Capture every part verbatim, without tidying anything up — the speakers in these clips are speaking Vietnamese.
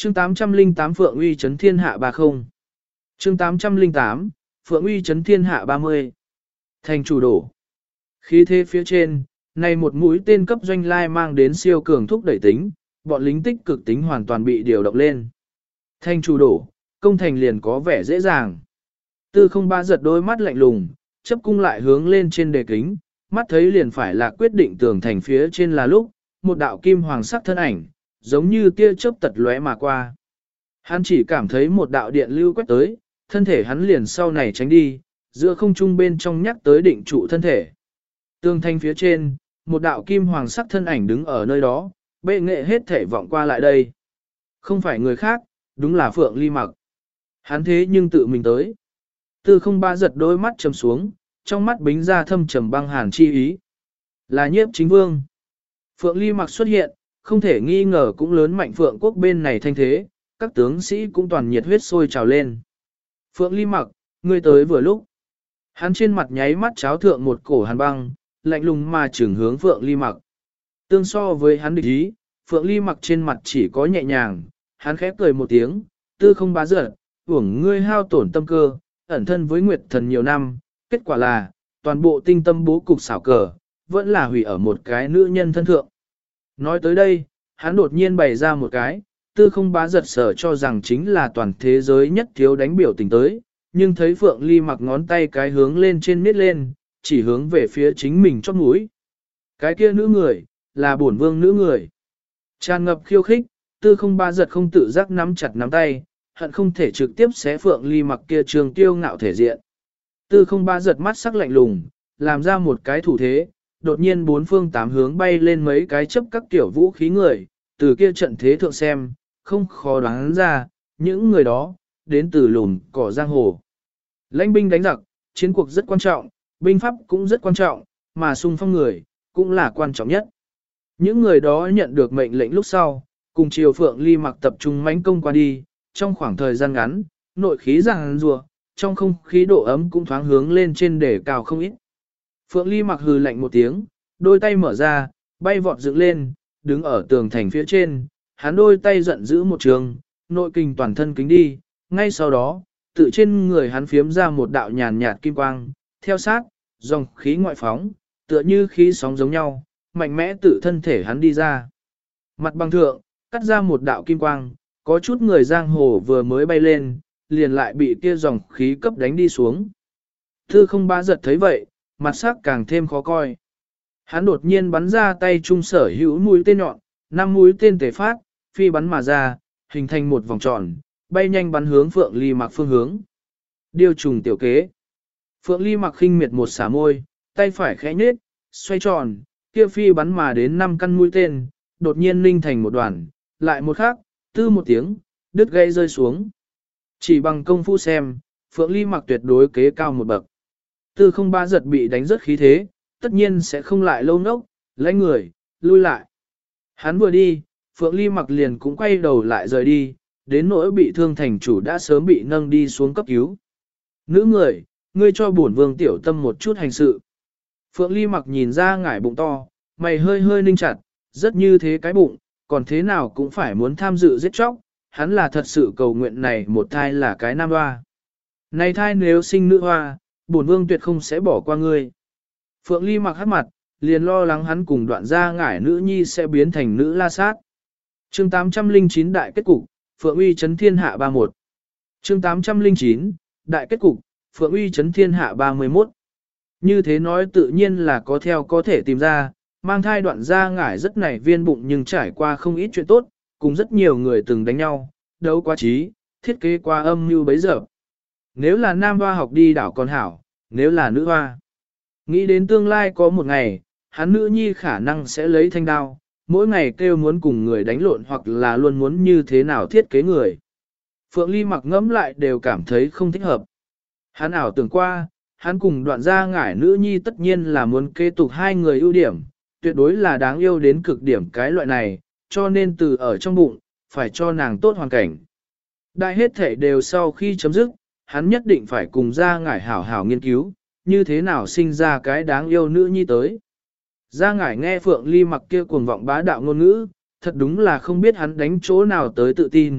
Chương tám trăm lẻ tám Phượng Uy Chấn Thiên Hạ ba mươi. Chương tám trăm lẻ tám Phượng Uy Chấn Thiên Hạ ba mươi. Thành chủ đổ. Khí thế phía trên, này một mũi tên cấp doanh lai mang đến siêu cường thúc đẩy tính, bọn lính tích cực tính hoàn toàn bị điều động lên. Thành chủ đổ, công thành liền có vẻ dễ dàng. Tư không ba giật đôi mắt lạnh lùng, chấp cung lại hướng lên trên đề kính, mắt thấy liền phải là quyết định tường thành phía trên là lúc, một đạo kim hoàng sắc thân ảnh, giống như tia chớp tật lóe mà qua. Hắn chỉ cảm thấy một đạo điện lưu quét tới, thân thể hắn liền sau này tránh đi, giữa không trung bên trong nhắc tới định trụ thân thể. Tường thành phía trên, một đạo kim hoàng sắc thân ảnh đứng ở nơi đó, bệ nghệ hết thể vọng qua lại đây. Không phải người khác, đúng là Phượng Ly Mặc. Hắn thế nhưng tự mình tới. Tư không ba giật đôi mắt trầm xuống, trong mắt bính ra thâm trầm băng hàn chi ý. Là nhiếp chính vương. Phượng Ly Mặc xuất hiện, không thể nghi ngờ cũng lớn mạnh Phượng quốc bên này thanh thế, các tướng sĩ cũng toàn nhiệt huyết sôi trào lên. Phượng Ly Mặc, ngươi tới vừa lúc. Hắn trên mặt nháy mắt cháo thượng một cổ hàn băng, lạnh lùng mà trừng hướng Phượng Ly Mặc. Tương so với hắn địch ý, Phượng Ly Mặc trên mặt chỉ có nhẹ nhàng, hắn khép cười một tiếng, tư không bá giật, uổng ngươi hao tổn tâm cơ, ẩn thân với Nguyệt Thần nhiều năm, kết quả là, toàn bộ tinh tâm bố cục xảo cờ, vẫn là hủy ở một cái nữ nhân thân thượng. Nói tới đây, hắn đột nhiên bày ra một cái, tư không bá giật sở cho rằng chính là toàn thế giới nhất thiếu đánh biểu tình tới, nhưng thấy Phượng Ly Mặc ngón tay cái hướng lên trên miết lên, chỉ hướng về phía chính mình chót mũi. Cái kia nữ người, là bổn vương nữ người. Tràn ngập khiêu khích, tư không bá giật không tự giác nắm chặt nắm tay, hận không thể trực tiếp xé Phượng Ly Mặc kia trường tiêu ngạo thể diện. Tư không bá giật mắt sắc lạnh lùng, làm ra một cái thủ thế, đột nhiên bốn phương tám hướng bay lên mấy cái chấp các kiểu vũ khí người, từ kia trận thế thượng xem, không khó đoán ra, những người đó, đến từ lùn cỏ giang hồ. Lãnh binh đánh giặc, chiến cuộc rất quan trọng, binh pháp cũng rất quan trọng, mà xung phong người, cũng là quan trọng nhất. Những người đó nhận được mệnh lệnh lúc sau, cùng Triều Phượng Ly Mặc tập trung mãnh công qua đi, trong khoảng thời gian ngắn, nội khí ràng rùa, trong không khí độ ấm cũng thoáng hướng lên trên để cao không ít. Phượng Ly Mặc hừ lạnh một tiếng, đôi tay mở ra, bay vọt dựng lên, đứng ở tường thành phía trên, hắn đôi tay giận giữ một trường, nội kinh toàn thân kính đi, ngay sau đó, tự trên người hắn phiếm ra một đạo nhàn nhạt kim quang, theo sát, dòng khí ngoại phóng, tựa như khí sóng giống nhau, mạnh mẽ tự thân thể hắn đi ra. Mặt băng thượng, cắt ra một đạo kim quang, có chút người giang hồ vừa mới bay lên, liền lại bị kia dòng khí cấp đánh đi xuống. Thư không bá giật thấy vậy, mặt sắc càng thêm khó coi. Hắn đột nhiên bắn ra tay trung sở hữu mũi tên nhọn, năm mũi tên tề phát, phi bắn mà ra, hình thành một vòng tròn, bay nhanh bắn hướng Phượng Ly Mặc phương hướng. Điều trùng tiểu kế. Phượng Ly Mặc khinh miệt một xả môi, tay phải khẽ nhếch, xoay tròn, kia phi bắn mà đến năm căn mũi tên, đột nhiên ninh thành một đoàn, lại một khắc, tư một tiếng, đứt gãy rơi xuống. Chỉ bằng công phu xem, Phượng Ly Mặc tuyệt đối kế cao một bậc. Tư không ba giật bị đánh rất khí thế, tất nhiên sẽ không lại lâu nốc, lấy người, lui lại. Hắn vừa đi, Phượng Ly Mặc liền cũng quay đầu lại rời đi, đến nỗi bị thương thành chủ đã sớm bị nâng đi xuống cấp cứu. Nữ người, ngươi cho bổn vương tiểu tâm một chút hành sự. Phượng Ly Mặc nhìn ra ngải bụng to, mày hơi hơi ninh chặt, rất như thế cái bụng, còn thế nào cũng phải muốn tham dự giết chóc, hắn là thật sự cầu nguyện này một thai là cái nam hoa. Này thai nếu sinh nữ hoa, bổn vương tuyệt không sẽ bỏ qua ngươi. Phượng Ly Mặc hắt mặt, liền lo lắng hắn cùng đoạn gia ngải nữ nhi sẽ biến thành nữ la sát. Chương tám trăm lẻ chín Đại kết cục, Phượng Uy Chấn Thiên Hạ ba mươi mốt. Chương tám trăm lẻ chín Đại kết cục, Phượng Uy Chấn Thiên Hạ ba mươi mốt. Như thế nói tự nhiên là có theo có thể tìm ra, mang thai đoạn gia ngải rất nảy viên bụng nhưng trải qua không ít chuyện tốt, cùng rất nhiều người từng đánh nhau, đấu quá trí, thiết kế qua âm mưu bấy giờ. Nếu là nam hoa học đi đảo con hảo, nếu là nữ hoa. Nghĩ đến tương lai có một ngày, hắn nữ nhi khả năng sẽ lấy thanh đao, mỗi ngày kêu muốn cùng người đánh lộn hoặc là luôn muốn như thế nào thiết kế người. Phượng Ly Mặc ngẫm lại đều cảm thấy không thích hợp. Hắn ảo tưởng qua, hắn cùng đoạn gia ngải nữ nhi tất nhiên là muốn kế tục hai người ưu điểm, tuyệt đối là đáng yêu đến cực điểm cái loại này, cho nên từ ở trong bụng, phải cho nàng tốt hoàn cảnh. Đại hết thể đều sau khi chấm dứt, hắn nhất định phải cùng gia ngải hảo hảo nghiên cứu, như thế nào sinh ra cái đáng yêu nữ nhi tới. Gia ngải nghe Phượng Ly Mặc kia cuồng vọng bá đạo ngôn ngữ, thật đúng là không biết hắn đánh chỗ nào tới tự tin,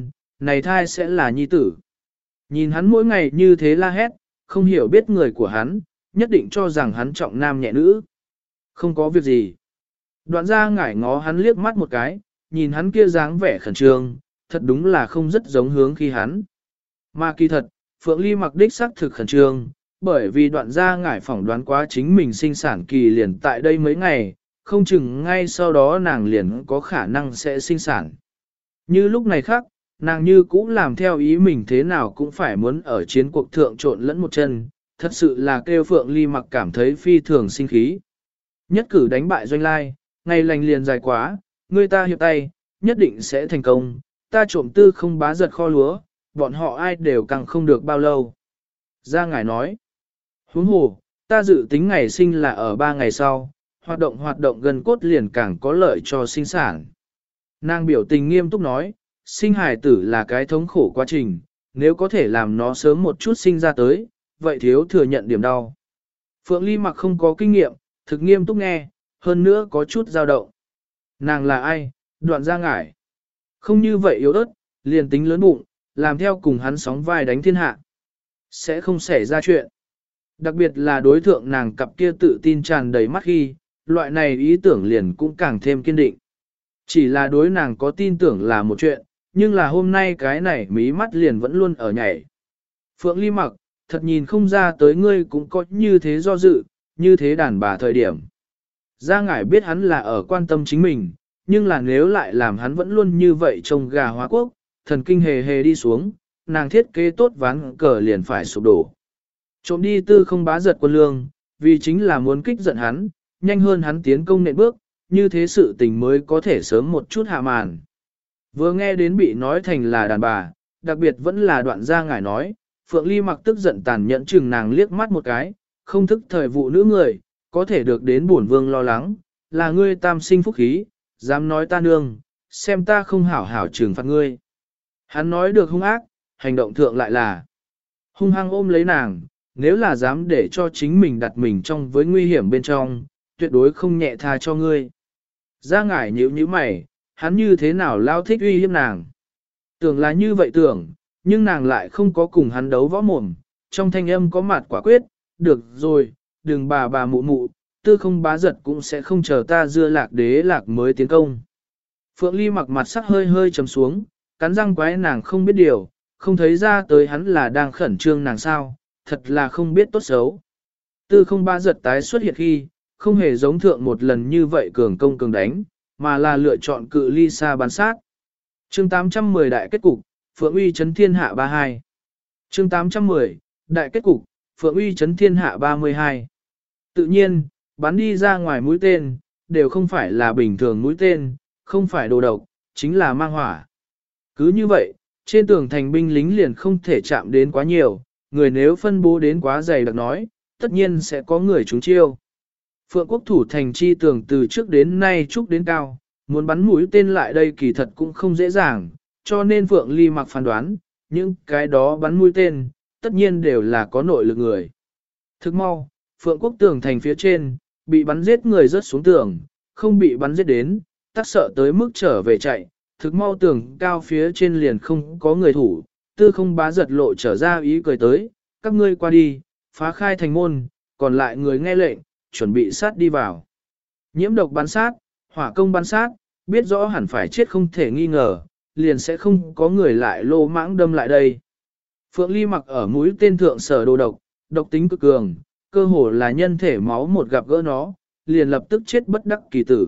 này thai sẽ là nhi tử. Nhìn hắn mỗi ngày như thế la hét, không hiểu biết người của hắn, nhất định cho rằng hắn trọng nam nhẹ nữ. Không có việc gì. Đoạn ra ngải ngó hắn liếc mắt một cái, nhìn hắn kia dáng vẻ khẩn trương, thật đúng là không rất giống hướng khi hắn. Mà kỳ thật, Phượng Ly mặc đích xác thực khẩn trương, bởi vì đoạn ra ngải phỏng đoán quá chính mình sinh sản kỳ liền tại đây mấy ngày, không chừng ngay sau đó nàng liền có khả năng sẽ sinh sản. Như lúc này khác, nàng như cũ làm theo ý mình thế nào cũng phải muốn ở chiến cuộc thượng trộn lẫn một chân, thật sự là kêu Phượng Ly mặc cảm thấy phi thường sinh khí. Nhất cử đánh bại doanh lai, ngày lành liền dài quá, người ta hiệp tay, nhất định sẽ thành công, ta trộm tư không bá giật kho lúa, bọn họ ai đều càng không được bao lâu. Gia ngài nói, huống hồ, ta dự tính ngày sinh là ở ba ngày sau, hoạt động hoạt động gần cốt liền càng có lợi cho sinh sản. Nàng biểu tình nghiêm túc nói, sinh hài tử là cái thống khổ quá trình, nếu có thể làm nó sớm một chút sinh ra tới, vậy thiếu thừa nhận điểm đau. Phượng Ly mặc không có kinh nghiệm, thực nghiêm túc nghe, hơn nữa có chút dao động. Nàng là ai? Đoạn ra ngải. Không như vậy yếu ớt, liền tính lớn bụng, làm theo cùng hắn sóng vai đánh thiên hạ. Sẽ không xảy ra chuyện. Đặc biệt là đối thượng nàng cặp kia tự tin tràn đầy mắt khi, loại này ý tưởng liền cũng càng thêm kiên định. Chỉ là đối nàng có tin tưởng là một chuyện, nhưng là hôm nay cái này mí mắt liền vẫn luôn ở nhảy. Phượng Ly mặc, thật nhìn không ra tới ngươi cũng có như thế do dự, như thế đàn bà thời điểm. Gia ngải biết hắn là ở quan tâm chính mình, nhưng là nếu lại làm hắn vẫn luôn như vậy trông gà hóa quốc, thần kinh hề hề đi xuống, nàng thiết kế tốt ván cờ liền phải sụp đổ. Trộm đi tư không bá giật quân lương, vì chính là muốn kích giận hắn, nhanh hơn hắn tiến công nện bước, như thế sự tình mới có thể sớm một chút hạ màn. Vừa nghe đến bị nói thành là đàn bà, đặc biệt vẫn là đoạn gia ngải nói, Phượng Ly mặc tức giận tàn nhẫn chừng nàng liếc mắt một cái, không thức thời vụ nữ người, có thể được đến bổn vương lo lắng, là ngươi tam sinh phúc khí, dám nói ta nương, xem ta không hảo hảo trừng phạt ngươi. Hắn nói được hung ác, hành động thượng lại là hung hăng ôm lấy nàng, nếu là dám để cho chính mình đặt mình trong với nguy hiểm bên trong, tuyệt đối không nhẹ tha cho ngươi. Gia ngải nhíu nhíu mày, hắn như thế nào lao thích uy hiếp nàng. Tưởng là như vậy tưởng, nhưng nàng lại không có cùng hắn đấu võ mồm, trong thanh âm có mặt quả quyết, được rồi, đừng bà bà mụ mụ, tư không bá giật cũng sẽ không chờ ta dưa lạc đế lạc mới tiến công. Phượng Ly mặc mặt sắc hơi hơi trầm xuống, cắn răng quái nàng không biết điều, không thấy ra tới hắn là đang khẩn trương nàng sao, thật là không biết tốt xấu. Tư không bá giật tái xuất hiện khi, không hề giống thượng một lần như vậy cường công cường đánh, mà là lựa chọn cự ly xa bắn sát. Chương tám trăm mười đại kết cục, Phượng uy chấn thiên hạ ba mươi hai. Chương tám trăm mười, đại kết cục, Phượng uy chấn thiên hạ ba mươi hai. Tự nhiên, bắn đi ra ngoài mũi tên, đều không phải là bình thường mũi tên, không phải đồ độc, chính là mang hỏa. Cứ như vậy, trên tường thành binh lính liền không thể chạm đến quá nhiều, người nếu phân bố đến quá dày đặc nói, tất nhiên sẽ có người trúng chiêu. Phượng quốc thủ thành chi tường từ trước đến nay trúc đến cao, muốn bắn mũi tên lại đây kỳ thật cũng không dễ dàng, cho nên Phượng Ly mặc phán đoán, những cái đó bắn mũi tên, tất nhiên đều là có nội lực người. Thức mau, Phượng quốc tường thành phía trên, bị bắn giết người rớt xuống tường, không bị bắn giết đến, tắc sợ tới mức trở về chạy, thức mau tường cao phía trên liền không có người thủ, tư không bá giật lộ trở ra ý cười tới, các ngươi qua đi, phá khai thành môn, còn lại người nghe lệnh, chuẩn bị sát đi vào. Nhiễm độc bắn sát, hỏa công bắn sát, biết rõ hẳn phải chết không thể nghi ngờ, liền sẽ không có người lại lô mãng đâm lại đây. Phượng Ly mặc ở mũi tên thượng sở đồ độc, độc tính cực cường, cơ hồ là nhân thể máu một gặp gỡ nó, liền lập tức chết bất đắc kỳ tử.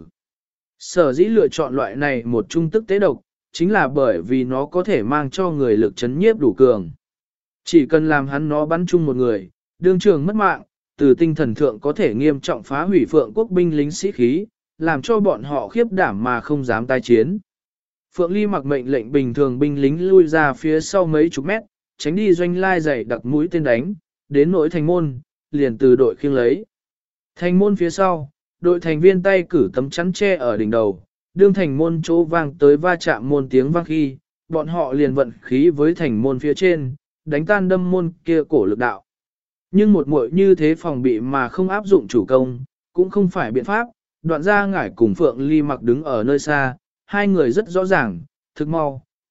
Sở dĩ lựa chọn loại này một trung tức tế độc, chính là bởi vì nó có thể mang cho người lực chấn nhiếp đủ cường. Chỉ cần làm hắn nó bắn chung một người, đương trường mất mạng, từ tinh thần thượng có thể nghiêm trọng phá hủy Phượng quốc binh lính sĩ khí, làm cho bọn họ khiếp đảm mà không dám tái chiến. Phượng Ly mặc mệnh lệnh bình thường binh lính lui ra phía sau mấy chục mét, tránh đi doanh lai dày đặc mũi tên đánh, đến nỗi thành môn, liền từ đội khiêng lấy. Thành môn phía sau, đội thành viên tay cử tấm chắn tre ở đỉnh đầu, đương thành môn chỗ vang tới va chạm môn tiếng vang khi, bọn họ liền vận khí với thành môn phía trên, đánh tan đâm môn kia cổ lực đạo. Nhưng một muội như thế phòng bị mà không áp dụng chủ công, cũng không phải biện pháp, đoạn ra ngải cùng Phượng Ly mặc đứng ở nơi xa, hai người rất rõ ràng, thực mau,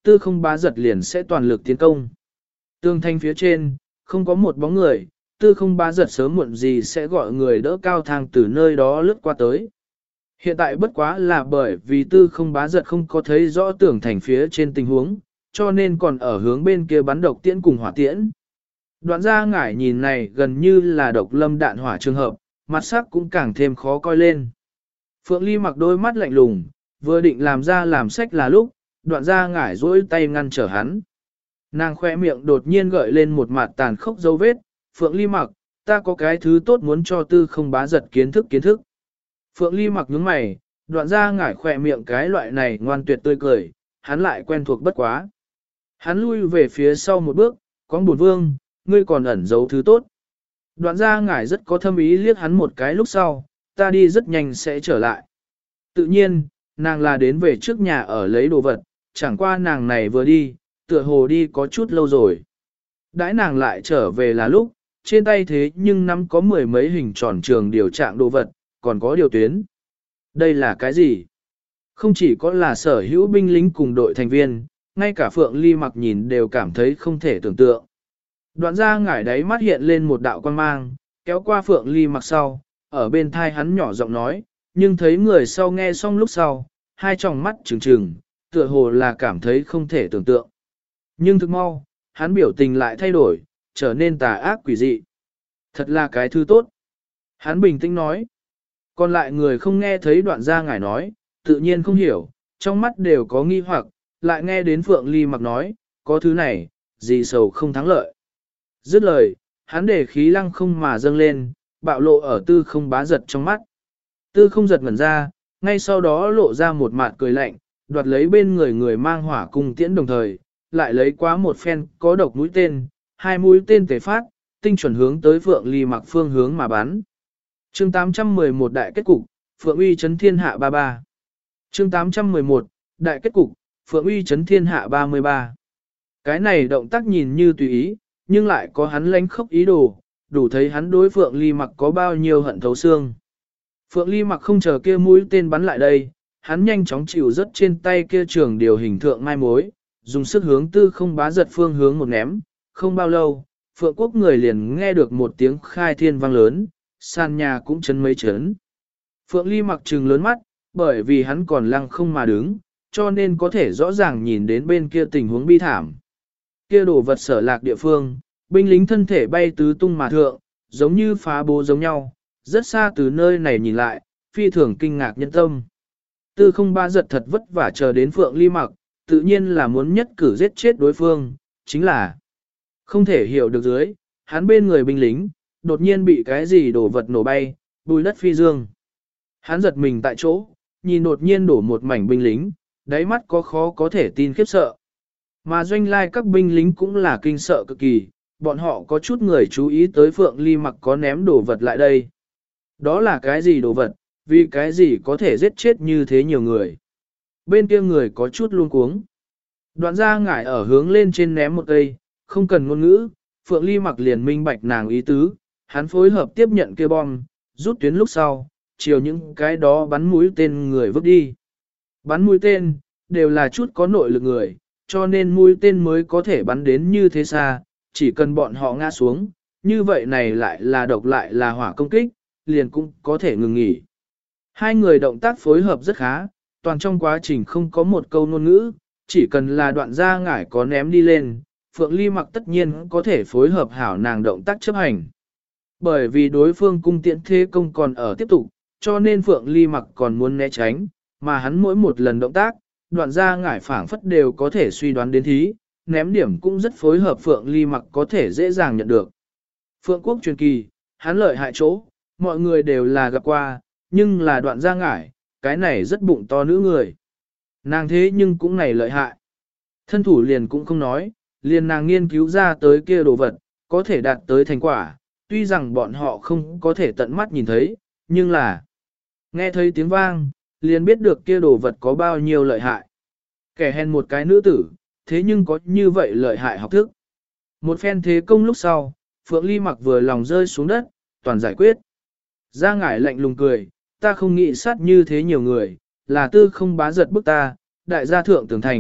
tư không bá giật liền sẽ toàn lực tiến công. Tường thành phía trên, không có một bóng người, tư không bá giật sớm muộn gì sẽ gọi người đỡ cao thang từ nơi đó lướt qua tới. Hiện tại bất quá là bởi vì tư không bá giật không có thấy rõ tường thành phía trên tình huống, cho nên còn ở hướng bên kia bắn độc tiễn cùng hỏa tiễn. Đoạn gia ngải nhìn này gần như là độc lâm đạn hỏa trường hợp, mặt sắc cũng càng thêm khó coi lên. Phượng Ly mặc đôi mắt lạnh lùng, vừa định làm ra làm sách là lúc, đoạn gia ngải dỗi tay ngăn trở hắn. Nàng khoe miệng đột nhiên gợi lên một mặt tàn khốc dấu vết, Phượng Ly mặc, ta có cái thứ tốt muốn cho tư không bá giật kiến thức kiến thức. Phượng Ly mặc nhướng mày, đoạn gia ngải khoe miệng cái loại này ngoan tuyệt tươi cười, hắn lại quen thuộc bất quá. Hắn lui về phía sau một bước, có buồn vương, ngươi còn ẩn giấu thứ tốt. Đoạn gia ngải rất có thâm ý liếc hắn một cái lúc sau, ta đi rất nhanh sẽ trở lại. Tự nhiên, nàng là đến về trước nhà ở lấy đồ vật, chẳng qua nàng này vừa đi, tựa hồ đi có chút lâu rồi. Đãi nàng lại trở về là lúc, trên tay thế nhưng nắm có mười mấy hình tròn trường điều trạng đồ vật, còn có điều tuyến. Đây là cái gì? Không chỉ có là sở hữu binh lính cùng đội thành viên, ngay cả Phượng Ly mặc nhìn đều cảm thấy không thể tưởng tượng. Đoạn ra ngải đáy mắt hiện lên một đạo quan mang, kéo qua Phượng Ly mặc sau, ở bên thai hắn nhỏ giọng nói, nhưng thấy người sau nghe xong lúc sau, hai tròng mắt trừng trừng, tựa hồ là cảm thấy không thể tưởng tượng. Nhưng thực mau, hắn biểu tình lại thay đổi, trở nên tà ác quỷ dị. Thật là cái thứ tốt. Hắn bình tĩnh nói. Còn lại người không nghe thấy đoạn gia ngải nói, tự nhiên không hiểu, trong mắt đều có nghi hoặc, lại nghe đến Phượng Ly mặc nói, có thứ này, gì sầu không thắng lợi. Dứt lời, hắn để khí lăng không mà dâng lên, bạo lộ ở tư không bá giật trong mắt. Tư không giật ngẩn ra, ngay sau đó lộ ra một mặt cười lạnh, đoạt lấy bên người người mang hỏa cung tiễn đồng thời, lại lấy quá một phen có độc mũi tên, hai mũi tên tề phát, tinh chuẩn hướng tới Phượng Ly mặc phương hướng mà bắn. Chương tám trăm mười một đại kết cục, Phượng uy chấn thiên hạ ba mươi ba. Chương tám trăm mười một, đại kết cục, Phượng uy chấn thiên hạ ba mươi ba. Cái này động tác nhìn như tùy ý, nhưng lại có hắn lánh khốc ý đồ, đủ thấy hắn đối Phượng Ly mặc có bao nhiêu hận thấu xương. Phượng Ly mặc không chờ kia mũi tên bắn lại đây, hắn nhanh chóng chịu rất trên tay kia trường điều hình thượng mai mối, dùng sức hướng tư không bá giật phương hướng một ném, không bao lâu, Phượng quốc người liền nghe được một tiếng khai thiên vang lớn, sàn nhà cũng chấn mấy chấn. Phượng Ly mặc trừng lớn mắt, bởi vì hắn còn lăng không mà đứng, cho nên có thể rõ ràng nhìn đến bên kia tình huống bi thảm. Kia đổ vật sở lạc địa phương, binh lính thân thể bay tứ tung mà thượng, giống như phá bố giống nhau, rất xa từ nơi này nhìn lại, phi thường kinh ngạc nhân tâm. Tư không ba giật thật vất vả chờ đến Phượng Ly mặc, tự nhiên là muốn nhất cử giết chết đối phương, chính là không thể hiểu được dưới, hắn bên người binh lính, đột nhiên bị cái gì đổ vật nổ bay, bùi đất phi dương. Hắn giật mình tại chỗ, nhìn đột nhiên đổ một mảnh binh lính, đáy mắt có khó có thể tin khiếp sợ. Mà doanh lai các binh lính cũng là kinh sợ cực kỳ, bọn họ có chút người chú ý tới Phượng Ly mặc có ném đồ vật lại đây. Đó là cái gì đồ vật, vì cái gì có thể giết chết như thế nhiều người. Bên kia người có chút luống cuống. Đoạn ra ngải ở hướng lên trên ném một cây, không cần ngôn ngữ, Phượng Ly mặc liền minh bạch nàng ý tứ, hắn phối hợp tiếp nhận kia bom, rút tuyến lúc sau, chiều những cái đó bắn mũi tên người vứt đi. Bắn mũi tên, đều là chút có nội lực người, cho nên mũi tên mới có thể bắn đến như thế xa, chỉ cần bọn họ ngã xuống, như vậy này lại là độc lại là hỏa công kích, liền cũng có thể ngừng nghỉ. Hai người động tác phối hợp rất khá, toàn trong quá trình không có một câu ngôn ngữ, chỉ cần là đoạn ra ngải có ném đi lên, Phượng Ly mặc tất nhiên có thể phối hợp hảo nàng động tác chấp hành. Bởi vì đối phương cung tiễn thế công còn ở tiếp tục, cho nên Phượng Ly mặc còn muốn né tránh, mà hắn mỗi một lần động tác, đoạn ra ngải phảng phất đều có thể suy đoán đến thí, ném điểm cũng rất phối hợp Phượng Ly mặc có thể dễ dàng nhận được. Phượng quốc truyền kỳ, hắn lợi hại chỗ, mọi người đều là gặp qua, nhưng là đoạn ra ngải, cái này rất bụng to nữ người. Nàng thế nhưng cũng này lợi hại. Thân thủ liền cũng không nói, liền nàng nghiên cứu ra tới kia đồ vật, có thể đạt tới thành quả, tuy rằng bọn họ không có thể tận mắt nhìn thấy, nhưng là nghe thấy tiếng vang, liền biết được kia đồ vật có bao nhiêu lợi hại. Kẻ hèn một cái nữ tử, thế nhưng có như vậy lợi hại học thức. Một phen thế công lúc sau, Phượng Ly mặc vừa lòng rơi xuống đất, toàn giải quyết. Ra ngải lạnh lùng cười, ta không nghĩ sát như thế nhiều người, là tư không bá giật bức ta, đại gia thượng tường thành,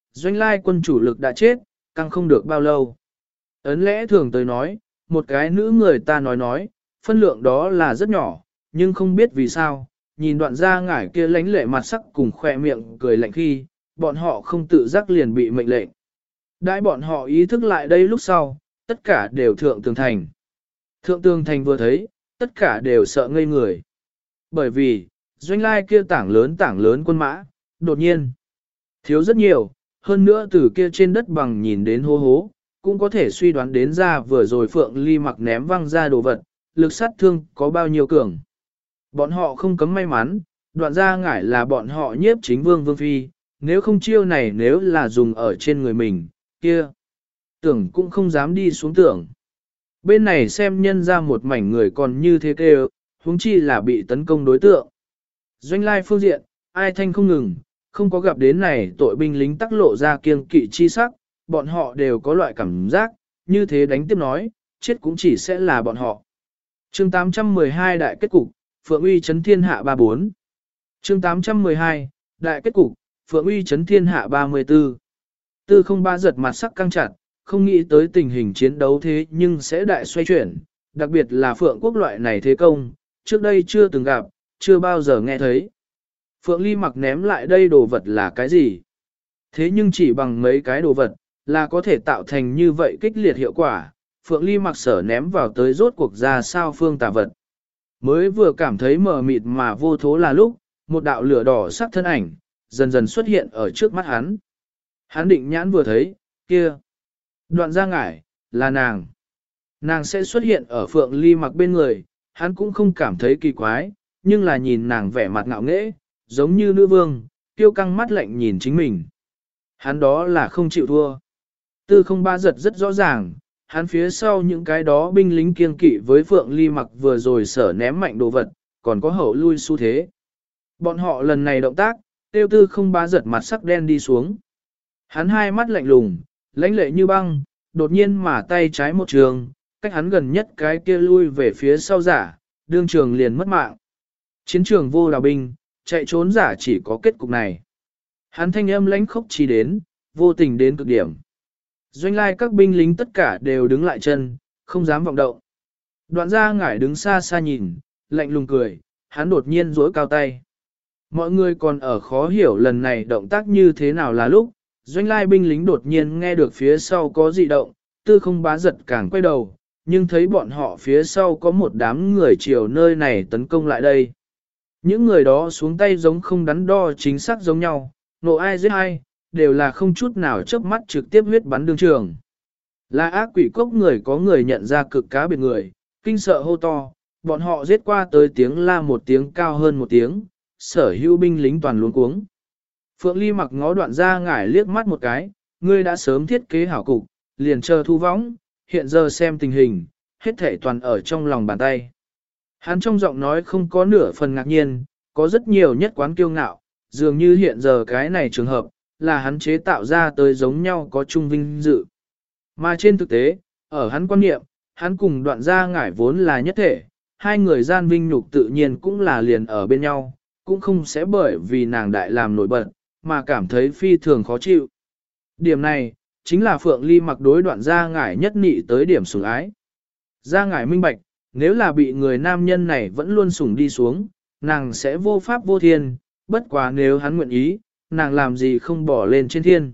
doanh lai quân chủ lực đã chết, căng không được bao lâu. Ấn lẽ thường tới nói, một cái nữ người ta nói nói, phân lượng đó là rất nhỏ, nhưng không biết vì sao, nhìn đoạn gia ngải kia lánh lệ mặt sắc cùng khỏe miệng cười lạnh khi, bọn họ không tự giác liền bị mệnh lệnh. Đãi bọn họ ý thức lại đây lúc sau, tất cả đều thượng tường thành. Thượng tường thành vừa thấy, tất cả đều sợ ngây người. Bởi vì, doanh lai kia tảng lớn tảng lớn quân mã, đột nhiên, thiếu rất nhiều, hơn nữa từ kia trên đất bằng nhìn đến hố hố, cũng có thể suy đoán đến ra vừa rồi Phượng Ly Mặc ném văng ra đồ vật, lực sát thương có bao nhiêu cường. Bọn họ không cấm may mắn, đoạn gia ngải là bọn họ nhiếp chính vương vương phi, nếu không chiêu này nếu là dùng ở trên người mình, kia, tưởng cũng không dám đi xuống tưởng. Bên này xem nhân ra một mảnh người còn như thế kêu, huống chi là bị tấn công đối tượng. Doanh lai phương diện, ai thanh không ngừng, không có gặp đến này tội binh lính tắc lộ ra kiêng kỵ chi sắc, bọn họ đều có loại cảm giác, như thế đánh tiếp nói, chết cũng chỉ sẽ là bọn họ. Chương tám trăm mười hai Đại kết cục, Phượng Uy chấn thiên hạ ba mươi bốn. Chương tám trăm mười hai Đại kết cục, Phượng Uy chấn thiên hạ ba mươi tư. Tư không ba giật mặt sắc căng chặt, không nghĩ tới tình hình chiến đấu thế nhưng sẽ đại xoay chuyển, đặc biệt là Phượng quốc loại này thế công, trước đây chưa từng gặp, chưa bao giờ nghe thấy. Phượng Ly Mặc ném lại đây đồ vật là cái gì? Thế nhưng chỉ bằng mấy cái đồ vật, là có thể tạo thành như vậy kích liệt hiệu quả, Phượng Ly Mặc sở ném vào tới rốt cuộc ra sao phương tà vật. Mới vừa cảm thấy mờ mịt mà vô thố là lúc, một đạo lửa đỏ sắc thân ảnh, dần dần xuất hiện ở trước mắt hắn. Hắn định nhãn vừa thấy, kia. Đoạn gia ngải, là nàng. Nàng sẽ xuất hiện ở Phượng Ly Mặc bên người, hắn cũng không cảm thấy kỳ quái, nhưng là nhìn nàng vẻ mặt ngạo nghễ, giống như nữ vương, tiêu căng mắt lạnh nhìn chính mình. Hắn đó là không chịu thua. Tư không ba giật rất rõ ràng, hắn phía sau những cái đó binh lính kiêng kỵ với Phượng Ly Mặc vừa rồi sở ném mạnh đồ vật, còn có hậu lui xu thế. Bọn họ lần này động tác, tiêu tư không ba giật mặt sắc đen đi xuống. Hắn hai mắt lạnh lùng, lãnh lệ như băng, đột nhiên mà tay trái một trường, cách hắn gần nhất cái kia lui về phía sau giả, đương trường liền mất mạng. Chiến trường vô đào binh, chạy trốn giả chỉ có kết cục này. Hắn thanh âm lãnh khốc chỉ đến, vô tình đến cực điểm. Doanh lai các binh lính tất cả đều đứng lại chân, không dám vọng động. Đoạn gia ngải đứng xa xa nhìn, lạnh lùng cười, hắn đột nhiên duỗi cao tay. Mọi người còn ở khó hiểu lần này động tác như thế nào là lúc, doanh lai binh lính đột nhiên nghe được phía sau có dị động, tư không bá giật càng quay đầu, nhưng thấy bọn họ phía sau có một đám người chiều nơi này tấn công lại đây. Những người đó xuống tay giống không đắn đo chính xác giống nhau, nộ ai giết ai, đều là không chút nào chớp mắt trực tiếp huyết bắn đương trường. Là ác quỷ cốc người có người nhận ra cực cá biệt người, kinh sợ hô to, bọn họ giết qua tới tiếng la một tiếng cao hơn một tiếng, sở hữu binh lính toàn luống cuống. Phượng Ly Mặc ngó đoạn ra ngải liếc mắt một cái, ngươi đã sớm thiết kế hảo cục, liền chờ thu võng, hiện giờ xem tình hình, hết thể toàn ở trong lòng bàn tay. Hắn trong giọng nói không có nửa phần ngạc nhiên, có rất nhiều nhất quán kiêu ngạo, dường như hiện giờ cái này trường hợp, là hắn chế tạo ra tới giống nhau có chung vinh dự. Mà trên thực tế, ở hắn quan niệm, hắn cùng đoạn gia ngải vốn là nhất thể, hai người gian vinh nhục tự nhiên cũng là liền ở bên nhau, cũng không sẽ bởi vì nàng đại làm nổi bật, mà cảm thấy phi thường khó chịu. Điểm này, chính là Phượng Ly Mặc đối đoạn gia ngải nhất nị tới điểm sủng ái. Gia ngải minh bạch, nếu là bị người nam nhân này vẫn luôn sủng đi xuống, nàng sẽ vô pháp vô thiên, bất quá nếu hắn nguyện ý, nàng làm gì không bỏ lên trên thiên.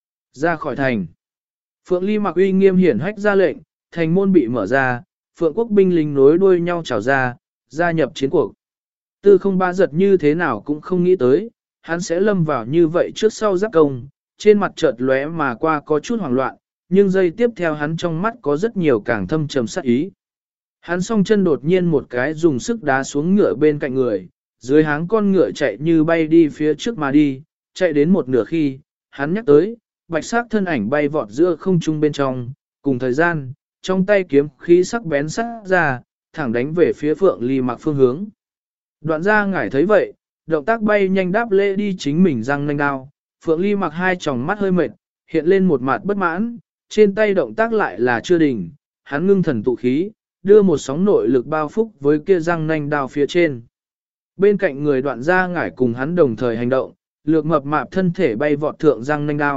Ra khỏi thành. Phượng Ly Mặc uy nghiêm hiển hách ra lệnh, thành môn bị mở ra, Phượng quốc binh lính nối đuôi nhau trào ra, gia nhập chiến cuộc. Tư không ba giật như thế nào cũng không nghĩ tới, hắn sẽ lâm vào như vậy trước sau giáp công, trên mặt chợt lóe mà qua có chút hoảng loạn, nhưng giây tiếp theo hắn trong mắt có rất nhiều càng thâm trầm sát ý. Hắn song chân đột nhiên một cái dùng sức đá xuống ngựa bên cạnh người, dưới háng con ngựa chạy như bay đi phía trước mà đi, chạy đến một nửa khi, hắn nhắc tới, bạch sắc thân ảnh bay vọt giữa không trung bên trong, cùng thời gian, trong tay kiếm khí sắc bén sắc ra, thẳng đánh về phía Phượng Ly Mặc phương hướng. Đoạn gia ngải thấy vậy, động tác bay nhanh đáp lễ đi chính mình răng nanh đao, Phượng Ly Mặc hai tròng mắt hơi mệt, hiện lên một mặt bất mãn, trên tay động tác lại là chưa đỉnh, hắn ngưng thần tụ khí, đưa một sóng nội lực bao phúc với kia răng nanh đao phía trên. Bên cạnh người đoạn gia ngải cùng hắn đồng thời hành động, lược mập mạp thân thể bay vọt thượng răng nanh đao,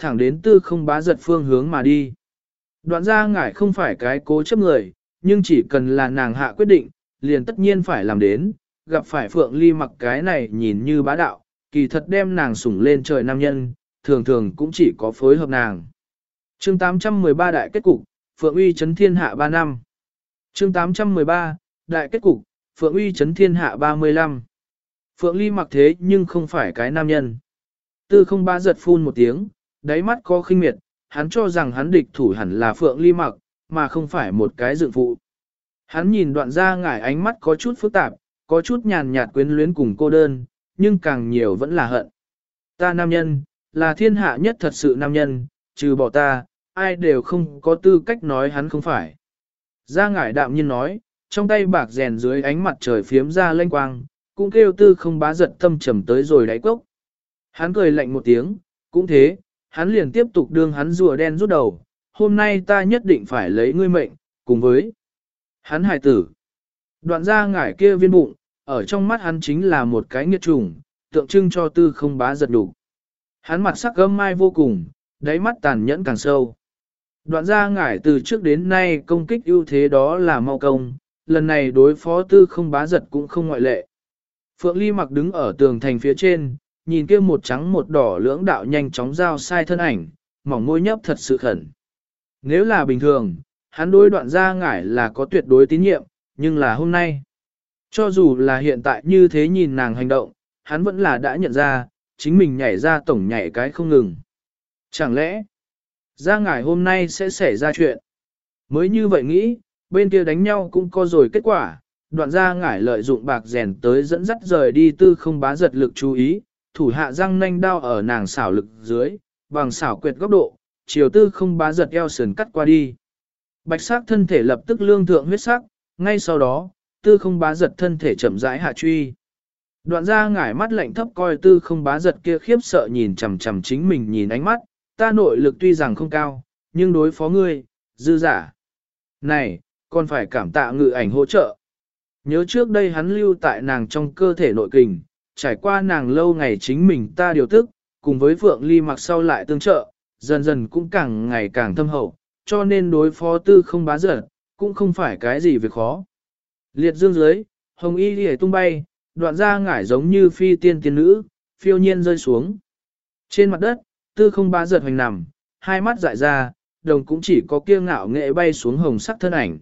thẳng đến tư không bá giật phương hướng mà đi. Đoạn gia ngải không phải cái cố chấp người, nhưng chỉ cần là nàng hạ quyết định, liền tất nhiên phải làm đến, gặp phải Phượng Ly Mặc cái này nhìn như bá đạo, kỳ thật đem nàng sủng lên trời nam nhân, thường thường cũng chỉ có phối hợp nàng. Chương tám trăm mười ba Đại kết cục, Phượng Uy chấn thiên hạ ba năm. Chương tám trăm mười ba Đại kết cục, Phượng Uy chấn thiên hạ ba mươi lăm. Phượng Ly Mặc thế nhưng không phải cái nam nhân. Tư không bá giật phun một tiếng, đáy mắt có khinh miệt, hắn cho rằng hắn địch thủ hẳn là Phượng Ly Mặc, mà không phải một cái dựng phụ. Hắn nhìn đoạn gia ngải ánh mắt có chút phức tạp, có chút nhàn nhạt quyến luyến cùng cô đơn, nhưng càng nhiều vẫn là hận. Ta nam nhân, là thiên hạ nhất thật sự nam nhân, trừ bỏ ta, ai đều không có tư cách nói hắn không phải. Gia ngải đạm nhiên nói, trong tay bạc rèn dưới ánh mặt trời phiếm ra lênh quang, cũng kêu tư không bá giật tâm trầm tới rồi đáy cốc. Hắn cười lạnh một tiếng, cũng thế, hắn liền tiếp tục đương hắn rùa đen rút đầu, hôm nay ta nhất định phải lấy ngươi mệnh, cùng với hắn hài tử. Đoạn gia ngải kia viên bụng, ở trong mắt hắn chính là một cái nghiệt trùng, tượng trưng cho tư không bá giật đủ. Hắn mặt sắc gâm mai vô cùng, đáy mắt tàn nhẫn càng sâu. Đoạn gia ngải từ trước đến nay công kích ưu thế đó là mau công, lần này đối phó tư không bá giật cũng không ngoại lệ. Phượng Ly Mặc đứng ở tường thành phía trên, nhìn kia một trắng một đỏ lưỡng đạo nhanh chóng giao sai thân ảnh, mỏng môi nhấp thật sự khẩn. Nếu là bình thường, hắn đối đoạn gia ngải là có tuyệt đối tín nhiệm, nhưng là hôm nay. Cho dù là hiện tại như thế nhìn nàng hành động, hắn vẫn là đã nhận ra, chính mình nhảy ra tổng nhảy cái không ngừng. Chẳng lẽ, gia ngải hôm nay sẽ xảy ra chuyện? Mới như vậy nghĩ, bên kia đánh nhau cũng có rồi kết quả, đoạn gia ngải lợi dụng bạc rèn tới dẫn dắt rời đi tư không bá giật lực chú ý, thủ hạ răng nanh đao ở nàng xảo lực dưới, bằng xảo quyệt góc độ, chiều tư không bá giật eo sườn cắt qua đi. Bạch sắc thân thể lập tức lương thượng huyết sắc, ngay sau đó, tư không bá giật thân thể chậm rãi hạ truy. Đoạn gia ngải mắt lạnh thấp coi tư không bá giật kia khiếp sợ nhìn chằm chằm chính mình nhìn ánh mắt, ta nội lực tuy rằng không cao, nhưng đối phó ngươi, dư giả. Này, còn phải cảm tạ ngự ảnh hỗ trợ. Nhớ trước đây hắn lưu tại nàng trong cơ thể nội kình, trải qua nàng lâu ngày chính mình ta điều tức, cùng với Phượng Ly Mặc sau lại tương trợ, dần dần cũng càng ngày càng thâm hậu, cho nên đối phó tư không bá giật, cũng không phải cái gì việc khó. Liệt dương dưới, hồng y lìa tung bay, đoạn ra ngải giống như phi tiên tiên nữ, phiêu nhiên rơi xuống. Trên mặt đất, tư không bá giật hoành nằm, hai mắt dại ra, đồng cũng chỉ có kia ngạo nghệ bay xuống hồng sắc thân ảnh.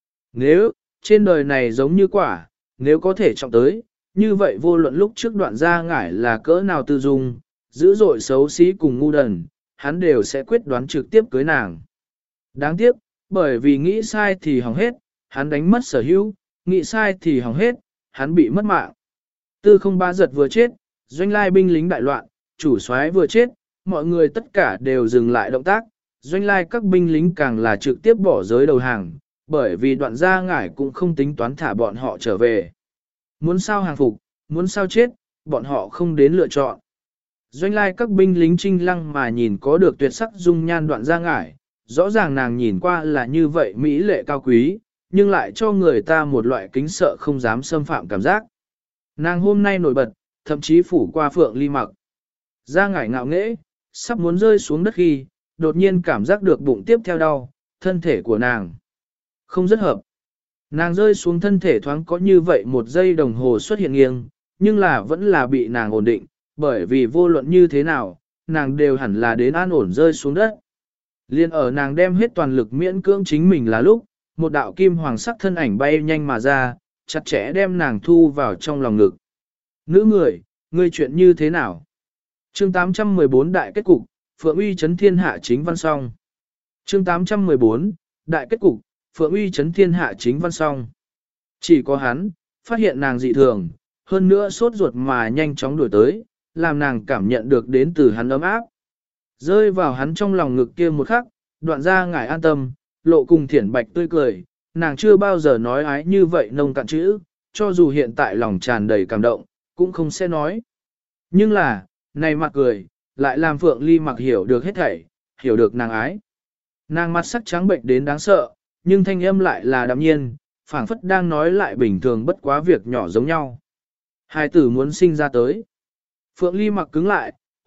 Nếu, trên đời này giống như quả, nếu có thể trọng tới, như vậy vô luận lúc trước đoạn ra ngải là cỡ nào tư dung, dữ dội xấu xí cùng ngu đần, hắn đều sẽ quyết đoán trực tiếp cưới nàng. Đáng tiếc, bởi vì nghĩ sai thì hỏng hết, hắn đánh mất sở hữu, nghĩ sai thì hỏng hết, hắn bị mất mạng. Tư không bá giật vừa chết, doanh lai binh lính đại loạn, chủ soái vừa chết, mọi người tất cả đều dừng lại động tác, doanh lai các binh lính càng là trực tiếp bỏ giới đầu hàng, bởi vì đoạn gia ngải cũng không tính toán thả bọn họ trở về. Muốn sao hàng phục, muốn sao chết, bọn họ không đến lựa chọn. Doanh lai các binh lính trinh lăng mà nhìn có được tuyệt sắc dung nhan đoạn gia ngải, rõ ràng nàng nhìn qua là như vậy mỹ lệ cao quý, nhưng lại cho người ta một loại kính sợ không dám xâm phạm cảm giác. Nàng hôm nay nổi bật, thậm chí phủ qua Phượng Ly Mặc. Gia ngải ngạo nghễ, sắp muốn rơi xuống đất khi, đột nhiên cảm giác được bụng tiếp theo đau, thân thể của nàng không rất hợp. Nàng rơi xuống thân thể thoáng có như vậy một giây đồng hồ xuất hiện nghiêng, nhưng là vẫn là bị nàng ổn định, bởi vì vô luận như thế nào, nàng đều hẳn là đến an ổn rơi xuống đất. Liên ở nàng đem hết toàn lực miễn cưỡng chính mình là lúc, một đạo kim hoàng sắc thân ảnh bay nhanh mà ra, chặt chẽ đem nàng thu vào trong lòng ngực. Nữ người, ngươi chuyện như thế nào? Chương tám trăm mười bốn Đại kết cục, Phượng Uy chấn thiên hạ chính văn song. Chương tám trăm mười bốn Đại kết cục, Phượng Uy chấn thiên hạ chính văn song. Chỉ có hắn, phát hiện nàng dị thường, hơn nữa sốt ruột mà nhanh chóng đuổi tới, làm nàng cảm nhận được đến từ hắn ấm áp. Rơi vào hắn trong lòng ngực kia một khắc, đoạn ra ngải an tâm, lộ cùng thiển bạch tươi cười, nàng chưa bao giờ nói ái như vậy nông cạn chữ, cho dù hiện tại lòng tràn đầy cảm động, cũng không sẽ nói. Nhưng là, này mặt cười, lại làm Phượng Ly Mặc hiểu được hết thảy, hiểu được nàng ái. Nàng mặt sắc trắng bệnh đến đáng sợ, nhưng thanh âm lại là đạm nhiên, phảng phất đang nói lại bình thường bất quá việc nhỏ giống nhau. Hai tử muốn sinh ra tới. Phượng Ly Mặc cứng lại,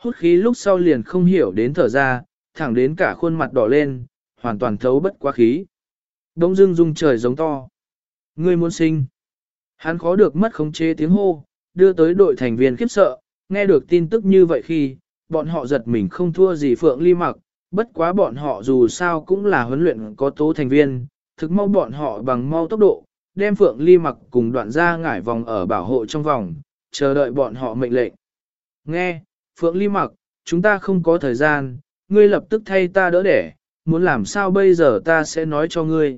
hút khí lúc sau liền không hiểu đến thở ra, thẳng đến cả khuôn mặt đỏ lên, hoàn toàn thấu bất quá khí. Đông dưng rung trời giống to. Ngươi muốn sinh. Hắn khó được mất khống chế tiếng hô, đưa tới đội thành viên khiếp sợ, nghe được tin tức như vậy khi, bọn họ giật mình không thua gì Phượng Ly Mặc, bất quá bọn họ dù sao cũng là huấn luyện có tố thành viên, thực mau bọn họ bằng mau tốc độ, đem Phượng Ly Mặc cùng đoạn ra ngải vòng ở bảo hộ trong vòng, chờ đợi bọn họ mệnh lệnh. Nghe, Phượng Ly Mặc, chúng ta không có thời gian, ngươi lập tức thay ta đỡ đẻ, muốn làm sao bây giờ ta sẽ nói cho ngươi.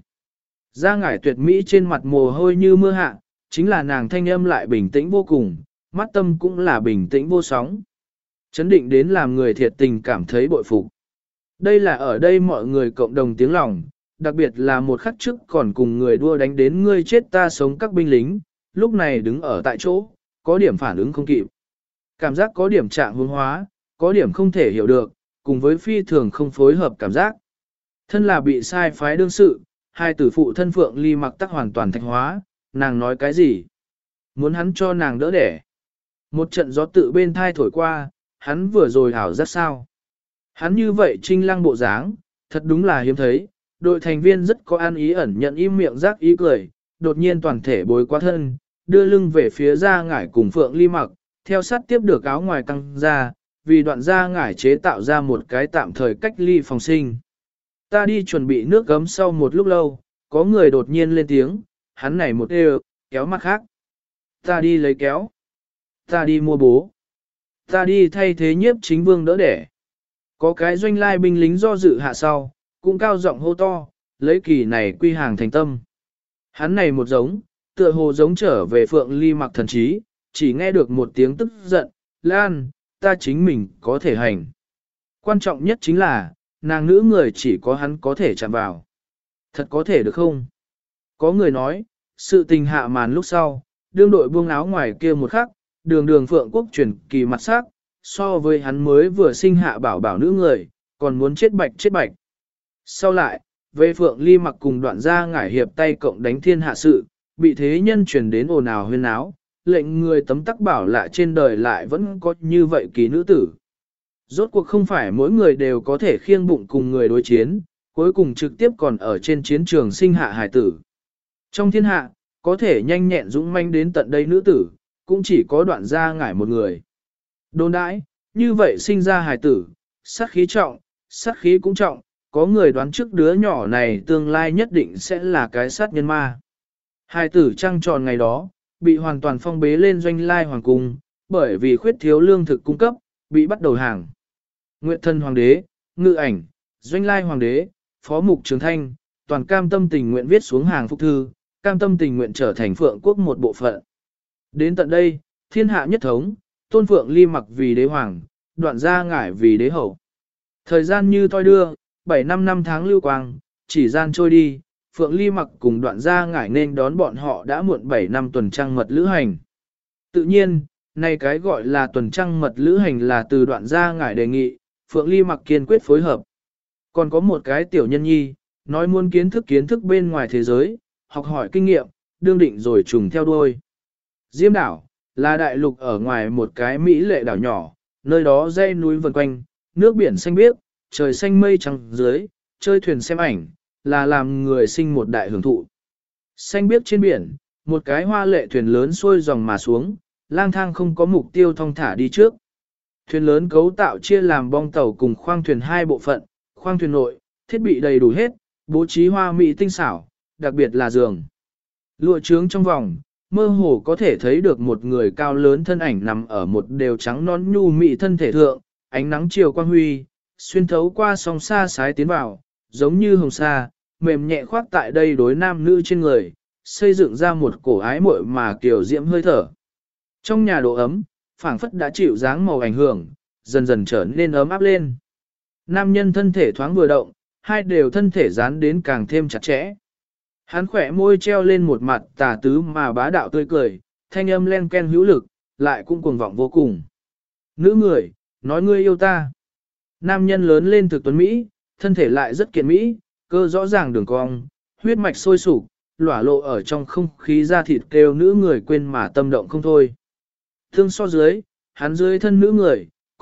Ra ngải tuyệt mỹ trên mặt mồ hôi như mưa hạ, chính là nàng thanh âm lại bình tĩnh vô cùng, mắt tâm cũng là bình tĩnh vô sóng. Chấn định đến làm người thiệt tình cảm thấy bội phục. Đây là ở đây mọi người cộng đồng tiếng lòng, đặc biệt là một khắc trước còn cùng người đua đánh đến ngươi chết ta sống các binh lính, lúc này đứng ở tại chỗ, có điểm phản ứng không kịp. Cảm giác có điểm trạng hướng hóa, có điểm không thể hiểu được, cùng với phi thường không phối hợp cảm giác. Thân là bị sai phái đương sự, hai tử phụ thân Phượng Ly Mặc tắc hoàn toàn thạch hóa, nàng nói cái gì? Muốn hắn cho nàng đỡ đẻ. Một trận gió tự bên thai thổi qua, hắn vừa rồi hảo rất sao. Hắn như vậy trinh lăng bộ dáng, thật đúng là hiếm thấy, đội thành viên rất có an ý ẩn nhận im miệng rác ý cười, đột nhiên toàn thể bối quá thân, đưa lưng về phía ra ngải cùng Phượng Ly Mặc, theo sát tiếp được áo ngoài căng ra, vì đoạn ra ngải chế tạo ra một cái tạm thời cách ly phòng sinh. Ta đi chuẩn bị nước gấm sau một lúc lâu, có người đột nhiên lên tiếng, hắn này một đều, kéo mặt khác. Ta đi lấy kéo. Ta đi mua bố. Ta đi thay thế nhiếp chính vương đỡ đẻ. Có cái doanh lai binh lính do dự hạ sau, cũng cao giọng hô to, lấy kỳ này quy hàng thành tâm. Hắn này một giống, tựa hồ giống trở về Phượng Ly Mặc thần trí, chỉ nghe được một tiếng tức giận, Lan, ta chính mình có thể hành. Quan trọng nhất chính là, nàng nữ người chỉ có hắn có thể chạm vào. Thật có thể được không? Có người nói, sự tình hạ màn lúc sau, đương đội buông áo ngoài kia một khắc, đường đường Phượng Quốc chuyển kỳ mặt sắc, so với hắn mới vừa sinh hạ bảo bảo nữ người, còn muốn chết bạch chết bạch. Sau lại, về Phượng Ly Mặc cùng đoạn ra ngải hiệp tay cộng đánh thiên hạ sự, bị thế nhân truyền đến ồn ào huyên áo, lệnh người tấm tắc bảo lạ trên đời lại vẫn có như vậy kỳ nữ tử. Rốt cuộc không phải mỗi người đều có thể khiêng bụng cùng người đối chiến, cuối cùng trực tiếp còn ở trên chiến trường sinh hạ hải tử. Trong thiên hạ, có thể nhanh nhẹn dũng manh đến tận đây nữ tử, cũng chỉ có đoạn ra ngải một người. Đồn đãi, như vậy sinh ra hải tử, sát khí trọng, sát khí cũng trọng, có người đoán trước đứa nhỏ này tương lai nhất định sẽ là cái sát nhân ma. Hải tử trăng tròn ngày đó, bị hoàn toàn phong bế lên doanh lai hoàng cung, bởi vì khuyết thiếu lương thực cung cấp, bị bắt đầu hàng. Nguyệt thân hoàng đế, ngự ảnh, doanh lai hoàng đế, phó mục trường thanh, toàn cam tâm tình nguyện viết xuống hàng phúc thư, cam tâm tình nguyện trở thành Phượng Quốc một bộ phận. Đến tận đây, thiên hạ nhất thống, tôn Phượng Ly Mặc vì đế hoàng, đoạn ra ngải vì đế hậu. Thời gian như thoi đưa, bảy năm năm tháng lưu quang, chỉ gian trôi đi, Phượng Ly Mặc cùng đoạn ra ngải nên đón bọn họ đã muộn bảy năm tuần trăng mật lữ hành. Tự nhiên, này cái gọi là tuần trăng mật lữ hành là từ đoạn ra ngải đề nghị, Phượng Ly Mặc kiên quyết phối hợp. Còn có một cái tiểu nhân nhi, nói muốn kiến thức kiến thức bên ngoài thế giới, học hỏi kinh nghiệm, đương định rồi trùng theo đuôi. Diêm đảo, là đại lục ở ngoài một cái mỹ lệ đảo nhỏ, nơi đó dãy núi vần quanh, nước biển xanh biếc, trời xanh mây trắng dưới, chơi thuyền xem ảnh, là làm người sinh một đại hưởng thụ. Xanh biếc trên biển, một cái hoa lệ thuyền lớn xuôi dòng mà xuống, lang thang không có mục tiêu thong thả đi trước. Thuyền lớn cấu tạo chia làm bong tàu cùng khoang thuyền hai bộ phận, khoang thuyền nội, thiết bị đầy đủ hết, bố trí hoa mỹ tinh xảo, đặc biệt là giường. Lụa trướng trong vòng, mơ hồ có thể thấy được một người cao lớn thân ảnh nằm ở một đều trắng nón nhu mị thân thể thượng, ánh nắng chiều quang huy, xuyên thấu qua song xa sái tiến vào, giống như hồng sa, mềm nhẹ khoác tại đây đối nam nữ trên người, xây dựng ra một cổ ái muội mà kiểu diễm hơi thở. Trong nhà độ ấm, phảng phất đã chịu dáng màu ảnh hưởng, dần dần trở nên ấm áp lên. Nam nhân thân thể thoáng vừa động, hai đều thân thể dán đến càng thêm chặt chẽ. Hắn khỏe môi treo lên một mặt tà tứ mà bá đạo tươi cười, thanh âm len ken hữu lực, lại cũng cuồng vọng vô cùng. Nữ người, nói ngươi yêu ta. Nam nhân lớn lên thực tuấn Mỹ, thân thể lại rất kiện Mỹ, cơ rõ ràng đường cong, huyết mạch sôi sục, lỏa lộ ở trong không khí da thịt kêu nữ người quên mà tâm động không thôi. Thương so dưới, hắn dưới thân nữ người,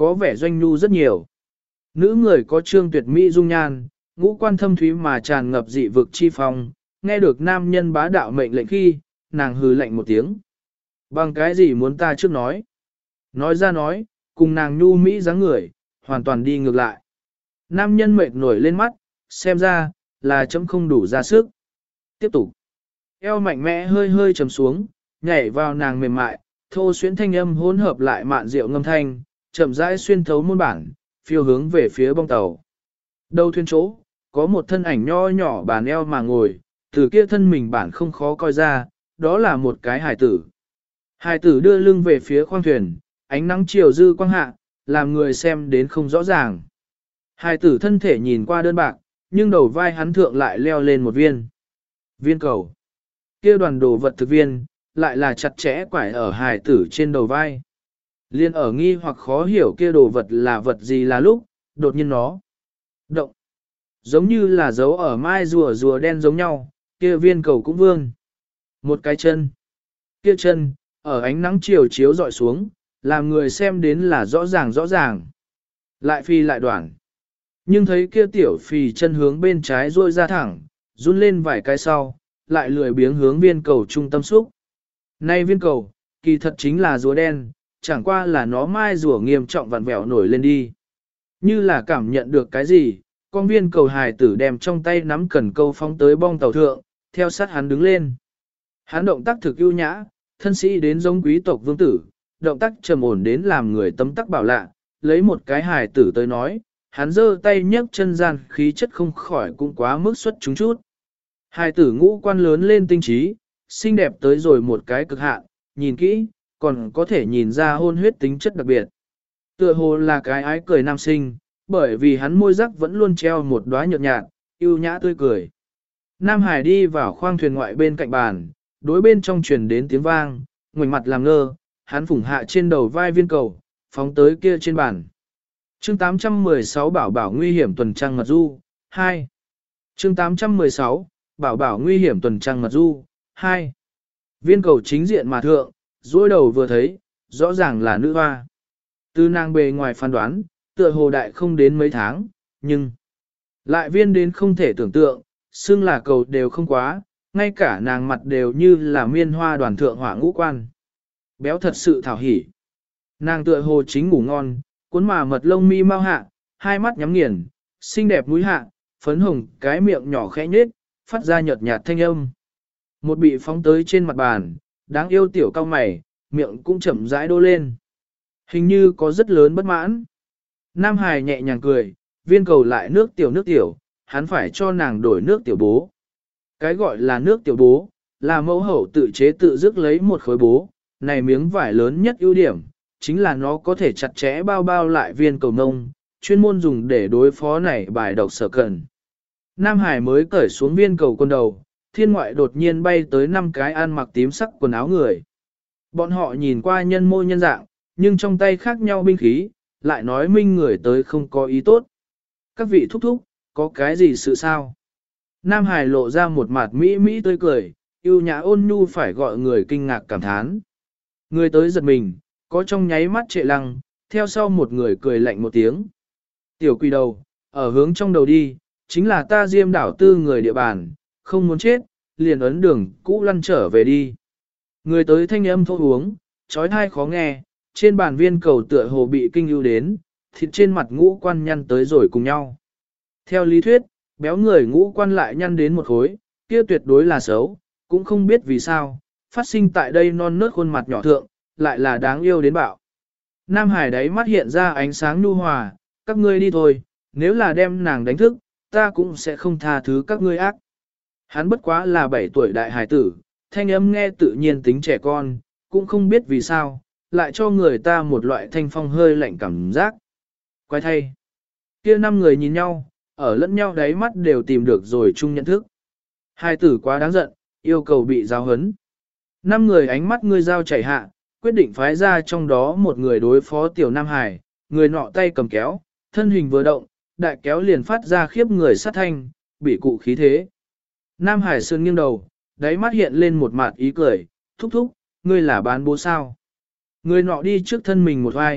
có vẻ doanh nhu rất nhiều. Nữ người có trương tuyệt mỹ dung nhan, ngũ quan thâm thúy mà tràn ngập dị vực chi phong, nghe được nam nhân bá đạo mệnh lệnh khi, nàng hừ lạnh một tiếng. Bằng cái gì muốn ta trước nói? Nói ra nói, cùng nàng nhu mỹ dáng người, hoàn toàn đi ngược lại. Nam nhân mệt nổi lên mắt, xem ra, là chấm không đủ ra sức. Tiếp tục. Eo mạnh mẽ hơi hơi trầm xuống, nhảy vào nàng mềm mại, thô xuyến thanh âm hỗn hợp lại mạn rượu ngâm thanh, chậm rãi xuyên thấu môn bản, phiêu hướng về phía bong tàu. Đầu thuyền chỗ, có một thân ảnh nho nhỏ bàn eo mà ngồi, từ kia thân mình bản không khó coi ra, đó là một cái hải tử. Hải tử đưa lưng về phía khoang thuyền, ánh nắng chiều dư quang hạ, làm người xem đến không rõ ràng. Hải tử thân thể nhìn qua đơn bạc, nhưng đầu vai hắn thượng lại leo lên một viên. Viên cầu. Kia đoàn đồ vật thực viên, lại là chặt chẽ quải ở hải tử trên đầu vai. Liên ở nghi hoặc khó hiểu kia đồ vật là vật gì là lúc, đột nhiên nó động. Giống như là dấu ở mai rùa rùa đen giống nhau, kia viên cầu cũng vương. Một cái chân. Kia chân, ở ánh nắng chiều chiếu dọi xuống, làm người xem đến là rõ ràng rõ ràng. Lại phi lại đoạn. Nhưng thấy kia tiểu phì chân hướng bên trái rôi ra thẳng, run lên vài cái sau, lại lười biếng hướng viên cầu trung tâm xúc. Nay viên cầu, kỳ thật chính là rùa đen, chẳng qua là nó mai rùa nghiêm trọng vặn vẹo nổi lên đi. Như là cảm nhận được cái gì, con viên cầu hài tử đem trong tay nắm cần câu phóng tới bong tàu thượng, theo sát hắn đứng lên. Hắn động tác thực ưu nhã, thân sĩ đến giống quý tộc vương tử, động tác trầm ổn đến làm người tấm tắc bảo lạ, lấy một cái hài tử tới nói, hắn giơ tay nhấc chân gian khí chất không khỏi cũng quá mức xuất chúng chút. Hài tử ngũ quan lớn lên tinh trí, xinh đẹp tới rồi một cái cực hạn, nhìn kỹ, còn có thể nhìn ra hôn huyết tính chất đặc biệt. Tựa hồ là cái ái cười nam sinh, bởi vì hắn môi rắc vẫn luôn treo một đóa nhợt nhạt, yêu nhã tươi cười. Nam Hải đi vào khoang thuyền ngoại bên cạnh bàn, đối bên trong truyền đến tiếng vang, ngoảnh mặt làm ngơ, hắn phủng hạ trên đầu vai viên cầu, phóng tới kia trên bàn. Chương tám trăm mười sáu Bảo bảo nguy hiểm tuần trăng mật du, hai. Chương tám trăm mười sáu Bảo bảo nguy hiểm tuần trăng mật du, hai. Viên cầu chính diện mà thượng, duỗi đầu vừa thấy, rõ ràng là nữ hoa. Từ nàng bề ngoài phán đoán, tựa hồ đại không đến mấy tháng, nhưng lại viên đến không thể tưởng tượng, xưng là cầu đều không quá, ngay cả nàng mặt đều như là miên hoa đoàn thượng hỏa ngũ quan. Béo thật sự thảo hỉ. Nàng tựa hồ chính ngủ ngon, cuốn mà mật lông mi mau hạ, hai mắt nhắm nghiền, xinh đẹp mũi hạ, phấn hồng cái miệng nhỏ khẽ nhếch, phát ra nhợt nhạt thanh âm. Một bị phóng tới trên mặt bàn, đáng yêu tiểu cao mày, miệng cũng chậm rãi đô lên. Hình như có rất lớn bất mãn. Nam Hải nhẹ nhàng cười, viên cầu lại nước tiểu nước tiểu, hắn phải cho nàng đổi nước tiểu bố. Cái gọi là nước tiểu bố, là mẫu hậu tự chế tự dứt lấy một khối bố, này miếng vải lớn nhất ưu điểm, chính là nó có thể chặt chẽ bao bao lại viên cầu nông, chuyên môn dùng để đối phó này bài độc sở cần. Nam Hải mới cởi xuống viên cầu con đầu, thiên ngoại đột nhiên bay tới năm cái ăn mặc tím sắc quần áo người. Bọn họ nhìn qua nhân mô nhân dạng, nhưng trong tay khác nhau binh khí, lại nói minh người tới không có ý tốt. Các vị thúc thúc, có cái gì sự sao? Nam Hải lộ ra một mặt mỹ mỹ tươi cười, yêu nhã ôn nhu phải gọi người kinh ngạc cảm thán. Người tới giật mình, có trong nháy mắt trệ lăng, theo sau một người cười lạnh một tiếng. Tiểu quỷ đầu, ở hướng trong đầu đi, chính là ta Diêm đảo tư người địa bàn, không muốn chết, liền ấn đường cũ lăn trở về đi. Người tới thanh âm thô uống, trói thai khó nghe, trên bàn viên cầu tựa hồ bị kinh ưu đến, thịt trên mặt ngũ quan nhăn tới rồi cùng nhau. Theo lý thuyết, béo người ngũ quan lại nhăn đến một khối, kia tuyệt đối là xấu, cũng không biết vì sao, phát sinh tại đây non nớt khuôn mặt nhỏ thượng, lại là đáng yêu đến bạo. Nam Hải đáy mắt hiện ra ánh sáng nhu hòa, các ngươi đi thôi, nếu là đem nàng đánh thức, ta cũng sẽ không tha thứ các ngươi ác. Hắn bất quá là bảy tuổi đại hải tử, thanh âm nghe tự nhiên tính trẻ con, cũng không biết vì sao, lại cho người ta một loại thanh phong hơi lạnh cảm giác. Quay thay. Kia năm người nhìn nhau, ở lẫn nhau đáy mắt đều tìm được rồi chung nhận thức. Hai tử quá đáng giận, yêu cầu bị giáo hấn. Năm người ánh mắt ngươi giao chảy hạ, quyết định phái ra trong đó một người đối phó tiểu Nam Hải, người nọ tay cầm kéo, thân hình vừa động, đại kéo liền phát ra khiếp người sát thanh, bị cụ khí thế. Nam Hải sơn nghiêng đầu, đáy mắt hiện lên một mặt ý cười, thúc thúc, ngươi là bán bố sao. Người nọ đi trước thân mình một vai,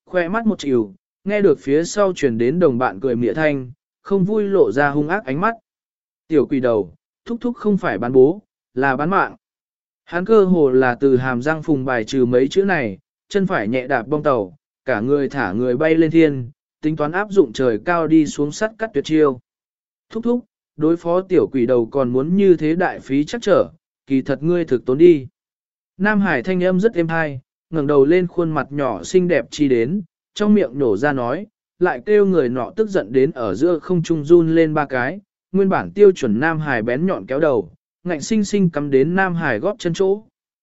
Khoe mắt một chịu, nghe được phía sau truyền đến đồng bạn cười mỉa thanh, không vui lộ ra hung ác ánh mắt. Tiểu quỷ đầu, thúc thúc không phải bán bố, là bán mạng. Hắn cơ hồ là từ hàm răng phùng bài trừ mấy chữ này, chân phải nhẹ đạp bong tàu, cả người thả người bay lên thiên, tính toán áp dụng trời cao đi xuống sắt cắt tuyệt chiêu. Thúc thúc, đối phó tiểu quỷ đầu còn muốn như thế đại phí chắc trở, kỳ thật ngươi thực tốn đi. Nam Hải thanh âm rất êm hay, ngẩng đầu lên khuôn mặt nhỏ xinh đẹp chi đến, trong miệng nổ ra nói, lại kêu người nọ tức giận đến ở giữa không trung run lên ba cái, nguyên bản tiêu chuẩn Nam Hải bén nhọn kéo đầu, ngạnh sinh sinh cắm đến Nam Hải góp chân chỗ.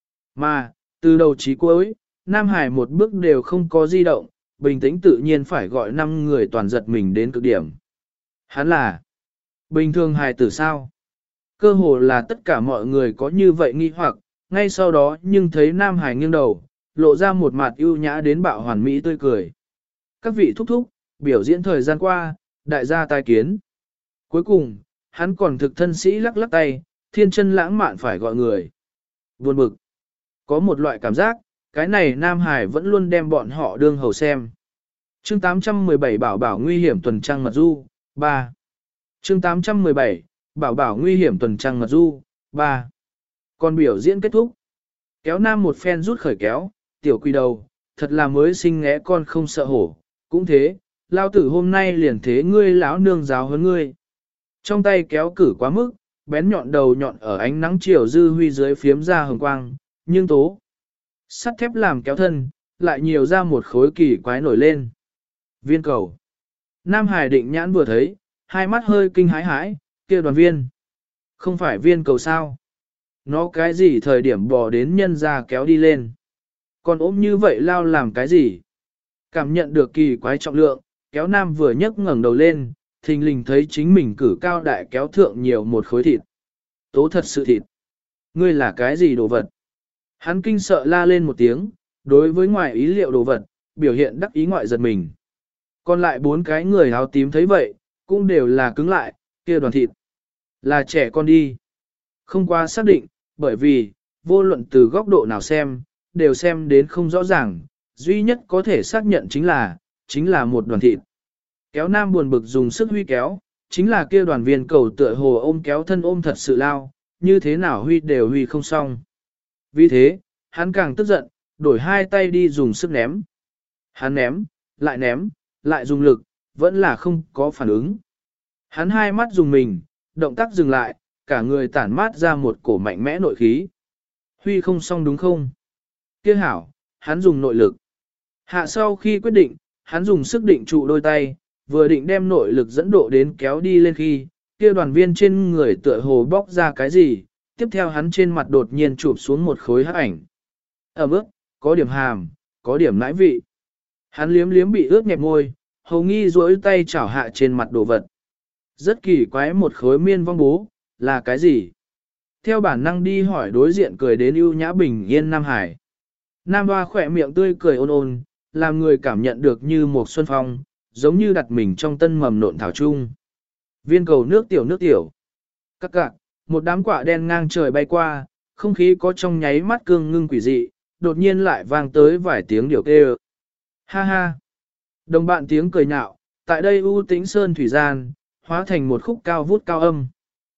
Mà, từ đầu chí cuối, Nam Hải một bước đều không có di động, bình tĩnh tự nhiên phải gọi năm người toàn giật mình đến cực điểm. Hắn là bình thường hài tử sao? Cơ hồ là tất cả mọi người có như vậy nghi hoặc, ngay sau đó nhưng thấy Nam Hải nghiêng đầu, lộ ra một mặt ưu nhã đến bạo hoàn mỹ tươi cười. Các vị thúc thúc, biểu diễn thời gian qua, đại gia tai kiến. Cuối cùng, hắn còn thực thân sĩ lắc lắc tay, thiên chân lãng mạn phải gọi người. Buồn bực. Có một loại cảm giác, cái này Nam Hải vẫn luôn đem bọn họ đương hầu xem. Chương tám trăm mười bảy Bảo bảo nguy hiểm tuần trăng mật du, ba. Chương tám trăm mười bảy Bảo bảo nguy hiểm tuần trăng mật du, ba. Còn biểu diễn kết thúc. Kéo Nam một phen rút khởi kéo, tiểu quỷ đầu, thật là mới sinh ngẽ con không sợ hổ. Cũng thế, lao tử hôm nay liền thế ngươi lão nương giáo hơn ngươi. Trong tay kéo cử quá mức, bén nhọn đầu nhọn ở ánh nắng chiều dư huy dưới phiếm ra hồng quang, nhưng tố. Sắt thép làm kéo thân, lại nhiều ra một khối kỳ quái nổi lên. Viên cầu. Nam Hải định nhãn vừa thấy, hai mắt hơi kinh hãi hãi, kia đoàn viên. Không phải viên cầu sao? Nó cái gì thời điểm bò đến nhân ra kéo đi lên. Còn ốm như vậy lao làm cái gì? Cảm nhận được kỳ quái trọng lượng, kéo Nam vừa nhấc ngẩng đầu lên, thình lình thấy chính mình cử cao đại kéo thượng nhiều một khối thịt. Tố thật sự thịt. Ngươi là cái gì đồ vật? Hắn kinh sợ la lên một tiếng, đối với ngoại ý liệu đồ vật, biểu hiện đắc ý ngoại giật mình. Còn lại bốn cái người áo tím thấy vậy, cũng đều là cứng lại, kia đoàn thịt. Là trẻ con đi. Không qua xác định, bởi vì, vô luận từ góc độ nào xem, đều xem đến không rõ ràng, duy nhất có thể xác nhận chính là, chính là một đoàn thịt. Kéo Nam buồn bực dùng sức huy kéo, chính là kia đoàn viên cầu tựa hồ ôm kéo thân ôm thật sự lao, như thế nào huy đều huy không xong. Vì thế, hắn càng tức giận, đổi hai tay đi dùng sức ném. Hắn ném, lại ném, lại dùng lực, vẫn là không có phản ứng. Hắn hai mắt dùng mình, động tác dừng lại, cả người tản mát ra một cổ mạnh mẽ nội khí. Huy không xong đúng không? Kia hảo, hắn dùng nội lực. Hạ sau khi quyết định, hắn dùng sức định trụ đôi tay, vừa định đem nội lực dẫn độ đến kéo đi lên khi, kia đoàn viên trên người tựa hồ bóc ra cái gì, tiếp theo hắn trên mặt đột nhiên chụp xuống một khối hắc ảnh. Ở bước, có điểm hàm, có điểm nãi vị. Hắn liếm liếm bị ướt nhẹp môi, hầu nghi duỗi tay chảo hạ trên mặt đồ vật. Rất kỳ quái một khối miên vong bố, là cái gì? Theo bản năng đi hỏi đối diện cười đến ưu nhã bình yên Nam Hải. Nam Hoa khỏe miệng tươi cười ôn ôn, làm người cảm nhận được như một xuân phong, giống như đặt mình trong tân mầm nộn thảo trung. Viên cầu nước tiểu nước tiểu. Các cạc, một đám quả đen ngang trời bay qua, không khí có trong nháy mắt cương ngưng quỷ dị, đột nhiên lại vang tới vài tiếng điều kêu. Ha ha. Đồng bạn tiếng cười nhạo, tại đây u tĩnh sơn thủy gian, hóa thành một khúc cao vút cao âm.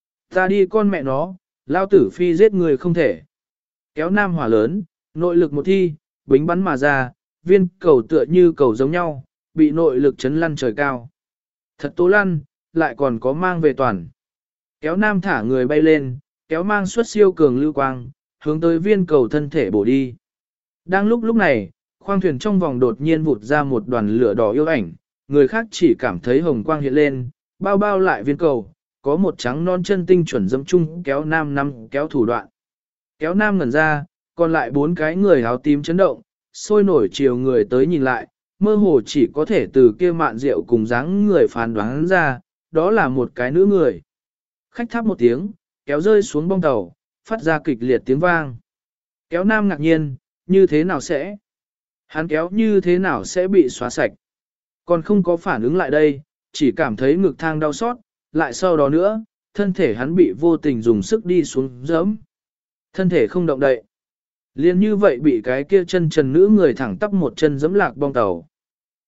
Ta đi con mẹ nó, lao tử phi giết người không thể. Kéo Nam hỏa lớn, nội lực một thi, bính bắn mà ra, viên cầu tựa như cầu giống nhau, bị nội lực chấn lăn trời cao. Thật tố lăn, lại còn có mang về toàn. Kéo Nam thả người bay lên, kéo mang xuất siêu cường lưu quang, hướng tới viên cầu thân thể bổ đi. Đang lúc lúc này, khoang thuyền trong vòng đột nhiên vụt ra một đoàn lửa đỏ yêu ảnh, người khác chỉ cảm thấy hồng quang hiện lên, bao bao lại viên cầu, có một trắng non chân tinh chuẩn dâm chung kéo Nam năm kéo thủ đoạn. Kéo Nam ngẩn ra, còn lại bốn cái người áo tím chấn động, sôi nổi chiều người tới nhìn lại, mơ hồ chỉ có thể từ kia mạn rượu cùng dáng người phán đoán ra, đó là một cái nữ người. Khách tháp một tiếng, kéo rơi xuống bong tàu, phát ra kịch liệt tiếng vang. Kéo Nam ngạc nhiên, như thế nào sẽ? Hắn kéo như thế nào sẽ bị xóa sạch? Còn không có phản ứng lại đây, chỉ cảm thấy ngực thang đau xót, lại sau đó nữa, thân thể hắn bị vô tình dùng sức đi xuống giẫm. Thân thể không động đậy. Liên như vậy bị cái kia chân trần nữ người thẳng tắp một chân giẫm lạc bong tàu.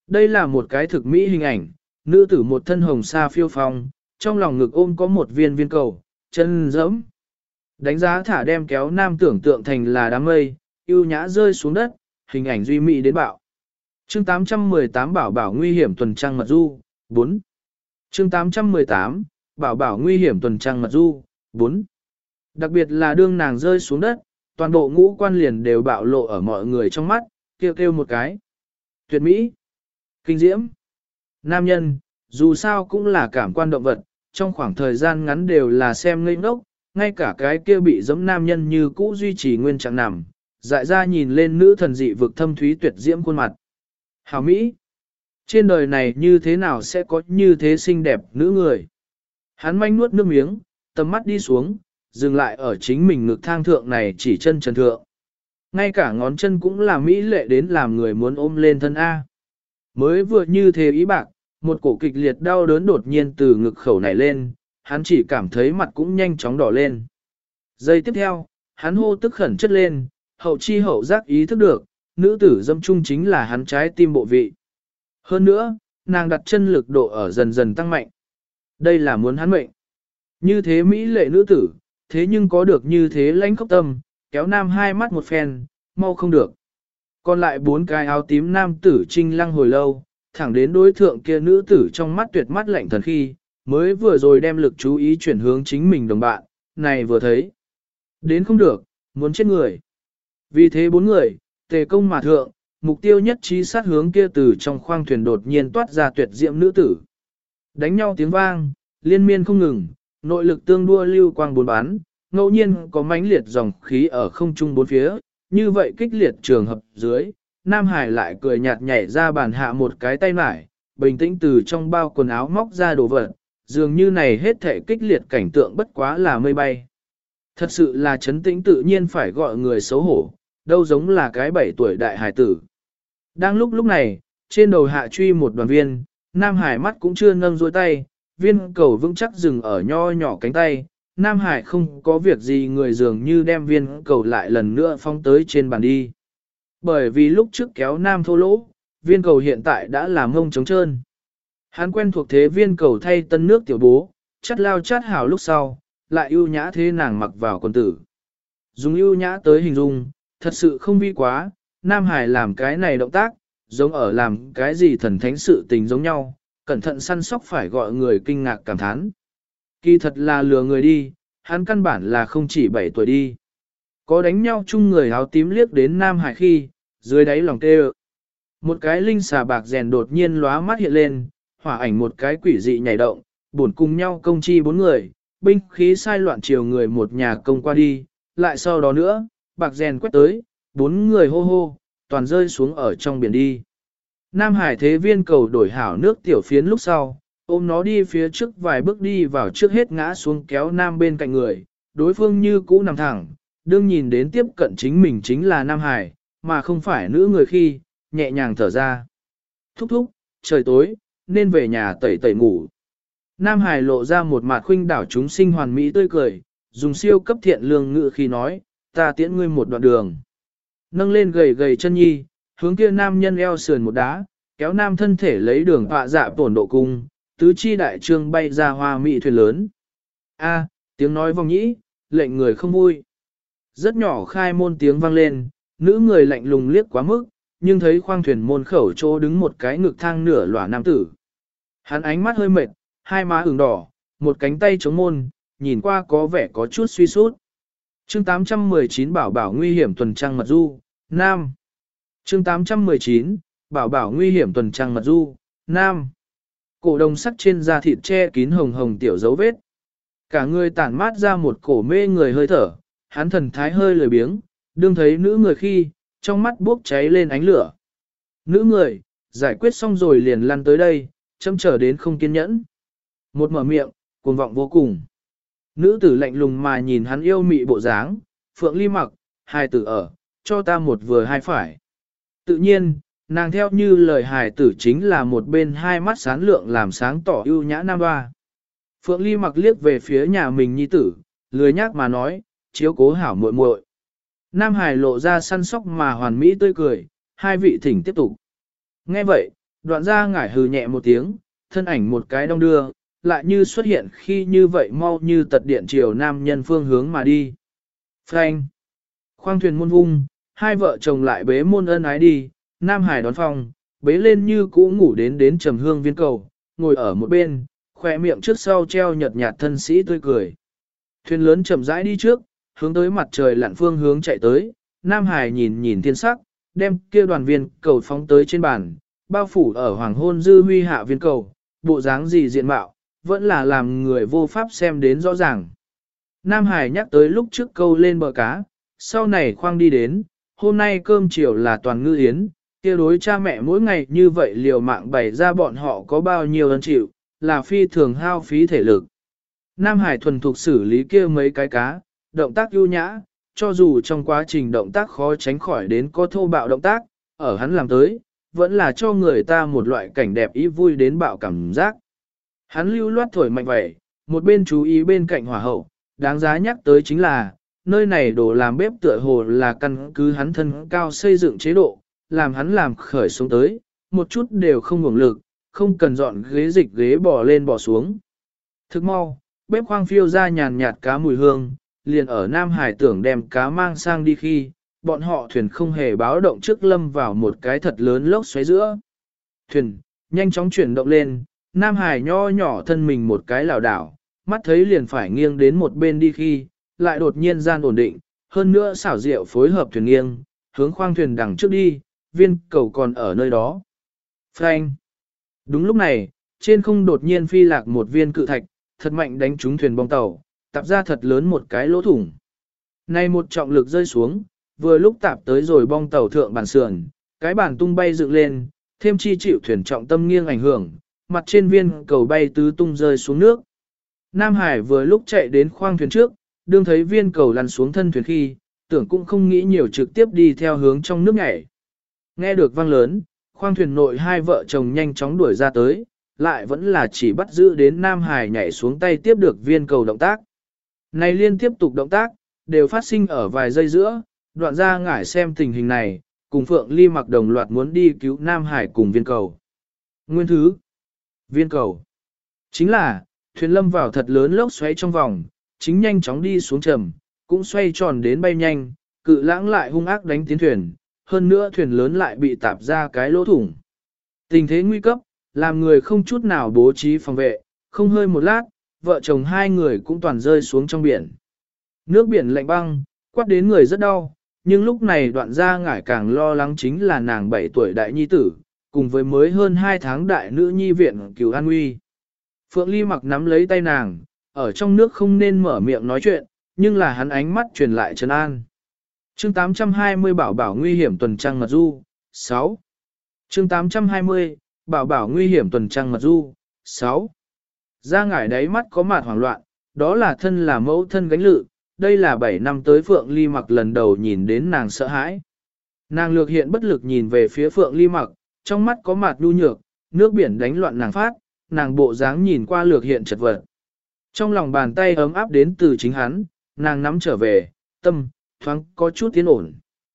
Đây là một cái thực mỹ hình ảnh, nữ tử một thân hồng sa phiêu phong, trong lòng ngực ôm có một viên viên cầu, chân dẫm. Đánh giá thả đem kéo nam tưởng tượng thành là đám mây, yêu nhã rơi xuống đất, hình ảnh duy mỹ đến bạo. Chương tám trăm mười tám Bảo bảo nguy hiểm tuần trăng mật du, bốn. Chương tám trăm mười tám Bảo bảo nguy hiểm tuần trăng mật du, bốn. Đặc biệt là đương nàng rơi xuống đất, toàn bộ ngũ quan liền đều bạo lộ ở mọi người trong mắt, kêu kêu một cái. Tuyệt mỹ, kinh diễm, nam nhân, dù sao cũng là cảm quan động vật, trong khoảng thời gian ngắn đều là xem ngây ngốc, ngay cả cái kia bị giẫm nam nhân như cũ duy trì nguyên trạng nằm, dại ra nhìn lên nữ thần dị vực thâm thúy tuyệt diễm khuôn mặt. Hảo Mỹ, trên đời này như thế nào sẽ có như thế xinh đẹp nữ người? Hắn manh nuốt nước miếng, tầm mắt đi xuống, dừng lại ở chính mình ngực thang thượng này chỉ chân trần thượng. Ngay cả ngón chân cũng là mỹ lệ đến làm người muốn ôm lên thân A. Mới vừa như thế ý bạc, một cổ kịch liệt đau đớn đột nhiên từ ngực khẩu này lên, hắn chỉ cảm thấy mặt cũng nhanh chóng đỏ lên. Giây tiếp theo, hắn hô tức khẩn chất lên, hậu chi hậu giác ý thức được, nữ tử dâm trung chính là hắn trái tim bộ vị. Hơn nữa, nàng đặt chân lực độ ở dần dần tăng mạnh. Đây là muốn hắn mệnh. Như thế mỹ lệ nữ tử, thế nhưng có được như thế lãnh khốc tâm, kéo nam hai mắt một phen, mau không được. Còn lại bốn cái áo tím nam tử trinh lăng hồi lâu, thẳng đến đối thượng kia nữ tử trong mắt tuyệt mắt lạnh thần khi, mới vừa rồi đem lực chú ý chuyển hướng chính mình đồng bạn, này vừa thấy. Đến không được, muốn chết người. Vì thế bốn người, tề công mà thượng, mục tiêu nhất trí sát hướng kia từ trong khoang thuyền đột nhiên toát ra tuyệt diệm nữ tử. Đánh nhau tiếng vang, liên miên không ngừng, nội lực tương đua lưu quang bốn bán, ngẫu nhiên có mãnh liệt dòng khí ở không trung bốn phía, như vậy kích liệt trường hợp dưới, Nam Hải lại cười nhạt nhảy ra bàn hạ một cái tay mải, bình tĩnh từ trong bao quần áo móc ra đồ vật, dường như này hết thể kích liệt cảnh tượng bất quá là mây bay. Thật sự là chấn tĩnh tự nhiên phải gọi người xấu hổ, đâu giống là cái bảy tuổi đại hải tử. Đang lúc lúc này, trên đầu hạ truy một đoàn viên, Nam Hải mắt cũng chưa nâng dôi tay, viên cầu vững chắc dừng ở nho nhỏ cánh tay, Nam Hải không có việc gì người dường như đem viên cầu lại lần nữa phóng tới trên bàn đi. Bởi vì lúc trước kéo Nam thô lỗ, viên cầu hiện tại đã làm ngông trống trơn. Hắn quen thuộc thế viên cầu thay tân nước tiểu bố, chắt lao chát hảo lúc sau, lại ưu nhã thế nàng mặc vào quần tử. Dùng ưu nhã tới hình dung, thật sự không vi quá, Nam Hải làm cái này động tác, giống ở làm cái gì thần thánh sự tình giống nhau, cẩn thận săn sóc phải gọi người kinh ngạc cảm thán. Kỳ thật là lừa người đi, hắn căn bản là không chỉ bảy tuổi đi. Có đánh nhau chung người áo tím liếc đến Nam Hải khi, dưới đáy lòng tê ợ. Một cái linh xà bạc rèn đột nhiên lóa mắt hiện lên, hỏa ảnh một cái quỷ dị nhảy động, buồn cùng nhau công chi bốn người, binh khí sai loạn chiều người một nhà công qua đi, lại sau đó nữa, bạc rèn quét tới, bốn người hô hô, toàn rơi xuống ở trong biển đi. Nam Hải thế viên cầu đổi hảo nước tiểu phiến lúc sau, ôm nó đi phía trước vài bước đi vào trước hết ngã xuống kéo Nam bên cạnh người, đối phương như cũ nằm thẳng, đương nhìn đến tiếp cận chính mình chính là Nam Hải, mà không phải nữ người khi, nhẹ nhàng thở ra. Thúc thúc, trời tối, nên về nhà tẩy tẩy ngủ. Nam Hải lộ ra một mặt khuynh đảo chúng sinh hoàn mỹ tươi cười, dùng siêu cấp thiện lương ngự khi nói, ta tiễn ngươi một đoạn đường. Nâng lên gầy gầy chân nhi, hướng kia nam nhân eo sườn một đá, kéo nam thân thể lấy đường họa dạ tổn độ cung, tứ chi đại trương bay ra hoa mỹ thuyền lớn. A, tiếng nói vòng nhĩ, lệnh người không vui. Rất nhỏ khai môn tiếng vang lên, nữ người lạnh lùng liếc quá mức, nhưng thấy khoang thuyền môn khẩu chỗ đứng một cái ngực thang nửa lỏa nam tử. Hắn ánh mắt hơi mệt, hai má ửng đỏ, một cánh tay chống môn, nhìn qua có vẻ có chút suy sút. Chương tám trăm mười chín Bảo bảo nguy hiểm tuần trăng mật du, Nam. Chương tám trăm mười chín Bảo bảo nguy hiểm tuần trăng mật du, Nam. Cổ đồng sắt trên da thịt che kín hồng hồng tiểu dấu vết. Cả người tản mát ra một cổ mê người hơi thở, hắn thần thái hơi lười biếng, đương thấy nữ người khi, trong mắt bốc cháy lên ánh lửa. Nữ người, giải quyết xong rồi liền lăn tới đây, châm trở đến không kiên nhẫn. Một mở miệng, cuồng vọng vô cùng. Nữ tử lạnh lùng mà nhìn hắn yêu mị bộ dáng, Phượng Ly mặc, hai tử ở, cho ta một vừa hai phải. Tự nhiên, nàng theo như lời hài tử chính là một bên hai mắt sáng lượng làm sáng tỏ ưu nhã nam hoa. Phượng Ly mặc liếc về phía nhà mình nhi tử, lười nhác mà nói, chiếu cố hảo muội muội. Nam Hải lộ ra săn sóc mà hoàn mỹ tươi cười, hai vị thỉnh tiếp tục. Nghe vậy, Đoạn ra ngải hừ nhẹ một tiếng, thân ảnh một cái đong đưa, lại như xuất hiện khi như vậy mau như tật điện chiều nam nhân phương hướng mà đi. Phanh. Khoang thuyền môn vung, hai vợ chồng lại bế môn ân ái đi, Nam Hải đón phòng, bế lên như cũ ngủ đến đến trầm hương viên cầu, ngồi ở một bên, khỏe miệng trước sau treo nhợt nhạt thân sĩ tươi cười. Thuyền lớn chậm rãi đi trước, hướng tới mặt trời lặn phương hướng chạy tới, Nam Hải nhìn nhìn thiên sắc, đem kia đoàn viên cầu phóng tới trên bàn, bao phủ ở hoàng hôn dư huy hạ viên cầu, bộ dáng gì diện mạo, vẫn là làm người vô pháp xem đến rõ ràng. Nam Hải nhắc tới lúc trước câu lên bờ cá, sau này khoang đi đến, hôm nay cơm chiều là toàn ngư yến, kia đối cha mẹ mỗi ngày như vậy liều mạng bày ra bọn họ có bao nhiêu ân chịu, là phi thường hao phí thể lực. Nam Hải thuần thục xử lý kia mấy cái cá, động tác ưu nhã, cho dù trong quá trình động tác khó tránh khỏi đến có thô bạo động tác, ở hắn làm tới, vẫn là cho người ta một loại cảnh đẹp ý vui đến bạo cảm giác. Hắn lưu loát thổi mạnh vậy, một bên chú ý bên cạnh hỏa hậu, đáng giá nhắc tới chính là, nơi này đồ làm bếp tựa hồ là căn cứ hắn thân cao xây dựng chế độ, làm hắn làm khởi xuống tới, một chút đều không ngủng lực, không cần dọn ghế dịch ghế bỏ lên bỏ xuống. Thức mau, bếp khoang phiêu ra nhàn nhạt cá mùi hương, liền ở Nam Hải tưởng đem cá mang sang đi khi, bọn họ thuyền không hề báo động trước lâm vào một cái thật lớn lốc xoáy giữa. Thuyền, nhanh chóng chuyển động lên, Nam Hải nho nhỏ thân mình một cái lảo đảo, mắt thấy liền phải nghiêng đến một bên đi khi, lại đột nhiên gian ổn định, hơn nữa xảo diệu phối hợp thuyền nghiêng, hướng khoang thuyền đằng trước đi, viên cầu còn ở nơi đó. Phanh! Đúng lúc này, trên không đột nhiên phi lạc một viên cự thạch, thật mạnh đánh trúng thuyền bong tàu, tạp ra thật lớn một cái lỗ thủng. Này một trọng lực rơi xuống, vừa lúc tạp tới rồi bong tàu thượng bàn sườn, cái bàn tung bay dựng lên, thêm chi chịu thuyền trọng tâm nghiêng ảnh hưởng, mặt trên viên cầu bay tứ tung rơi xuống nước. Nam Hải vừa lúc chạy đến khoang thuyền trước, đương thấy viên cầu lăn xuống thân thuyền khi, tưởng cũng không nghĩ nhiều trực tiếp đi theo hướng trong nước nhảy. Nghe được vang lớn, khoang thuyền nội hai vợ chồng nhanh chóng đuổi ra tới, lại vẫn là chỉ bắt giữ đến Nam Hải nhảy xuống tay tiếp được viên cầu động tác. Này liên tiếp tục động tác, đều phát sinh ở vài giây giữa, đoạn ra ngải xem tình hình này, cùng Phượng Ly mặc đồng loạt muốn đi cứu Nam Hải cùng viên cầu. Nguyên thứ, viên cầu, chính là, thuyền lâm vào thật lớn lốc xoáy trong vòng, chính nhanh chóng đi xuống trầm, cũng xoay tròn đến bay nhanh, cự lãng lại hung ác đánh tiến thuyền, hơn nữa thuyền lớn lại bị tạp ra cái lỗ thủng. Tình thế nguy cấp, làm người không chút nào bố trí phòng vệ, không hơi một lát, vợ chồng hai người cũng toàn rơi xuống trong biển. Nước biển lạnh băng, quát đến người rất đau, nhưng lúc này đoạn ra ngải càng lo lắng chính là nàng bảy tuổi đại nhi tử, cùng với mới hơn hai tháng đại nữ nhi viện cứu an nguy. Phượng Ly mặc nắm lấy tay nàng, ở trong nước không nên mở miệng nói chuyện, nhưng là hắn ánh mắt truyền lại trấn an. Chương tám trăm hai mươi bảo bảo nguy hiểm tuần trăng mật du, sáu. Chương tám trăm hai mươi, bảo bảo nguy hiểm tuần trăng mật du, sáu. Ra ngải đáy mắt có mạt hoảng loạn, đó là thân là mẫu thân gánh lự, đây là bảy năm tới Phượng Ly mặc lần đầu nhìn đến nàng sợ hãi. Nàng lược hiện bất lực nhìn về phía Phượng Ly mặc, trong mắt có mạt nhu nhược, nước biển đánh loạn nàng phát, nàng bộ dáng nhìn qua lược hiện chật vật. Trong lòng bàn tay ấm áp đến từ chính hắn, nàng nắm trở về, tâm, thoáng có chút tiến ổn.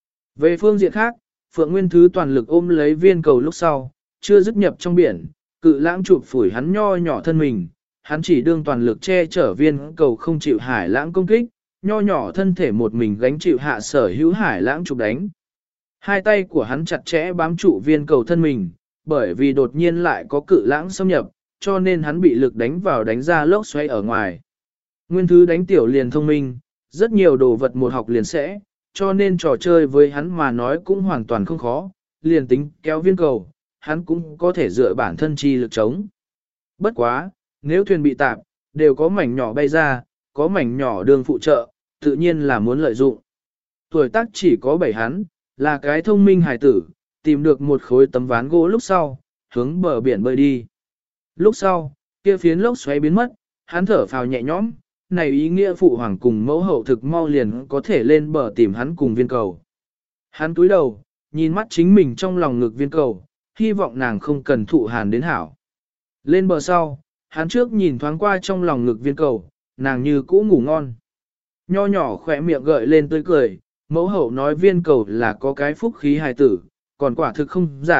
Về phương diện khác, Phượng Nguyên Thứ toàn lực ôm lấy viên cầu lúc sau, chưa dứt nhập trong biển, cự lãng chụp phủi hắn nho nhỏ thân mình, hắn chỉ đương toàn lực che chở viên cầu không chịu hải lãng công kích, nho nhỏ thân thể một mình gánh chịu hạ sở hữu hải lãng chụp đánh. Hai tay của hắn chặt chẽ bám trụ viên cầu thân mình, bởi vì đột nhiên lại có cự lãng xâm nhập, cho nên hắn bị lực đánh vào đánh ra lốc xoáy ở ngoài. Nguyên Thứ đánh tiểu liền thông minh, rất nhiều đồ vật một học liền sẽ, cho nên trò chơi với hắn mà nói cũng hoàn toàn không khó, liền tính kéo viên cầu, hắn cũng có thể dựa bản thân chi lực chống. Bất quá, nếu thuyền bị tạp, đều có mảnh nhỏ bay ra, có mảnh nhỏ đường phụ trợ, tự nhiên là muốn lợi dụng. Tuổi tác chỉ có bảy hắn, là cái thông minh hài tử, tìm được một khối tấm ván gỗ lúc sau, hướng bờ biển bơi đi. Lúc sau, kia phiến lốc xoáy biến mất, hắn thở phào nhẹ nhõm, này ý nghĩa phụ hoàng cùng mẫu hậu thực mau liền có thể lên bờ tìm hắn cùng viên cầu. Hắn túi đầu, nhìn mắt chính mình trong lòng ngực viên cầu, hy vọng nàng không cần thụ hàn đến hảo. Lên bờ sau, hắn trước nhìn thoáng qua trong lòng ngực viên cầu, nàng như cũ ngủ ngon. Nho nhỏ khỏe miệng gợi lên tươi cười, mẫu hậu nói viên cầu là có cái phúc khí hài tử, còn quả thực không giả,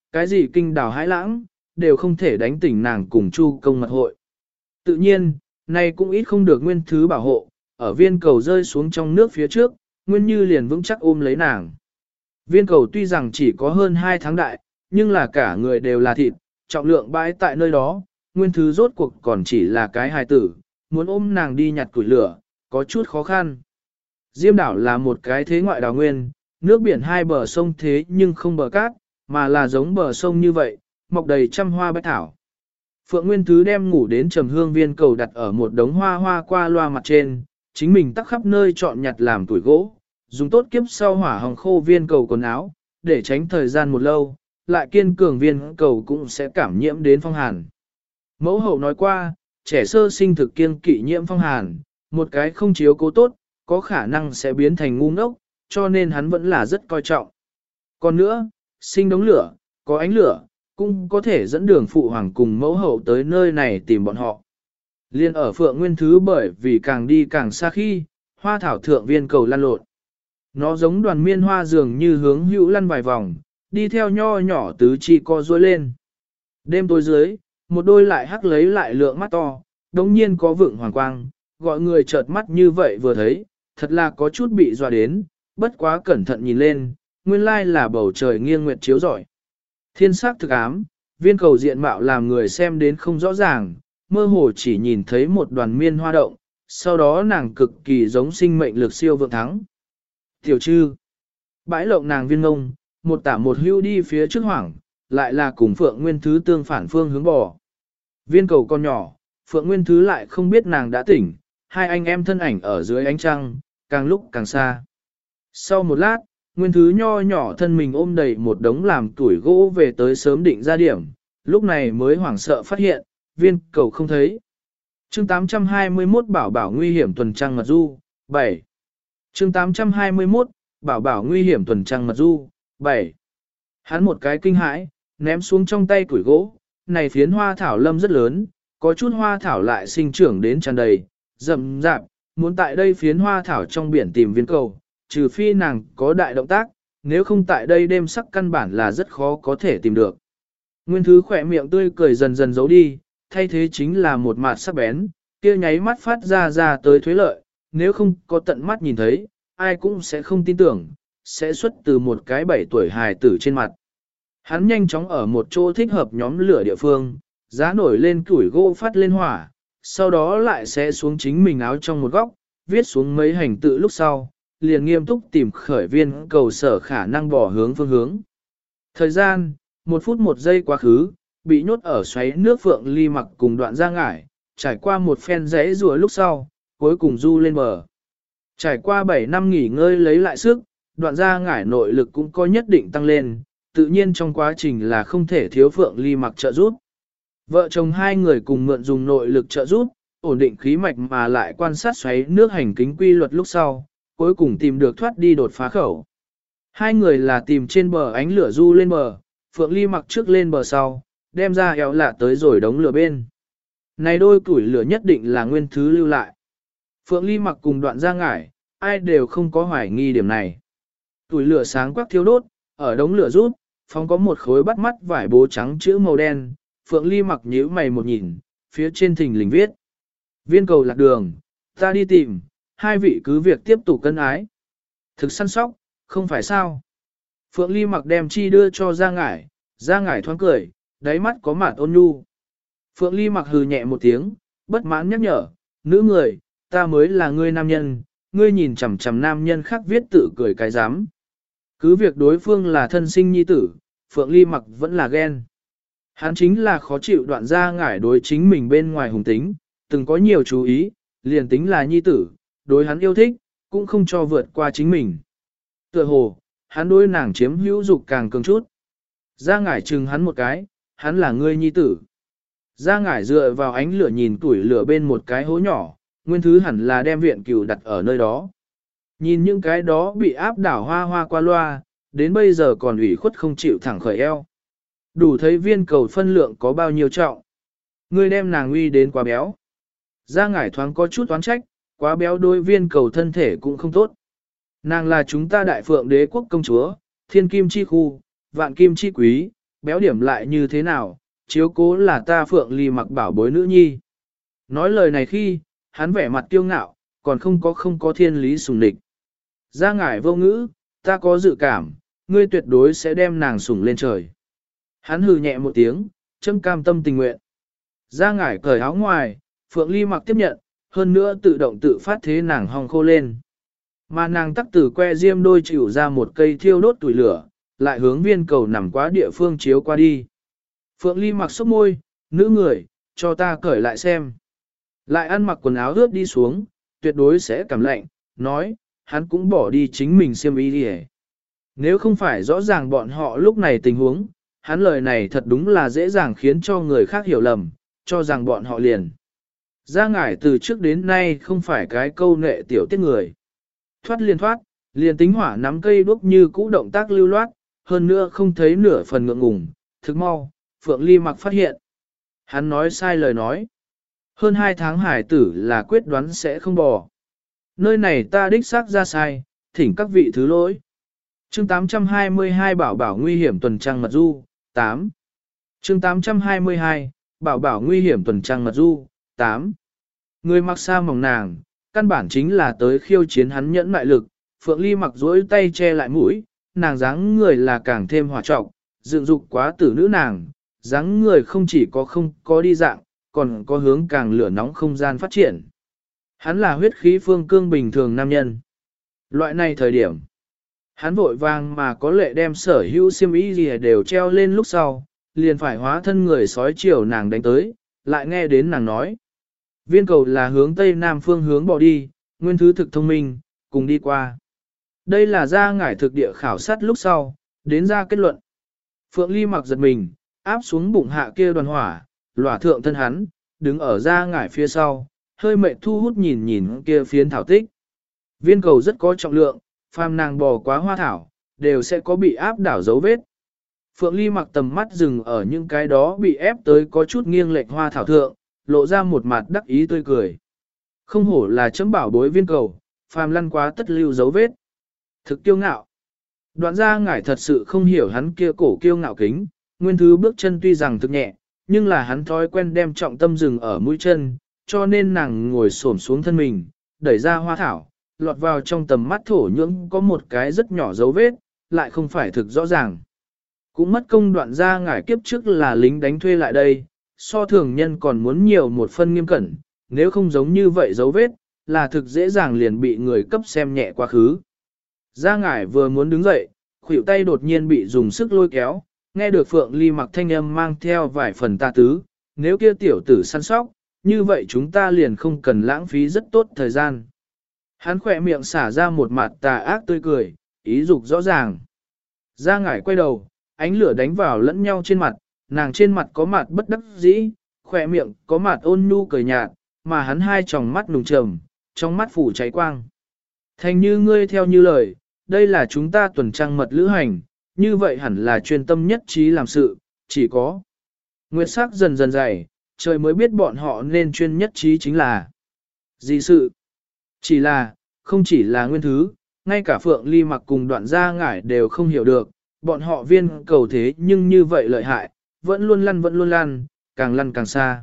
cái gì kinh đào hãi lãng, đều không thể đánh tỉnh nàng cùng Chu công mật hội. Tự nhiên, này cũng ít không được Nguyên Thứ bảo hộ, ở viên cầu rơi xuống trong nước phía trước, Nguyên Như liền vững chắc ôm lấy nàng. Viên cầu tuy rằng chỉ có hơn hai tháng đại, nhưng là cả người đều là thịt, trọng lượng bãi tại nơi đó, Nguyên Thứ rốt cuộc còn chỉ là cái hài tử, muốn ôm nàng đi nhặt củi lửa, có chút khó khăn. Diêm đảo là một cái thế ngoại đảo nguyên, nước biển hai bờ sông thế nhưng không bờ cát, mà là giống bờ sông như vậy, mọc đầy trăm hoa bách thảo. Phượng Nguyên Thứ đem ngủ đến trầm hương viên cầu đặt ở một đống hoa hoa qua loa mặt trên, chính mình tắc khắp nơi chọn nhặt làm tuổi gỗ, dùng tốt kiếp sau hỏa hồng khô viên cầu quần áo, để tránh thời gian một lâu, lại kiên cường viên cầu cũng sẽ cảm nhiễm đến phong hàn. Mẫu hậu nói qua, trẻ sơ sinh thực kiêng kỵ nhiễm phong hàn, một cái không chiếu cố tốt, có khả năng sẽ biến thành ngu ngốc, cho nên hắn vẫn là rất coi trọng. Còn nữa, sinh đống lửa, có ánh lửa, cũng có thể dẫn đường phụ hoàng cùng mẫu hậu tới nơi này tìm bọn họ. Liên ở Phượng Nguyên Thứ bởi vì càng đi càng xa khi, hoa thảo thượng viên cầu lăn lộn. Nó giống đoàn miên hoa dường như hướng hữu lăn vài vòng, đi theo nho nhỏ tứ chi co duỗi lên. Đêm tối dưới, một đôi lại hắc lấy lại lượng mắt to, đống nhiên có vượng hoàng quang, gọi người chợt mắt như vậy vừa thấy, thật là có chút bị dọa đến, bất quá cẩn thận nhìn lên, nguyên lai là bầu trời nghiêng nguyệt chiếu rọi. Thiên sắc thực ám, viên cầu diện mạo làm người xem đến không rõ ràng, mơ hồ chỉ nhìn thấy một đoàn miên hoa động, sau đó nàng cực kỳ giống sinh mệnh lực siêu vượng thắng. Tiểu trư, bãi lộng nàng viên ngông, một tả một hưu đi phía trước hoảng, lại là cùng Phượng Nguyên Thứ tương phản phương hướng bò. Viên cầu con nhỏ, Phượng Nguyên Thứ lại không biết nàng đã tỉnh, hai anh em thân ảnh ở dưới ánh trăng, càng lúc càng xa. Sau một lát, Nguyên Thứ nho nhỏ thân mình ôm đầy một đống làm tuổi gỗ về tới sớm định ra điểm, lúc này mới hoảng sợ phát hiện, viên cầu không thấy. Chương tám trăm hai mươi mốt bảo bảo nguy hiểm tuần trăng mật du, bảy. Chương tám trăm hai mươi mốt bảo bảo nguy hiểm tuần trăng mật du, bảy. Hắn một cái kinh hãi, ném xuống trong tay củi gỗ, này phiến hoa thảo lâm rất lớn, có chút hoa thảo lại sinh trưởng đến tràn đầy, rậm rạp, muốn tại đây phiến hoa thảo trong biển tìm viên cầu, trừ phi nàng có đại động tác, nếu không tại đây đêm sắc căn bản là rất khó có thể tìm được. Nguyên Thứ khỏe miệng tươi cười dần dần giấu đi, thay thế chính là một mặt sắc bén, kia nháy mắt phát ra ra tới thuế lợi, nếu không có tận mắt nhìn thấy, ai cũng sẽ không tin tưởng, sẽ xuất từ một cái bảy tuổi hài tử trên mặt. Hắn nhanh chóng ở một chỗ thích hợp nhóm lửa địa phương, giá nổi lên củi gỗ phát lên hỏa, sau đó lại sẽ xuống chính mình áo trong một góc, viết xuống mấy hành tự lúc sau, liền nghiêm túc tìm khởi viên cầu sở khả năng bỏ hướng phương hướng. Thời gian, một phút một giây quá khứ, bị nhốt ở xoáy nước Phượng Ly Mặc cùng Đoạn Gia Ngải, trải qua một phen rẽ rùa lúc sau, cuối cùng du lên bờ. Trải qua bảy năm nghỉ ngơi lấy lại sức, Đoạn Gia Ngải nội lực cũng có nhất định tăng lên, tự nhiên trong quá trình là không thể thiếu Phượng Ly Mặc trợ giúp. Vợ chồng hai người cùng mượn dùng nội lực trợ giúp, ổn định khí mạch mà lại quan sát xoáy nước hành kính quy luật lúc sau, cuối cùng tìm được thoát đi đột phá khẩu. Hai người là tìm trên bờ ánh lửa du lên bờ, Phượng Ly Mặc trước lên bờ sau, đem ra éo lạ tới rồi đống lửa bên. Này đôi củi lửa nhất định là Nguyên Thứ lưu lại. Phượng Ly Mặc cùng Đoạn Gia Ngải, ai đều không có hoài nghi điểm này. Củi lửa sáng quắc thiêu đốt, ở đống lửa rút, phong có một khối bắt mắt vải bố trắng chữ màu đen, Phượng Ly Mặc nhíu mày một nhìn, phía trên thình lình viết. Viên cầu lạc đường, ta đi tìm, hai vị cứ việc tiếp tục cân ái. Thực săn sóc, không phải sao. Phượng Ly Mặc đem chi đưa cho Gia Ngải, Gia Ngải thoáng cười, đáy mắt có mặt ôn nhu. Phượng Ly Mặc hừ nhẹ một tiếng, bất mãn nhắc nhở, nữ người, ta mới là ngươi nam nhân, ngươi nhìn chằm chằm nam nhân khác viết tự cười cái dám. Cứ việc đối phương là thân sinh nhi tử, Phượng Ly Mặc vẫn là ghen. Hắn chính là khó chịu Đoạn Gia Ngải đối chính mình bên ngoài hùng tính, từng có nhiều chú ý, liền tính là nhi tử, đối hắn yêu thích, cũng không cho vượt qua chính mình. Tựa hồ, hắn đối nàng chiếm hữu dục càng cường chút. Gia Ngải chừng hắn một cái, hắn là ngươi nhi tử. Gia Ngải dựa vào ánh lửa nhìn tuổi lửa bên một cái hố nhỏ, Nguyên Thứ hẳn là đem viện cừu đặt ở nơi đó. Nhìn những cái đó bị áp đảo hoa hoa qua loa, đến bây giờ còn ủy khuất không chịu thẳng khởi eo. Đủ thấy viên cầu phân lượng có bao nhiêu trọng. Ngươi đem nàng uy đến quá béo. Gia Ngải thoáng có chút oán trách, quá béo đôi viên cầu thân thể cũng không tốt. Nàng là chúng ta đại phượng đế quốc công chúa, thiên kim chi khu, vạn kim chi quý, béo điểm lại như thế nào, chiếu cố là ta Phượng Ly Mặc bảo bối nữ nhi. Nói lời này khi, hắn vẻ mặt kiêu ngạo, còn không có không có thiên lý sùng địch. Ra ngải vô ngữ, ta có dự cảm, ngươi tuyệt đối sẽ đem nàng sủng lên trời. Hắn hừ nhẹ một tiếng, châm cam tâm tình nguyện. Ra ngải cởi áo ngoài, Phượng Ly Mặc tiếp nhận, hơn nữa tự động tự phát thế nàng hong khô lên. Mà nàng tắc tử que diêm đôi chịu ra một cây thiêu đốt tuổi lửa, lại hướng viên cầu nằm quá địa phương chiếu qua đi. Phượng Ly Mặc sốc môi, nữ người, cho ta cởi lại xem. Lại ăn mặc quần áo ướt đi xuống, tuyệt đối sẽ cảm lạnh, nói, hắn cũng bỏ đi chính mình xiêm y đi. Nếu không phải rõ ràng bọn họ lúc này tình huống, hắn lời này thật đúng là dễ dàng khiến cho người khác hiểu lầm, cho rằng bọn họ liền. Ra ngải từ trước đến nay không phải cái câu nệ tiểu tiết người. Thoát liền thoát, liền tính hỏa nắm cây đuốc như cũ động tác lưu loát, hơn nữa không thấy nửa phần ngượng ngùng, thức mau, Phượng Ly Mặc phát hiện. Hắn nói sai lời nói. Hơn hai tháng hải tử là quyết đoán sẽ không bỏ. Nơi này ta đích xác ra sai, thỉnh các vị thứ lỗi. Chương tám trăm hai mươi hai bảo bảo nguy hiểm tuần trăng mật du, tám. Chương tám trăm hai mươi hai, bảo bảo nguy hiểm tuần trăng mật du, tám. Người mặc sa mỏng nàng, căn bản chính là tới khiêu chiến hắn nhẫn mại lực, Phượng Ly Mặc duỗi tay che lại mũi, nàng dáng người là càng thêm hòa trọng, dựng dục quá tử nữ nàng, dáng người không chỉ có không có đi dạng, còn có hướng càng lửa nóng không gian phát triển. Hắn là huyết khí phương cương bình thường nam nhân. Loại này thời điểm, hắn vội vàng mà có lệ đem sở hữu xiêm y gì đều treo lên lúc sau, liền phải hóa thân người sói chiều nàng đánh tới, lại nghe đến nàng nói. Viên cầu là hướng tây nam phương hướng bỏ đi, nguyên thứ thực thông minh, cùng đi qua. Đây là ra ngải thực địa khảo sát lúc sau, đến ra kết luận. Phượng Ly Mặc giật mình, áp xuống bụng hạ kia đoàn hỏa, lỏa thượng thân hắn, đứng ở ra ngải phía sau, hơi mệt thu hút nhìn nhìn kia phiến thảo tích. Viên cầu rất có trọng lượng, phàm nàng bò quá hoa thảo, đều sẽ có bị áp đảo dấu vết. Phượng Ly Mặc tầm mắt dừng ở những cái đó bị ép tới có chút nghiêng lệch hoa thảo thượng, lộ ra một mặt đắc ý tươi cười. Không hổ là chấm bảo bối viên cầu, phàm lăn quá tất lưu dấu vết. Thực kiêu ngạo. Đoạn ra ngải thật sự không hiểu hắn kia cổ kiêu ngạo kính, nguyên thứ bước chân tuy rằng thực nhẹ, nhưng là hắn thói quen đem trọng tâm dừng ở mũi chân, cho nên nàng ngồi xổm xuống thân mình, đẩy ra hoa thảo, lọt vào trong tầm mắt thổ nhưỡng có một cái rất nhỏ dấu vết, lại không phải thực rõ ràng. Cũng mất công đoạn ra ngải kiếp trước là lính đánh thuê lại đây, so thường nhân còn muốn nhiều một phân nghiêm cẩn, nếu không giống như vậy dấu vết, là thực dễ dàng liền bị người cấp xem nhẹ quá khứ. Ra ngải vừa muốn đứng dậy, khuỷu tay đột nhiên bị dùng sức lôi kéo, nghe được Phượng Ly Mặc thanh âm mang theo vài phần ta tứ, nếu kia tiểu tử săn sóc, như vậy chúng ta liền không cần lãng phí rất tốt thời gian. Hắn khỏe miệng xả ra một mặt tà ác tươi cười, ý dục rõ ràng. Ra ngải quay đầu, ánh lửa đánh vào lẫn nhau trên mặt, nàng trên mặt có mặt bất đắc dĩ, khỏe miệng có mặt ôn nhu cười nhạt, mà hắn hai tròng mắt nùng trầm, trong mắt phủ cháy quang. Thành như ngươi theo như lời, đây là chúng ta tuần trăng mật lữ hành, như vậy hẳn là chuyên tâm nhất trí làm sự, chỉ có. Nguyệt sắc dần dần dày, trời mới biết bọn họ nên chuyên nhất trí chính là gì sự. Chỉ là, không chỉ là nguyên thứ, ngay cả Phượng Ly Mặc cùng đoạn gia ngải đều không hiểu được, bọn họ viên cầu thế nhưng như vậy lợi hại, vẫn luôn lăn vẫn luôn lăn, càng lăn càng xa.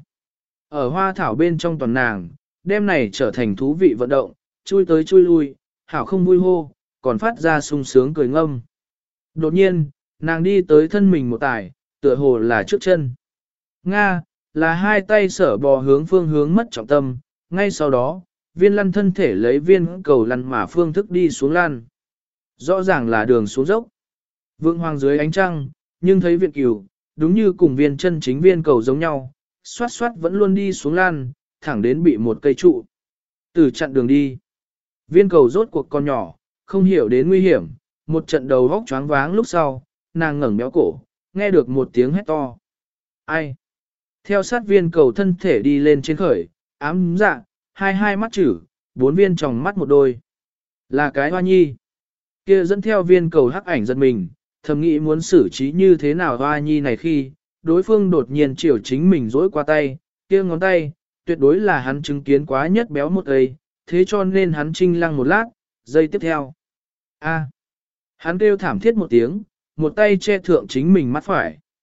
Ở hoa thảo bên trong toàn nàng, đêm này trở thành thú vị vận động, chui tới chui lui, hảo không vui hô, còn phát ra sung sướng cười ngâm. Đột nhiên, nàng đi tới thân mình một tài, tựa hồ là trước chân. Nga, là hai tay sở bò hướng phương hướng mất trọng tâm, ngay sau đó, viên lăn thân thể lấy viên cầu lăn mà phương thức đi xuống lăn. Rõ ràng là đường xuống dốc. Vương hoàng dưới ánh trăng, nhưng thấy viện cửu, đúng như cùng viên chân chính viên cầu giống nhau, xoát xoát vẫn luôn đi xuống lăn, thẳng đến bị một cây trụ. Từ chặn đường đi. Viên cầu rốt cuộc con nhỏ, không hiểu đến nguy hiểm, một trận đầu vóc choáng váng lúc sau, nàng ngẩng béo cổ, nghe được một tiếng hét to. Ai? Theo sát viên cầu thân thể đi lên trên khởi, ám dạ, hai hai mắt chữ, bốn viên tròng mắt một đôi. Là cái hoa nhi. Kia dẫn theo viên cầu hắc ảnh giật mình, thầm nghĩ muốn xử trí như thế nào hoa nhi này khi, đối phương đột nhiên chiều chính mình dỗi qua tay, kia ngón tay, tuyệt đối là hắn chứng kiến quá nhất béo một cây, thế cho nên hắn trinh lăng một lát, giây tiếp theo. A. Hắn kêu thảm thiết một tiếng, một tay che thượng chính mình mắt phải.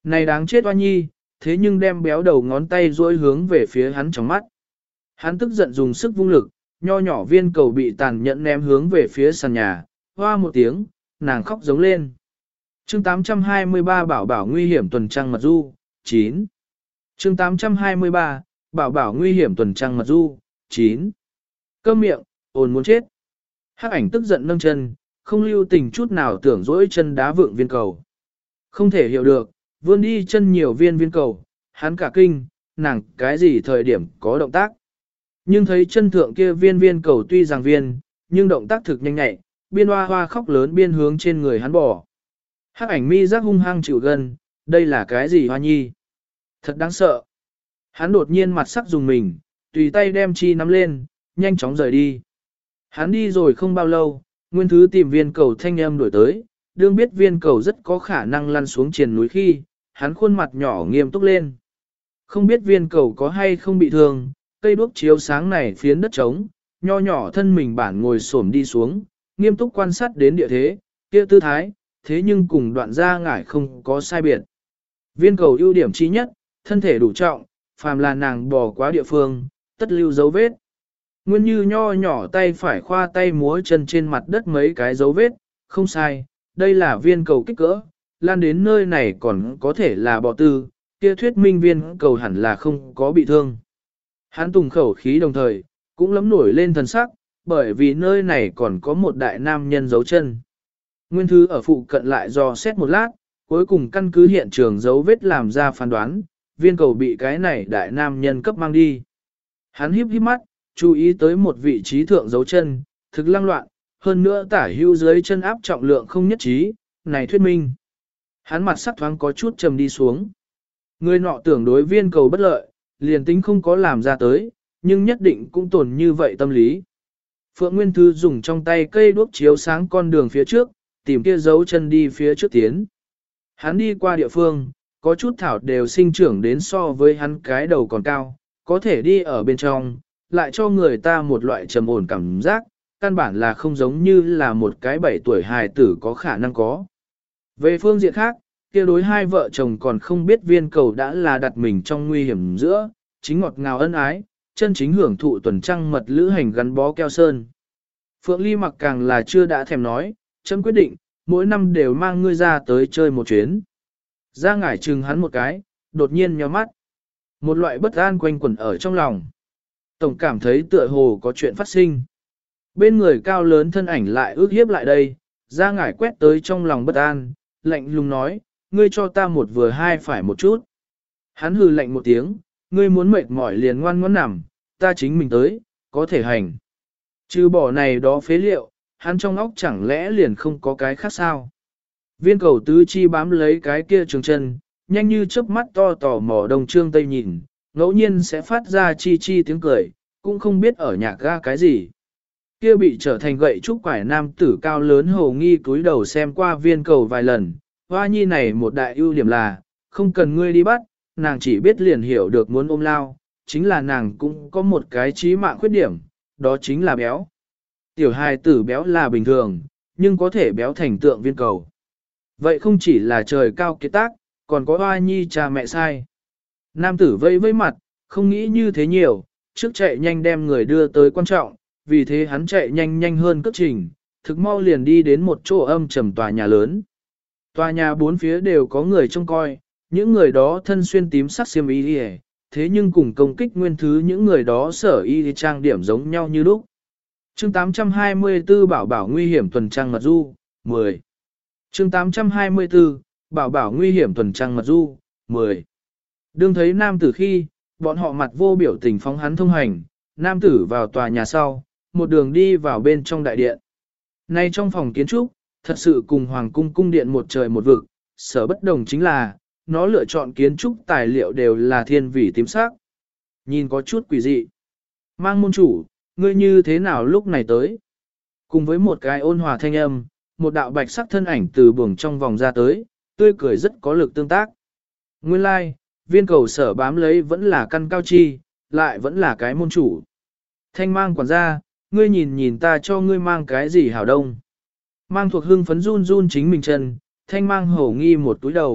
Này đáng chết Hoa Nhi, thế nhưng đem béo đầu ngón tay duỗi hướng về phía hắn trong mắt. Hắn tức giận dùng sức vung lực, nho nhỏ viên cầu bị tàn nhẫn ném hướng về phía sàn nhà, hoa một tiếng, nàng khóc giống lên. Chương tám trăm hai mươi ba Bảo bảo nguy hiểm tuần trăng mật du, chín. Chương tám trăm hai mươi ba Bảo bảo nguy hiểm tuần trăng mật du, chín. Câm miệng, ồn muốn chết. Hắc ảnh tức giận nâng chân, không lưu tình chút nào tưởng dỗi chân đá vượng viên cầu. Không thể hiểu được, vươn đi chân nhiều viên viên cầu, hắn cả kinh, nàng cái gì thời điểm có động tác. Nhưng thấy chân thượng kia viên viên cầu tuy rằng viên, nhưng động tác thực nhanh nhạy, biên hoa hoa khóc lớn biên hướng trên người hắn bỏ. Hắc ảnh mi giác hung hăng chịu gần, đây là cái gì Hoa Nhi? Thật đáng sợ. Hắn đột nhiên mặt sắc dùng mình, tùy tay đem chi nắm lên, nhanh chóng rời đi. Hắn đi rồi không bao lâu, nguyên thứ tìm viên cầu thanh âm đổi tới, đương biết viên cầu rất có khả năng lăn xuống triền núi khi, hắn khuôn mặt nhỏ nghiêm túc lên. Không biết viên cầu có hay không bị thương, cây đuốc chiếu sáng này phiến đất trống, nho nhỏ thân mình bản ngồi xổm đi xuống, nghiêm túc quan sát đến địa thế, kia tư thái, thế nhưng cùng đoạn ra ngải không có sai biệt. Viên cầu ưu điểm chí nhất, thân thể đủ trọng, phàm là nàng bò quá địa phương, tất lưu dấu vết. Nguyên như nho nhỏ tay phải khoa tay múa chân trên mặt đất mấy cái dấu vết, không sai, đây là viên cầu kích cỡ, lan đến nơi này còn có thể là bọ tư, kia thuyết minh viên cầu hẳn là không có bị thương. Hắn tùng khẩu khí đồng thời, cũng lấm nổi lên thần sắc, bởi vì nơi này còn có một đại nam nhân dấu chân. Nguyên thư ở phụ cận lại dò xét một lát, cuối cùng căn cứ hiện trường dấu vết làm ra phán đoán, viên cầu bị cái này đại nam nhân cấp mang đi. Hắn híp híp mắt, chú ý tới một vị trí thượng dấu chân, thực lăng loạn, hơn nữa tả hưu dưới chân áp trọng lượng không nhất trí, này thuyết minh. Hắn mặt sắc thoáng có chút trầm đi xuống. Người nọ tưởng đối viên cầu bất lợi, liền tính không có làm ra tới, nhưng nhất định cũng tồn như vậy tâm lý. Phượng Nguyên Thư dùng trong tay cây đuốc chiếu sáng con đường phía trước, tìm kia dấu chân đi phía trước tiến. Hắn đi qua địa phương, có chút thảo đều sinh trưởng đến so với hắn cái đầu còn cao, có thể đi ở bên trong, lại cho người ta một loại trầm ổn cảm giác, căn bản là không giống như là một cái bảy tuổi hài tử có khả năng có. Về phương diện khác, kia đối hai vợ chồng còn không biết viên cầu đã là đặt mình trong nguy hiểm giữa, chính ngọt ngào ân ái, chân chính hưởng thụ tuần trăng mật lữ hành gắn bó keo sơn. Phượng Ly mặc càng là chưa đã thèm nói, chấm quyết định, mỗi năm đều mang ngươi ra tới chơi một chuyến. Ra ngải chừng hắn một cái, đột nhiên nhíu mắt. Một loại bất an quanh quẩn ở trong lòng. Tổng cảm thấy tựa hồ có chuyện phát sinh. Bên người cao lớn thân ảnh lại ước hiếp lại đây, ra ngải quét tới trong lòng bất an, lạnh lùng nói, ngươi cho ta một vừa hai phải một chút. Hắn hừ lạnh một tiếng, ngươi muốn mệt mỏi liền ngoan ngoãn nằm, ta chính mình tới, có thể hành. Trừ bỏ này đó phế liệu, hắn trong óc chẳng lẽ liền không có cái khác sao. Viên cầu tứ chi bám lấy cái kia trường chân, nhanh như chớp mắt to tò mò đông trương tây nhìn, ngẫu nhiên sẽ phát ra chi chi tiếng cười, cũng không biết ở nhạc ga cái gì. Kia bị trở thành gậy trúc quải nam tử cao lớn hồ nghi cúi đầu xem qua viên cầu vài lần, Hoa Nhi này một đại ưu điểm là, không cần ngươi đi bắt, nàng chỉ biết liền hiểu được muốn ôm lao, chính là nàng cũng có một cái chí mạng khuyết điểm, đó chính là béo. Tiểu hài tử béo là bình thường, nhưng có thể béo thành tượng viên cầu. Vậy không chỉ là trời cao kiệt tác, còn có Hoa Nhi cha mẹ sai. Nam tử vây vây mặt, không nghĩ như thế nhiều, trước chạy nhanh đem người đưa tới quan trọng, vì thế hắn chạy nhanh nhanh hơn cất trình, thực mau liền đi đến một chỗ âm trầm tòa nhà lớn. Tòa nhà bốn phía đều có người trông coi, những người đó thân xuyên tím sắc xiêm y đi, thế nhưng cùng công kích nguyên thứ những người đó sở y trang điểm giống nhau như lúc. Chương tám trăm hai mươi tư Bảo bảo nguy hiểm tuần trăng mật du, mười. Chương tám trăm hai mươi tư Bảo bảo nguy hiểm tuần trăng mật du, mười. Đương thấy nam tử khi, bọn họ mặt vô biểu tình phóng hắn thông hành, nam tử vào tòa nhà sau, một đường đi vào bên trong đại điện. Nay trong phòng kiến trúc, thật sự cùng hoàng cung cung điện một trời một vực, sở bất đồng chính là, nó lựa chọn kiến trúc tài liệu đều là thiên vị tím sắc. Nhìn có chút quỷ dị. Mang môn chủ, ngươi như thế nào lúc này tới? Cùng với một cái ôn hòa thanh âm, một đạo bạch sắc thân ảnh từ buồng trong vòng ra tới, tươi cười rất có lực tương tác. Nguyên lai, like, viên cầu sở bám lấy vẫn là căn cao chi, lại vẫn là cái môn chủ. Thanh mang quản gia, ngươi nhìn nhìn ta cho ngươi mang cái gì hảo đông. Mang thuộc hưng phấn run run chính mình chân, thanh mang hổ nghi một túi đầu,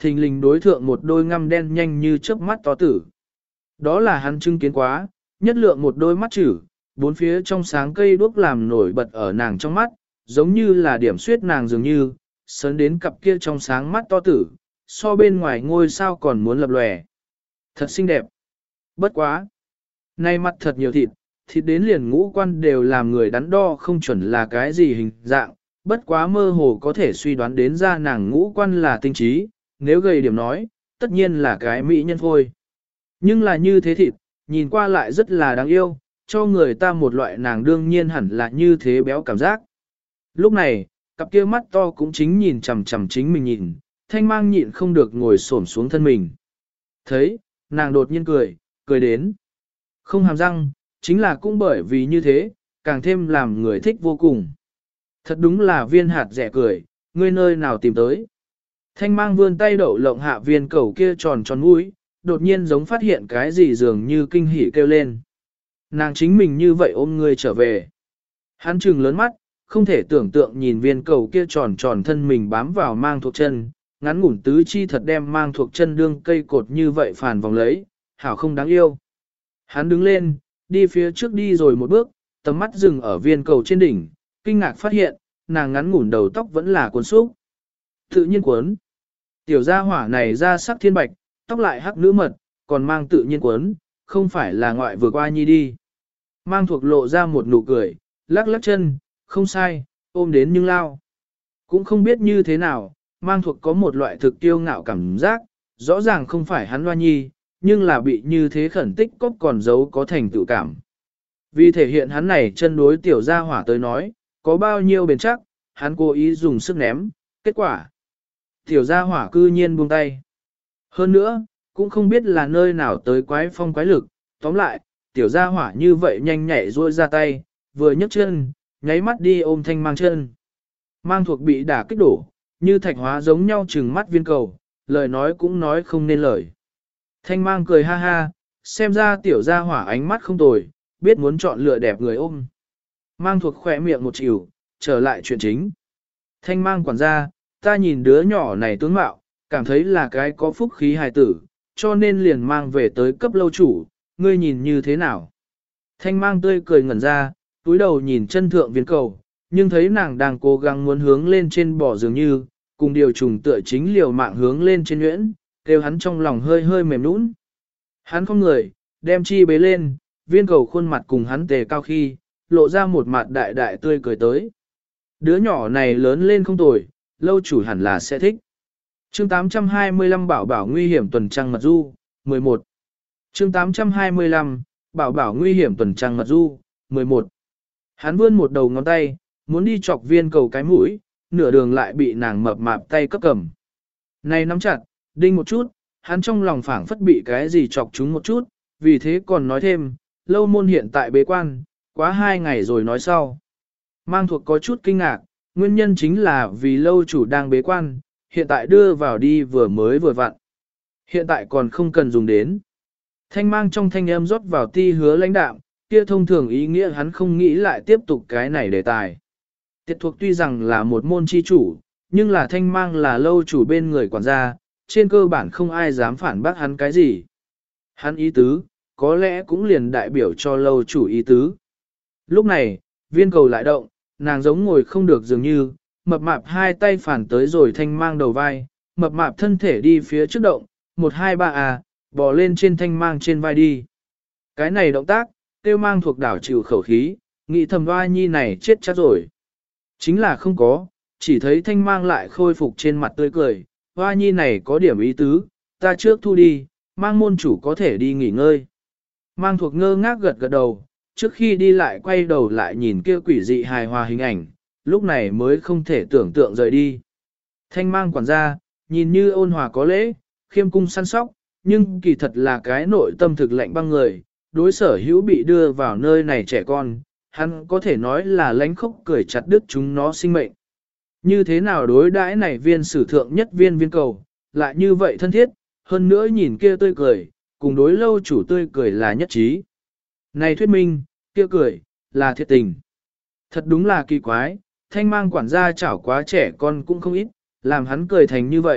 thình lình đối thượng một đôi ngăm đen nhanh như chớp mắt to tử. Đó là hắn chứng kiến quá, nhất lượng một đôi mắt chữ, bốn phía trong sáng cây đuốc làm nổi bật ở nàng trong mắt, giống như là điểm suyết nàng dường như, sớn đến cặp kia trong sáng mắt to tử, so bên ngoài ngôi sao còn muốn lập lòe. Thật xinh đẹp. Bất quá. Nay mặt thật nhiều thịt, thịt đến liền ngũ quan đều làm người đắn đo không chuẩn là cái gì hình dạng, bất quá mơ hồ có thể suy đoán đến ra nàng ngũ quan là tinh trí, nếu gầy điểm nói, tất nhiên là cái mỹ nhân thôi. Nhưng là như thế thịt, nhìn qua lại rất là đáng yêu, cho người ta một loại nàng đương nhiên hẳn là như thế béo cảm giác. Lúc này, cặp kia mắt to cũng chính nhìn chằm chằm chính mình nhìn, Thanh Mang nhịn không được ngồi xổm xuống thân mình. Thấy, nàng đột nhiên cười, cười đến. Không hàm răng, chính là cũng bởi vì như thế, càng thêm làm người thích vô cùng. Thật đúng là viên hạt rẻ cười, ngươi nơi nào tìm tới. Thanh Mang vươn tay đậu lộng hạ viên cầu kia tròn tròn mũi, đột nhiên giống phát hiện cái gì dường như kinh hỉ kêu lên. Nàng chính mình như vậy ôm ngươi trở về. Hắn trừng lớn mắt, không thể tưởng tượng nhìn viên cầu kia tròn tròn thân mình bám vào mang thuộc chân, ngắn ngủn tứ chi thật đem mang thuộc chân đương cây cột như vậy phản vòng lấy, hảo không đáng yêu. Hắn đứng lên, đi phía trước đi rồi một bước, tầm mắt dừng ở viên cầu trên đỉnh, kinh ngạc phát hiện, nàng ngắn ngủn đầu tóc vẫn là cuốn xúc. Tự nhiên cuốn. Tiểu gia hỏa này ra sắc thiên bạch, tóc lại hắc nữ mật, còn mang tự nhiên cuốn, không phải là ngoại vừa qua nhi đi. Mang thuộc lộ ra một nụ cười, lắc lắc chân, không sai, ôm đến nhưng lao. Cũng không biết như thế nào, mang thuộc có một loại thực tiêu ngạo cảm giác, rõ ràng không phải hắn loa nhi, nhưng là bị như thế khẩn tích cốc còn giấu có thành tựu cảm. Vì thể hiện hắn này chân đối tiểu gia hỏa tới nói, có bao nhiêu bền chắc, hắn cố ý dùng sức ném, kết quả. Tiểu gia hỏa cư nhiên buông tay. Hơn nữa, cũng không biết là nơi nào tới quái phong quái lực, tóm lại, tiểu gia hỏa như vậy nhanh nhạy ruôi ra tay, vừa nhấc chân, nháy mắt đi ôm Thanh Mang chân. Mang thuộc bị đả kích đổ, như thạch hóa giống nhau trừng mắt viên cầu, lời nói cũng nói không nên lời. Thanh Mang cười ha ha, xem ra tiểu gia hỏa ánh mắt không tồi, biết muốn chọn lựa đẹp người ôm. Mang thuộc khỏe miệng một chịu, trở lại chuyện chính. Thanh Mang quản gia, ta nhìn đứa nhỏ này tướng mạo, cảm thấy là cái có phúc khí hài tử, cho nên liền mang về tới cấp lâu chủ, ngươi nhìn như thế nào. Thanh Mang tươi cười ngẩn ra, túi đầu nhìn chân thượng viên cầu, nhưng thấy nàng đang cố gắng muốn hướng lên trên bò dường như, cùng điều trùng tựa chính liều mạng hướng lên trên nhuyễn, kêu hắn trong lòng hơi hơi mềm nũng. Hắn không người, đem chi bế lên, viên cầu khuôn mặt cùng hắn tề cao khi, lộ ra một mặt đại đại tươi cười tới. Đứa nhỏ này lớn lên không tồi, lâu chủ hẳn là sẽ thích. Chương tám trăm hai mươi lăm bảo bảo nguy hiểm tuần trăng mật du, mười một. Chương tám trăm hai mươi lăm, bảo bảo nguy hiểm tuần trăng mật du, mười một. Hắn vươn một đầu ngón tay, muốn đi chọc viên cầu cái mũi, nửa đường lại bị nàng mập mạp tay cấp cầm. Này nắm chặt, đinh một chút, hắn trong lòng phảng phất bị cái gì chọc chúng một chút, vì thế còn nói thêm, lâu môn hiện tại bế quan, quá hai ngày rồi nói sau. Mang thuộc có chút kinh ngạc, nguyên nhân chính là vì lâu chủ đang bế quan, hiện tại đưa vào đi vừa mới vừa vặn. Hiện tại còn không cần dùng đến. Thanh Mang trong thanh âm rót vào ti hứa lãnh đạm, kia thông thường ý nghĩa hắn không nghĩ lại tiếp tục cái này đề tài. Tiết thuộc tuy rằng là một môn chi chủ, nhưng là Thanh Mang là lâu chủ bên người quản gia, trên cơ bản không ai dám phản bác hắn cái gì. Hắn ý tứ, có lẽ cũng liền đại biểu cho lâu chủ ý tứ. Lúc này, viên cầu lại động, nàng giống ngồi không được dường như, mập mạp hai tay phản tới rồi Thanh Mang đầu vai, mập mạp thân thể đi phía trước động, một hai ba à, bò lên trên Thanh Mang trên vai đi. Cái này động tác, tiêu Mang thuộc đảo chịu khẩu khí, nghĩ thầm vai nhi này chết chắc rồi. Chính là không có, chỉ thấy Thanh Mang lại khôi phục trên mặt tươi cười, vai nhi này có điểm ý tứ, ta trước thu đi, Mang môn chủ có thể đi nghỉ ngơi. Mang thuộc ngơ ngác gật gật đầu, trước khi đi lại quay đầu lại nhìn kia quỷ dị hài hòa hình ảnh, lúc này mới không thể tưởng tượng rời đi. Thanh Mang quản gia, nhìn như ôn hòa có lễ, khiêm cung săn sóc, nhưng kỳ thật là cái nội tâm thực lạnh băng người, đối sở hữu bị đưa vào nơi này trẻ con, hắn có thể nói là lánh khóc cười chặt đứt chúng nó sinh mệnh. Như thế nào đối đãi này viên sử thượng nhất viên viên cầu, lại như vậy thân thiết, hơn nữa nhìn kia tươi cười, cùng đối lâu chủ tươi cười là nhất trí. Này thuyết minh, kia cười, là thiệt tình. Thật đúng là kỳ quái, Thanh Mang quản gia chảo quá trẻ con cũng không ít, làm hắn cười thành như vậy,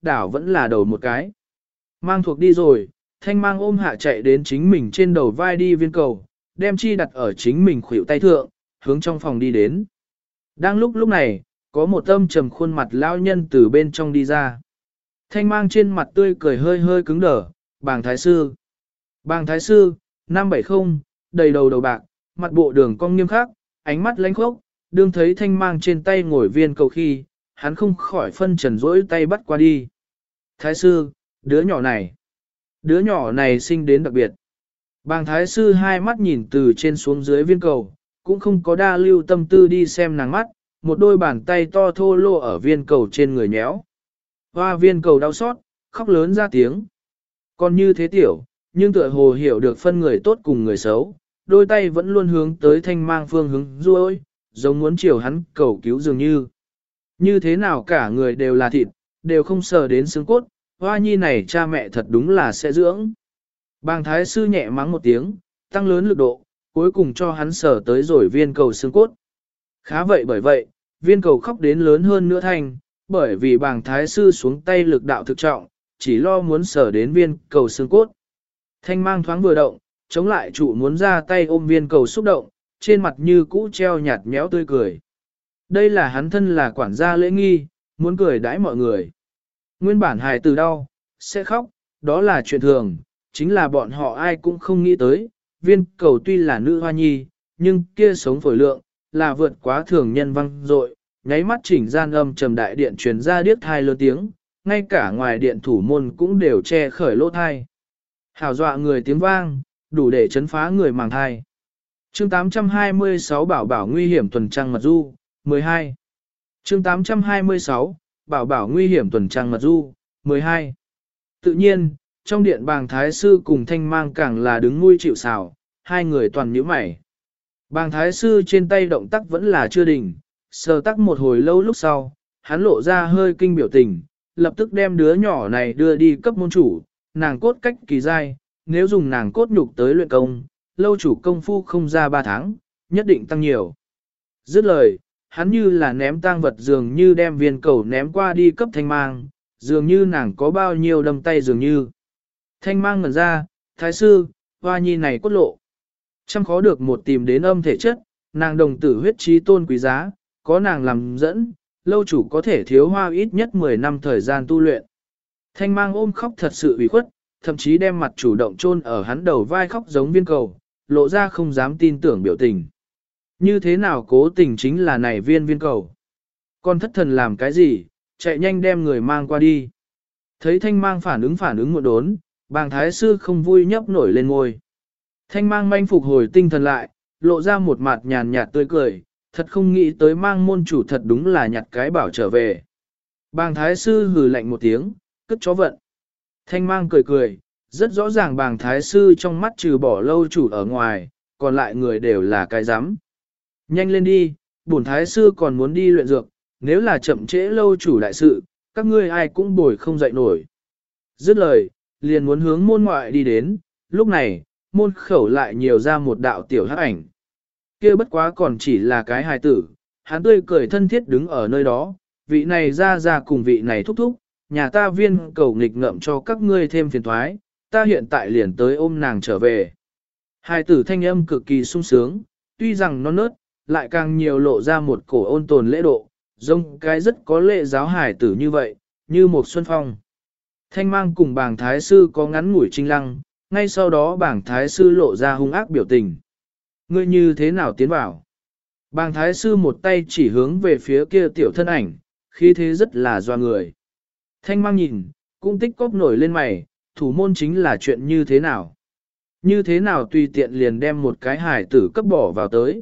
đảo vẫn là đầu một cái. Mang thuộc đi rồi, thanh mang ôm hạ chạy đến chính mình trên đầu vai đi viên cầu, đem chi đặt ở chính mình khuỷu tay thượng, hướng trong phòng đi đến. Đang lúc lúc này, có một âm trầm khuôn mặt lão nhân từ bên trong đi ra. Thanh mang trên mặt tươi cười hơi hơi cứng đờ, bàng thái sư. Bàng thái sư, năm bảy không, đầy đầu đầu bạc, mặt bộ đường cong nghiêm khắc, ánh mắt lánh khốc, đương thấy thanh mang trên tay ngồi viên cầu khi, hắn không khỏi phân trần rỗi tay bắt qua đi. Thái sư, đứa nhỏ này, đứa nhỏ này sinh đến đặc biệt. Bàng thái sư hai mắt nhìn từ trên xuống dưới viên cầu, cũng không có đa lưu tâm tư đi xem nàng mắt, một đôi bàn tay to thô lô ở viên cầu trên người nhéo. Hoa viên cầu đau xót, khóc lớn ra tiếng. Còn như thế tiểu, nhưng tựa hồ hiểu được phân người tốt cùng người xấu, đôi tay vẫn luôn hướng tới thanh mang phương hướng ruôi, giống muốn chiều hắn cầu cứu dường như. Như thế nào cả người đều là thịt, đều không sờ đến xương cốt, hoa nhi này cha mẹ thật đúng là sẽ dưỡng. Bàng thái sư nhẹ mắng một tiếng, tăng lớn lực độ, cuối cùng cho hắn sờ tới rồi viên cầu xương cốt. Khá vậy bởi vậy, viên cầu khóc đến lớn hơn nữa thanh, bởi vì bàng thái sư xuống tay lực đạo thực trọng, chỉ lo muốn sờ đến viên cầu xương cốt. Thanh mang thoáng vừa động, chống lại trụ muốn ra tay ôm viên cầu xúc động, trên mặt như cũ treo nhạt méo tươi cười. Đây là hắn thân là quản gia lễ nghi, muốn cười đãi mọi người. Nguyên bản hài từ đau, sẽ khóc, đó là chuyện thường, chính là bọn họ ai cũng không nghĩ tới. Viên cầu tuy là nữ hoa nhi, nhưng kia sống phổi lượng, là vượt quá thường nhân văng dội, nháy mắt chỉnh gian âm trầm đại điện truyền ra điếc thai lớn tiếng, ngay cả ngoài điện thủ môn cũng đều che khởi lỗ thai. Hảo dọa người tiếng vang, đủ để chấn phá người màng thai. Chương tám trăm hai mươi sáu Bảo bảo nguy hiểm tuần trăng mật du, mười hai. Chương tám trăm hai mươi sáu Bảo bảo nguy hiểm tuần trăng mật du, mười hai. Tự nhiên, trong điện bàng thái sư cùng thanh mang càng là đứng nuôi chịu xào, hai người toàn nhíu mày. Bàng thái sư trên tay động tác vẫn là chưa đỉnh, sờ tắc một hồi lâu lúc sau, hắn lộ ra hơi kinh biểu tình, lập tức đem đứa nhỏ này đưa đi cấp môn chủ, nàng cốt cách kỳ dai, nếu dùng nàng cốt nhục tới luyện công, lâu chủ công phu không ra ba tháng, nhất định tăng nhiều. Dứt lời, hắn như là ném tang vật dường như đem viên cầu ném qua đi cấp thanh mang, dường như nàng có bao nhiêu đâm tay dường như. Thanh mang ngẩn ra, thái sư, hoa nhi này cốt lộ. Trăm khó được một tìm đến âm thể chất, nàng đồng tử huyết trí tôn quý giá, có nàng làm dẫn, lâu chủ có thể thiếu hoa ít nhất mười năm thời gian tu luyện. Thanh mang ôm khóc thật sự ủy khuất, thậm chí đem mặt chủ động chôn ở hắn đầu vai khóc giống viên cầu, lộ ra không dám tin tưởng biểu tình. Như thế nào cố tình chính là này viên viên cầu. Con thất thần làm cái gì, chạy nhanh đem người mang qua đi. Thấy thanh mang phản ứng phản ứng một đốn, bàng thái sư không vui nhấp nổi lên ngôi. Thanh mang manh phục hồi tinh thần lại, lộ ra một mặt nhàn nhạt tươi cười, thật không nghĩ tới mang môn chủ thật đúng là nhặt cái bảo trở về. Bàng thái sư hừ lạnh một tiếng, cất chó vận. Thanh mang cười cười, rất rõ ràng bàng thái sư trong mắt trừ bỏ lâu chủ ở ngoài, còn lại người đều là cái rắm. Nhanh lên đi, bổn thái sư còn muốn đi luyện dược, nếu là chậm trễ lâu chủ đại sự, các ngươi ai cũng bồi không dậy nổi. Dứt lời, liền muốn hướng môn ngoại đi đến, lúc này, môn khẩu lại nhiều ra một đạo tiểu hắc ảnh. Kia bất quá còn chỉ là cái hài tử, hắn tươi cười thân thiết đứng ở nơi đó, vị này ra ra cùng vị này thúc thúc, nhà ta viên cầu nghịch ngợm cho các ngươi thêm phiền thoái, ta hiện tại liền tới ôm nàng trở về. Hài tử thanh âm cực kỳ sung sướng, tuy rằng non nớt, lại càng nhiều lộ ra một cổ ôn tồn lễ độ, giống cái rất có lệ giáo hài tử như vậy, như một xuân phong. Thanh mang cùng bảng thái sư có ngắn ngủi trinh lăng, ngay sau đó bảng thái sư lộ ra hung ác biểu tình. Ngươi như thế nào tiến vào? Bàng thái sư một tay chỉ hướng về phía kia tiểu thân ảnh, khí thế rất là doa người. Thanh mang nhìn, cũng tích cóp nổi lên mày, thủ môn chính là chuyện như thế nào? Như thế nào tùy tiện liền đem một cái hải tử cấp bỏ vào tới?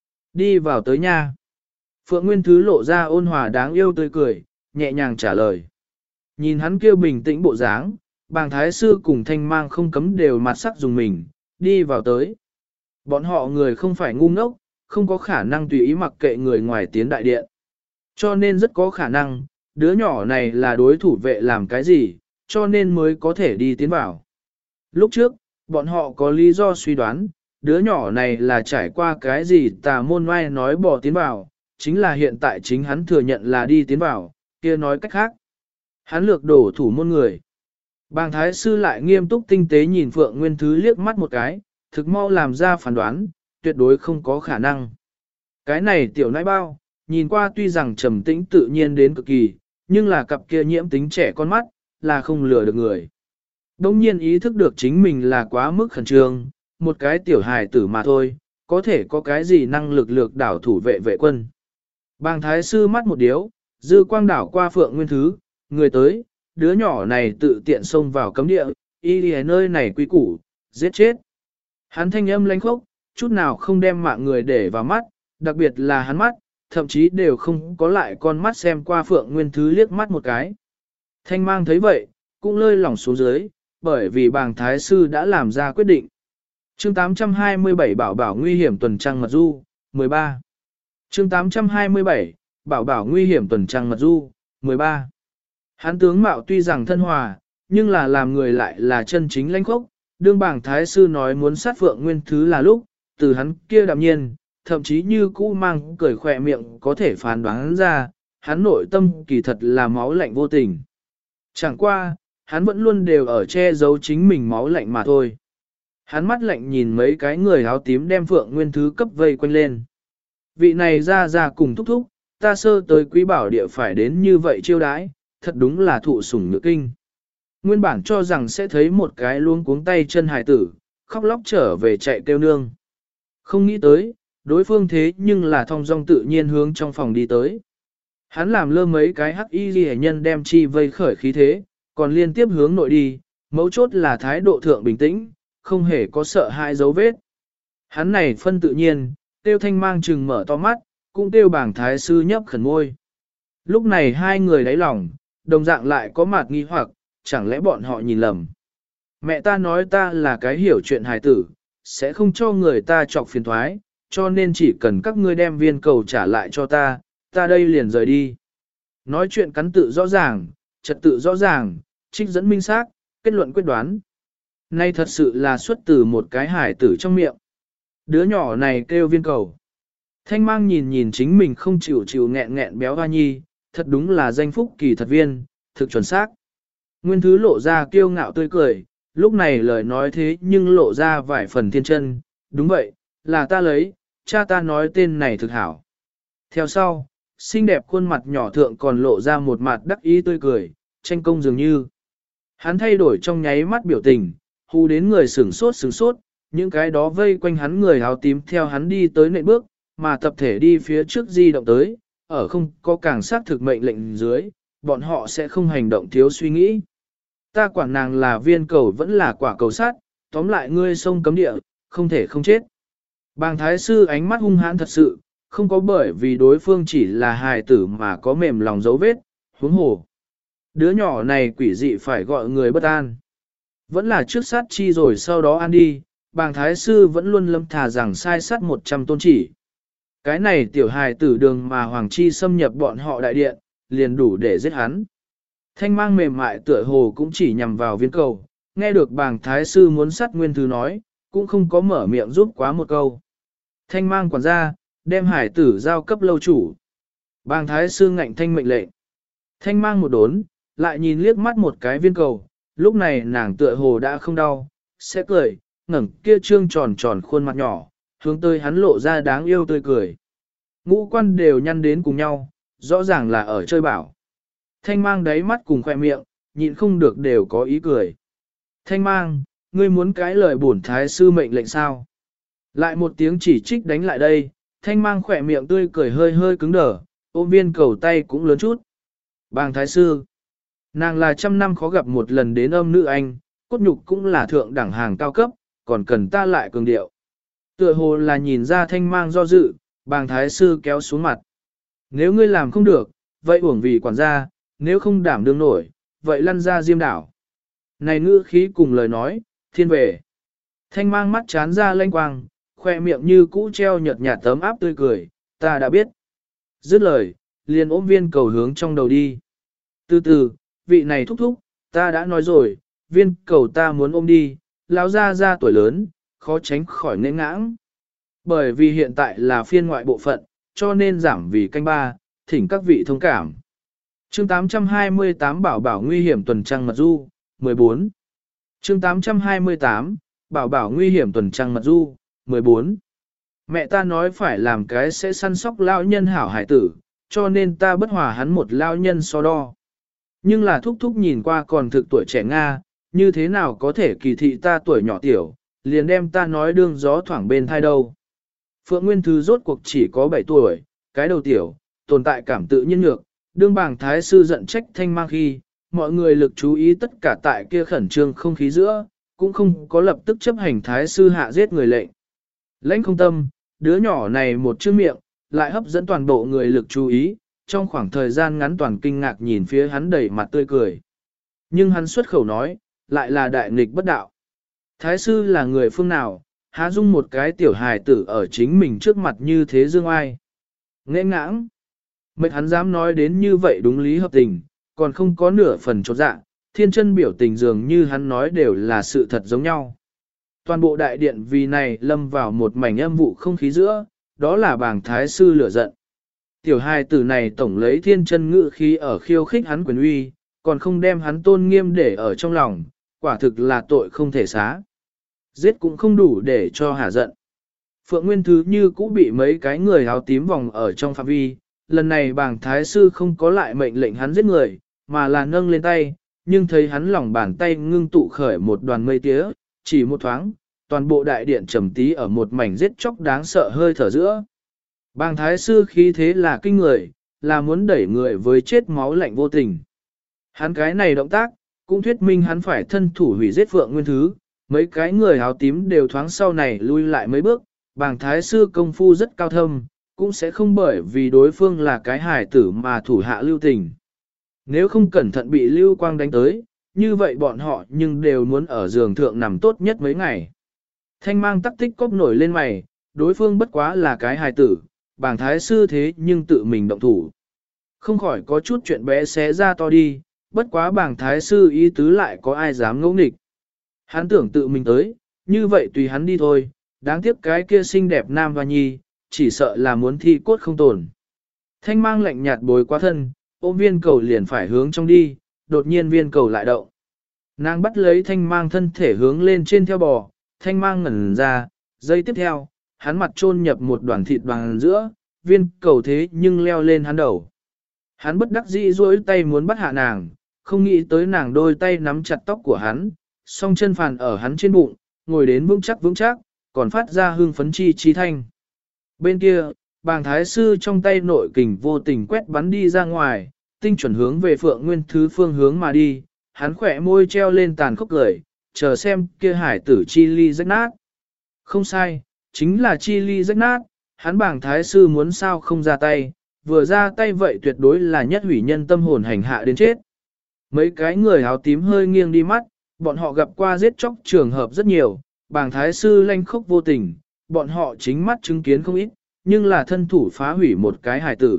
Đi vào tới nha. Phượng Nguyên Thứ lộ ra ôn hòa đáng yêu tươi cười, nhẹ nhàng trả lời. Nhìn hắn kêu bình tĩnh bộ dáng, bàng thái sư cùng thanh mang không cấm đều mặt sắc dùng mình, đi vào tới. Bọn họ người không phải ngu ngốc, không có khả năng tùy ý mặc kệ người ngoài tiến đại điện. Cho nên rất có khả năng, đứa nhỏ này là đối thủ vệ làm cái gì, cho nên mới có thể đi tiến vào. Lúc trước, bọn họ có lý do suy đoán, đứa nhỏ này là trải qua cái gì tà môn oai nói bỏ tiến vào, chính là hiện tại chính hắn thừa nhận là đi tiến vào, kia nói cách khác. Hắn lược đổ thủ môn người. Bàng thái sư lại nghiêm túc tinh tế nhìn Phượng Nguyên Thứ liếc mắt một cái, thực mau làm ra phán đoán, tuyệt đối không có khả năng. Cái này tiểu nãi bao, nhìn qua tuy rằng trầm tĩnh tự nhiên đến cực kỳ, nhưng là cặp kia nhiễm tính trẻ con mắt, là không lừa được người. Đông nhiên ý thức được chính mình là quá mức khẩn trương, một cái tiểu hài tử mà thôi, có thể có cái gì năng lực lược đảo thủ vệ vệ quân. Bàng thái sư mắt một điếu, dư quang đảo qua Phượng Nguyên Thứ, người tới, đứa nhỏ này tự tiện xông vào cấm địa, y đi nơi này quy củ, giết chết. Hắn thanh âm lãnh khốc, chút nào không đem mạng người để vào mắt, đặc biệt là hắn mắt, thậm chí đều không có lại con mắt xem qua Phượng Nguyên Thứ liếc mắt một cái. Thanh mang thấy vậy, cũng lơi lỏng xuống dưới, bởi vì bàng thái sư đã làm ra quyết định. Chương tám trăm hai mươi bảy Bảo bảo nguy hiểm tuần trăng mật du, mười ba. Chương tám trăm hai mươi bảy Bảo bảo nguy hiểm tuần trăng mật du, mười ba. Hắn tướng mạo tuy rằng thân hòa, nhưng là làm người lại là chân chính lãnh khốc. Đương bảng thái sư nói muốn sát Phượng Nguyên Thứ là lúc, từ hắn kia đạm nhiên, thậm chí như cũ mang cười khỏe miệng có thể phán đoán ra, hắn nội tâm kỳ thật là máu lạnh vô tình. Chẳng qua, hắn vẫn luôn đều ở che giấu chính mình máu lạnh mà thôi. Hắn mắt lạnh nhìn mấy cái người áo tím đem Phượng Nguyên Thứ cấp vây quanh lên. Vị này ra ra cùng thúc thúc, ta sơ tới quý bảo địa phải đến như vậy chiêu đãi, thật đúng là thụ sủng nhược kinh. Nguyên bản cho rằng sẽ thấy một cái luống cuống tay chân hài tử, khóc lóc trở về chạy kêu nương. Không nghĩ tới, đối phương thế nhưng là thong dong tự nhiên hướng trong phòng đi tới. Hắn làm lơ mấy cái hắc y ghi nhân đem chi vây khởi khí thế, còn liên tiếp hướng nội đi, mấu chốt là thái độ thượng bình tĩnh, không hề có sợ hãi dấu vết. Hắn này phân tự nhiên, tiêu thanh mang trừng mở to mắt, cũng tiêu bảng thái sư nhấp khẩn môi. Lúc này hai người đáy lòng, đồng dạng lại có mặt nghi hoặc, chẳng lẽ bọn họ nhìn lầm. Mẹ ta nói ta là cái hiểu chuyện hài tử, sẽ không cho người ta chọc phiền thoái, cho nên chỉ cần các ngươi đem viên cầu trả lại cho ta, ta đây liền rời đi. Nói chuyện cắn tự rõ ràng, trật tự rõ ràng, trích dẫn minh xác, kết luận quyết đoán. Nay thật sự là xuất từ một cái hài tử trong miệng. Đứa nhỏ này kêu viên cầu. Thanh mang nhìn nhìn chính mình không chịu chịu nghẹn nghẹn béo hoa nhi, thật đúng là danh phúc kỳ thật viên, thực chuẩn xác. Nguyên Thứ lộ ra kiêu ngạo tươi cười, lúc này lời nói thế nhưng lộ ra vài phần thiên chân, đúng vậy, là ta lấy, cha ta nói tên này thực hảo. Theo sau, xinh đẹp khuôn mặt nhỏ thượng còn lộ ra một mặt đắc ý tươi cười, tranh công dường như. Hắn thay đổi trong nháy mắt biểu tình, hù đến người sửng sốt sửng sốt, những cái đó vây quanh hắn người áo tím theo hắn đi tới nệm bước, mà tập thể đi phía trước di động tới, ở không có càng xác thực mệnh lệnh dưới, bọn họ sẽ không hành động thiếu suy nghĩ. Ta quản nàng là viên cầu vẫn là quả cầu sát, tóm lại ngươi sông cấm địa, không thể không chết. Bàng thái sư ánh mắt hung hãn thật sự, không có bởi vì đối phương chỉ là hài tử mà có mềm lòng dấu vết, huống hồ. Đứa nhỏ này quỷ dị phải gọi người bất an. Vẫn là trước sát chi rồi sau đó ăn đi, bàng thái sư vẫn luôn lâm thà rằng sai sát một trăm tôn chỉ. Cái này tiểu hài tử đường mà Hoàng Chi xâm nhập bọn họ đại điện, liền đủ để giết hắn. Thanh mang mềm mại tựa hồ cũng chỉ nhằm vào viên cầu, nghe được bàng thái sư muốn sát Nguyên Thứ nói, cũng không có mở miệng giúp quá một câu. Thanh mang quản gia, đem hải tử giao cấp lâu chủ. Bàng thái sư ngạnh thanh mệnh lệnh. Thanh mang một đốn, lại nhìn liếc mắt một cái viên cầu, lúc này nàng tựa hồ đã không đau, sẽ cười, ngẩng kia trương tròn tròn khuôn mặt nhỏ, hướng tới hắn lộ ra đáng yêu tươi cười. Ngũ quan đều nhăn đến cùng nhau, rõ ràng là ở chơi bảo. Thanh mang đáy mắt cùng khoe miệng, nhịn không được đều có ý cười. Thanh mang, ngươi muốn cái lời bổn thái sư mệnh lệnh sao? Lại một tiếng chỉ trích đánh lại đây, thanh mang khoe miệng tươi cười hơi hơi cứng đờ, ôm viên cầu tay cũng lớn chút. Bàng thái sư, nàng là trăm năm khó gặp một lần đến âm nữ anh, cốt nhục cũng là thượng đẳng hàng cao cấp, còn cần ta lại cường điệu. Tựa hồ là nhìn ra thanh mang do dự, bàng thái sư kéo xuống mặt. Nếu ngươi làm không được, vậy uổng vì quản gia, nếu không đảm đương nổi, vậy lăn ra diêm đảo. Này ngữ khí cùng lời nói, thiên về. Thanh mang mắt chán ra lanh quang, khoe miệng như cũ treo nhợt nhạt tấm áp tươi cười, ta đã biết. Dứt lời, liền ôm viên cầu hướng trong đầu đi. Từ từ, vị này thúc thúc, ta đã nói rồi, viên cầu ta muốn ôm đi, lão ra ra tuổi lớn, khó tránh khỏi nễ ngãng. Bởi vì hiện tại là phiên ngoại bộ phận, cho nên giảm vì canh ba, thỉnh các vị thông cảm. Chương tám trăm hai mươi tám Bảo bảo nguy hiểm tuần trăng mật du, mười bốn. Chương tám trăm hai mươi tám Bảo bảo nguy hiểm tuần trăng mật du, mười bốn. Mẹ ta nói phải làm cái sẽ săn sóc lão nhân hảo hải tử, cho nên ta bất hòa hắn một lão nhân so đo. Nhưng là thúc thúc nhìn qua còn thực tuổi trẻ Nga, như thế nào có thể kỳ thị ta tuổi nhỏ tiểu, liền đem ta nói đương gió thoảng bên thai đâu. Phượng Nguyên Thứ rốt cuộc chỉ có bảy tuổi, cái đầu tiểu, tồn tại cảm tự nhiên nhược, đương bảng thái sư giận trách Thanh Mang khi, mọi người lực chú ý tất cả tại kia khẩn trương không khí giữa, cũng không có lập tức chấp hành thái sư hạ giết người lệnh. Lãnh không tâm, đứa nhỏ này một chữ miệng, lại hấp dẫn toàn bộ người lực chú ý, trong khoảng thời gian ngắn toàn kinh ngạc nhìn phía hắn đầy mặt tươi cười. Nhưng hắn xuất khẩu nói, lại là đại nghịch bất đạo. Thái sư là người phương nào, há dung một cái tiểu hài tử ở chính mình trước mặt như thế dương ai. Nghệ ngãng. Mệt hắn dám nói đến như vậy đúng lý hợp tình, còn không có nửa phần chột dạ, thiên chân biểu tình dường như hắn nói đều là sự thật giống nhau. Toàn bộ đại điện vì này lâm vào một mảnh âm vụ không khí giữa, đó là bảng thái sư lửa giận. Tiểu hài tử này tổng lấy thiên chân ngự khí ở khiêu khích hắn quyền uy, còn không đem hắn tôn nghiêm để ở trong lòng, quả thực là tội không thể xá. Giết cũng không đủ để cho hả giận. Phượng Nguyên Thứ như cũ bị mấy cái người áo tím vòng ở trong phạm vi, lần này bảng thái sư không có lại mệnh lệnh hắn giết người, mà là nâng lên tay, nhưng thấy hắn lòng bàn tay ngưng tụ khởi một đoàn mây tía, chỉ một thoáng, toàn bộ đại điện trầm tí ở một mảnh giết chóc đáng sợ hơi thở giữa. Bàng thái sư khí thế là kinh người, là muốn đẩy người với chết máu lạnh vô tình. Hắn cái này động tác, cũng thuyết minh hắn phải thân thủ hủy giết Phượng Nguyên Thứ, mấy cái người áo tím đều thoáng sau này lui lại mấy bước, bàng thái sư công phu rất cao thâm, cũng sẽ không bởi vì đối phương là cái hài tử mà thủ hạ lưu tình. Nếu không cẩn thận bị lưu quang đánh tới, như vậy bọn họ nhưng đều muốn ở giường thượng nằm tốt nhất mấy ngày. Thanh Mang tắc tích cóp nổi lên mày, đối phương bất quá là cái hài tử, bàng thái sư thế nhưng tự mình động thủ. Không khỏi có chút chuyện bé xé ra to đi, bất quá bàng thái sư ý tứ lại có ai dám ngẫu nghịch. Hắn tưởng tự mình tới, như vậy tùy hắn đi thôi, đáng tiếc cái kia xinh đẹp nam hoa nhi, chỉ sợ là muốn thi cốt không tồn. Thanh Mang lạnh nhạt bồi qua thân, ôm viên cầu liền phải hướng trong đi, đột nhiên viên cầu lại động. Nàng bắt lấy Thanh Mang thân thể hướng lên trên theo bò, Thanh Mang ngẩn ra, giây tiếp theo, hắn mặt chôn nhập một đoàn thịt bằng giữa, viên cầu thế nhưng leo lên hắn đầu. Hắn bất đắc dĩ duỗi tay muốn bắt hạ nàng, không nghĩ tới nàng đôi tay nắm chặt tóc của hắn, song chân phàn ở hắn trên bụng, ngồi đến vững chắc vững chắc, còn phát ra hương phấn chi chi thanh. Bên kia, bàng thái sư trong tay nội kình vô tình quét bắn đi ra ngoài, tinh chuẩn hướng về Phượng Nguyên Thứ phương hướng mà đi, hắn khỏe môi treo lên tàn khốc cười, chờ xem kia hải tử chi ly rách nát. Không sai, chính là chi ly rách nát, hắn bàng thái sư muốn sao không ra tay, vừa ra tay vậy tuyệt đối là nhất hủy nhân tâm hồn hành hạ đến chết. Mấy cái người áo tím hơi nghiêng đi mắt, bọn họ gặp qua giết chóc trường hợp rất nhiều, bàng thái sư lanh khốc vô tình, bọn họ chính mắt chứng kiến không ít, nhưng là thân thủ phá hủy một cái hài tử.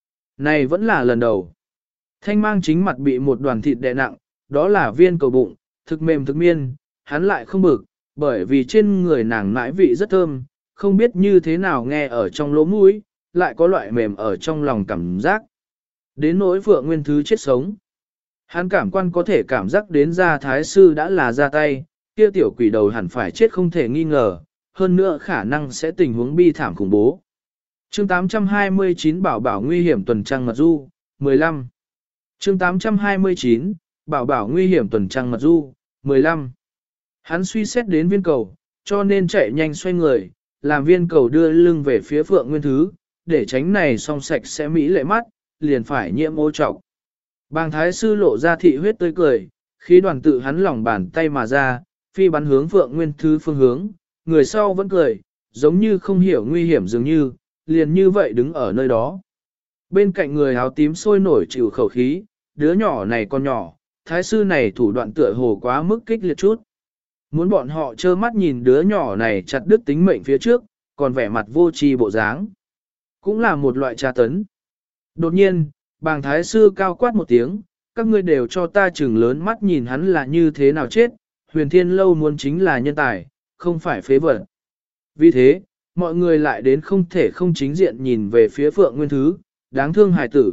Này vẫn là lần đầu. Thanh Mang chính mặt bị một đoàn thịt đè nặng, đó là viên cầu bụng, thực mềm thực miên, hắn lại không bực, bởi vì trên người nàng nãi vị rất thơm, không biết như thế nào nghe ở trong lỗ mũi, lại có loại mềm ở trong lòng cảm giác. Đến nỗi Phượng Nguyên Thứ chết sống. Hắn cảm quan có thể cảm giác đến ra thái sư đã là ra tay, kia tiểu quỷ đầu hẳn phải chết không thể nghi ngờ, hơn nữa khả năng sẽ tình huống bi thảm khủng bố. Chương tám trăm hai mươi chín Bảo bảo nguy hiểm tuần trăng mật du, mười lăm. Chương tám trăm hai mươi chín Bảo bảo nguy hiểm tuần trăng mật du, mười lăm. Hắn suy xét đến viên cầu, cho nên chạy nhanh xoay người, làm viên cầu đưa lưng về phía Phượng Nguyên Thứ, để tránh này song sạch sẽ mỹ lệ mắt, liền phải nhiễm ô trọc. Bàng thái sư lộ ra thị huyết tươi cười, khí đoàn tự hắn lòng bàn tay mà ra, phi bắn hướng Phượng Nguyên Thứ phương hướng, người sau vẫn cười, giống như không hiểu nguy hiểm dường như, liền như vậy đứng ở nơi đó. Bên cạnh người áo tím sôi nổi chịu khẩu khí, đứa nhỏ này còn nhỏ, thái sư này thủ đoạn tựa hồ quá mức kích liệt chút. Muốn bọn họ trơ mắt nhìn đứa nhỏ này chặt đứt tính mệnh phía trước, còn vẻ mặt vô tri bộ dáng. Cũng là một loại tra tấn. Đột nhiên, bàng thái sư cao quát một tiếng, các ngươi đều cho ta chừng lớn mắt nhìn hắn là như thế nào chết, huyền thiên lâu muốn chính là nhân tài, không phải phế vật. Vì thế, mọi người lại đến không thể không chính diện nhìn về phía Phượng Nguyên Thứ, đáng thương hài tử,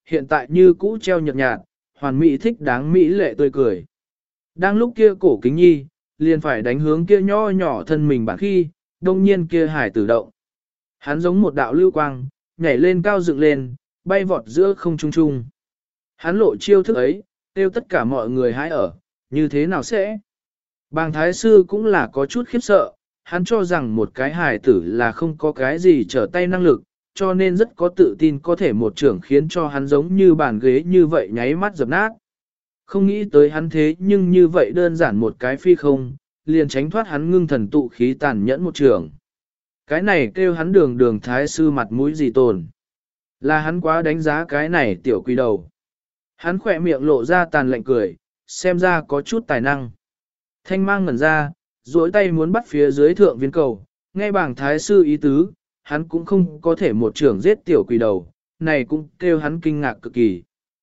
hiện tại như cũ treo nhợt nhạt, hoàn mỹ thích đáng mỹ lệ tươi cười. Đang lúc kia cổ kính nhi, liền phải đánh hướng kia nho nhỏ thân mình bản khi, đông nhiên kia hải tử động. Hắn giống một đạo lưu quang, nhảy lên cao dựng lên, bay vọt giữa không trung trung. Hắn lộ chiêu thức ấy, tiêu tất cả mọi người hãy ở, như thế nào sẽ? Bàng thái sư cũng là có chút khiếp sợ, hắn cho rằng một cái hài tử là không có cái gì trở tay năng lực, cho nên rất có tự tin có thể một trưởng khiến cho hắn giống như bàn ghế như vậy nháy mắt dập nát. Không nghĩ tới hắn thế nhưng như vậy đơn giản một cái phi không, liền tránh thoát hắn ngưng thần tụ khí tàn nhẫn một trường. Cái này kêu hắn đường đường thái sư mặt mũi gì tồn. Là hắn quá đánh giá cái này tiểu quỷ đầu. Hắn khỏe miệng lộ ra tàn lạnh cười, xem ra có chút tài năng. Thanh mang ngẩn ra, duỗi tay muốn bắt phía dưới thượng viên cầu, nghe bảng thái sư ý tứ, hắn cũng không có thể một trưởng giết tiểu quỷ đầu, này cũng kêu hắn kinh ngạc cực kỳ.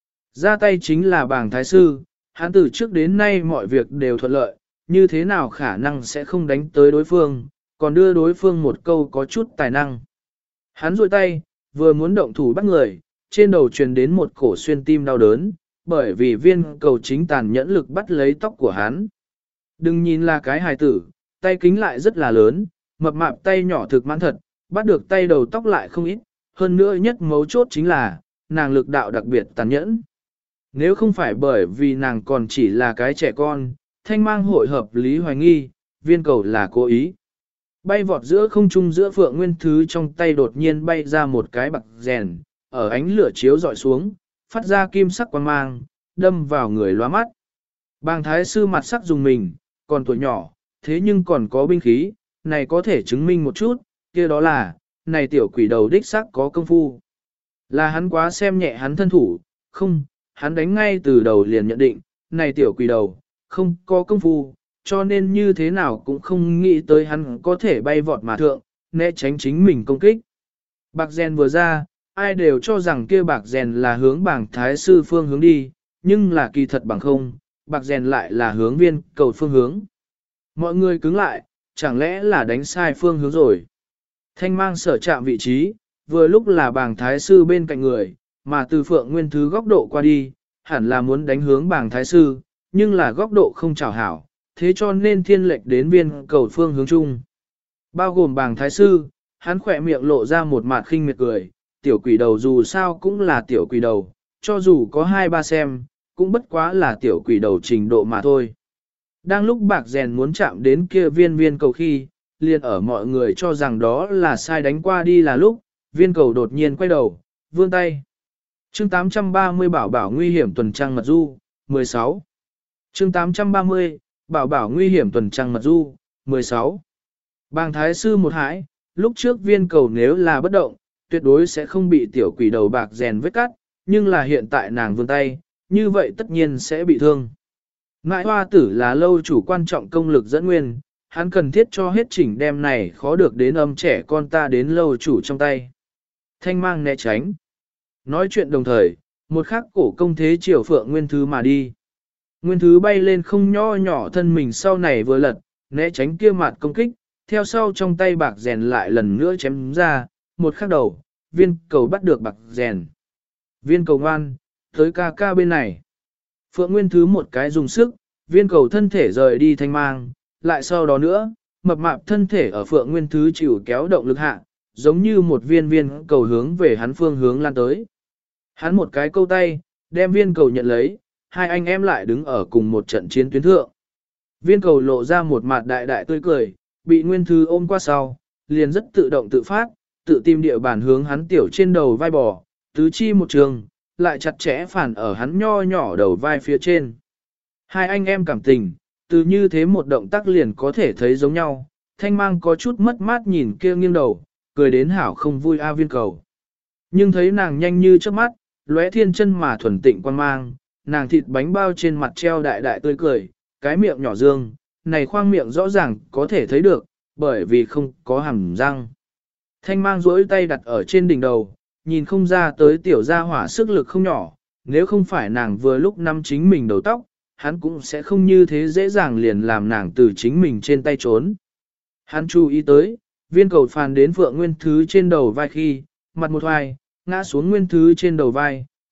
Ra tay chính là bảng thái sư, hắn từ trước đến nay mọi việc đều thuận lợi, như thế nào khả năng sẽ không đánh tới đối phương, còn đưa đối phương một câu có chút tài năng. Hắn duỗi tay, vừa muốn động thủ bắt người, trên đầu truyền đến một cổ xuyên tim đau đớn, bởi vì viên cầu chính tàn nhẫn lực bắt lấy tóc của hắn. Đừng nhìn là cái hài tử, tay kính lại rất là lớn, mập mạp tay nhỏ thực mãn thật, bắt được tay đầu tóc lại không ít, hơn nữa nhất mấu chốt chính là, nàng lực đạo đặc biệt tàn nhẫn. Nếu không phải bởi vì nàng còn chỉ là cái trẻ con, thanh mang hội hợp lý hoài nghi, viên cầu là cố ý. Bay vọt giữa không trung giữa Phượng Nguyên Thứ trong tay đột nhiên bay ra một cái bạc rèn, ở ánh lửa chiếu dọi xuống, phát ra kim sắc quang mang, đâm vào người lóa mắt. Bàng thái sư mặt sắc dùng mình, còn tuổi nhỏ, thế nhưng còn có binh khí, này có thể chứng minh một chút, kia đó là, này tiểu quỷ đầu đích sắc có công phu. Là hắn quá xem nhẹ hắn thân thủ, không, hắn đánh ngay từ đầu liền nhận định, này tiểu quỷ đầu, không có công phu, cho nên như thế nào cũng không nghĩ tới hắn có thể bay vọt mà thượng, né tránh chính mình công kích. Bạc rèn vừa ra, ai đều cho rằng kia bạc rèn là hướng bảng thái sư phương hướng đi, nhưng là kỳ thật bằng không, bạc rèn lại là hướng viên cầu phương hướng. Mọi người cứng lại, chẳng lẽ là đánh sai phương hướng rồi. Thanh mang sở chạm vị trí, vừa lúc là bảng thái sư bên cạnh người, mà từ Phượng Nguyên Thứ góc độ qua đi, hẳn là muốn đánh hướng bảng thái sư, nhưng là góc độ không chảo hảo, thế cho nên thiên lệch đến viên cầu phương hướng chung. Bao gồm bảng thái sư, hắn khỏe miệng lộ ra một mặt khinh miệt cười, tiểu quỷ đầu dù sao cũng là tiểu quỷ đầu, cho dù có hai ba xem, cũng bất quá là tiểu quỷ đầu trình độ mà thôi. Đang lúc bạc rèn muốn chạm đến kia viên viên cầu khi, liền ở mọi người cho rằng đó là sai đánh qua đi là lúc, viên cầu đột nhiên quay đầu, vươn tay. Chương tám trăm ba mươi bảo bảo nguy hiểm tuần trăng mật du, mười sáu. Chương tám trăm ba mươi, bảo bảo nguy hiểm tuần trăng mật du, mười sáu. Bàng thái sư một hãi, lúc trước viên cầu nếu là bất động, tuyệt đối sẽ không bị tiểu quỷ đầu bạc rèn vết cắt, nhưng là hiện tại nàng vươn tay, như vậy tất nhiên sẽ bị thương. Ngại hoa tử là lâu chủ quan trọng công lực dẫn nguyên, hắn cần thiết cho hết chỉnh đem này khó được đến âm trẻ con ta đến lâu chủ trong tay. Thanh mang né tránh. Nói chuyện đồng thời, một khắc cổ công thế chiều Phượng Nguyên Thứ mà đi. Nguyên Thứ bay lên không nho nhỏ thân mình sau này vừa lật, né tránh kia mặt công kích, theo sau trong tay bạc rèn lại lần nữa chém ra, một khắc đầu, viên cầu bắt được bạc rèn. Viên cầu ngoan, tới ca ca bên này. Phượng Nguyên Thứ một cái dùng sức, viên cầu thân thể rời đi thanh mang, lại sau đó nữa, mập mạp thân thể ở Phượng Nguyên Thứ chịu kéo động lực hạ, giống như một viên viên cầu hướng về hắn phương hướng lan tới. Hắn một cái câu tay, đem viên cầu nhận lấy, hai anh em lại đứng ở cùng một trận chiến tuyến thượng. Viên cầu lộ ra một mặt đại đại tươi cười, bị Nguyên Thứ ôm qua sau, liền rất tự động tự phát, tự tìm địa bàn hướng hắn tiểu trên đầu vai bò, tứ chi một trường, lại chặt chẽ phản ở hắn nho nhỏ đầu vai phía trên. Hai anh em cảm tình, từ như thế một động tác liền có thể thấy giống nhau, thanh mang có chút mất mát nhìn kia nghiêng đầu, cười đến hảo không vui a viên cầu. Nhưng thấy nàng nhanh như trước mắt, lóe thiên chân mà thuần tịnh quan mang, nàng thịt bánh bao trên mặt treo đại đại tươi cười, cái miệng nhỏ dương, này khoang miệng rõ ràng có thể thấy được, bởi vì không có hàm răng. Thanh mang duỗi tay đặt ở trên đỉnh đầu, nhìn không ra tới tiểu gia hỏa sức lực không nhỏ, nếu không phải nàng vừa lúc nắm chính mình đầu tóc, hắn cũng sẽ không như thế dễ dàng liền làm nàng từ chính mình trên tay trốn. Hắn chú ý tới, viên cầu phàn đến Phượng Nguyên Thứ trên đầu vai khi, mặt một hoài, ngã xuống Nguyên Thứ trên đầu vai,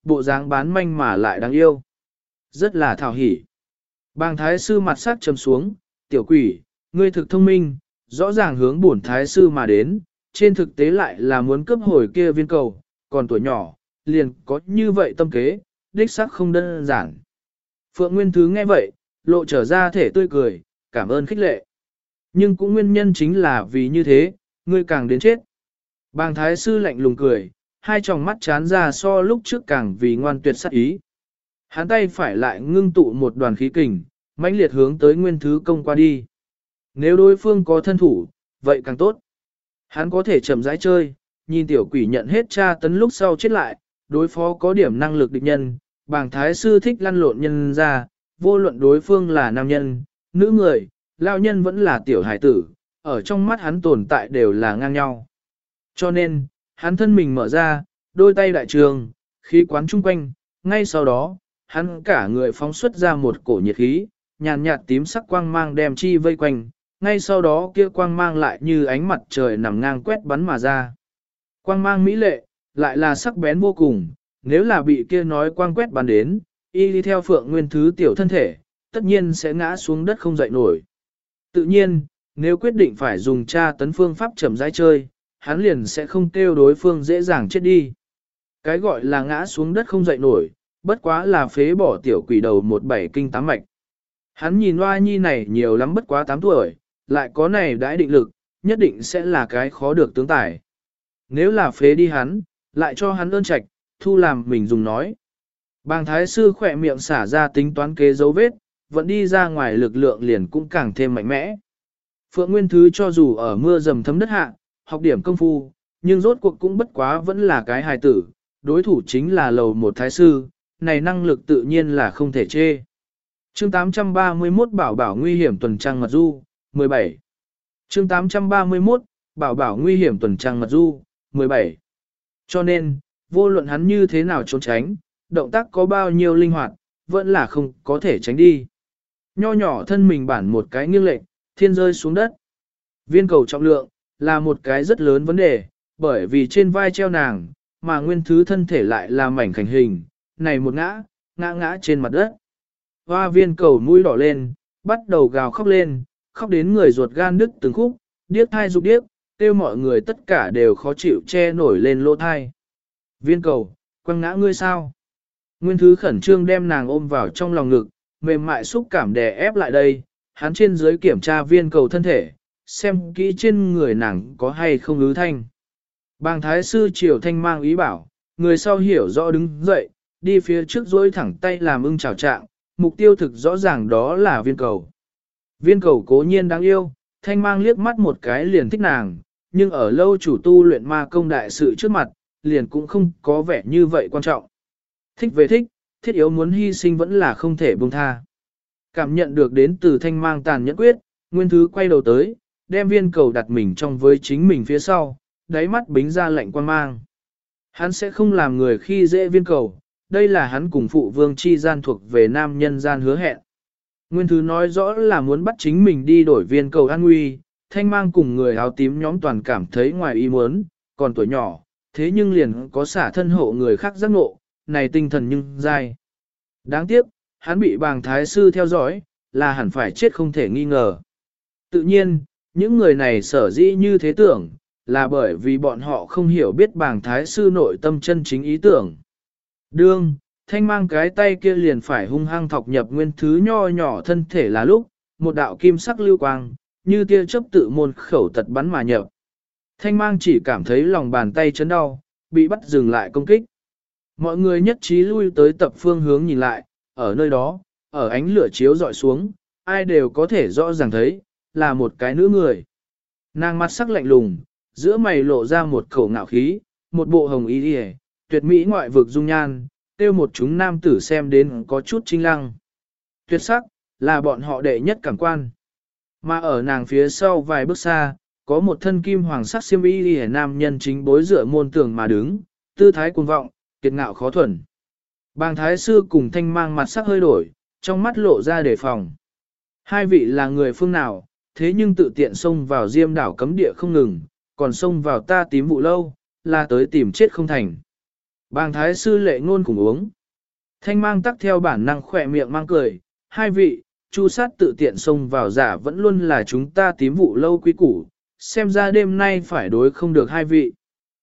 bộ dáng bán manh mà lại đáng yêu. Rất là thảo hỉ. Bàng thái sư mặt sắc trầm xuống, tiểu quỷ, ngươi thực thông minh, rõ ràng hướng bổn thái sư mà đến, trên thực tế lại là muốn cướp hồi kia viên cầu, còn tuổi nhỏ, liền có như vậy tâm kế, đích xác không đơn giản. Phượng Nguyên Thứ nghe vậy, lộ trở ra thể tươi cười, cảm ơn khích lệ. Nhưng cũng nguyên nhân chính là vì như thế, ngươi càng đến chết. Bàng thái sư lạnh lùng cười, hai tròng mắt chán ra so lúc trước càng vì ngoan tuyệt sát ý. Hắn tay phải lại ngưng tụ một đoàn khí kình, mãnh liệt hướng tới Nguyên Thứ công qua đi. Nếu đối phương có thân thủ, vậy càng tốt. Hắn có thể chậm rãi chơi, nhìn tiểu quỷ nhận hết tra tấn lúc sau chết lại, đối phó có điểm năng lực địch nhân, bàng thái sư thích lăn lộn nhân ra, vô luận đối phương là nam nhân, nữ người, lao nhân vẫn là tiểu hải tử, ở trong mắt hắn tồn tại đều là ngang nhau. Cho nên, hắn thân mình mở ra, đôi tay đại trường, khí quán chung quanh, ngay sau đó, hắn cả người phóng xuất ra một cổ nhiệt khí, nhàn nhạt tím sắc quang mang đem chi vây quanh, ngay sau đó kia quang mang lại như ánh mặt trời nằm ngang quét bắn mà ra. Quang mang mỹ lệ, lại là sắc bén vô cùng, nếu là bị kia nói quang quét bắn đến, y đi theo Phượng Nguyên Thứ tiểu thân thể, tất nhiên sẽ ngã xuống đất không dậy nổi. Tự nhiên, nếu quyết định phải dùng tra tấn phương pháp chậm rãi chơi, hắn liền sẽ không kêu đối phương dễ dàng chết đi. Cái gọi là ngã xuống đất không dậy nổi, bất quá là phế bỏ tiểu quỷ đầu một bảy kinh tám mạch. Hắn nhìn Hoa Nhi này nhiều lắm bất quá tám tuổi, lại có này đãi định lực, nhất định sẽ là cái khó được tướng tài. Nếu là phế đi hắn, lại cho hắn ơn trạch, thu làm mình dùng nói. Bàng thái sư khỏe miệng xả ra tính toán kế dấu vết, vẫn đi ra ngoài lực lượng liền cũng càng thêm mạnh mẽ. Phượng Nguyên Thứ cho dù ở mưa dầm thấm đất hạ, học điểm công phu, nhưng rốt cuộc cũng bất quá vẫn là cái hài tử, đối thủ chính là lầu một thái sư, này năng lực tự nhiên là không thể chê. Chương tám trăm ba mươi mốt Bảo bảo nguy hiểm tuần trăng mật du, mười bảy. Chương tám trăm ba mươi mốt Bảo bảo nguy hiểm tuần trăng mật du, mười bảy. Cho nên, vô luận hắn như thế nào trốn tránh, động tác có bao nhiêu linh hoạt, vẫn là không có thể tránh đi. Nho nhỏ thân mình bản một cái nghiêng lệch, thiên rơi xuống đất. Viên cầu trọng lượng, là một cái rất lớn vấn đề, bởi vì trên vai treo nàng, mà Nguyên Thứ thân thể lại là mảnh khảnh hình, này một ngã, ngã ngã trên mặt đất. Hoa viên cầu mũi đỏ lên, bắt đầu gào khóc lên, khóc đến người ruột gan đứt từng khúc, điếc thai rụng điếc, kêu mọi người tất cả đều khó chịu che nổi lên lỗ thai. Viên cầu, quăng ngã ngươi sao? Nguyên Thứ khẩn trương đem nàng ôm vào trong lòng ngực, mềm mại xúc cảm đè ép lại đây, hắn trên dưới kiểm tra viên cầu thân thể, xem kỹ trên người nàng có hay không ứ thanh. Bàng thái sư triều thanh mang ý bảo, người sau hiểu rõ đứng dậy, đi phía trước duỗi thẳng tay làm ưng chào trạng, mục tiêu thực rõ ràng đó là viên cầu. Viên cầu cố nhiên đáng yêu, thanh mang liếc mắt một cái liền thích nàng, nhưng ở lâu chủ tu luyện ma công đại sự trước mặt, liền cũng không có vẻ như vậy quan trọng. Thích về thích, thiết yếu muốn hy sinh vẫn là không thể buông tha. Cảm nhận được đến từ thanh mang tàn nhẫn quyết, Nguyên Thứ quay đầu tới, đem viên cầu đặt mình trong với chính mình phía sau, đáy mắt bính ra lạnh quan mang. Hắn sẽ không làm người khi dễ viên cầu, đây là hắn cùng phụ vương chi gian thuộc về nam nhân gian hứa hẹn. Nguyên Thứ nói rõ là muốn bắt chính mình đi đổi viên cầu an nguy, thanh mang cùng người áo tím nhóm toàn cảm thấy ngoài ý muốn, còn tuổi nhỏ, thế nhưng liền có xả thân hộ người khác giác ngộ, này tinh thần nhưng dai. Đáng tiếc, hắn bị bàng thái sư theo dõi, là hẳn phải chết không thể nghi ngờ. Tự nhiên, những người này sở dĩ như thế tưởng, là bởi vì bọn họ không hiểu biết bàng thái sư nội tâm chân chính ý tưởng. Đương, thanh mang cái tay kia liền phải hung hăng thọc nhập Nguyên Thứ nho nhỏ thân thể là lúc, một đạo kim sắc lưu quang, như tia chớp tự môn khẩu tật bắn mà nhập. Thanh mang chỉ cảm thấy lòng bàn tay chấn đau, bị bắt dừng lại công kích. Mọi người nhất trí lui tới tập phương hướng nhìn lại, ở nơi đó, ở ánh lửa chiếu dọi xuống, ai đều có thể rõ ràng thấy, là một cái nữ người. Nàng mặt sắc lạnh lùng, giữa mày lộ ra một khẩu ngạo khí, một bộ hồng y điề, tuyệt mỹ ngoại vực dung nhan, tiêu một chúng nam tử xem đến có chút chinh lăng. Tuyệt sắc, là bọn họ đệ nhất cảm quan. Mà ở nàng phía sau vài bước xa, có một thân kim hoàng sắc xiêm y điề nam nhân chính bối dựa môn tường mà đứng, tư thái cuồng vọng, kiệt ngạo khó thuần. Bàng thái sư cùng thanh mang mặt sắc hơi đổi, trong mắt lộ ra đề phòng. Hai vị là người phương nào, thế nhưng tự tiện xông vào diêm đảo cấm địa không ngừng, còn xông vào ta tím vụ lâu, là tới tìm chết không thành. Bàng thái sư lệ ngôn cùng uống. Thanh mang tắc theo bản năng khỏe miệng mang cười, hai vị, chu sát tự tiện xông vào giả vẫn luôn là chúng ta tím vụ lâu quý củ, xem ra đêm nay phải đối không được hai vị.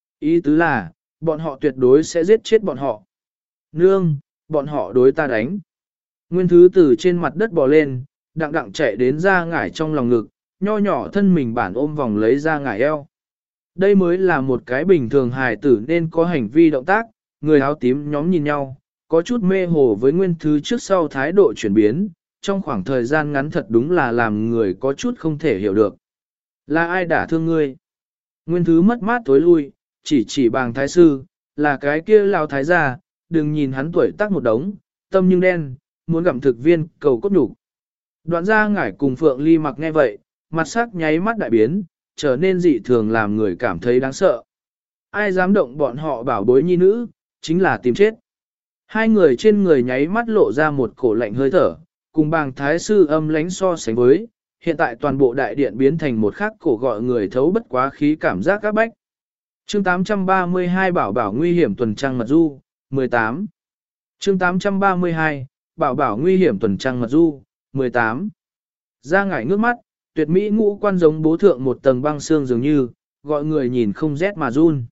Ý tứ là, bọn họ tuyệt đối sẽ giết chết bọn họ. Nương, bọn họ đối ta đánh. Nguyên thứ từ trên mặt đất bò lên, đặng đặng chạy đến ra ngải trong lòng ngực, nho nhỏ thân mình bản ôm vòng lấy ra ngải eo. Đây mới là một cái bình thường hài tử nên có hành vi động tác, người áo tím nhóm nhìn nhau, có chút mê hồ với nguyên thứ trước sau thái độ chuyển biến, trong khoảng thời gian ngắn thật đúng là làm người có chút không thể hiểu được. Là ai đả thương ngươi? Nguyên thứ mất mát tối lui, chỉ chỉ Bàng thái sư, là cái kia lao thái gia, đừng nhìn hắn tuổi tác một đống, tâm nhưng đen, muốn gặm thực viên, cầu cốt nhục. Đoạn ra ngải cùng Phượng Ly mặc nghe vậy, mặt sắc nháy mắt đại biến, trở nên dị thường làm người cảm thấy đáng sợ. Ai dám động bọn họ bảo bối nhi nữ, chính là tìm chết. Hai người trên người nháy mắt lộ ra một cổ lạnh hơi thở, cùng Bàng thái sư âm lánh so sánh với, hiện tại toàn bộ đại điện biến thành một khắc cổ gọi người thấu bất quá khí cảm giác các bách. Chương tám trăm ba mươi hai Bảo bảo nguy hiểm tuần trăng mật du, mười tám. Chương tám trăm ba mươi hai Bảo bảo nguy hiểm tuần trăng mật du, mười tám. Ra ngải ngước mắt, tuyệt mỹ ngũ quan giống bố thượng một tầng băng xương dường như, gọi người nhìn không rét mà run.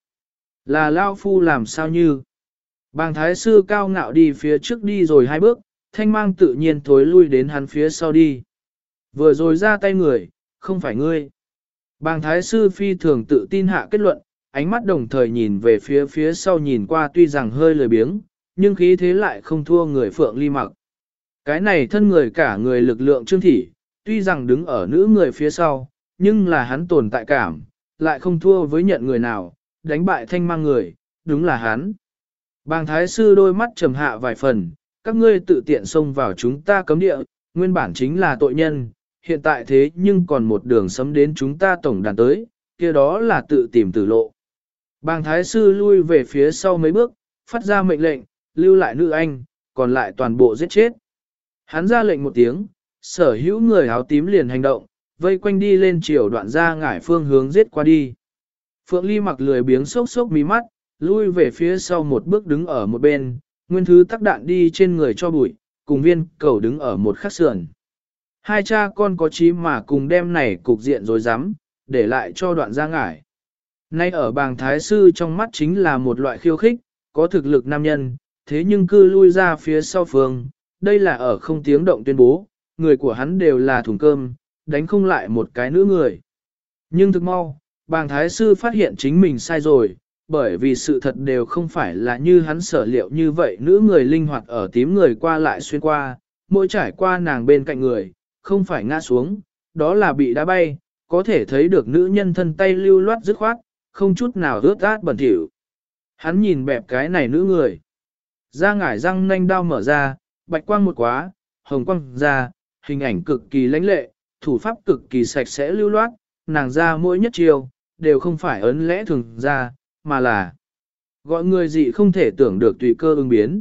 Là Lao Phu làm sao như? Bàng thái sư cao ngạo đi phía trước đi rồi hai bước, thanh mang tự nhiên thối lui đến hắn phía sau đi. Vừa rồi ra tay người, không phải ngươi. Bàng thái sư phi thường tự tin hạ kết luận, ánh mắt đồng thời nhìn về phía phía sau nhìn qua tuy rằng hơi lười biếng, nhưng khí thế lại không thua người Phượng Ly mặc. Cái này thân người cả người lực lượng trương thị, tuy rằng đứng ở nữ người phía sau, nhưng là hắn tồn tại cảm, lại không thua với nhận người nào, đánh bại thanh mang người, đúng là hắn. Bàng thái sư đôi mắt trầm hạ vài phần, các ngươi tự tiện xông vào chúng ta cấm địa, nguyên bản chính là tội nhân, hiện tại thế nhưng còn một đường sấm đến chúng ta tổng đàn tới, kia đó là tự tìm tử lộ. Bàng thái sư lui về phía sau mấy bước, phát ra mệnh lệnh, lưu lại nữ anh, còn lại toàn bộ giết chết. Hắn ra lệnh một tiếng, sở hữu người áo tím liền hành động, vây quanh đi lên chiều đoạn ra ngải phương hướng giết qua đi. Phượng Ly mặc lười biếng sốc sốc mí mắt, lui về phía sau một bước đứng ở một bên, nguyên thứ tắc đạn đi trên người cho bụi, cùng viên cầu đứng ở một khắc sườn. Hai cha con có chí mà cùng đem này cục diện rồi dám, để lại cho đoạn ra ngải. Nay ở Bàng thái sư trong mắt chính là một loại khiêu khích, có thực lực nam nhân, thế nhưng cư lui ra phía sau phương, đây là ở không tiếng động tuyên bố, người của hắn đều là thùng cơm, đánh không lại một cái nữ người. Nhưng thực mau, Bàng thái sư phát hiện chính mình sai rồi, bởi vì sự thật đều không phải là như hắn sở liệu như vậy, nữ người linh hoạt ở tím người qua lại xuyên qua, mỗi trải qua nàng bên cạnh người, không phải ngã xuống, đó là bị đá bay, có thể thấy được nữ nhân thân tay lưu loát dứt khoát, không chút nào rớt át bẩn thỉu. Hắn nhìn bẹp cái này nữ người, ra ngải răng nanh đao mở ra, bạch quang một quá, hồng quang ra, hình ảnh cực kỳ lãnh lệ, thủ pháp cực kỳ sạch sẽ lưu loát, nàng ra mỗi nhất chiều, đều không phải ấn lẽ thường ra, mà là gọi người dị không thể tưởng được tùy cơ ứng biến.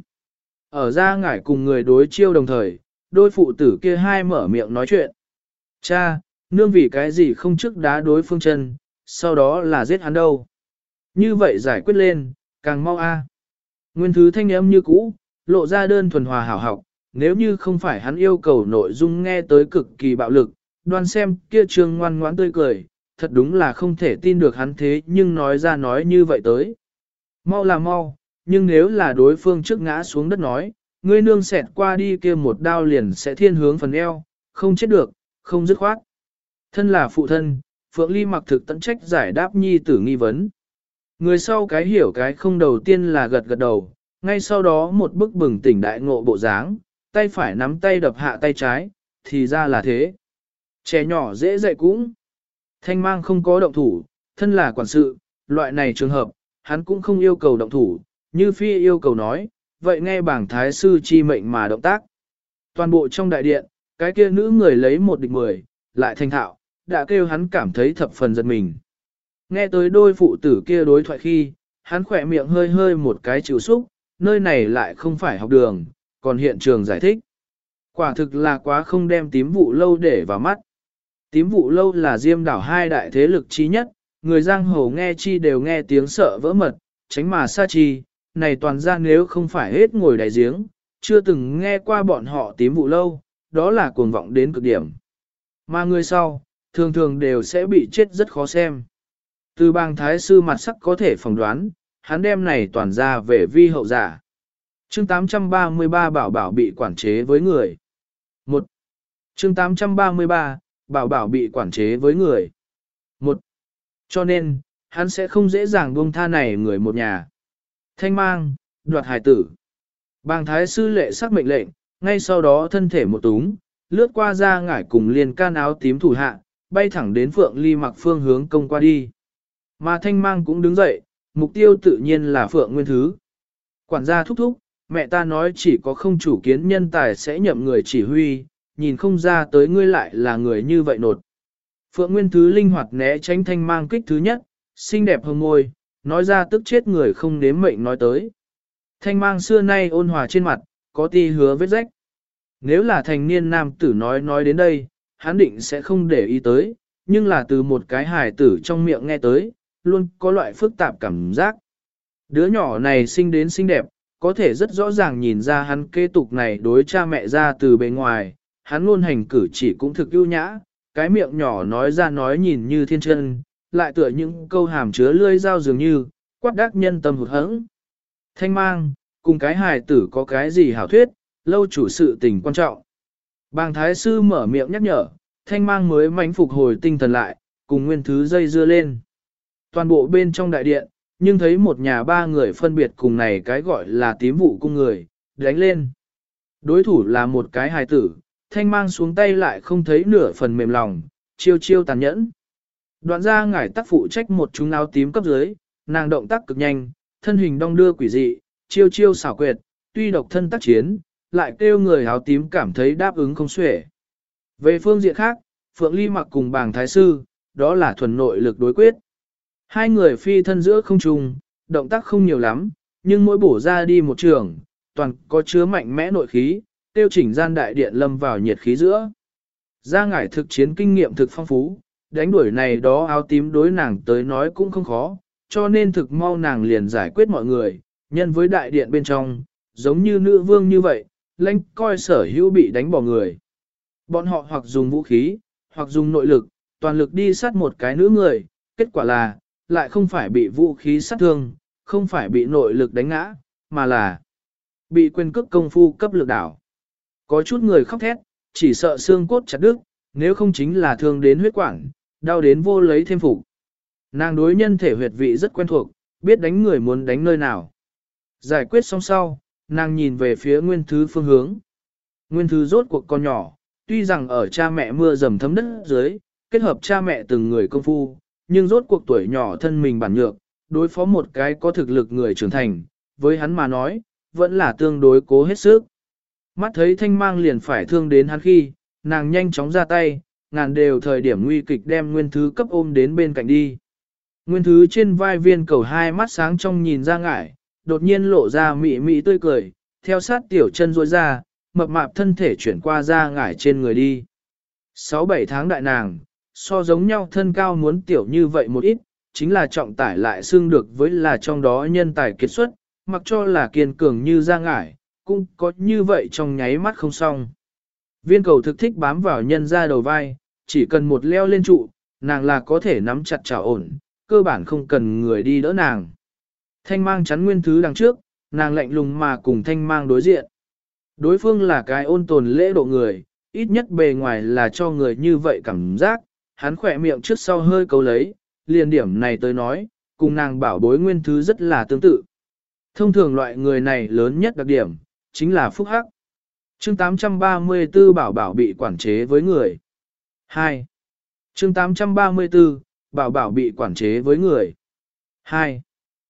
Ở ra ngải cùng người đối chiêu đồng thời, đôi phụ tử kia hai mở miệng nói chuyện. Cha, nương vì cái gì không trước đá đối phương chân, sau đó là giết hắn đâu. Như vậy giải quyết lên, càng mau a. Nguyên thứ thanh âm như cũ, lộ ra đơn thuần hòa hảo học, nếu như không phải hắn yêu cầu nội dung nghe tới cực kỳ bạo lực, đoan xem kia trương ngoan ngoãn tươi cười, thật đúng là không thể tin được hắn thế nhưng nói ra nói như vậy tới. Mau là mau, nhưng nếu là đối phương trước ngã xuống đất nói, ngươi nương xẹt qua đi kia một đao liền sẽ thiên hướng phần eo, không chết được, không dứt khoát. Thân là phụ thân, Phượng Ly mặc thực tận trách giải đáp nhi tử nghi vấn. Người sau cái hiểu cái không đầu tiên là gật gật đầu, ngay sau đó một bức bừng tỉnh đại ngộ bộ dáng, tay phải nắm tay đập hạ tay trái, thì ra là thế. Trẻ nhỏ dễ dạy cũng. Thanh mang không có động thủ, thân là quản sự, loại này trường hợp, hắn cũng không yêu cầu động thủ, như phi yêu cầu nói, vậy nghe bảng thái sư chi mệnh mà động tác. Toàn bộ trong đại điện, cái kia nữ người lấy một địch mười, lại thành thạo, đã kêu hắn cảm thấy thập phần giật mình. Nghe tới đôi phụ tử kia đối thoại khi, hắn khỏe miệng hơi hơi một cái chịu xúc, nơi này lại không phải học đường, còn hiện trường giải thích. Quả thực là quá không đem tím vụ lâu để vào mắt. Tím vụ lâu là Diêm đảo hai đại thế lực chí nhất, người giang hồ nghe chi đều nghe tiếng sợ vỡ mật, tránh mà xa chi, này toàn ra nếu không phải hết ngồi đáy giếng, chưa từng nghe qua bọn họ tím vụ lâu, đó là cuồng vọng đến cực điểm. Mà người sau, thường thường đều sẽ bị chết rất khó xem. Từ bang thái sư mặt sắc có thể phỏng đoán, hắn đem này toàn ra về vi hậu giả. Chương tám trăm ba mươi ba bảo bảo bị quản chế với người. một. Chương tám trăm ba mươi ba, bảo bảo bị quản chế với người. một. Cho nên, hắn sẽ không dễ dàng buông tha này người một nhà. Thanh mang, đoạt hài tử. Bàng thái sư lệ sắc mệnh lệnh, ngay sau đó thân thể một túng, lướt qua ra ngải cùng liền can áo tím thủ hạ, bay thẳng đến Phượng Ly Mặc phương hướng công qua đi. Mà thanh mang cũng đứng dậy, mục tiêu tự nhiên là Phượng Nguyên Thứ. Quản gia thúc thúc, mẹ ta nói chỉ có không chủ kiến nhân tài sẽ nhậm người chỉ huy, nhìn không ra tới ngươi lại là người như vậy nột. Phượng Nguyên Thứ linh hoạt né tránh thanh mang kích thứ nhất, xinh đẹp hồng môi, nói ra tức chết người không nếm mệnh nói tới. Thanh mang xưa nay ôn hòa trên mặt, có ti hứa vết rách. Nếu là thành niên nam tử nói nói đến đây, hắn định sẽ không để ý tới, nhưng là từ một cái hài tử trong miệng nghe tới, luôn có loại phức tạp cảm giác. Đứa nhỏ này sinh đến xinh đẹp, có thể rất rõ ràng nhìn ra hắn kế tục này đối cha mẹ ra từ bề ngoài, hắn luôn hành cử chỉ cũng thực ưu nhã, cái miệng nhỏ nói ra nói nhìn như thiên chân, lại tựa những câu hàm chứa lươi dao dường như, quát đắc nhân tâm hụt hẫng. Thanh mang, cùng cái hài tử có cái gì hảo thuyết, lâu chủ sự tình quan trọng. Bàng thái sư mở miệng nhắc nhở, thanh mang mới mánh phục hồi tinh thần lại, cùng nguyên thứ dây dưa lên. Toàn bộ bên trong đại điện, nhưng thấy một nhà ba người phân biệt cùng này cái gọi là tím vụ cung người, đánh lên. Đối thủ là một cái hài tử, thanh mang xuống tay lại không thấy nửa phần mềm lòng, chiêu chiêu tàn nhẫn. Đoạn ra ngải tác phụ trách một chúng áo tím cấp dưới, nàng động tác cực nhanh, thân hình đong đưa quỷ dị, chiêu chiêu xảo quyệt, tuy độc thân tác chiến, lại kêu người áo tím cảm thấy đáp ứng không xuể. Về phương diện khác, Phượng Ly Mặc cùng bàng thái sư, đó là thuần nội lực đối quyết. Hai người phi thân giữa không trung, động tác không nhiều lắm, nhưng mỗi bổ ra đi một trường, toàn có chứa mạnh mẽ nội khí, tiêu chỉnh gian đại điện lâm vào nhiệt khí giữa. Gia ngải thực chiến kinh nghiệm thực phong phú, đánh đuổi này đó áo tím đối nàng tới nói cũng không khó, cho nên thực mau nàng liền giải quyết mọi người, nhân với đại điện bên trong, giống như nữ vương như vậy, lãnh coi sở hữu bị đánh bỏ người. Bọn họ hoặc dùng vũ khí, hoặc dùng nội lực, toàn lực đi sát một cái nữ người, kết quả là, lại không phải bị vũ khí sát thương, không phải bị nội lực đánh ngã, mà là bị quyền cước công phu cấp lực đảo. Có chút người khóc thét, chỉ sợ xương cốt chặt đứt, nếu không chính là thương đến huyết quản, đau đến vô lấy thêm phục. Nàng đối nhân thể huyệt vị rất quen thuộc, biết đánh người muốn đánh nơi nào. Giải quyết xong sau, nàng nhìn về phía Nguyên Thứ phương hướng. Nguyên Thứ rốt cuộc con nhỏ, tuy rằng ở cha mẹ mưa dầm thấm đất dưới, kết hợp cha mẹ từng người công phu, nhưng rốt cuộc tuổi nhỏ thân mình bản nhược, đối phó một cái có thực lực người trưởng thành, với hắn mà nói, vẫn là tương đối cố hết sức. Mắt thấy thanh mang liền phải thương đến hắn khi, nàng nhanh chóng ra tay, ngàn đều thời điểm nguy kịch đem Nguyên Thứ cấp ôm đến bên cạnh đi. Nguyên Thứ trên vai viên cầu hai mắt sáng trong nhìn ra ngải, đột nhiên lộ ra mị mị tươi cười, theo sát tiểu chân rối ra, mập mạp thân thể chuyển qua ra ngải trên người đi. Sáu bảy tháng đại nàng, so giống nhau thân cao muốn tiểu như vậy một ít, chính là trọng tải lại xương được với là trong đó nhân tài kiệt xuất, mặc cho là kiên cường như ra ngải, cũng có như vậy trong nháy mắt không xong. Viên cầu thực thích bám vào nhân ra đầu vai, chỉ cần một leo lên trụ, nàng là có thể nắm chặt chảo ổn, cơ bản không cần người đi đỡ nàng. Thanh mang chắn Nguyên Thứ đằng trước, nàng lạnh lùng mà cùng thanh mang đối diện. Đối phương là cái ôn tồn lễ độ người, ít nhất bề ngoài là cho người như vậy cảm giác, hắn khỏe miệng trước sau hơi cấu lấy, liền điểm này tới nói, cùng nàng bảo bối Nguyên Thứ rất là tương tự. Thông thường loại người này lớn nhất đặc điểm, chính là phúc hắc. Chương tám trăm ba mươi tư bảo bảo bị quản chế với người. hai. Chương tám trăm ba mươi tư, bảo bảo bị quản chế với người. hai.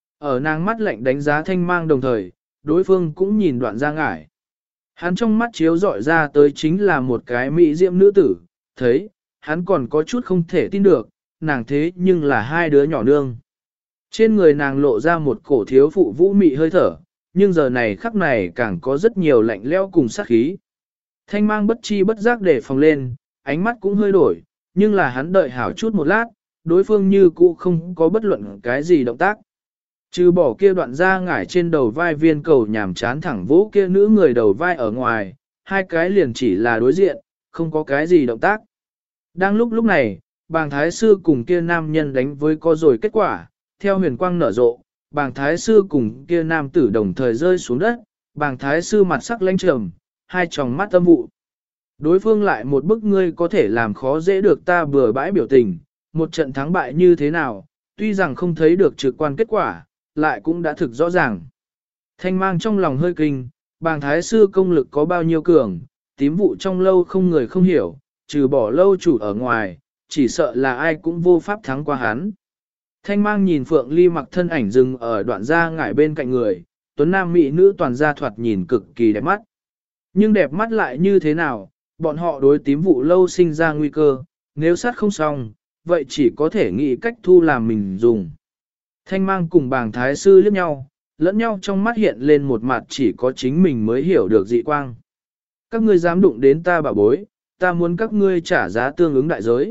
Ở nàng mắt lạnh đánh giá thanh mang đồng thời, đối phương cũng nhìn đoạn ra ngải. Hắn trong mắt chiếu dọi ra tới chính là một cái mỹ diệm nữ tử, thấy, hắn còn có chút không thể tin được, nàng thế nhưng là hai đứa nhỏ nương. Trên người nàng lộ ra một cổ thiếu phụ vũ mị hơi thở, nhưng giờ này khắc này càng có rất nhiều lạnh lẽo cùng sát khí. Thanh mang bất chi bất giác để phòng lên, ánh mắt cũng hơi đổi, nhưng là hắn đợi hảo chút một lát, đối phương như cũ không có bất luận cái gì động tác. Trừ bỏ kia đoạn ra ngải trên đầu vai viên cầu nhảm chán thẳng vỗ kia nữ người đầu vai ở ngoài, hai cái liền chỉ là đối diện, không có cái gì động tác. Đang lúc lúc này, bàng thái sư cùng kia nam nhân đánh với có rồi kết quả, theo huyền quang nở rộ, bàng thái sư cùng kia nam tử đồng thời rơi xuống đất, bàng thái sư mặt sắc lãnh trầm, hai tròng mắt âm vụ. Đối phương lại một bức ngươi có thể làm khó dễ được ta bừa bãi biểu tình, một trận thắng bại như thế nào, tuy rằng không thấy được trực quan kết quả, lại cũng đã thực rõ ràng. Thanh mang trong lòng hơi kinh, bàng thái sư công lực có bao nhiêu cường, tím vụ trong lâu không người không hiểu, trừ bỏ lâu chủ ở ngoài, chỉ sợ là ai cũng vô pháp thắng qua hắn. Thanh mang nhìn Phượng Ly mặc thân ảnh dừng ở đoạn gia ngải bên cạnh người, tuấn nam mỹ nữ toàn gia thoạt nhìn cực kỳ đẹp mắt. Nhưng đẹp mắt lại như thế nào, bọn họ đối tím vụ lâu sinh ra nguy cơ, nếu sát không xong, vậy chỉ có thể nghĩ cách thu làm mình dùng. Thanh mang cùng bàng thái sư liếc nhau, lẫn nhau trong mắt hiện lên một mặt chỉ có chính mình mới hiểu được dị quang. Các ngươi dám đụng đến ta bảo bối, ta muốn các ngươi trả giá tương ứng đại giới.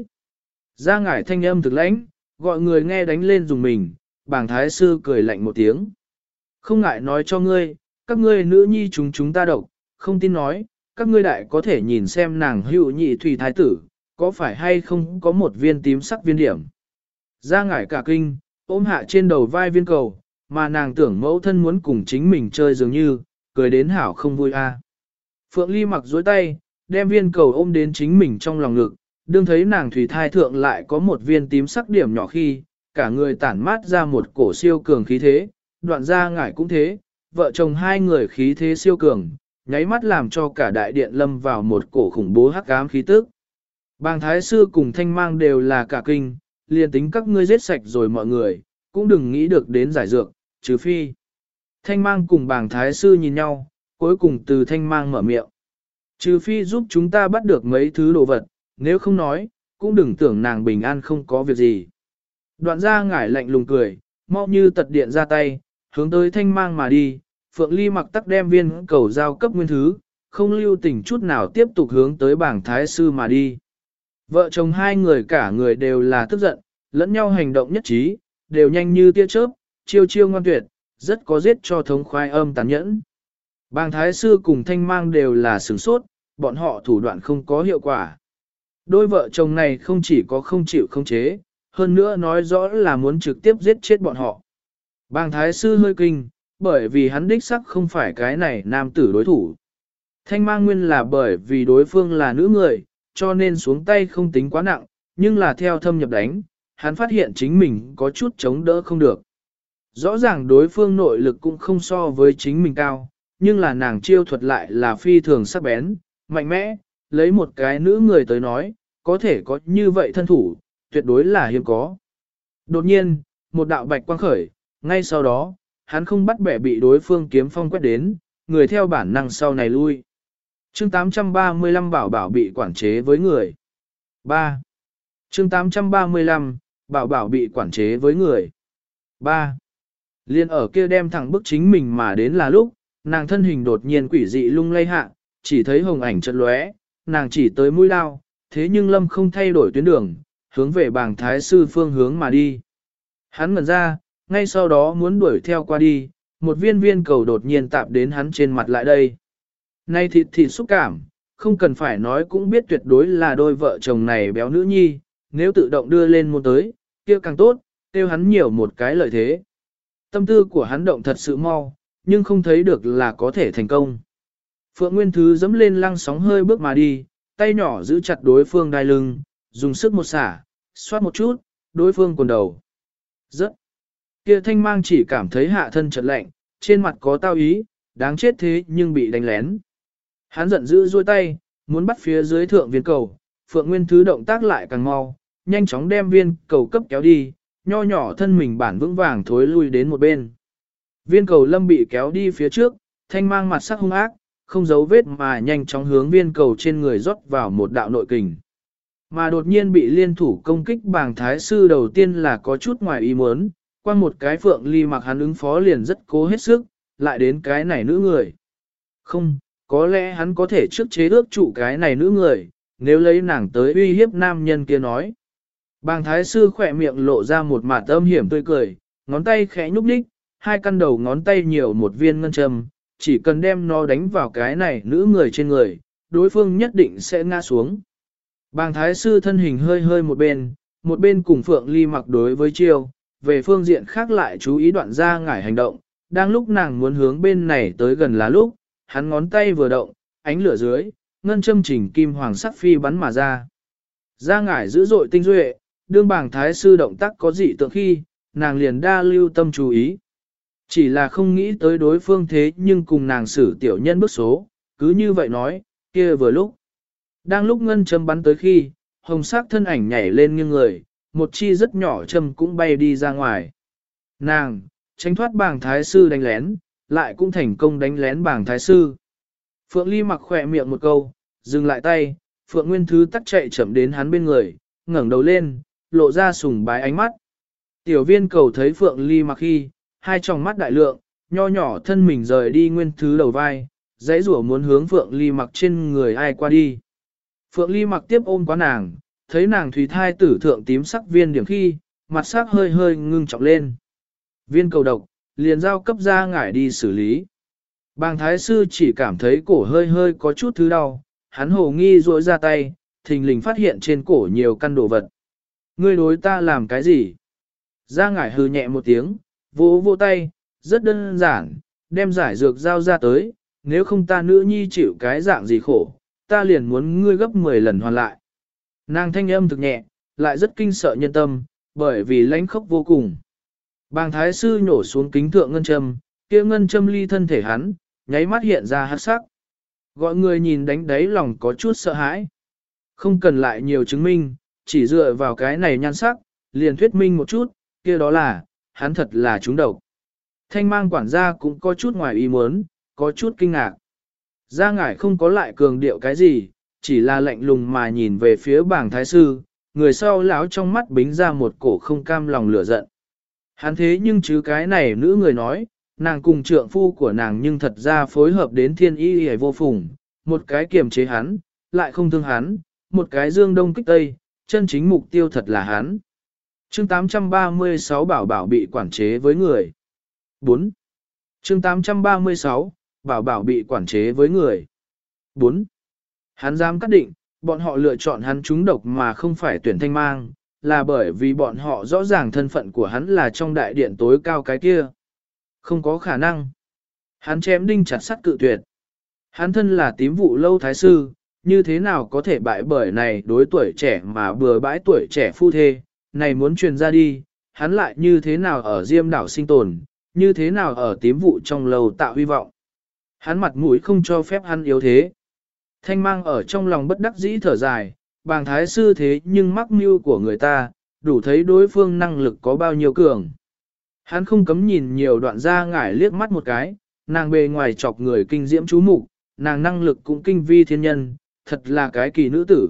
Ra ngải thanh âm thực lãnh, gọi người nghe đánh lên dùng mình, bàng thái sư cười lạnh một tiếng. Không ngại nói cho ngươi, các ngươi nữ nhi chúng chúng ta độc, không tin nói, các ngươi đại có thể nhìn xem nàng hữu nhị thủy thái tử, có phải hay không có một viên tím sắc viên điểm. Ra ngải cả kinh, ôm hạ trên đầu vai viên cầu, mà nàng tưởng mẫu thân muốn cùng chính mình chơi dường như, cười đến hảo không vui a. Phượng Ly mặc dối tay, đem viên cầu ôm đến chính mình trong lòng ngực, đương thấy nàng thủy thai thượng lại có một viên tím sắc điểm nhỏ khi, cả người tản mát ra một cổ siêu cường khí thế, đoạn ra ngải cũng thế, vợ chồng hai người khí thế siêu cường, nháy mắt làm cho cả đại điện lâm vào một cổ khủng bố hắc ám khí tức. Bàng thái sư cùng thanh mang đều là cả kinh, liền tính các ngươi giết sạch rồi mọi người, cũng đừng nghĩ được đến giải dược, trừ phi. Thanh mang cùng bàng thái sư nhìn nhau, cuối cùng từ thanh mang mở miệng. Trừ phi giúp chúng ta bắt được mấy thứ đồ vật, nếu không nói, cũng đừng tưởng nàng bình an không có việc gì. Đoạn ra ngải lạnh lùng cười, mau như tật điện ra tay, hướng tới thanh mang mà đi, Phượng Ly mặc tắc đem viên cầu giao cấp nguyên thứ, không lưu tình chút nào tiếp tục hướng tới bảng thái sư mà đi. Vợ chồng hai người cả người đều là tức giận, lẫn nhau hành động nhất trí, đều nhanh như tia chớp, chiêu chiêu ngoan tuyệt, rất có giết cho thống khoái âm tàn nhẫn. Bàng thái sư cùng thanh mang đều là sửng sốt, bọn họ thủ đoạn không có hiệu quả. Đôi vợ chồng này không chỉ có không chịu không chế, hơn nữa nói rõ là muốn trực tiếp giết chết bọn họ. Bàng thái sư hơi kinh, bởi vì hắn đích sắc không phải cái này nam tử đối thủ. Thanh mang nguyên là bởi vì đối phương là nữ người, cho nên xuống tay không tính quá nặng, nhưng là theo thâm nhập đánh, hắn phát hiện chính mình có chút chống đỡ không được. Rõ ràng đối phương nội lực cũng không so với chính mình cao, nhưng là nàng chiêu thuật lại là phi thường sắc bén, mạnh mẽ, lấy một cái nữ người tới nói, có thể có như vậy thân thủ, tuyệt đối là hiếm có. Đột nhiên, một đạo bạch quang khởi, ngay sau đó, hắn không bắt bẻ bị đối phương kiếm phong quét đến, người theo bản năng sau này lui. Chương tám trăm ba mươi lăm bảo bảo bị quản chế với người. ba. Chương tám trăm ba mươi lăm, bảo bảo bị quản chế với người. ba. Liên ở kia đem thẳng bức chính mình mà đến là lúc, nàng thân hình đột nhiên quỷ dị lung lay hạ, chỉ thấy hồng ảnh chợt lóe, nàng chỉ tới mũi lao, thế nhưng Lâm không thay đổi tuyến đường, hướng về bàng thái sư phương hướng mà đi. Hắn ngẩn ra, ngay sau đó muốn đuổi theo qua đi, một viên viên cầu đột nhiên tạp đến hắn trên mặt lại đây. Nay thịt thịt xúc cảm, không cần phải nói cũng biết tuyệt đối là đôi vợ chồng này béo nữ nhi, nếu tự động đưa lên môn tới, kia càng tốt, tiêu hắn nhiều một cái lợi thế. Tâm tư của hắn động thật sự mau, nhưng không thấy được là có thể thành công. Phượng Nguyên Thứ dẫm lên lăng sóng hơi bước mà đi, tay nhỏ giữ chặt đối phương đai lưng, dùng sức một xả, xoát một chút, đối phương quần đầu. Rất. Kia thanh mang chỉ cảm thấy hạ thân chợt lạnh, trên mặt có tao ý, đáng chết thế nhưng bị đánh lén. Hắn giận dữ duỗi tay, muốn bắt phía dưới thượng viên cầu, Phượng Nguyên Thứ động tác lại càng mau, nhanh chóng đem viên cầu cấp kéo đi, nho nhỏ thân mình bản vững vàng thối lui đến một bên. Viên cầu lâm bị kéo đi phía trước, thanh mang mặt sắc hung ác, không giấu vết mà nhanh chóng hướng viên cầu trên người rót vào một đạo nội kình. Mà đột nhiên bị liên thủ công kích bàng thái sư đầu tiên là có chút ngoài ý muốn, qua một cái Phượng Ly mặc hắn ứng phó liền rất cố hết sức, lại đến cái này nữ người. Không, có lẽ hắn có thể trước chế ước trụ cái này nữ người, nếu lấy nàng tới uy hiếp nam nhân kia nói. Bàng thái sư khỏe miệng lộ ra một mặt âm hiểm tươi cười, ngón tay khẽ nhúc nhích, hai căn đầu ngón tay nhiều một viên ngân châm, chỉ cần đem nó đánh vào cái này nữ người trên người, đối phương nhất định sẽ ngã xuống. Bàng thái sư thân hình hơi hơi một bên, một bên cùng Phượng Ly Mặc đối với chiêu, về phương diện khác lại chú ý đoạn ra ngải hành động, đang lúc nàng muốn hướng bên này tới gần là lúc, hắn ngón tay vừa động, ánh lửa dưới, ngân châm chỉnh kim hoàng sắc phi bắn mà ra. Ra ngải dữ dội tinh duệ, đương bàng thái sư động tác có dị tượng khi, nàng liền đa lưu tâm chú ý. Chỉ là không nghĩ tới đối phương thế nhưng cùng nàng xử tiểu nhân bước số, cứ như vậy nói, kia vừa lúc. Đang lúc ngân châm bắn tới khi, hồng sắc thân ảnh nhảy lên nghiêng người, một chi rất nhỏ châm cũng bay đi ra ngoài. Nàng, tránh thoát bàng thái sư đánh lén, lại cũng thành công đánh lén bàng thái sư. Phượng Ly Mặc khỏe miệng một câu, dừng lại tay, Phượng Nguyên Thứ tắt chạy chậm đến hắn bên người, ngẩng đầu lên, lộ ra sùng bái ánh mắt. Tiểu viên cầu thấy Phượng Ly Mặc khi, hai tròng mắt đại lượng, nho nhỏ thân mình rời đi Nguyên Thứ đầu vai, dãy rủa muốn hướng Phượng Ly Mặc trên người ai qua đi. Phượng Ly Mặc tiếp ôm quá nàng, thấy nàng thủy thai tử thượng tím sắc viên điểm khi, mặt sắc hơi hơi ngưng trọng lên. Viên cầu độc, liền giao cấp ra ngải đi xử lý. Bàng thái sư chỉ cảm thấy cổ hơi hơi có chút thứ đau, hắn hồ nghi rỗi ra tay, thình lình phát hiện trên cổ nhiều căn đồ vật. Ngươi đối ta làm cái gì? Ra ngải hừ nhẹ một tiếng, vỗ vỗ tay, rất đơn giản, đem giải dược giao ra tới, nếu không ta nữ nhi chịu cái dạng gì khổ, ta liền muốn ngươi gấp mười lần hoàn lại. Nàng thanh âm thực nhẹ, lại rất kinh sợ nhân tâm, bởi vì lãnh khốc vô cùng. Bàng thái sư nhổ xuống kính thượng ngân châm, kia ngân châm ly thân thể hắn, nháy mắt hiện ra hắc sắc. Gọi người nhìn đánh đáy lòng có chút sợ hãi. Không cần lại nhiều chứng minh, chỉ dựa vào cái này nhan sắc, liền thuyết minh một chút, kia đó là, hắn thật là trúng độc. Thanh mang quản gia cũng có chút ngoài ý muốn, có chút kinh ngạc. Gia ngải không có lại cường điệu cái gì, chỉ là lạnh lùng mà nhìn về phía bảng thái sư, người sau lão trong mắt bính ra một cổ không cam lòng lửa giận. Hắn thế nhưng chứ cái này nữ người nói, nàng cùng trượng phu của nàng nhưng thật ra phối hợp đến thiên y hề vô phùng, một cái kiềm chế hắn, lại không thương hắn, một cái dương đông kích tây, chân chính mục tiêu thật là hắn. Chương tám trăm ba mươi sáu bảo bảo bị quản chế với người. bốn. Chương tám trăm ba mươi sáu, bảo bảo bị quản chế với người. bốn. Hắn dám cắt định, bọn họ lựa chọn hắn trúng độc mà không phải tuyển thanh mang, là bởi vì bọn họ rõ ràng thân phận của hắn là trong đại điện tối cao cái kia. Không có khả năng. Hắn chém đinh chặt sắt cự tuyệt. Hắn thân là tím vụ lâu thái sư, như thế nào có thể bại bởi này đối tuổi trẻ mà bừa bãi tuổi trẻ phu thê, này muốn truyền ra đi, hắn lại như thế nào ở Diêm đảo sinh tồn, như thế nào ở tím vụ trong lầu tạo hy vọng. Hắn mặt mũi không cho phép hắn yếu thế. Thanh mang ở trong lòng bất đắc dĩ thở dài, bàng thái sư thế nhưng mắc mưu của người ta, đủ thấy đối phương năng lực có bao nhiêu cường. Hắn không cấm nhìn nhiều đoạn ra ngải liếc mắt một cái, nàng bề ngoài chọc người kinh diễm chú mục, nàng năng lực cũng kinh vi thiên nhân, thật là cái kỳ nữ tử.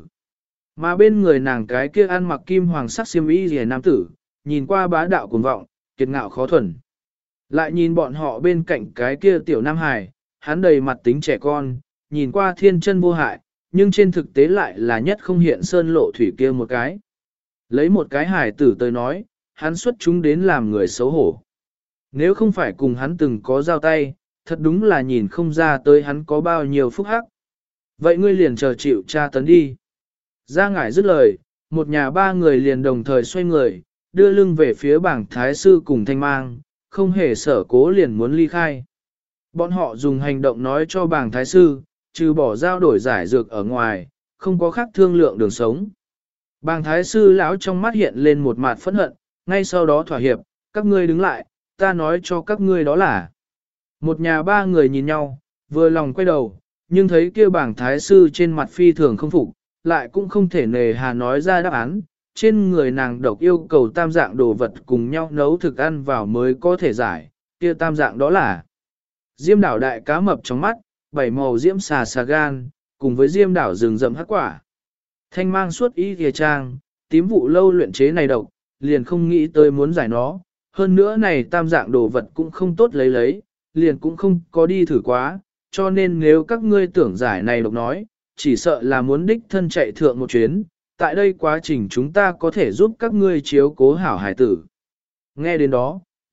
Mà bên người nàng cái kia ăn mặc kim hoàng sắc xiêm y rìa nam tử, nhìn qua bá đạo cuồng vọng, kiệt ngạo khó thuần. Lại nhìn bọn họ bên cạnh cái kia tiểu nam hài, hắn đầy mặt tính trẻ con, nhìn qua thiên chân vô hại, nhưng trên thực tế lại là nhất không hiện sơn lộ thủy kia một cái. Lấy một cái hài tử tới nói, hắn xuất chúng đến làm người xấu hổ. Nếu không phải cùng hắn từng có giao tay, thật đúng là nhìn không ra tới hắn có bao nhiêu phúc hắc. Vậy ngươi liền chờ chịu tra tấn đi. Ra ngải dứt lời, một nhà ba người liền đồng thời xoay người, đưa lưng về phía bảng thái sư cùng thanh mang, không hề sở cố liền muốn ly khai. Bọn họ dùng hành động nói cho bảng thái sư, trừ bỏ giao đổi giải dược ở ngoài, không có khác thương lượng đường sống. Bàng thái sư lão trong mắt hiện lên một mặt phẫn hận, ngay sau đó thỏa hiệp, các ngươi đứng lại, ta nói cho các ngươi đó là. Một nhà ba người nhìn nhau, vừa lòng quay đầu, nhưng thấy kia bảng thái sư trên mặt phi thường không phục, lại cũng không thể nề hà nói ra đáp án, trên người nàng độc yêu cầu tam dạng đồ vật cùng nhau nấu thực ăn vào mới có thể giải, kia tam dạng đó là diêm đảo đại cá mập trong mắt, bảy màu diễm xà xà gan, cùng với diêm đảo rừng rậm hắc quả. Thanh mang suốt y thìa trang, tím vụ lâu luyện chế này độc, liền không nghĩ tới muốn giải nó, hơn nữa này tam dạng đồ vật cũng không tốt lấy lấy, liền cũng không có đi thử quá, cho nên nếu các ngươi tưởng giải này độc nói, chỉ sợ là muốn đích thân chạy thượng một chuyến, tại đây quá trình chúng ta có thể giúp các ngươi chiếu cố hảo hải tử. Nghe đến đó,